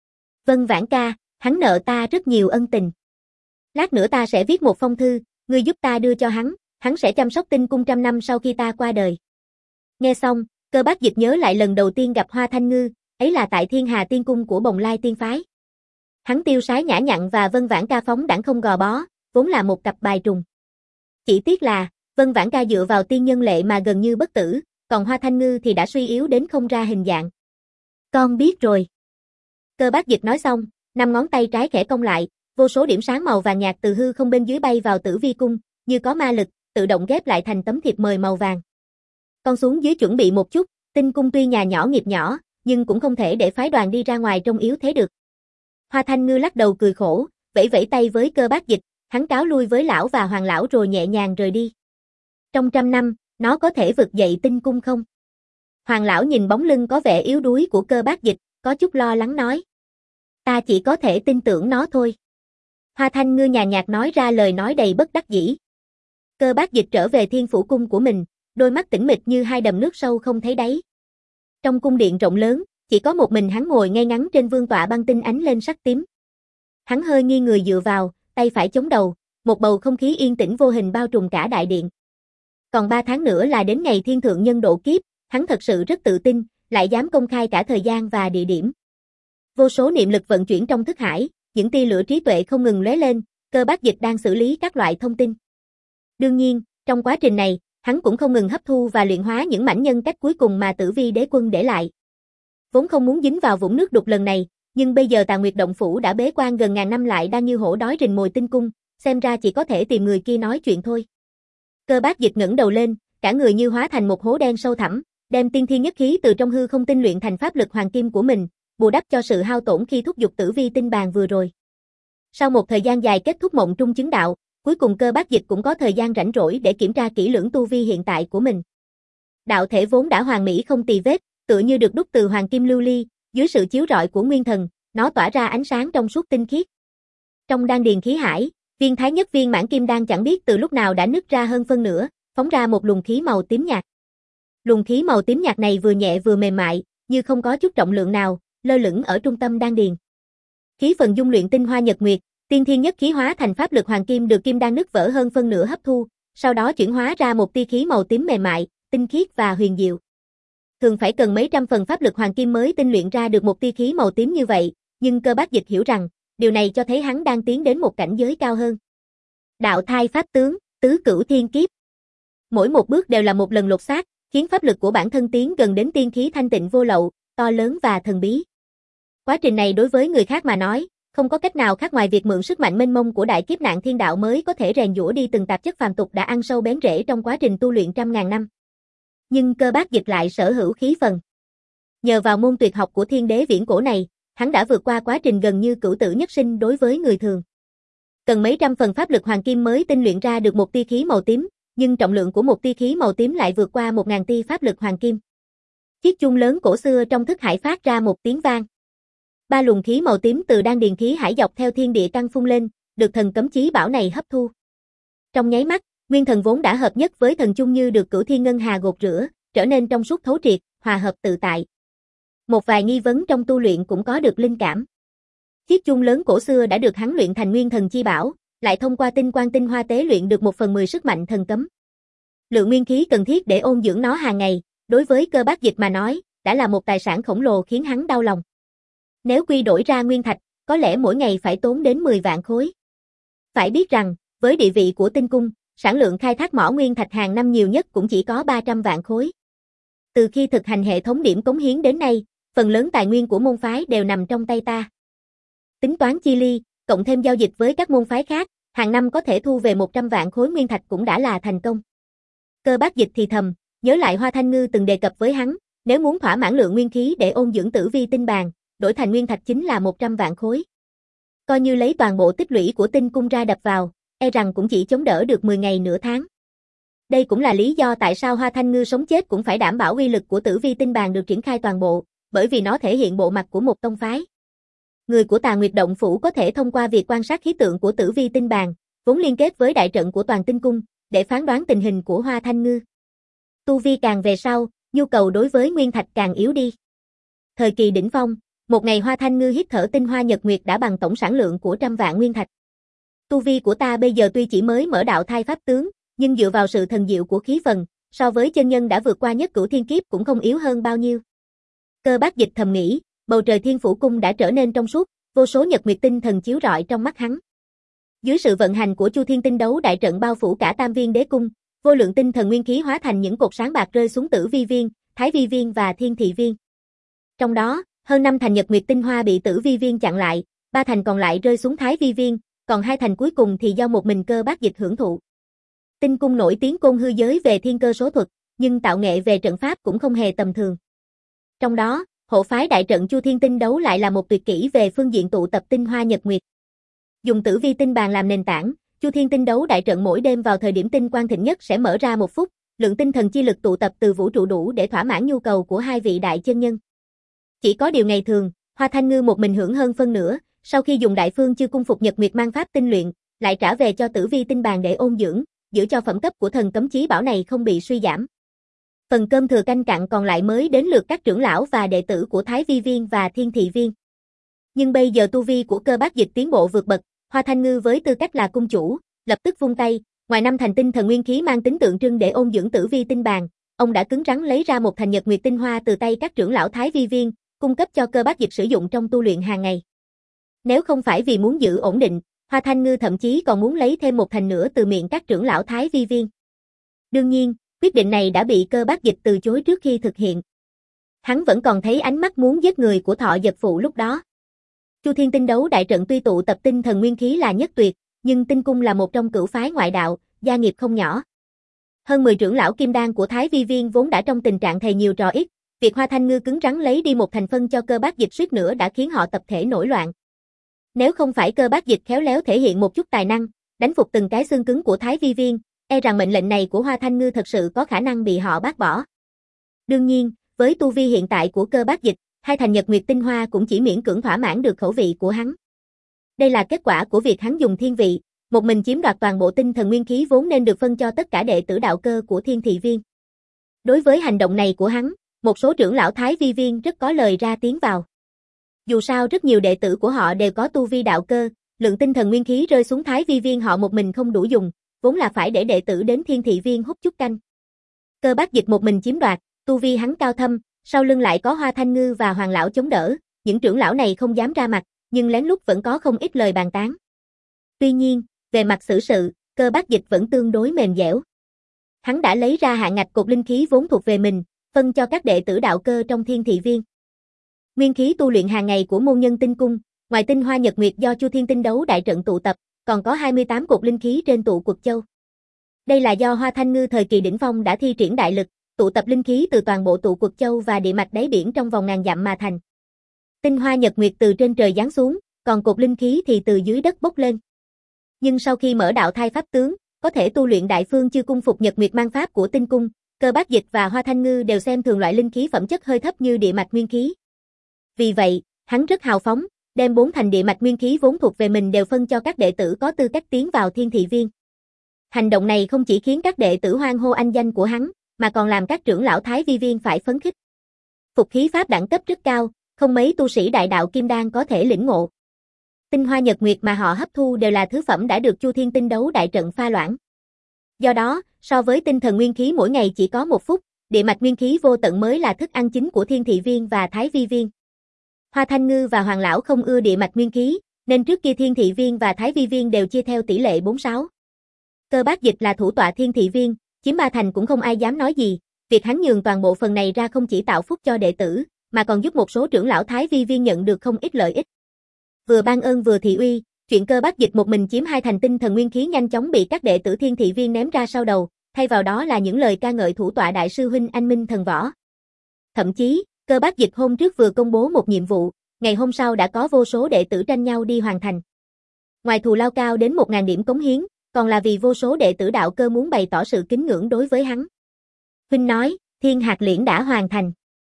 Vân Vãn ca, hắn nợ ta rất nhiều ân tình. Lát nữa ta sẽ viết một phong thư, ngươi giúp ta đưa cho hắn, hắn sẽ chăm sóc Tinh cung trăm năm sau khi ta qua đời. Nghe xong, Cơ Bác Dịch nhớ lại lần đầu tiên gặp Hoa Thanh Ngư, ấy là tại Thiên Hà Tiên cung của Bồng Lai Tiên phái. Hắn tiêu sái nhã nhặn và Vân Vãn ca phóng đãng không gò bó, vốn là một cặp bài trùng. Chỉ tiếc là, Vân Vãn ca dựa vào tiên nhân lệ mà gần như bất tử, còn Hoa Thanh Ngư thì đã suy yếu đến không ra hình dạng. Con biết rồi. Cơ Bác Dịch nói xong, năm ngón tay trái khẽ cong lại, vô số điểm sáng màu vàng nhạt từ hư không bên dưới bay vào Tử Vi cung, như có ma lực, tự động ghép lại thành tấm thiệp mời màu vàng. Con xuống dưới chuẩn bị một chút, Tinh cung tuy nhà nhỏ nghiệp nhỏ, nhưng cũng không thể để phái đoàn đi ra ngoài trông yếu thế được. Hoa Thanh Ngư lắc đầu cười khổ, vẫy vẫy tay với Cơ Bác Dịch, hắn cáo lui với lão và Hoàng lão rồi nhẹ nhàng rời đi. Trong trăm năm, nó có thể vực dậy Tinh cung không? Hoàng lão nhìn bóng lưng có vẻ yếu đuối của Cơ Bác Dịch, có chút lo lắng nói. Ta chỉ có thể tin tưởng nó thôi. Hoa Thanh Ngư nhàn nhạt nói ra lời nói đầy bất đắc dĩ. Cơ Bác Dịch trở về Thiên Phủ cung của mình, đôi mắt tĩnh mịch như hai đầm nước sâu không thấy đáy. Trong cung điện rộng lớn, chỉ có một mình hắn ngồi ngay ngắn trên vương tọa băng tinh ánh lên sắc tím. Hắn hơi nghiêng người dựa vào, tay phải chống đầu, một bầu không khí yên tĩnh vô hình bao trùm cả đại điện. Còn ba tháng nữa là đến ngày Thiên Thượng Nhân độ kiếp, hắn thật sự rất tự tin, lại dám công khai cả thời gian và địa điểm. Vô số niệm lực vận chuyển trong thức hải, những tia lửa trí tuệ không ngừng lóe lên, Cơ Bác Dịch đang xử lý các loại thông tin. Đương nhiên, trong quá trình này, hắn cũng không ngừng hấp thu và luyện hóa những mảnh nhân cách cuối cùng mà Tử Vi đế quân để lại. Vốn không muốn dính vào vũng nước đục lần này, nhưng bây giờ Tà Nguyệt Động Phủ đã bế quan gần ngàn năm lại đang như hổ đói rình mồi Tinh cung, xem ra chỉ có thể tìm người kia nói chuyện thôi. Cơ Bác Dịch ngẩng đầu lên, cả người như hóa thành một hố đen sâu thẳm, đem tiên thiên nhất khí từ trong hư không tinh luyện thành pháp lực hoàng kim của mình, bù đắp cho sự hao tổn khi thúc giục Tử Vi tinh bàn vừa rồi. Sau một thời gian dài kết thúc mộng trung chứng đạo, cuối cùng Cơ Bác Dịch cũng có thời gian rảnh rỗi để kiểm tra kỹ lưỡng tu vi hiện tại của mình. Đạo thể vốn đã hoàn mỹ không tì vết, tựa như được đúc từ hoàng kim lưu ly, dưới sự chiếu rọi của nguyên thần, nó tỏa ra ánh sáng trong suốt tinh khiết. Trong đan điền khí hải, viên thái nhất viên mãn kim đan chẳng biết từ lúc nào đã nứt ra hơn phân nửa, phóng ra một luồng khí màu tím nhạt. Luồng khí màu tím nhạt này vừa nhẹ vừa mềm mại, như không có chút trọng lượng nào, lơ lửng ở trung tâm đan điền. Khí phần dung luyện tinh hoa nhật nguyệt, Tiên thiên nhất khí hóa thành pháp lực hoàng kim được kim đan nứt vỡ hơn phân nửa hấp thu, sau đó chuyển hóa ra một tia khí màu tím mềm mại, tinh khiết và huyền diệu. Thường phải cần mấy trăm phần pháp lực hoàng kim mới tinh luyện ra được một tia khí màu tím như vậy, nhưng Cơ Bác Dịch hiểu rằng, điều này cho thấy hắn đang tiến đến một cảnh giới cao hơn. Đạo thai pháp tướng, tứ cửu thiên kiếp. Mỗi một bước đều là một lần lột xác, khiến pháp lực của bản thân tiến gần đến tiên khí thanh tịnh vô lậu, to lớn và thần bí. Quá trình này đối với người khác mà nói, không có cách nào khác ngoài việc mượn sức mạnh mênh mông của đại kiếp nạn thiên đạo mới có thể rèn giũa đi từng tạp chất phàm tục đã ăn sâu bén rễ trong quá trình tu luyện trăm ngàn năm. Nhưng Cơ Bác Dịch lại sở hữu khí phần. Nhờ vào môn tuyệt học của thiên đế viễn cổ này, hắn đã vượt qua quá trình gần như cửu tử nhất sinh đối với người thường. Cần mấy trăm phần pháp lực hoàng kim mới tinh luyện ra được một tia khí màu tím, nhưng trọng lượng của một tia khí màu tím lại vượt qua một ngàn tia pháp lực hoàng kim. Chiếc chuông lớn cổ xưa trong thức hải phát ra một tiếng vang. Ba luồng khí màu tím từ đan điền khí hải dọc theo thiên địa căn phun lên, được thần cấm chí bảo này hấp thu. Trong nháy mắt, nguyên thần vốn đã hợp nhất với thần chung như được cửu thiên ngân hà gột rửa, trở nên trong suốt thấu triệt, hòa hợp tự tại. Một vài nghi vấn trong tu luyện cũng có được linh cảm. Chiếc chuông lớn cổ xưa đã được hắn luyện thành nguyên thần chi bảo, lại thông qua tinh quang tinh hoa tế luyện được một phần mười sức mạnh thần cấm. Lượng nguyên khí cần thiết để ôn dưỡng nó hàng ngày, đối với Cơ Bác Dịch mà nói, đã là một tài sản khổng lồ khiến hắn đau lòng. Nếu quy đổi ra nguyên thạch, có lẽ mỗi ngày phải tốn đến mười vạn khối. Phải biết rằng, với địa vị của tinh cung, sản lượng khai thác mỏ nguyên thạch hàng năm nhiều nhất cũng chỉ có ba trăm vạn khối. Từ khi thực hành hệ thống điểm cống hiến đến nay, phần lớn tài nguyên của môn phái đều nằm trong tay ta. Tính toán chi ly, cộng thêm giao dịch với các môn phái khác, hàng năm có thể thu về một trăm vạn khối nguyên thạch cũng đã là thành công. Cơ Bác Dịch thì thầm, nhớ lại Hoa Thanh Ngư từng đề cập với hắn, nếu muốn thỏa mãn lượng nguyên khí để ôn dưỡng tử vi tinh bàn, đổi thành nguyên thạch chính là một trăm vạn khối. Coi như lấy toàn bộ tích lũy của tinh cung ra đập vào, e rằng cũng chỉ chống đỡ được mười ngày nửa tháng. Đây cũng là lý do tại sao Hoa Thanh Ngư sống chết cũng phải đảm bảo uy lực của tử vi tinh bàn được triển khai toàn bộ, bởi vì nó thể hiện bộ mặt của một tông phái. Người của Tà Nguyệt Động Phủ có thể thông qua việc quan sát khí tượng của tử vi tinh bàn, vốn liên kết với đại trận của toàn tinh cung, để phán đoán tình hình của Hoa Thanh Ngư. Tu vi càng về sau, nhu cầu đối với nguyên thạch càng yếu đi. Thời kỳ đỉnh phong, một ngày Hoa Thanh Ngư hít thở tinh hoa nhật nguyệt đã bằng tổng sản lượng của trăm vạn nguyên thạch. Tu vi của ta bây giờ tuy chỉ mới mở đạo thai pháp tướng, nhưng dựa vào sự thần diệu của khí phần, so với chân nhân đã vượt qua nhất cửu thiên kiếp cũng không yếu hơn bao nhiêu. Cơ Bác Dịch thầm nghĩ, bầu trời Thiên Phủ Cung đã trở nên trong suốt, vô số nhật nguyệt tinh thần chiếu rọi trong mắt hắn. Dưới sự vận hành của Chu Thiên Tinh Đấu đại trận bao phủ cả Tam Viên Đế Cung, vô lượng tinh thần nguyên khí hóa thành những cột sáng bạc rơi xuống Tử Vi Viên, Thái Vi Viên và Thiên Thị Viên. Trong đó, hơn năm thành nhật nguyệt tinh hoa bị Tử Vi Viên chặn lại, ba thành còn lại rơi xuống Thái Vi Viên, còn hai thành cuối cùng thì do một mình Cơ Bác Dịch hưởng thụ. Tinh cung nổi tiếng côn hư giới về thiên cơ số thuật, nhưng tạo nghệ về trận pháp cũng không hề tầm thường. Trong đó, hộ phái đại trận Chu Thiên Tinh Đấu lại là một tuyệt kỹ về phương diện tụ tập tinh hoa nhật nguyệt. Dùng tử vi tinh bàn làm nền tảng, Chu Thiên Tinh Đấu đại trận mỗi đêm vào thời điểm tinh quang thịnh nhất sẽ mở ra một phút, lượng tinh thần chi lực tụ tập từ vũ trụ đủ để thỏa mãn nhu cầu của hai vị đại chân nhân. Chỉ có điều ngày thường, Hoa Thanh Ngư một mình hưởng hơn phân nửa, sau khi dùng Đại Phương Chư Cung Phục Nhật Nguyệt mang pháp tinh luyện, lại trả về cho tử vi tinh bàn để ôn dưỡng, giữ cho phẩm cấp của thần cấm chí bảo này không bị suy giảm. Phần cơm thừa canh cặn còn lại mới đến lượt các trưởng lão và đệ tử của Thái Vi Viên và Thiên Thị Viên. Nhưng bây giờ tu vi của Cơ Bác Dịch tiến bộ vượt bậc, Hoa Thanh Ngư với tư cách là cung chủ, lập tức vung tay, ngoài năm thành tinh thần nguyên khí mang tính tượng trưng để ôn dưỡng tử vi tinh bàn, ông đã cứng rắn lấy ra một thành nhật nguyệt tinh hoa từ tay các trưởng lão Thái Vi Viên, cung cấp cho Cơ Bác Dịch sử dụng trong tu luyện hàng ngày. Nếu không phải vì muốn giữ ổn định, Hoa Thanh Ngư thậm chí còn muốn lấy thêm một thành nữa từ miệng các trưởng lão Thái Vi Viên. Đương nhiên, quyết định này đã bị Cơ Bác Dịch từ chối trước khi thực hiện. Hắn vẫn còn thấy ánh mắt muốn giết người của Thọ Dật Phụ lúc đó. Chu Thiên Tinh Đấu đại trận tuy tụ tập tinh thần nguyên khí là nhất tuyệt, nhưng tinh cung là một trong cửu phái ngoại đạo, gia nghiệp không nhỏ. Hơn mười trưởng lão kim đan của Thái Vi Viên vốn đã trong tình trạng thầy nhiều trò ít, việc Hoa Thanh Ngư cứng rắn lấy đi một thành phân cho Cơ Bác Dịch suýt nữa đã khiến họ tập thể nổi loạn. Nếu không phải Cơ Bác Dịch khéo léo thể hiện một chút tài năng, đánh phục từng cái xương cứng của Thái Vi Viên, e rằng mệnh lệnh này của Hoa Thanh Ngư thật sự có khả năng bị họ bác bỏ. Đương nhiên, với tu vi hiện tại của Cơ Bác Dịch, hai thành nhật nguyệt tinh hoa cũng chỉ miễn cưỡng thỏa mãn được khẩu vị của hắn. Đây là kết quả của việc hắn dùng thiên vị, một mình chiếm đoạt toàn bộ tinh thần nguyên khí vốn nên được phân cho tất cả đệ tử đạo cơ của Thiên Thị Viên. Đối với hành động này của hắn, một số trưởng lão Thái Vi Viên rất có lời ra tiếng vào. Dù sao rất nhiều đệ tử của họ đều có tu vi đạo cơ, lượng tinh thần nguyên khí rơi xuống Thái Vi Viên họ một mình không đủ dùng, vốn là phải để đệ tử đến Thiên Thị Viên hút chút canh. Cơ Bác Dịch một mình chiếm đoạt, tu vi hắn cao thâm, sau lưng lại có Hoa Thanh Ngư và Hoàng lão chống đỡ, những trưởng lão này không dám ra mặt, nhưng lén lút vẫn có không ít lời bàn tán. Tuy nhiên, về mặt xử sự, Cơ Bác Dịch vẫn tương đối mềm dẻo. Hắn đã lấy ra hạn ngạch cột linh khí vốn thuộc về mình, phân cho các đệ tử đạo cơ trong Thiên Thị Viên. Nguyên khí tu luyện hàng ngày của môn nhân tinh cung, ngoài tinh hoa nhật nguyệt do Chu Thiên Tinh đấu đại trận tụ tập, còn có hai mươi tám cột linh khí trên tụ quật châu. Đây là do Hoa Thanh Ngư thời kỳ đỉnh phong đã thi triển đại lực, tụ tập linh khí từ toàn bộ tụ quật châu và địa mạch đáy biển trong vòng ngàn dặm mà thành. Tinh hoa nhật nguyệt từ trên trời giáng xuống, còn cột linh khí thì từ dưới đất bốc lên. Nhưng sau khi mở đạo thai pháp tướng, có thể tu luyện đại phương chư cung phục nhật nguyệt mang pháp của tinh cung, Cơ Bác Dịch và Hoa Thanh Ngư đều xem thường loại linh khí phẩm chất hơi thấp như địa mạch nguyên khí. Vì vậy, hắn rất hào phóng, đem bốn thành địa mạch nguyên khí vốn thuộc về mình đều phân cho các đệ tử có tư cách tiến vào Thiên Thị Viên. Hành động này không chỉ khiến các đệ tử hoan hô anh danh của hắn, mà còn làm các trưởng lão Thái Vi Viên phải phấn khích. Phục khí pháp đẳng cấp rất cao, không mấy tu sĩ đại đạo kim đan có thể lĩnh ngộ. Tinh hoa nhật nguyệt mà họ hấp thu đều là thứ phẩm đã được Chu Thiên Tinh đấu đại trận pha loãng. Do đó, so với tinh thần nguyên khí mỗi ngày chỉ có một phút, địa mạch nguyên khí vô tận mới là thức ăn chính của Thiên Thị Viên và Thái Vi Viên. Hoa Thanh Ngư và Hoàng lão không ưa địa mạch nguyên khí, nên trước kia Thiên Thị Viên và Thái Vi Viên đều chia theo tỷ lệ bốn sáu. Cơ Bác Dịch là thủ tọa Thiên Thị Viên, chiếm ba thành cũng không ai dám nói gì, việc hắn nhường toàn bộ phần này ra không chỉ tạo phúc cho đệ tử, mà còn giúp một số trưởng lão Thái Vi Viên nhận được không ít lợi ích. Vừa ban ơn vừa thị uy, chuyện Cơ Bác Dịch một mình chiếm hai thành tinh thần nguyên khí nhanh chóng bị các đệ tử Thiên Thị Viên ném ra sau đầu, thay vào đó là những lời ca ngợi thủ tọa đại sư huynh anh minh thần võ. Thậm chí, Cơ Bác Dịch hôm trước vừa công bố một nhiệm vụ, ngày hôm sau đã có vô số đệ tử tranh nhau đi hoàn thành. Ngoài thù lao cao đến một nghìn điểm cống hiến, còn là vì vô số đệ tử đạo cơ muốn bày tỏ sự kính ngưỡng đối với hắn. Huynh nói, Thiên Hạt Liễn đã hoàn thành.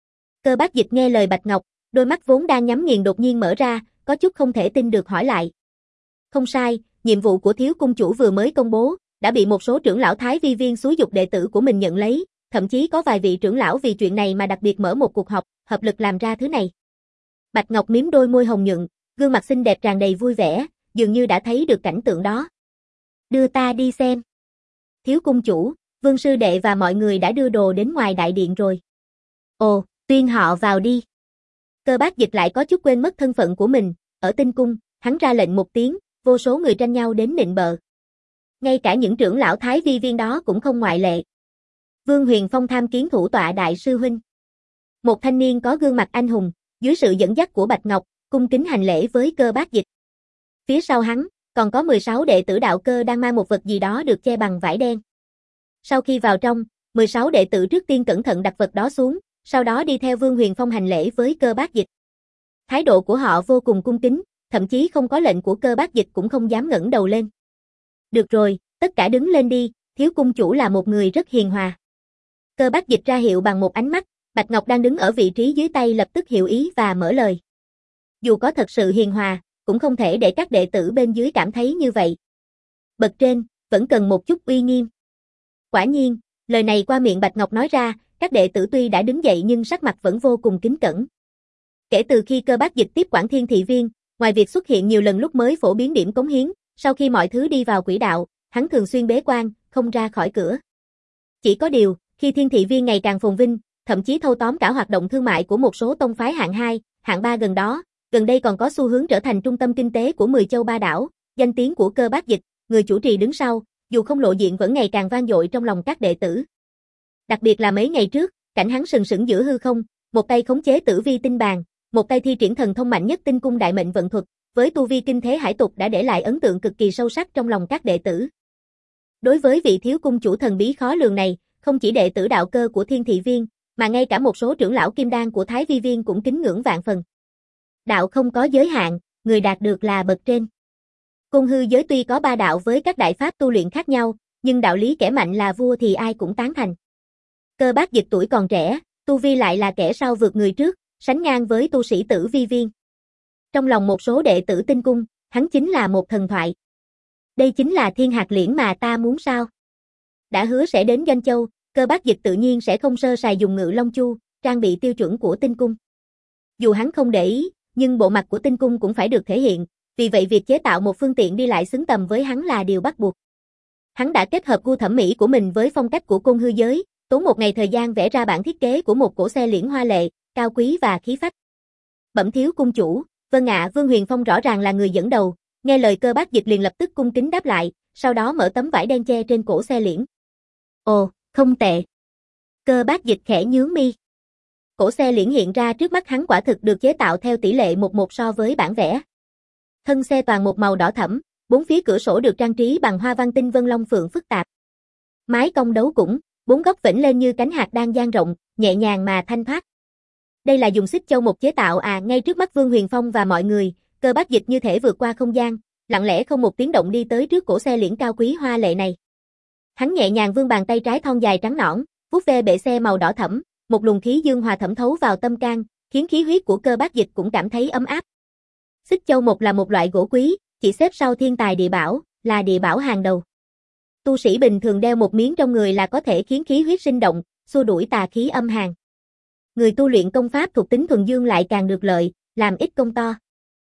Cơ Bác Dịch nghe lời Bạch Ngọc, đôi mắt vốn đang nhắm nghiền đột nhiên mở ra, có chút không thể tin được hỏi lại. Không sai, nhiệm vụ của thiếu cung chủ vừa mới công bố, đã bị một số trưởng lão Thái Vi Viên xúi dục đệ tử của mình nhận lấy, thậm chí có vài vị trưởng lão vì chuyện này mà đặc biệt mở một cuộc họp, hợp lực làm ra thứ này. Bạch Ngọc mím đôi môi hồng nhuận, gương mặt xinh đẹp tràn đầy vui vẻ, dường như đã thấy được cảnh tượng đó. Đưa ta đi xem. Thiếu cung chủ, Vương sư đệ và mọi người đã đưa đồ đến ngoài đại điện rồi. Ồ, tuyên họ vào đi. Cơ Bác Dịch lại có chút quên mất thân phận của mình, ở tinh cung, hắn ra lệnh một tiếng, vô số người tranh nhau đến nịnh bợ. Ngay cả những trưởng lão Thái Vi Viên đó cũng không ngoại lệ. Vương Huyền Phong tham kiến thủ tọa đại sư huynh. Một thanh niên có gương mặt anh hùng, dưới sự dẫn dắt của Bạch Ngọc, cung kính hành lễ với Cơ Bác Dịch. Phía sau hắn, còn có mười sáu đệ tử đạo cơ đang mang một vật gì đó được che bằng vải đen. Sau khi vào trong, mười sáu đệ tử trước tiên cẩn thận đặt vật đó xuống, sau đó đi theo Vương Huyền Phong hành lễ với Cơ Bác Dịch. Thái độ của họ vô cùng cung kính, thậm chí không có lệnh của Cơ Bác Dịch cũng không dám ngẩng đầu lên. Được rồi, tất cả đứng lên đi, thiếu cung chủ là một người rất hiền hòa. Cơ Bác Dịch ra hiệu bằng một ánh mắt, Bạch Ngọc đang đứng ở vị trí dưới tay lập tức hiểu ý và mở lời. Dù có thật sự hiền hòa, cũng không thể để các đệ tử bên dưới cảm thấy như vậy. Bậc trên, vẫn cần một chút uy nghiêm. Quả nhiên, lời này qua miệng Bạch Ngọc nói ra, các đệ tử tuy đã đứng dậy nhưng sắc mặt vẫn vô cùng kính cẩn. Kể từ khi Cơ Bác Dịch tiếp quản Thiên Thị Viên, ngoài việc xuất hiện nhiều lần lúc mới phổ biến điểm cống hiến, sau khi mọi thứ đi vào quỹ đạo, hắn thường xuyên bế quan, không ra khỏi cửa. Chỉ có điều, khi Thiên Thị Viên ngày càng phồn vinh, thậm chí thâu tóm cả hoạt động thương mại của một số tông phái hạng hai, hạng ba gần đó, gần đây còn có xu hướng trở thành trung tâm kinh tế của mười châu ba đảo, danh tiếng của Cơ Bác Dịch, người chủ trì đứng sau, dù không lộ diện vẫn ngày càng vang dội trong lòng các đệ tử. Đặc biệt là mấy ngày trước, cảnh hắn sừng sững giữa hư không, một tay khống chế tử vi tinh bàn, một tay thi triển thần thông mạnh nhất tinh cung đại mệnh vận thuật, với tu vi kinh thế hải tục đã để lại ấn tượng cực kỳ sâu sắc trong lòng các đệ tử. Đối với vị thiếu cung chủ thần bí khó lường này, không chỉ đệ tử đạo cơ của Thiên Thị Viên, mà ngay cả một số trưởng lão kim đan của Thái Vi Viên cũng kính ngưỡng vạn phần. Đạo không có giới hạn, người đạt được là bậc trên. Côn hư giới tuy có ba đạo với các đại pháp tu luyện khác nhau, nhưng đạo lý kẻ mạnh là vua thì ai cũng tán thành. Cơ Bác Dịch tuổi còn trẻ, tu vi lại là kẻ sau vượt người trước, sánh ngang với tu sĩ Tử Vi Viên. Trong lòng một số đệ tử tinh cung, hắn chính là một thần thoại. Đây chính là Thiên Hạt Liễn mà ta muốn sao? Đã hứa sẽ đến Doanh Châu, Cơ Bác Dịch tự nhiên sẽ không sơ sài dùng Ngự Long Chu, trang bị tiêu chuẩn của tinh cung. Dù hắn không để ý, nhưng bộ mặt của tinh cung cũng phải được thể hiện, vì vậy việc chế tạo một phương tiện đi lại xứng tầm với hắn là điều bắt buộc. Hắn đã kết hợp gu thẩm mỹ của mình với phong cách của côn hư giới, tốn một ngày thời gian vẽ ra bản thiết kế của một cỗ xe liễn hoa lệ, cao quý và khí phách. Bẩm thiếu cung chủ, vâng ạ. Vương Huyền Phong rõ ràng là người dẫn đầu, nghe lời Cơ Bác Dịch liền lập tức cung kính đáp lại, sau đó mở tấm vải đen che trên cổ xe liễn. Ồ, không tệ. Cơ Bác Dịch khẽ nhướng mi. Cổ xe liễn hiện ra trước mắt hắn quả thực được chế tạo theo tỷ lệ một một so với bản vẽ. Thân xe toàn một màu đỏ thẫm, bốn phía cửa sổ được trang trí bằng hoa văn tinh vân long phượng phức tạp. Mái cong đấu cũng, bốn góc vểnh lên như cánh hạt đang dang rộng, nhẹ nhàng mà thanh thoát. Đây là dùng xích châu một chế tạo à? Ngay trước mắt Vương Huyền Phong và mọi người, Cơ Bác Dịch như thể vượt qua không gian, lặng lẽ không một tiếng động đi tới trước cổ xe liễn cao quý hoa lệ này. Hắn nhẹ nhàng vươn bàn tay trái thon dài trắng nõn, vuốt ve bệ xe màu đỏ thẫm, một luồng khí dương hòa thẩm thấu vào tâm can, khiến khí huyết của Cơ Bác Dịch cũng cảm thấy ấm áp. Xích châu một là một loại gỗ quý, chỉ xếp sau thiên tài địa bảo, là địa bảo hàng đầu. Tu sĩ bình thường đeo một miếng trong người là có thể khiến khí huyết sinh động, xua đuổi tà khí âm hàn. Người tu luyện công pháp thuộc tính thuần dương lại càng được lợi, làm ít công to.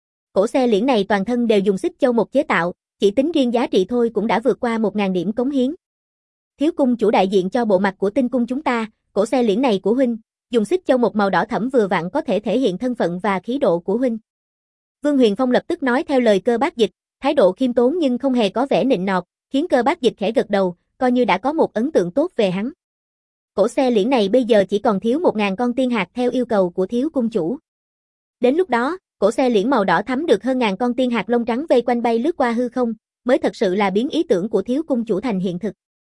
Cổ xe liễn này toàn thân đều dùng xích châu một chế tạo, chỉ tính riêng giá trị thôi cũng đã vượt qua một nghìn điểm cống hiến. Thiếu cung chủ đại diện cho bộ mặt của tinh cung chúng ta, cổ xe liễn này của huynh, dùng xích châu một màu đỏ thẫm vừa vặn có thể thể hiện thân phận và khí độ của huynh. Vương Huyền Phong lập tức nói theo lời Cơ Bác Dịch, thái độ khiêm tốn nhưng không hề có vẻ nịnh nọt, khiến Cơ Bác Dịch khẽ gật đầu, coi như đã có một ấn tượng tốt về hắn. Cổ xe liễn này bây giờ chỉ còn thiếu một nghìn con tiên hạt theo yêu cầu của thiếu cung chủ. Đến lúc đó, cổ xe liễn màu đỏ thắm được hơn ngàn con tiên hạt lông trắng vây quanh bay lướt qua hư không, mới thật sự là biến ý tưởng của thiếu cung chủ thành hiện thực.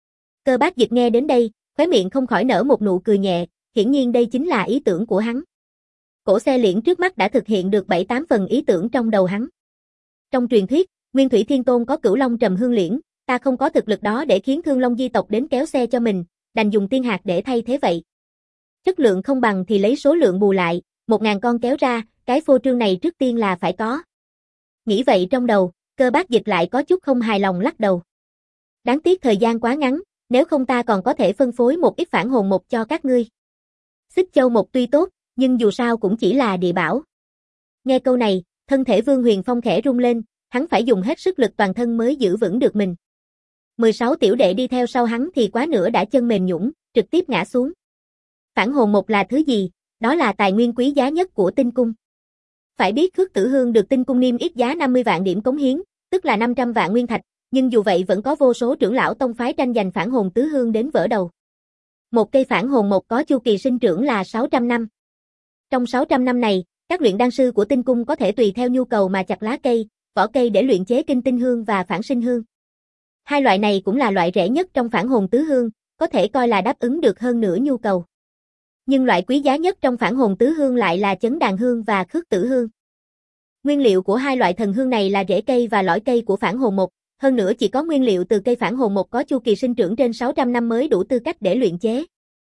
Cơ Bác Dịch nghe đến đây, khóe miệng không khỏi nở một nụ cười nhẹ, hiển nhiên đây chính là ý tưởng của hắn. Cổ xe liễn trước mắt đã thực hiện được bảy tám phần ý tưởng trong đầu hắn. Trong truyền thuyết, Nguyên Thủy Thiên Tôn có Cửu Long Trầm Hương Liễn, ta không có thực lực đó để khiến Thương Long di tộc đến kéo xe cho mình, đành dùng tiên hạt để thay thế vậy. Chất lượng không bằng thì lấy số lượng bù lại, một ngàn con kéo ra, cái phô trương này trước tiên là phải có. Nghĩ vậy trong đầu, Cơ Bác Dịch lại có chút không hài lòng lắc đầu. Đáng tiếc thời gian quá ngắn, nếu không ta còn có thể phân phối một ít phản hồn một cho các ngươi. Xích châu một tuy tốt, nhưng dù sao cũng chỉ là địa bảo. Nghe câu này, thân thể Vương Huyền Phong khẽ rung lên, hắn phải dùng hết sức lực toàn thân mới giữ vững được mình. mười sáu tiểu đệ đi theo sau hắn thì quá nửa đã chân mềm nhũn, trực tiếp ngã xuống. Phản hồn một là thứ gì? Đó là tài nguyên quý giá nhất của tinh cung. Phải biết Khước Tử Hương được tinh cung niêm yết giá năm mươi vạn điểm cống hiến, tức là năm trăm vạn nguyên thạch, nhưng dù vậy vẫn có vô số trưởng lão tông phái tranh giành phản hồn tứ hương đến vỡ đầu. Một cây phản hồn một có chu kỳ sinh trưởng là sáu trăm năm. Trong sáu trăm năm này, các luyện đan sư của tinh cung có thể tùy theo nhu cầu mà chặt lá cây, vỏ cây để luyện chế kinh tinh hương và phản sinh hương. Hai loại này cũng là loại rẻ nhất trong phản hồn tứ hương, có thể coi là đáp ứng được hơn nửa nhu cầu. Nhưng loại quý giá nhất trong phản hồn tứ hương lại là chấn đàn hương và khước tử hương. Nguyên liệu của hai loại thần hương này là rễ cây và lõi cây của phản hồn một, hơn nữa chỉ có nguyên liệu từ cây phản hồn một có chu kỳ sinh trưởng trên sáu trăm năm mới đủ tư cách để luyện chế.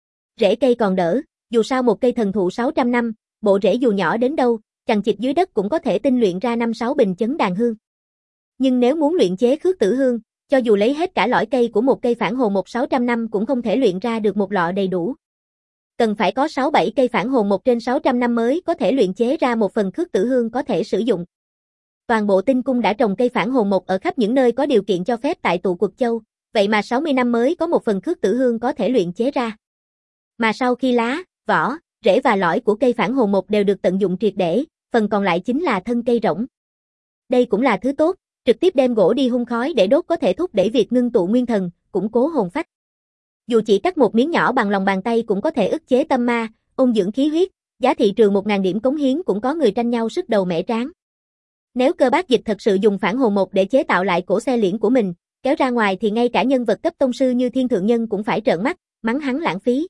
Rễ cây còn đỡ, dù sao một cây thần thụ sáu trăm năm, bộ rễ dù nhỏ đến đâu, chằng chịt dưới đất cũng có thể tinh luyện ra năm sáu bình chấn đàn hương. Nhưng nếu muốn luyện chế khước tử hương, cho dù lấy hết cả lõi cây của một cây phản hồn một sáu trăm năm cũng không thể luyện ra được một lọ đầy đủ. Cần phải có sáu bảy cây phản hồn một trên sáu trăm năm mới có thể luyện chế ra một phần khước tử hương có thể sử dụng. Toàn bộ tinh cung đã trồng cây phản hồn một ở khắp những nơi có điều kiện cho phép tại tụ Quật Châu, vậy mà sáu mươi năm mới có một phần khước tử hương có thể luyện chế ra. Mà sau khi lá, vỏ, rễ và lõi của cây phản hồn một đều được tận dụng triệt để, phần còn lại chính là thân cây rỗng. Đây cũng là thứ tốt, trực tiếp đem gỗ đi hun khói để đốt có thể thúc đẩy việc ngưng tụ nguyên thần, củng cố hồn phách. Dù chỉ cắt một miếng nhỏ bằng lòng bàn tay cũng có thể ức chế tâm ma, ôn dưỡng khí huyết, giá thị trường một nghìn điểm cống hiến cũng có người tranh nhau sức đầu mẻ trán. Nếu Cơ Bác Dịch thật sự dùng phản hồn một để chế tạo lại cổ xe liễn của mình, kéo ra ngoài thì ngay cả nhân vật cấp tông sư như Thiên Thượng Nhân cũng phải trợn mắt, mắng hắn lãng phí.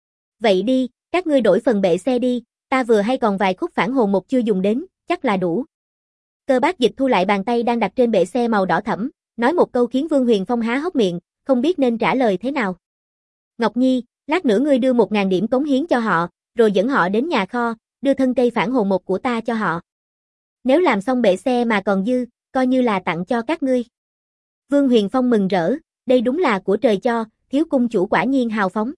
Vậy đi, các ngươi đổi phần bệ xe đi, ta vừa hay còn vài khúc phản hồn một chưa dùng đến, chắc là đủ. Cơ Bác Dịch thu lại bàn tay đang đặt trên bệ xe màu đỏ thẫm, nói một câu khiến Vương Huyền Phong há hốc miệng, không biết nên trả lời thế nào. Ngọc Nhi, lát nữa ngươi đưa một nghìn điểm cống hiến cho họ, rồi dẫn họ đến nhà kho, đưa thân cây phản hồn một của ta cho họ. Nếu làm xong bệ xe mà còn dư, coi như là tặng cho các ngươi. Vương Huyền Phong mừng rỡ, đây đúng là của trời cho, thiếu cung chủ quả nhiên hào phóng.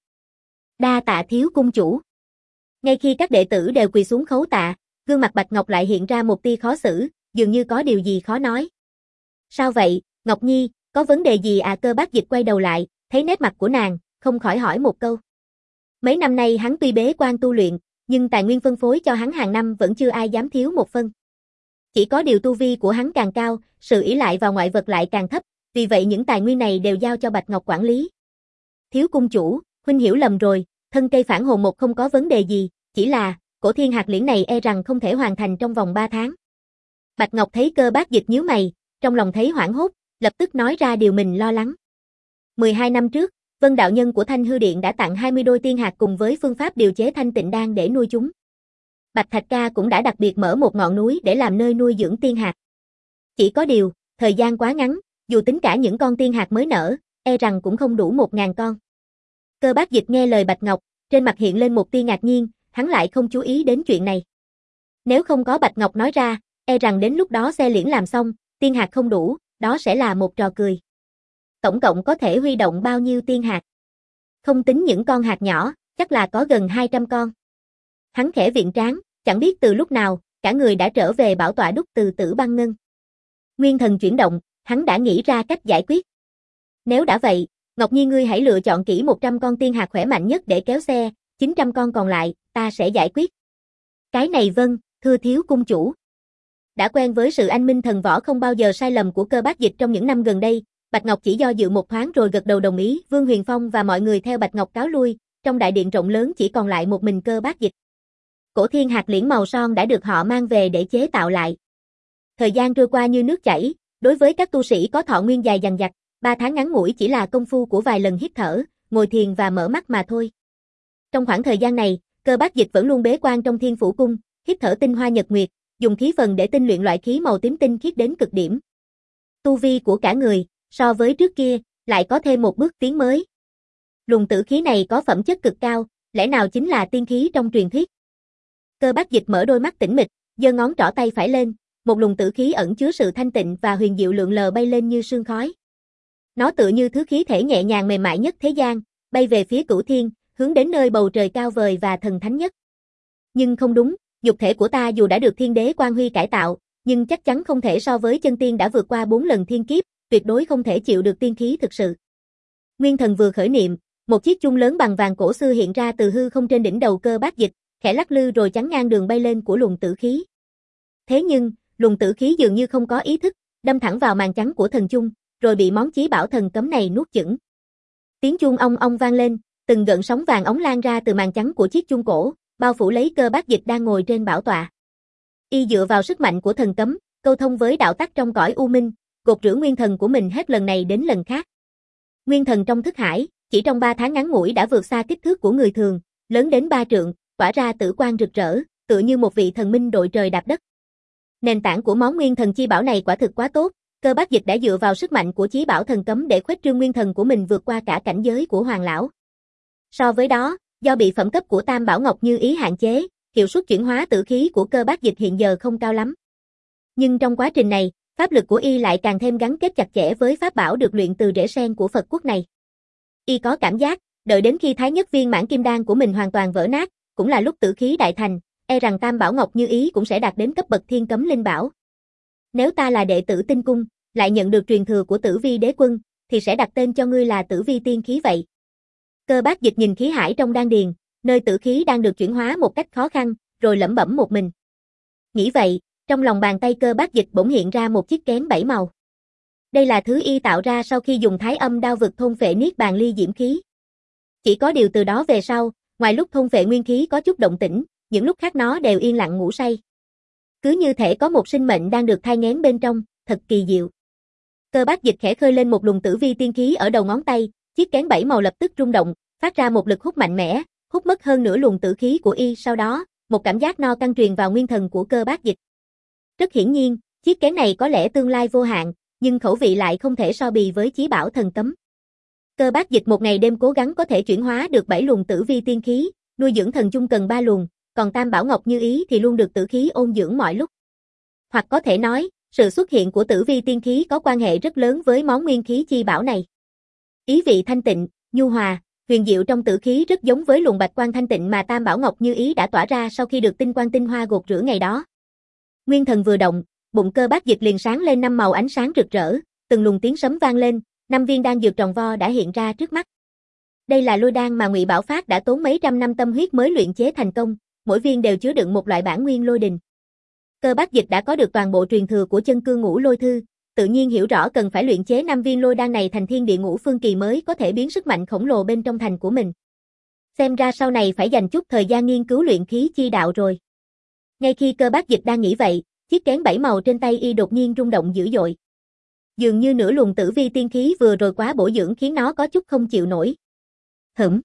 Đa tạ thiếu cung chủ. Ngay khi các đệ tử đều quỳ xuống khấu tạ, gương mặt Bạch Ngọc lại hiện ra một tia khó xử, dường như có điều gì khó nói. Sao vậy, Ngọc Nhi, có vấn đề gì à? Cơ Bác Dịch quay đầu lại, thấy nét mặt của nàng, không khỏi hỏi một câu. Mấy năm nay hắn tuy bế quan tu luyện, nhưng tài nguyên phân phối cho hắn hàng năm vẫn chưa ai dám thiếu một phân. Chỉ có điều tu vi của hắn càng cao, sự ỷ lại vào ngoại vật lại càng thấp, vì vậy những tài nguyên này đều giao cho Bạch Ngọc quản lý. Thiếu cung chủ, huynh hiểu lầm rồi, thân cây phản hồn một không có vấn đề gì, chỉ là, cổ thiên hạt liễn này e rằng không thể hoàn thành trong vòng ba tháng. Bạch Ngọc thấy Cơ Bác Dịch nhíu mày, trong lòng thấy hoảng hốt, lập tức nói ra điều mình lo lắng. mười hai năm trước, Vân đạo nhân của Thanh Hư Điện đã tặng hai mươi đôi tiên hạt cùng với phương pháp điều chế thanh tịnh đan để nuôi chúng. Bạch Thạch Ca cũng đã đặc biệt mở một ngọn núi để làm nơi nuôi dưỡng tiên hạt. Chỉ có điều, thời gian quá ngắn, dù tính cả những con tiên hạt mới nở, e rằng cũng không đủ một ngàn con. Cơ Bác Dịch nghe lời Bạch Ngọc, trên mặt hiện lên một tia ngạc nhiên, hắn lại không chú ý đến chuyện này. Nếu không có Bạch Ngọc nói ra, e rằng đến lúc đó xe liễn làm xong, tiên hạt không đủ, đó sẽ là một trò cười. Tổng cộng có thể huy động bao nhiêu tiên hạt? Không tính những con hạt nhỏ, chắc là có gần hai trăm con. Hắn khẽ viện trán, chẳng biết từ lúc nào, cả người đã trở về bảo tọa đúc từ Tử Băng Ngân. Nguyên thần chuyển động, hắn đã nghĩ ra cách giải quyết. Nếu đã vậy, Ngọc Nhi ngươi hãy lựa chọn kỹ một trăm con tiên hạt khỏe mạnh nhất để kéo xe, chín trăm con còn lại, ta sẽ giải quyết. Cái này vâng, thưa thiếu cung chủ. Đã quen với sự anh minh thần võ không bao giờ sai lầm của Cơ Bác Dịch trong những năm gần đây, Bạch Ngọc chỉ do dự một thoáng rồi gật đầu đồng ý. Vương Huyền Phong và mọi người theo Bạch Ngọc cáo lui, trong đại điện rộng lớn chỉ còn lại một mình Cơ Bác Dịch. Cổ thiên hạt liễn màu son đã được họ mang về để chế tạo lại. Thời gian trôi qua như nước chảy, đối với các tu sĩ có thọ nguyên dài dằng dặc, ba tháng ngắn ngủi chỉ là công phu của vài lần hít thở, ngồi thiền và mở mắt mà thôi. Trong khoảng thời gian này, Cơ Bác Dịch vẫn luôn bế quan trong Thiên Phủ Cung, hít thở tinh hoa nhật nguyệt, dùng khí phần để tinh luyện loại khí màu tím tinh khiết đến cực điểm. Tu vi của cả người, so với trước kia, lại có thêm một bước tiến mới. Luồng tử khí này có phẩm chất cực cao, lẽ nào chính là tiên khí trong truyền thuyết. Cơ Bác Dịch mở đôi mắt tĩnh mịch, giơ ngón trỏ tay phải lên, một luồng tử khí ẩn chứa sự thanh tịnh và huyền diệu lượn lờ bay lên như sương khói. Nó tựa như thứ khí thể nhẹ nhàng mềm mại nhất thế gian, bay về phía cửu thiên, hướng đến nơi bầu trời cao vời và thần thánh nhất. Nhưng không đúng, nhục thể của ta dù đã được thiên đế Quan Huy cải tạo, nhưng chắc chắn không thể so với chân tiên đã vượt qua bốn lần thiên kiếp, tuyệt đối không thể chịu được tiên khí thực sự. Nguyên thần vừa khởi niệm, một chiếc chung lớn bằng vàng cổ xưa hiện ra từ hư không trên đỉnh đầu Cơ Bác Dịch, khẽ lắc lư rồi chắn ngang đường bay lên của luồng tử khí. Thế nhưng, luồng tử khí dường như không có ý thức, đâm thẳng vào màn trắng của thần chung, rồi bị món chí bảo thần cấm này nuốt chửng. Tiếng chuông ong ong vang lên, từng gợn sóng vàng óng lan ra từ màn trắng của chiếc chuông cổ, bao phủ lấy Cơ Bác Dịch đang ngồi trên bảo tọa. Y dựa vào sức mạnh của thần cấm, câu thông với đạo tắc trong cõi u minh, gột rửa nguyên thần của mình hết lần này đến lần khác. Nguyên thần trong thức hải, chỉ trong ba tháng ngắn ngủi đã vượt xa kích thước của người thường, lớn đến ba trượng, tỏa ra tử quang rực rỡ, tựa như một vị thần minh đội trời đạp đất. Nền tảng của món nguyên thần chi bảo này quả thực quá tốt, Cơ Bác Dịch đã dựa vào sức mạnh của chí bảo thần cấm để khuếch trương nguyên thần của mình vượt qua cả cảnh giới của Hoàng lão. So với đó, do bị phẩm cấp của Tam Bảo Ngọc Như Ý hạn chế, hiệu suất chuyển hóa tử khí của Cơ Bác Dịch hiện giờ không cao lắm. Nhưng trong quá trình này, pháp lực của y lại càng thêm gắn kết chặt chẽ với pháp bảo được luyện từ rễ sen của Phật quốc này. Y có cảm giác, đợi đến khi thái nhất viên mãn kim đan của mình hoàn toàn vỡ nát, cũng là lúc tử khí đại thành, e rằng Tam Bảo Ngọc Như Ý cũng sẽ đạt đến cấp bậc thiên cấm linh bảo. Nếu ta là đệ tử Tinh Cung, lại nhận được truyền thừa của Tử Vi Đế Quân, thì sẽ đặt tên cho ngươi là Tử Vi Tiên Khí vậy. Cơ Bác Dịch nhìn khí hải trong đan điền, nơi tử khí đang được chuyển hóa một cách khó khăn, rồi lẩm bẩm một mình. Nghĩ vậy, trong lòng bàn tay Cơ Bác Dịch bỗng hiện ra một chiếc kén bảy màu. Đây là thứ y tạo ra sau khi dùng Thái Âm đao vực thôn phệ niết bàn ly diễm khí. Chỉ có điều từ đó về sau, ngoài lúc thôn phệ nguyên khí có chút động tĩnh, những lúc khác nó đều yên lặng ngủ say. Cứ như thể có một sinh mệnh đang được thai nghén bên trong, thật kỳ diệu. Cơ Bác Dịch khẽ khơi lên một luồng tử vi tiên khí ở đầu ngón tay, chiếc kén bảy màu lập tức rung động, phát ra một lực hút mạnh mẽ, hút mất hơn nửa luồng tử khí của y. Sau đó, một cảm giác no căng truyền vào nguyên thần của Cơ Bác Dịch. Rất hiển nhiên, chiếc kén này có lẽ tương lai vô hạn, nhưng khẩu vị lại không thể so bì với chí bảo thần cấm. Cơ Bác Dịch một ngày đêm cố gắng có thể chuyển hóa được bảy luồng tử vi tiên khí, nuôi dưỡng thần chung cần ba luồng, còn Tam Bảo Ngọc Như Ý thì luôn được tử khí ôn dưỡng mọi lúc. Hoặc có thể nói, sự xuất hiện của tử vi tiên khí có quan hệ rất lớn với món nguyên khí chi bảo này. Ý vị thanh tịnh, nhu hòa, huyền diệu trong tử khí rất giống với luồng bạch quang thanh tịnh mà Tam Bảo Ngọc Như Ý đã tỏa ra sau khi được tinh quang tinh hoa gột rửa ngày đó. Nguyên thần vừa động, bụng Cơ Bác Dịch liền sáng lên năm màu ánh sáng rực rỡ, từng luồng tiếng sấm vang lên, năm viên đan dược tròn vo đã hiện ra trước mắt. Đây là lôi đan mà Ngụy Bảo Phát đã tốn mấy trăm năm tâm huyết mới luyện chế thành công, mỗi viên đều chứa đựng một loại bản nguyên lôi đình. Cơ Bác Dịch đã có được toàn bộ truyền thừa của chân cương ngũ lôi thư, tự nhiên hiểu rõ cần phải luyện chế năm viên lôi đan này thành thiên địa ngũ phương kỳ mới có thể biến sức mạnh khổng lồ bên trong thành của mình. Xem ra sau này phải dành chút thời gian nghiên cứu luyện khí chi đạo rồi. Ngay khi Cơ Bác Dịch đang nghĩ vậy, chiếc kén bảy màu trên tay y đột nhiên rung động dữ dội. Dường như nửa luồng tử vi tiên khí vừa rồi quá bổ dưỡng khiến nó có chút không chịu nổi. Hửm.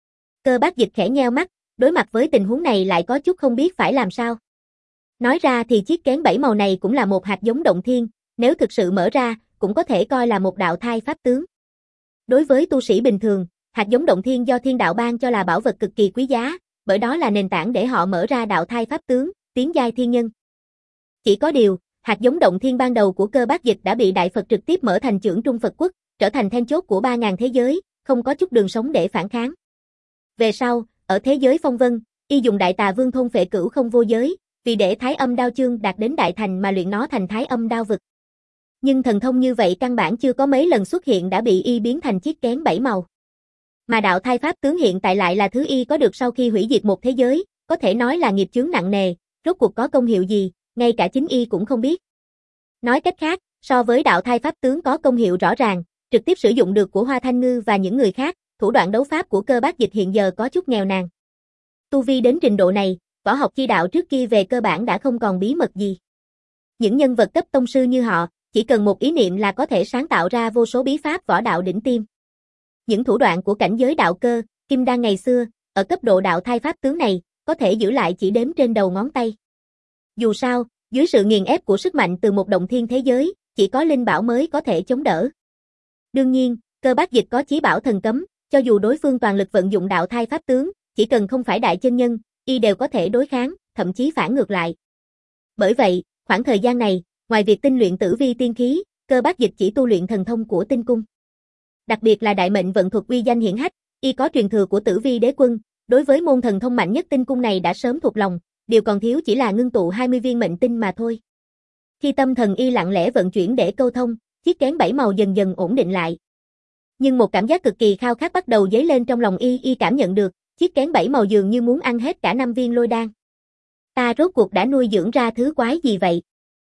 Cơ Bác Dịch khẽ nheo mắt, đối mặt với tình huống này lại có chút không biết phải làm sao. Nói ra thì chiếc kén bảy màu này cũng là một hạt giống động thiên, nếu thực sự mở ra, cũng có thể coi là một đạo thai pháp tướng. Đối với tu sĩ bình thường, hạt giống động thiên do thiên đạo ban cho là bảo vật cực kỳ quý giá, bởi đó là nền tảng để họ mở ra đạo thai pháp tướng, tiến giai thiên nhân. Chỉ có điều, hạt giống động thiên ban đầu của Cơ Bác Dịch đã bị Đại Phật trực tiếp mở thành chưởng Trung Phật Quốc, trở thành then chốt của ba ngàn thế giới, không có chút đường sống để phản kháng. Về sau, ở thế giới phong vân, y dùng Đại Tà Vương thôn phệ cửu không vô giới, vì để Thái Âm Đao Chương đạt đến đại thành mà luyện nó thành Thái Âm Đao Vực. Nhưng thần thông như vậy căn bản chưa có mấy lần xuất hiện đã bị y biến thành chiếc kén bảy màu. Mà đạo thai pháp tướng hiện tại lại là thứ y có được sau khi hủy diệt một thế giới, có thể nói là nghiệp chướng nặng nề, rốt cuộc có công hiệu gì, ngay cả chính y cũng không biết. Nói cách khác, so với đạo thai pháp tướng có công hiệu rõ ràng, trực tiếp sử dụng được của Hoa Thanh Ngư và những người khác, thủ đoạn đấu pháp của Cơ Bác Dịch hiện giờ có chút nghèo nàn. Tu vi đến trình độ này, võ học chi đạo trước kia về cơ bản đã không còn bí mật gì. Những nhân vật cấp tông sư như họ, chỉ cần một ý niệm là có thể sáng tạo ra vô số bí pháp võ đạo đỉnh tiêm. Những thủ đoạn của cảnh giới đạo cơ, kim đan ngày xưa, ở cấp độ đạo thai pháp tướng này, có thể giữ lại chỉ đếm trên đầu ngón tay. Dù sao, dưới sự nghiền ép của sức mạnh từ một động thiên thế giới, chỉ có linh bảo mới có thể chống đỡ. Đương nhiên, Cơ Bác Dịch có chí bảo thần cấm, cho dù đối phương toàn lực vận dụng đạo thai pháp tướng, chỉ cần không phải đại chân nhân, y đều có thể đối kháng, thậm chí phản ngược lại. Bởi vậy, khoảng thời gian này, ngoài việc tinh luyện tử vi tiên khí, Cơ Bác Dịch chỉ tu luyện thần thông của tinh cung. Đặc biệt là đại mệnh vận thuật uy danh hiển hách, y có truyền thừa của Tử Vi Đế Quân, đối với môn thần thông mạnh nhất tinh cung này đã sớm thuộc lòng, điều còn thiếu chỉ là ngưng tụ hai mươi viên mệnh tinh mà thôi. Khi tâm thần y lặng lẽ vận chuyển để câu thông, chiếc kén bảy màu dần dần ổn định lại. Nhưng một cảm giác cực kỳ khao khát bắt đầu dấy lên trong lòng y, y cảm nhận được, chiếc kén bảy màu dường như muốn ăn hết cả năm viên lôi đan. Ta rốt cuộc đã nuôi dưỡng ra thứ quái gì vậy?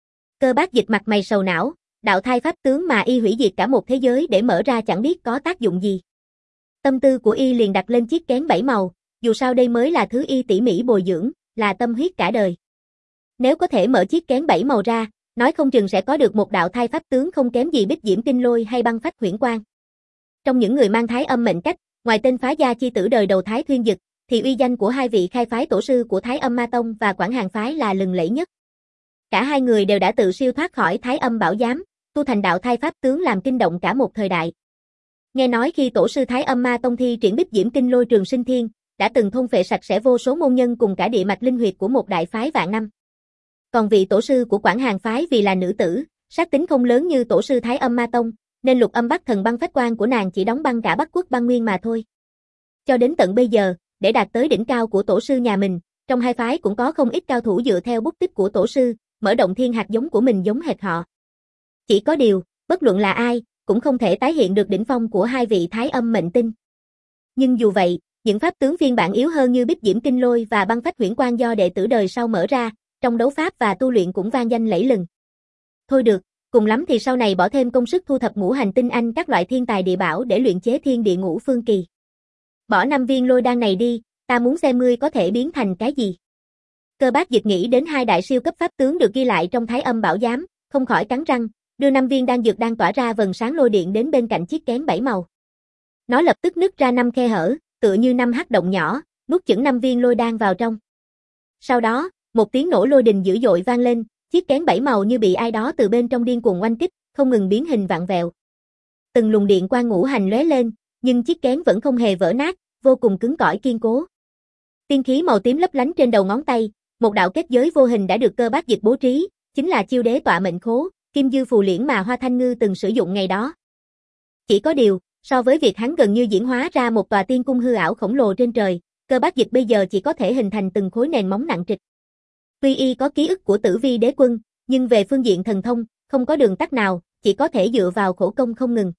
Cơ Bác Dịch mặt mày sầu não, đạo thai pháp tướng mà y hủy diệt cả một thế giới để mở ra chẳng biết có tác dụng gì. Tâm tư của y liền đặt lên chiếc kén bảy màu, dù sao đây mới là thứ y tỉ mỉ bồi dưỡng, là tâm huyết cả đời. Nếu có thể mở chiếc kén bảy màu ra, nói không chừng sẽ có được một đạo thai pháp tướng không kém gì Bích Diễm Kinh Lôi hay Băng Phách Huyễn Quang. Trong những người mang Thái Âm mệnh cách, ngoài tên phá gia chi tử đời đầu Thái Thuyên Dực, thì uy danh của hai vị khai phái tổ sư của Thái Âm Ma Tông và Quảng Hàn phái là lừng lẫy nhất. Cả hai người đều đã tự siêu thoát khỏi Thái Âm bảo giám, tu thành đạo thai pháp tướng làm kinh động cả một thời đại. Nghe nói khi tổ sư Thái Âm Ma Tông thi triển Bích Diễm Kinh Lôi Trường Sinh Thiên, đã từng thôn phệ sạch sẽ vô số môn nhân cùng cả địa mạch linh huyệt của một đại phái vạn năm. Còn vị tổ sư của Quảng Hàn phái vì là nữ tử, sát tính không lớn như tổ sư Thái Âm Ma Tông, nên Lục Âm Bắc Thần Băng Phách Quang của nàng chỉ đóng băng cả Bắc Quốc băng nguyên mà thôi. Cho đến tận bây giờ, để đạt tới đỉnh cao của tổ sư nhà mình, trong hai phái cũng có không ít cao thủ dựa theo bút tích của tổ sư, mở động thiên hạt giống của mình giống hệt họ. Chỉ có điều, bất luận là ai, cũng không thể tái hiện được đỉnh phong của hai vị Thái Âm mệnh tinh. Nhưng dù vậy, những pháp tướng phiên bản yếu hơn như Bích Diễm Kinh Lôi và Băng Phách Huyễn Quang do đệ tử đời sau mở ra, trong đấu pháp và tu luyện cũng vang danh lẫy lừng. Thôi được, cùng lắm thì sau này bỏ thêm công sức thu thập ngũ hành tinh anh các loại thiên tài địa bảo để luyện chế thiên địa ngũ phương kỳ. Bỏ năm viên lôi đan này đi, ta muốn xem ngươi có thể biến thành cái gì. Cơ Bác Dịch nghĩ đến hai đại siêu cấp pháp tướng được ghi lại trong Thái Âm bảo giám, không khỏi cắn răng, đưa năm viên đan dược đang tỏa ra vầng sáng lôi điện đến bên cạnh chiếc kén bảy màu. Nó lập tức nứt ra năm khe hở, tựa như năm hắc động nhỏ, nuốt chửng năm viên lôi đan vào trong. Sau đó, một tiếng nổ lôi đình dữ dội vang lên, chiếc kén bảy màu như bị ai đó từ bên trong điên cuồng oanh kích, không ngừng biến hình vặn vẹo. Từng luồng điện quang ngũ hành lóe lên, nhưng chiếc kén vẫn không hề vỡ nát, vô cùng cứng cỏi kiên cố. Tiên khí màu tím lấp lánh trên đầu ngón tay, một đạo kết giới vô hình đã được Cơ Bác Dịch bố trí, chính là chiêu đế tọa mệnh khố, kim dư phù liễn mà Hoa Thanh Ngư từng sử dụng ngày đó. Chỉ có điều, so với việc hắn gần như diễn hóa ra một tòa tiên cung hư ảo khổng lồ trên trời, Cơ Bác Dịch bây giờ chỉ có thể hình thành từng khối nền móng nặng trịch. Tuy y có ký ức của Tử Vi Đế Quân, Nhưng về phương diện thần thông, không có đường tắt nào, chỉ có thể dựa vào khổ công không ngừng.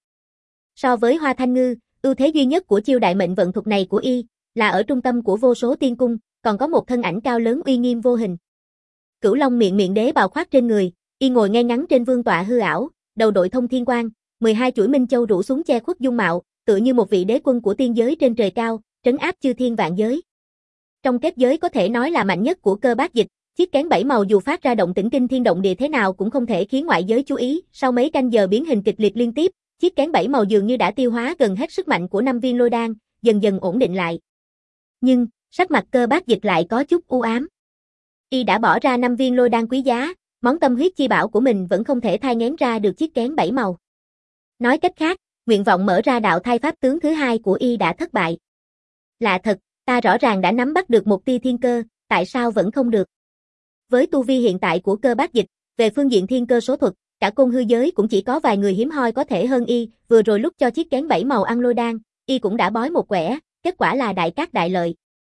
So với Hoa Thanh Ngư, ưu thế duy nhất của chiêu đại mệnh vận thuật này của y là ở trung tâm của vô số tiên cung, còn có một thân ảnh cao lớn uy nghiêm vô hình. Cửu Long miệng miệng đế bào khoác trên người, y ngồi ngay ngắn trên vương tọa hư ảo, đầu đội thông thiên quang, mười hai chuỗi minh châu rủ xuống che khuất dung mạo, tựa như một vị đế quân của tiên giới trên trời cao, trấn áp chư thiên vạn giới. Trong kết giới có thể nói là mạnh nhất của Cơ Bát Dịch, chiếc kén bảy màu dù phát ra động tĩnh kinh thiên động địa thế nào cũng không thể khiến ngoại giới chú ý, sau mấy canh giờ biến hình kịch liệt liên tiếp, chiếc kén bảy màu dường như đã tiêu hóa gần hết sức mạnh của năm viên lôi đan, dần dần ổn định lại. Nhưng, sắc mặt Cơ Bát Dịch lại có chút u ám. Y đã bỏ ra năm viên lôi đan quý giá, món tâm huyết chi bảo của mình vẫn không thể thai nghén ra được chiếc kén bảy màu. Nói cách khác, nguyện vọng mở ra đạo thai pháp tướng thứ hai của Y đã thất bại. Lạ thật, ta rõ ràng đã nắm bắt được một tia thiên cơ, tại sao vẫn không được? Với tu vi hiện tại của Cơ Bát Dịch, về phương diện thiên cơ số thuật, cả côn hư giới cũng chỉ có vài người hiếm hoi có thể hơn Y, vừa rồi lúc cho chiếc kén bảy màu ăn lôi đan, Y cũng đã bói một quẻ, kết quả là đại cát đại lợi.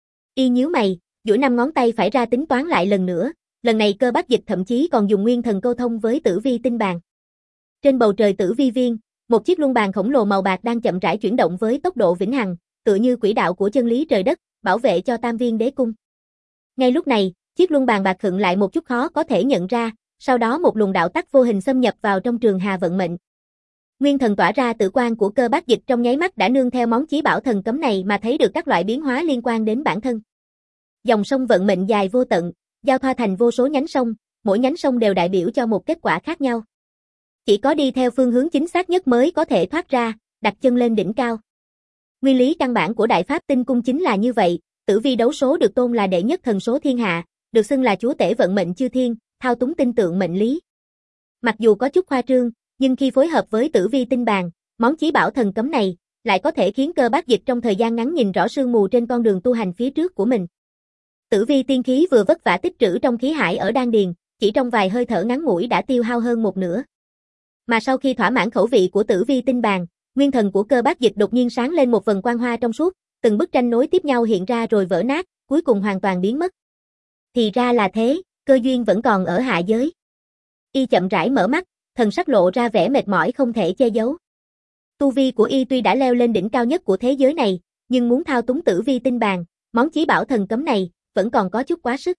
Y nhíu mày, duỗi năm ngón tay phải ra tính toán lại lần nữa, lần này Cơ Bát Dịch thậm chí còn dùng nguyên thần câu thông với Tử Vi tinh bàn. Trên bầu trời Tử Vi viên, một chiếc luân bàn khổng lồ màu bạc đang chậm rãi chuyển động với tốc độ vĩnh hằng, tựa như quỹ đạo của chân lý trời đất, bảo vệ cho Tam Viên Đế cung. Ngay lúc này, chiếc luân bàn bạc khựng lại một chút khó có thể nhận ra, sau đó một luồng đạo tắc vô hình xâm nhập vào trong trường hà vận mệnh. Nguyên thần tỏa ra tử quang của Cơ Bát Dịch trong nháy mắt đã nương theo món chí bảo thần cấm này mà thấy được các loại biến hóa liên quan đến bản thân. Dòng sông vận mệnh dài vô tận, giao thoa thành vô số nhánh sông, mỗi nhánh sông đều đại biểu cho một kết quả khác nhau. Chỉ có đi theo phương hướng chính xác nhất mới có thể thoát ra, đặt chân lên đỉnh cao. Nguyên lý căn bản của Đại Pháp Tinh Cung chính là như vậy, Tử Vi đấu số được tôn là đệ nhất thần số thiên hạ, được xưng là chúa tể vận mệnh chư thiên, thao túng tinh tượng mệnh lý. Mặc dù có chút khoa trương, nhưng khi phối hợp với Tử Vi tinh bàn, món chí bảo thần cấm này lại có thể khiến Cơ Bát Dịch trong thời gian ngắn nhìn rõ sương mù trên con đường tu hành phía trước của mình. Tử Vi tiên khí vừa vất vả tích trữ trong khí hải ở đan điền, chỉ trong vài hơi thở ngắn ngủi đã tiêu hao hơn một nửa. Mà sau khi thỏa mãn khẩu vị của Tử Vi tinh bàn, nguyên thần của Cơ Bát Dịch đột nhiên sáng lên một vầng quang hoa trong suốt, từng bức tranh nối tiếp nhau hiện ra rồi vỡ nát, cuối cùng hoàn toàn biến mất. Thì ra là thế, cơ duyên vẫn còn ở hạ giới. Y chậm rãi mở mắt, thần sắc lộ ra vẻ mệt mỏi không thể che giấu. Tu vi của Y tuy đã leo lên đỉnh cao nhất của thế giới này, nhưng muốn thao túng Tử Vi tinh bàn, món chí bảo thần cấm này, vẫn còn có chút quá sức.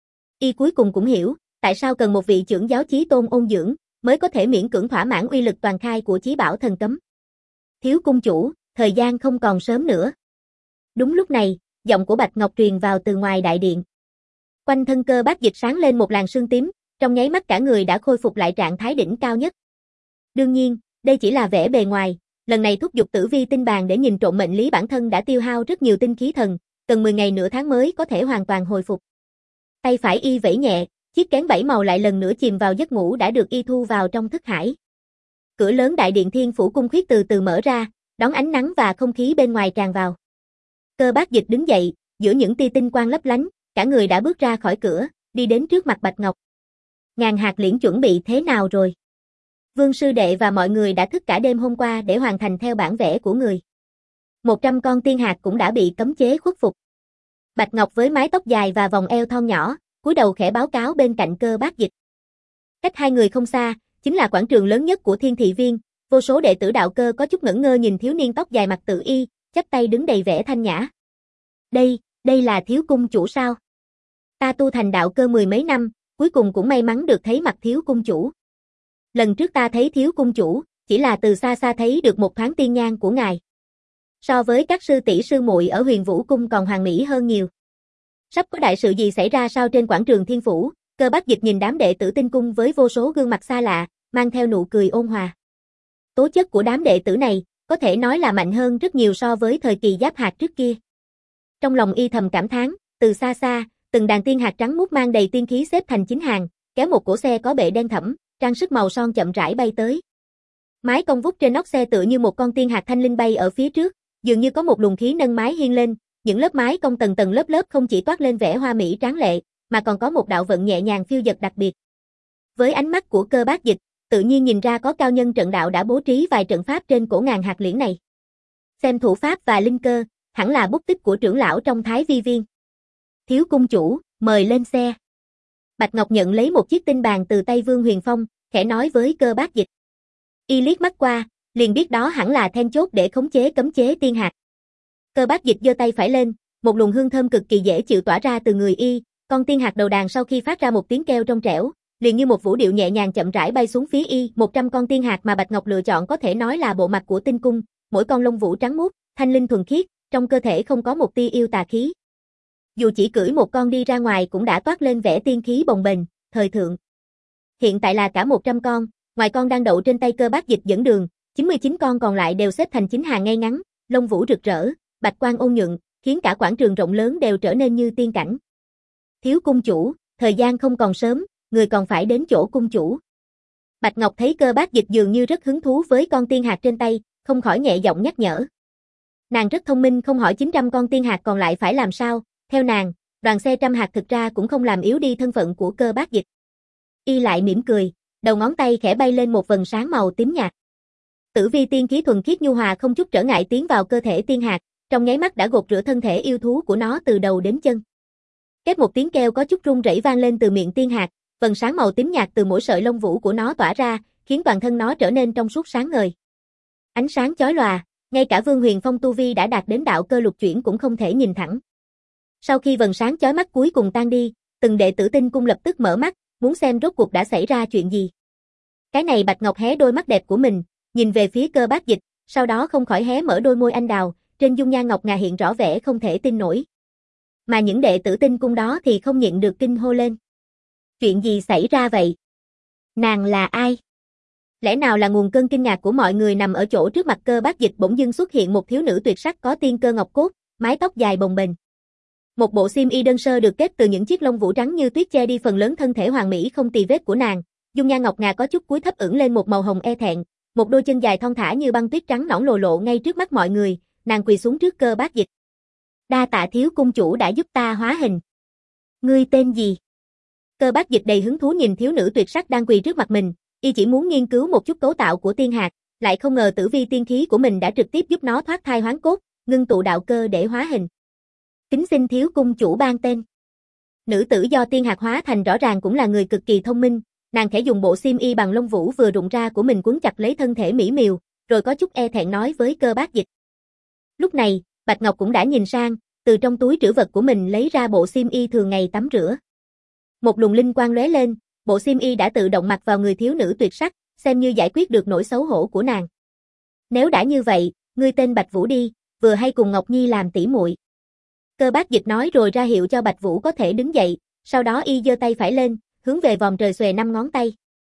Y cuối cùng cũng hiểu, tại sao cần một vị trưởng giáo chí tôn ôn dưỡng, mới có thể miễn cưỡng thỏa mãn uy lực toàn khai của chí bảo thần cấm. Thiếu cung chủ, thời gian không còn sớm nữa. Đúng lúc này, giọng của Bạch Ngọc truyền vào từ ngoài đại điện. Quanh thân Cơ Bát Dịch sáng lên một làn sương tím, trong nháy mắt cả người đã khôi phục lại trạng thái đỉnh cao nhất. Đương nhiên, đây chỉ là vẻ bề ngoài, lần này thúc giục Tử Vi tinh bàn để nhìn trộm mệnh lý bản thân đã tiêu hao rất nhiều tinh khí thần, cần mười ngày nửa tháng mới có thể hoàn toàn hồi phục. Tay phải Y vẫy nhẹ, chiếc kén bảy màu lại lần nữa chìm vào giấc ngủ đã được Y thu vào trong thức hải. Cửa lớn đại điện Thiên Phủ cung khuyết từ từ mở ra, đón ánh nắng và không khí bên ngoài tràn vào. Cơ Bát Dịch đứng dậy, giữa những tia tinh quang lấp lánh, cả người đã bước ra khỏi cửa, đi đến trước mặt Bạch Ngọc. Ngàn hạt liễn chuẩn bị thế nào rồi? Vương sư đệ và mọi người đã thức cả đêm hôm qua để hoàn thành theo bản vẽ của người. Một trăm con tiên hạt cũng đã bị cấm chế khuất phục. Bạch Ngọc với mái tóc dài và vòng eo thon nhỏ, cúi đầu khẽ báo cáo bên cạnh Cơ Bát Dịch. Cách hai người không xa, chính là quảng trường lớn nhất của Thiên Thị Viên, vô số đệ tử đạo cơ có chút ngẩn ngơ nhìn thiếu niên tóc dài mặt tự y, chắp tay đứng đầy vẻ thanh nhã. Đây, đây là thiếu cung chủ sao? Ta tu thành đạo cơ mười mấy năm, cuối cùng cũng may mắn được thấy mặt thiếu cung chủ. Lần trước ta thấy thiếu cung chủ, chỉ là từ xa xa thấy được một thoáng tiên nhang của ngài. So với các sư tỷ sư muội ở Huyền Vũ cung còn hoàn mỹ hơn nhiều. Sắp có đại sự gì xảy ra sao trên quảng trường Thiên Phủ? Cơ Bát Dịch nhìn đám đệ tử tinh cung với vô số gương mặt xa lạ, mang theo nụ cười ôn hòa. Tố chất của đám đệ tử này, có thể nói là mạnh hơn rất nhiều so với thời kỳ giáp hạt trước kia. Trong lòng Y thầm cảm thán, từ xa xa, từng đàn tiên hạt trắng muốt mang đầy tiên khí xếp thành chín hàng, kéo một cỗ xe có bệ đen thẫm, trang sức màu son chậm rãi bay tới. Mái cong vút trên nóc xe tựa như một con tiên hạt thanh linh bay ở phía trước, dường như có một luồng khí nâng mái hiên lên, những lớp mái cong tầng tầng lớp lớp không chỉ toát lên vẻ hoa mỹ tráng lệ, mà còn có một đạo vận nhẹ nhàng phiêu dật đặc biệt. Với ánh mắt của Cơ Bát Dịch, tự nhiên nhìn ra có cao nhân trận đạo đã bố trí vài trận pháp trên cổ ngàn hạt liễn này. Xem thủ pháp và linh cơ, hẳn là bút tích của trưởng lão trong Thái Vi Viên. Thiếu cung chủ, mời lên xe. Bạch Ngọc nhận lấy một chiếc tinh bàn từ tay Vương Huyền Phong, khẽ nói với Cơ Bác Dịch. Y liếc mắt qua, liền biết đó hẳn là then chốt để khống chế cấm chế tiên hạt. Cơ Bác Dịch giơ tay phải lên, một luồng hương thơm cực kỳ dễ chịu tỏa ra từ người y, con tiên hạt đầu đàn sau khi phát ra một tiếng kêu trong trẻo, liền như một vũ điệu nhẹ nhàng chậm rãi bay xuống phía y. một trăm con tiên hạt mà Bạch Ngọc lựa chọn có thể nói là bộ mặt của tinh cung, mỗi con lông vũ trắng muốt, thanh linh thuần khiết, trong cơ thể không có một tia yêu tà khí. Dù chỉ cưỡi một con đi ra ngoài cũng đã toát lên vẻ tiên khí bồng bềnh, thời thượng. Hiện tại là cả một trăm con, ngoài con đang đậu trên tay Cơ Bác Dịch dẫn đường, chín mươi chín con còn lại đều xếp thành chín hàng ngay ngắn, lông vũ rực rỡ, bạch quang ôn nhuận, khiến cả quảng trường rộng lớn đều trở nên như tiên cảnh. Thiếu cung chủ, thời gian không còn sớm, người còn phải đến chỗ cung chủ. Bạch Ngọc thấy Cơ Bác Dịch dường như rất hứng thú với con tiên hạt trên tay, không khỏi nhẹ giọng nhắc nhở. Nàng rất thông minh, không hỏi chín trăm con tiên hạt còn lại phải làm sao, theo nàng, đoàn xe trăm hạt thực ra cũng không làm yếu đi thân phận của Cơ Bác Dịch. Y lại mỉm cười, đầu ngón tay khẽ bay lên một vầng sáng màu tím nhạt. Tử vi tiên khí thuần khiết nhu hòa không chút trở ngại tiến vào cơ thể tiên hạt, trong nháy mắt đã gột rửa thân thể yêu thú của nó từ đầu đến chân. Kết một tiếng kêu có chút rung rẩy vang lên từ miệng tiên hạt, vầng sáng màu tím nhạt từ mỗi sợi lông vũ của nó tỏa ra, khiến toàn thân nó trở nên trong suốt sáng ngời. Ánh sáng chói lòa, ngay cả Vương Huyền Phong tu vi đã đạt đến đạo cơ lục chuyển cũng không thể nhìn thẳng. Sau khi vầng sáng chói mắt cuối cùng tan đi, từng đệ tử tinh cung lập tức mở mắt, muốn xem rốt cuộc đã xảy ra chuyện gì. Cái này Bạch Ngọc hé đôi mắt đẹp của mình, nhìn về phía Cơ Bác Dịch, sau đó không khỏi hé mở đôi môi anh đào, trên dung nhan ngọc ngà hiện rõ vẻ không thể tin nổi. Mà những đệ tử tinh cung đó thì không nhịn được kinh hô lên. Chuyện gì xảy ra vậy? Nàng là ai? Lẽ nào là nguồn cơn kinh ngạc của mọi người nằm ở chỗ trước mặt Cơ Bác Dịch bỗng dưng xuất hiện một thiếu nữ tuyệt sắc có tiên cơ ngọc cốt, mái tóc dài bồng bềnh. Một bộ xiêm y đơn sơ được kết từ những chiếc lông vũ trắng như tuyết che đi phần lớn thân thể hoàn mỹ không tì vết của nàng, dung nhan ngọc ngà có chút cúi thấp ửng lên một màu hồng e thẹn, một đôi chân dài thon thả như băng tuyết trắng nõn lồ lộ ngay trước mắt mọi người, nàng quỳ xuống trước Cơ Bác Dịch. Đa tạ thiếu cung chủ đã giúp ta hóa hình. Ngươi tên gì? Cơ Bác Dịch đầy hứng thú nhìn thiếu nữ tuyệt sắc đang quỳ trước mặt mình, y chỉ muốn nghiên cứu một chút cấu tạo của tiên hạt, lại không ngờ tử vi tiên khí của mình đã trực tiếp giúp nó thoát thai hoán cốt, ngưng tụ đạo cơ để hóa hình. Kính xin thiếu cung chủ ban tên. Nữ tử do tiên hạt hóa thành rõ ràng cũng là người cực kỳ thông minh, nàng khẽ dùng bộ xiêm y bằng lông vũ vừa rụng ra của mình quấn chặt lấy thân thể mỹ miều, rồi có chút e thẹn nói với Cơ Bác Dịch. Lúc này, Bạch Ngọc cũng đã nhìn sang, từ trong túi trữ vật của mình lấy ra bộ xiêm y thường ngày tắm rửa. Một luồng linh quang lóe lên, bộ xiêm y đã tự động mặc vào người thiếu nữ tuyệt sắc, xem như giải quyết được nỗi xấu hổ của nàng. Nếu đã như vậy, ngươi tên Bạch Vũ đi, vừa hay cùng Ngọc Nhi làm tỉ muội. Cơ Bác Dịch nói rồi ra hiệu cho Bạch Vũ có thể đứng dậy, sau đó y giơ tay phải lên, hướng về vòm trời xòe năm ngón tay.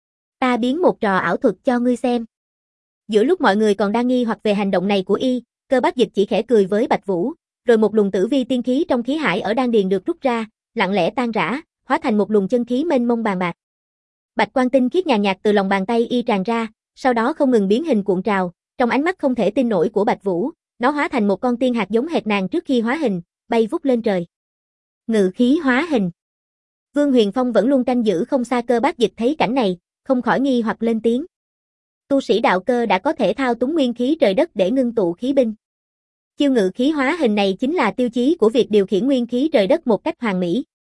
Ta biến một trò ảo thuật cho ngươi xem. Giữa lúc mọi người còn đang nghi hoặc về hành động này của y, Cơ Bác Dịch chỉ khẽ cười với Bạch Vũ, rồi một luồng tử vi tiên khí trong khí hải ở đan điền được rút ra, lặng lẽ tan rã, hóa thành một luồng chân khí mênh mông bàn bạc. Bạch quang tinh khiết nhàn nhạt từ lòng bàn tay y tràn ra, sau đó không ngừng biến hình cuộn trào, trong ánh mắt không thể tin nổi của Bạch Vũ, nó hóa thành một con tiên hạt giống hệt nàng trước khi hóa hình, bay vút lên trời. Ngự khí hóa hình. Vương Huyền Phong vẫn luôn canh giữ không xa Cơ Bác Dịch thấy cảnh này, không khỏi nghi hoặc lên tiếng. Tu sĩ đạo cơ đã có thể thao túng nguyên khí trời đất để ngưng tụ khí binh. Chiêu ngự khí hóa hình này chính là tiêu chí của việc điều khiển nguyên khí trời đất một cách hoàn mỹ.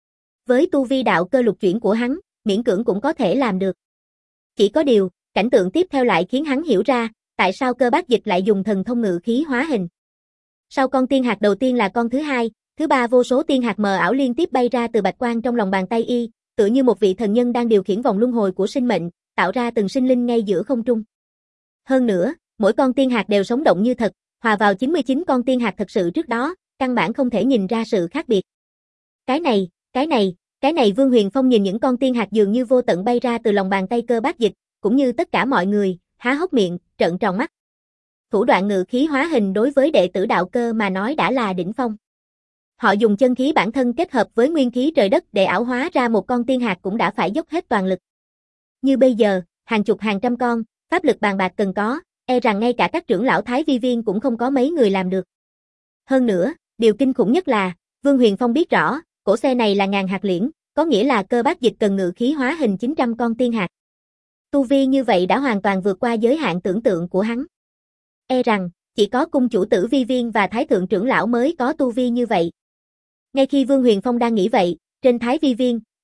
Với tu vi đạo cơ lục chuyển của hắn, miễn cưỡng cũng có thể làm được. Chỉ có điều, cảnh tượng tiếp theo lại khiến hắn hiểu ra, tại sao Cơ Bác Dịch lại dùng thần thông ngự khí hóa hình. Sau con tiên hạt đầu tiên là con thứ hai, thứ ba vô số tiên hạt mờ ảo liên tiếp bay ra từ bạch quang trong lòng bàn tay y, tựa như một vị thần nhân đang điều khiển vòng luân hồi của sinh mệnh, tạo ra từng sinh linh ngay giữa không trung. Hơn nữa, mỗi con tiên hạt đều sống động như thật, hòa vào chín mươi chín con tiên hạt thật sự trước đó, căn bản không thể nhìn ra sự khác biệt. Cái này, cái này, cái này Vương Huyền Phong nhìn những con tiên hạt dường như vô tận bay ra từ lòng bàn tay Cơ Bác Dịch, cũng như tất cả mọi người, há hốc miệng, trợn tròn mắt. Thủ đoạn ngự khí hóa hình đối với đệ tử đạo cơ mà nói đã là đỉnh phong. Họ dùng chân khí bản thân kết hợp với nguyên khí trời đất để ảo hóa ra một con tiên hạt cũng đã phải dốc hết toàn lực. Như bây giờ, hàng chục hàng trăm con, pháp lực bàn bạc cần có, e rằng ngay cả các trưởng lão Thái Vi Viên cũng không có mấy người làm được. Hơn nữa, điều kinh khủng nhất là, Vương Huyền Phong biết rõ, cổ xe này là ngàn hạt liễn, có nghĩa là Cơ Bác Dịch cần ngự khí hóa hình chín trăm con tiên hạt. Tu vi như vậy đã hoàn toàn vượt qua giới hạn tưởng tượng của hắn. E rằng, chỉ có cung chủ Tử Vi Viên và Thái Thượng trưởng lão mới có tu vi như vậy. Ngay khi Vương Huyền Phong đang nghĩ vậy, trên Thái Vi Viên,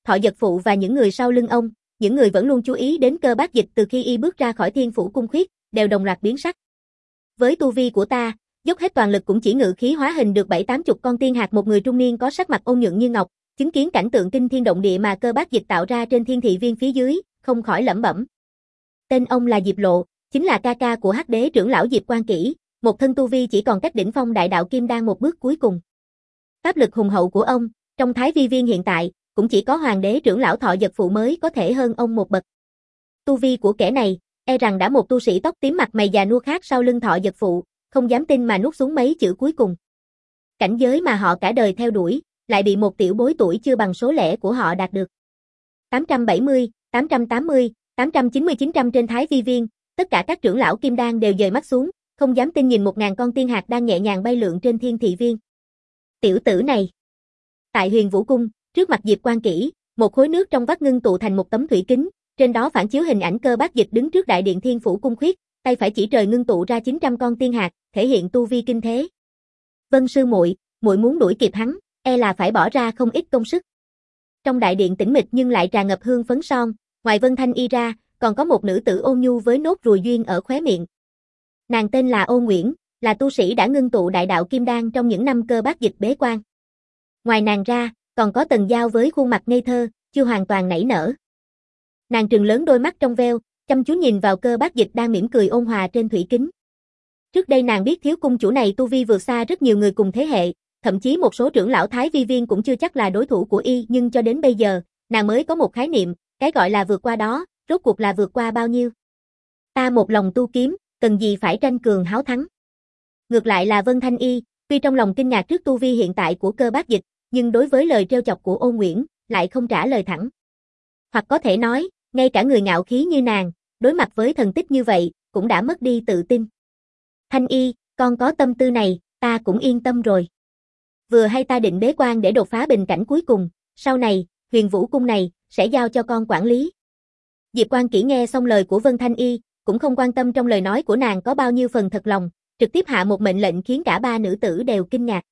Thọ Dật Phụ và những người sau lưng ông, những người vẫn luôn chú ý đến Cơ Bác Dịch từ khi y bước ra khỏi Thiên Phủ Cung Khuyết, đều đồng loạt biến sắc. Với tu vi của ta, dốc hết toàn lực cũng chỉ ngự khí hóa hình được bảy tám chục con tiên hạt. Một người trung niên có sắc mặt ôn nhuận như ngọc, chứng kiến cảnh tượng kinh thiên động địa mà Cơ Bác Dịch tạo ra trên Thiên Thị Viên phía dưới, không khỏi lẩm bẩm. Tên ông là Diệp Lộ, chính là ca ca của Hắc Đế trưởng lão Diệp Quan Kỷ, một thân tu vi chỉ còn cách đỉnh phong đại đạo kim đan một bước cuối cùng. Pháp lực hùng hậu của ông, trong Thái Vi Viên hiện tại, cũng chỉ có Hoàng Đế trưởng lão Thọ Dật Phụ mới có thể hơn ông một bậc. Tu vi của kẻ này, e rằng đã một tu sĩ tóc tím mặt mày già nua khác sau lưng Thọ Dật Phụ, không dám tin mà nuốt xuống mấy chữ cuối cùng. Cảnh giới mà họ cả đời theo đuổi, lại bị một tiểu bối tuổi chưa bằng số lẻ của họ đạt được. tám trăm bảy mươi, tám trăm tám mươi, tám trăm chín mươi chín trăm trên Thái Vi Viên, tất cả các trưởng lão kim đan đều dời mắt xuống, không dám tin nhìn một ngàn con tiên hạt đang nhẹ nhàng bay lượn trên Thiên Thị Viên. Tiểu tử này. Tại Huyền Vũ Cung, trước mặt Diệp Quan Kỷ, một khối nước trong vắt ngưng tụ thành một tấm thủy kính, trên đó phản chiếu hình ảnh Cơ Bác Dịch đứng trước đại điện Thiên Phủ Cung Khuyết, tay phải chỉ trời ngưng tụ ra chín trăm con tiên hạt, thể hiện tu vi kinh thế. Vân sư muội, muội muốn đuổi kịp hắn, e là phải bỏ ra không ít công sức. Trong đại điện tĩnh mịch nhưng lại tràn ngập hương phấn son, ngoài Vân Thanh Y ra, còn có một nữ tử ôn nhu với nốt ruồi duyên ở khóe miệng. Nàng tên là Ô Nguyễn, là tu sĩ đã ngưng tụ đại đạo kim đan trong những năm Cơ Bác Dịch bế quan. Ngoài nàng ra, còn có Tần Giao với khuôn mặt ngây thơ, chưa hoàn toàn nảy nở. Nàng trừng lớn đôi mắt trong veo, chăm chú nhìn vào Cơ Bác Dịch đang mỉm cười ôn hòa trên thủy kính. Trước đây nàng biết thiếu cung chủ này tu vi vượt xa rất nhiều người cùng thế hệ, thậm chí một số trưởng lão Thái Vi Viên cũng chưa chắc là đối thủ của y, nhưng cho đến bây giờ, nàng mới có một khái niệm, cái gọi là vượt qua đó, rốt cuộc là vượt qua bao nhiêu. Ta một lòng tu kiếm, cần gì phải tranh cường háo thắng. Ngược lại là Vân Thanh Y, tuy trong lòng kinh ngạc trước tu vi hiện tại của Cơ Bác Dịch, nhưng đối với lời trêu chọc của Ô Nguyễn, lại không trả lời thẳng. Hoặc có thể nói, ngay cả người ngạo khí như nàng, đối mặt với thần tích như vậy, cũng đã mất đi tự tin. Thanh Y, con có tâm tư này, ta cũng yên tâm rồi. Vừa hay ta định bế quan để đột phá bình cảnh cuối cùng, sau này, Huyền Vũ Cung này, sẽ giao cho con quản lý. Diệp Quan Kỷ nghe xong lời của Vân Thanh Y, cũng không quan tâm trong lời nói của nàng có bao nhiêu phần thật lòng, trực tiếp hạ một mệnh lệnh khiến cả ba nữ tử đều kinh ngạc.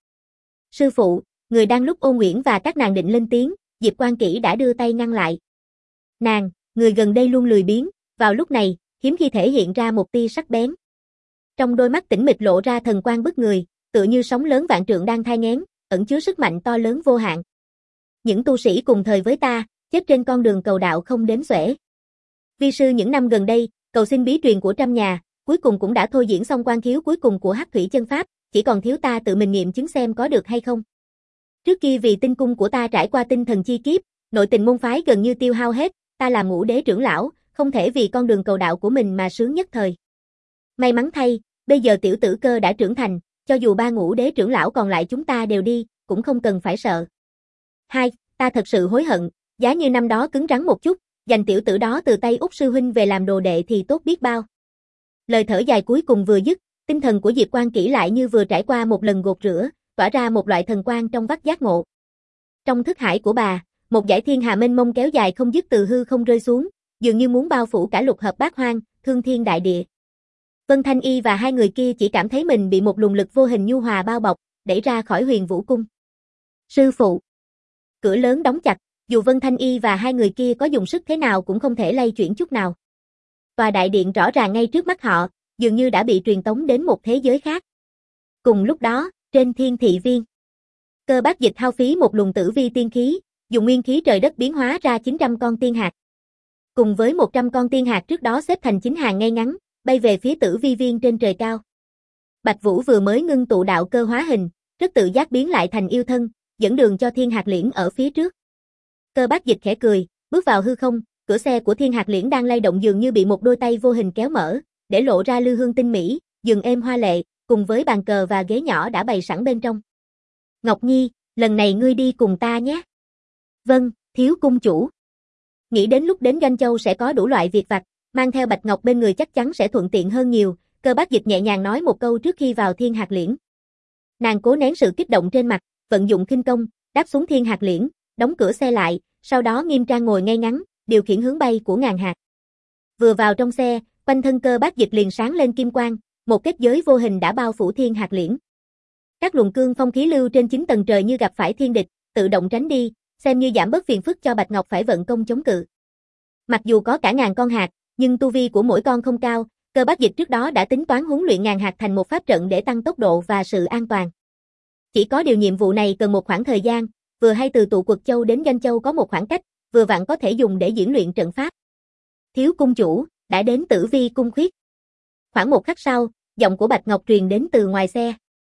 Sư phụ, người đang lúc Ô Nguyễn và các nàng định lên tiếng, Diệp Quan Kỷ đã đưa tay ngăn lại. Nàng, người gần đây luôn lười biếng, vào lúc này, hiếm khi thể hiện ra một tia sắc bén. Trong đôi mắt tĩnh mịch lộ ra thần quang bức người, tựa như sóng lớn vạn trượng đang thai nghén, ẩn chứa sức mạnh to lớn vô hạn. Những tu sĩ cùng thời với ta, chết trên con đường cầu đạo không đếm xuể. Vi sư những năm gần đây, cầu xin bí truyền của trăm nhà, cuối cùng cũng đã thôi diễn xong quan khiếu cuối cùng của Hắc Thủy Chân Pháp, chỉ còn thiếu ta tự mình nghiệm chứng xem có được hay không. Trước kia vì tinh cung của ta trải qua tinh thần chi kiếp, nội tình môn phái gần như tiêu hao hết, ta là ngũ đế trưởng lão, không thể vì con đường cầu đạo của mình mà sướng nhất thời. May mắn thay, bây giờ tiểu tử Cơ đã trưởng thành, cho dù ba ngũ đế trưởng lão còn lại chúng ta đều đi, cũng không cần phải sợ. Hai, ta thật sự hối hận, giá như năm đó cứng rắn một chút, giành tiểu tử đó từ tay Út sư huynh về làm đồ đệ thì tốt biết bao. Lời thở dài cuối cùng vừa dứt, tinh thần của Diệp Quan Kỷ lại như vừa trải qua một lần gột rửa, tỏa ra một loại thần quang trong vắt giác ngộ. Trong thức hải của bà, một dải thiên hà mênh mông kéo dài không dứt từ hư không rơi xuống, dường như muốn bao phủ cả lục hợp bát hoang, thương thiên đại địa. Vân Thanh Y và hai người kia chỉ cảm thấy mình bị một luồng lực vô hình nhu hòa bao bọc, đẩy ra khỏi Huyền Vũ Cung. Sư phụ. Cửa lớn đóng chặt, dù Vân Thanh Y và hai người kia có dùng sức thế nào cũng không thể lay chuyển chút nào. Tòa đại điện rõ ràng ngay trước mắt họ, dường như đã bị truyền tống đến một thế giới khác. Cùng lúc đó, trên Thiên Thị Viên, Cơ Bác Dịch hao phí một luồng tử vi tiên khí, dùng nguyên khí trời đất biến hóa ra chín trăm con tiên hạt. Cùng với một trăm con tiên hạt trước đó xếp thành chín hàng ngay ngắn, bay về phía tử vi viên trên trời cao. Bạch Vũ vừa mới ngưng tụ đạo cơ hóa hình, rất tự giác biến lại thành yêu thân, dẫn đường cho Thiên Hạt Liễn ở phía trước. Cơ Bác Dịch khẽ cười, bước vào hư không, cửa xe của Thiên Hạt Liễn đang lay động dường như bị một đôi tay vô hình kéo mở, để lộ ra lư hương tinh mỹ, giường êm hoa lệ, cùng với bàn cờ và ghế nhỏ đã bày sẵn bên trong. Ngọc Nhi, lần này ngươi đi cùng ta nhé. Vâng, thiếu cung chủ. Nghĩ đến lúc đến Doanh Châu sẽ có đủ loại việc vặt, mang theo Bạch Ngọc bên người chắc chắn sẽ thuận tiện hơn nhiều, Cơ Bác Dịch nhẹ nhàng nói một câu trước khi vào Thiên Hạt Liễn. Nàng cố nén sự kích động trên mặt, vận dụng khinh công, đáp xuống Thiên Hạt Liễn, đóng cửa xe lại, sau đó nghiêm trang ngồi ngay ngắn, điều khiển hướng bay của ngàn hạt. Vừa vào trong xe, quanh thân Cơ Bác Dịch liền sáng lên kim quang, một kết giới vô hình đã bao phủ Thiên Hạt Liễn. Các luồng cương phong khí lưu trên chín tầng trời như gặp phải thiên địch, tự động tránh đi, xem như giảm bớt phiền phức cho Bạch Ngọc phải vận công chống cự. Mặc dù có cả ngàn con hạt, nhưng tu vi của mỗi con không cao, Cơ Bác Dịch trước đó đã tính toán huấn luyện ngàn hạt thành một pháp trận để tăng tốc độ và sự an toàn. Chỉ có điều nhiệm vụ này cần một khoảng thời gian, vừa hay từ tụ Quật Châu đến Doanh Châu có một khoảng cách, vừa vặn có thể dùng để diễn luyện trận pháp. Thiếu cung chủ, đã đến Tử Vi cung khuyết. Khoảng một khắc sau, giọng của Bạch Ngọc truyền đến từ ngoài xe.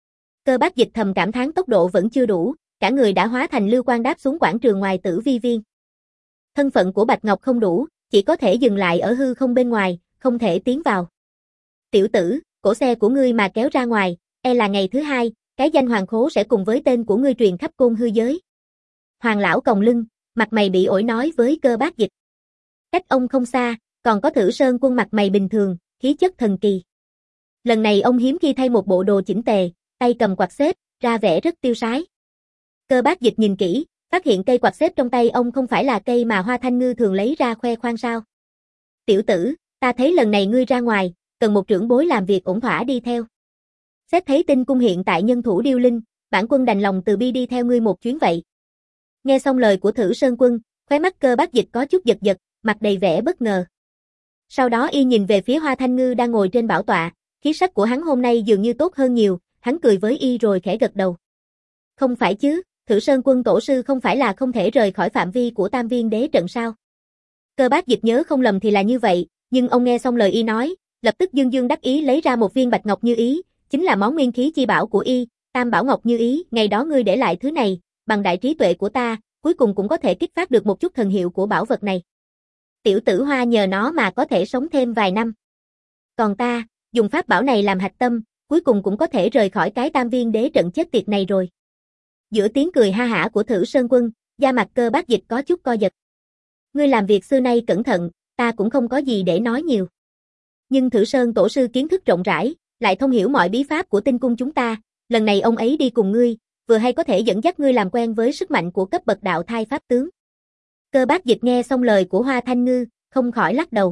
Cơ Bác Dịch thầm cảm thán tốc độ vẫn chưa đủ, cả người đã hóa thành lưu quang đáp xuống quảng trường ngoài Tử Vi viên. Thân phận của Bạch Ngọc không đủ, chỉ có thể dừng lại ở hư không bên ngoài, không thể tiến vào. Tiểu tử, cổ xe của ngươi mà kéo ra ngoài, e là ngày thứ hai, cái danh Hoàng Khố sẽ cùng với tên của ngươi truyền khắp côn hư giới. Hoàng lão còng lưng, mặt mày bị ổi nói với Cơ Bác Dịch. Cách ông không xa, còn có Thử Sơn Quân mặt mày bình thường, khí chất thần kỳ. Lần này ông hiếm khi thay một bộ đồ chỉnh tề, tay cầm quạt xếp, ra vẻ rất tiêu sái. Cơ Bác Dịch nhìn kỹ, phát hiện cây quạt xếp trong tay ông không phải là cây mà Hoa Thanh Ngư thường lấy ra khoe khoang sao. Tiểu tử, ta thấy lần này ngươi ra ngoài, cần một trưởng bối làm việc ổn thỏa đi theo. Xét thấy Tinh cung hiện tại nhân thủ điêu linh, bản quân đành lòng từ bi đi theo ngươi một chuyến vậy. Nghe xong lời của Thử Sơn Quân, khóe mắt Cơ Bác Dịch có chút giật giật, mặt đầy vẻ bất ngờ. Sau đó y nhìn về phía Hoa Thanh Ngư đang ngồi trên bảo tọa, khí sắc của hắn hôm nay dường như tốt hơn nhiều, hắn cười với y rồi khẽ gật đầu. Không phải chứ, Thử Sơn Quân tổ sư không phải là không thể rời khỏi phạm vi của Tam Viên Đế trận sao? Cơ Bác Dịch nhớ không lầm thì là như vậy, nhưng ông nghe xong lời y nói, lập tức dương dương đắc ý lấy ra một viên bạch ngọc như ý, chính là món nguyên khí chi bảo của y, Tam Bảo Ngọc như ý, ngày đó ngươi để lại thứ này, bằng đại trí tuệ của ta, cuối cùng cũng có thể kích phát được một chút thần hiệu của bảo vật này. Tiểu tử Hoa nhờ nó mà có thể sống thêm vài năm. Còn ta, dùng pháp bảo này làm hạch tâm, cuối cùng cũng có thể rời khỏi cái Tam Viên Đế trận chết tiệt này rồi. Giữa tiếng cười ha hả của Thử Sơn Quân, da mặt Cơ Bác Dịch có chút co giật. Ngươi làm việc xưa nay cẩn thận, ta cũng không có gì để nói nhiều. Nhưng Thử Sơn tổ sư kiến thức rộng rãi, lại thông hiểu mọi bí pháp của Tinh cung chúng ta, lần này ông ấy đi cùng ngươi, vừa hay có thể dẫn dắt ngươi làm quen với sức mạnh của cấp bậc đạo thai pháp tướng. Cơ Bác Dịch nghe xong lời của Hoa Thanh Ngư, không khỏi lắc đầu.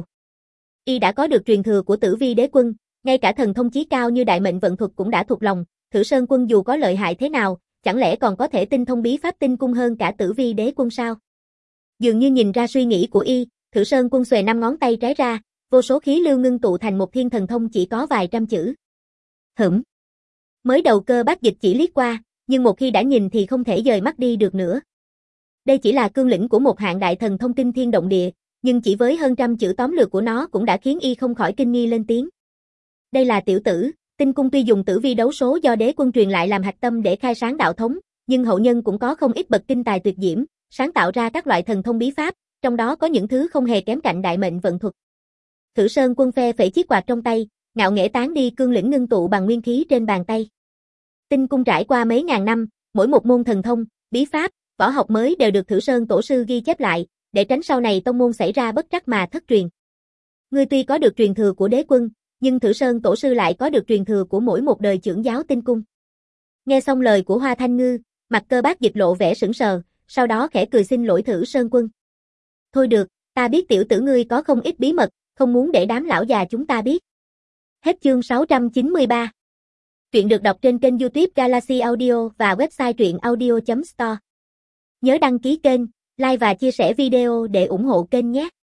Y đã có được truyền thừa của Tử Vi Đế Quân, ngay cả thần thông chí cao như Đại Mệnh Vận Thuật cũng đã thuộc lòng, Thử Sơn Quân dù có lợi hại thế nào, chẳng lẽ còn có thể tinh thông bí pháp Tinh cung hơn cả Tử Vi Đế Quân sao? Dường như nhìn ra suy nghĩ của y, Thử Sơn Quân xuề năm ngón tay trái ra, vô số khí lưu ngưng tụ thành một thiên thần thông chỉ có vài trăm chữ. Hửm. Mới đầu Cơ Bác Dịch chỉ liếc qua, nhưng một khi đã nhìn thì không thể dời mắt đi được nữa. Đây chỉ là cương lĩnh của một hạng đại thần thông kinh thiên động địa, nhưng chỉ với hơn trăm chữ tóm lược của nó cũng đã khiến y không khỏi kinh nghi lên tiếng. Đây là tiểu tử, Tinh cung tuy dùng tử vi đấu số do Đế Quân truyền lại làm hạch tâm để khai sáng đạo thống, nhưng hậu nhân cũng có không ít bậc kinh tài tuyệt diễm, sáng tạo ra các loại thần thông bí pháp, trong đó có những thứ không hề kém cạnh Đại Mệnh Vận Thuật. Thử Sơn Quân phe phẩy chiếc quạt trong tay, ngạo nghễ tán đi cương lĩnh ngưng tụ bằng nguyên khí trên bàn tay. Tinh cung trải qua mấy ngàn năm, mỗi một môn thần thông, bí pháp, võ học mới đều được Thử Sơn tổ sư ghi chép lại, để tránh sau này tông môn xảy ra bất trắc mà thất truyền. Ngươi tuy có được truyền thừa của Đế Quân, nhưng Thử Sơn tổ sư lại có được truyền thừa của mỗi một đời trưởng giáo Tinh cung. Nghe xong lời của Hoa Thanh Ngư, mặt Cơ Bác Dịch lộ vẻ sững sờ, sau đó khẽ cười xin lỗi Thử Sơn Quân. Thôi được, ta biết tiểu tử ngươi có không ít bí mật, không muốn để đám lão già chúng ta biết. Hết chương sáu trăm chín mươi ba. Truyện được đọc trên kênh YouTube Galaxy Audio và website truyện audio chấm store. Nhớ đăng ký kênh, like và chia sẻ video để ủng hộ kênh nhé.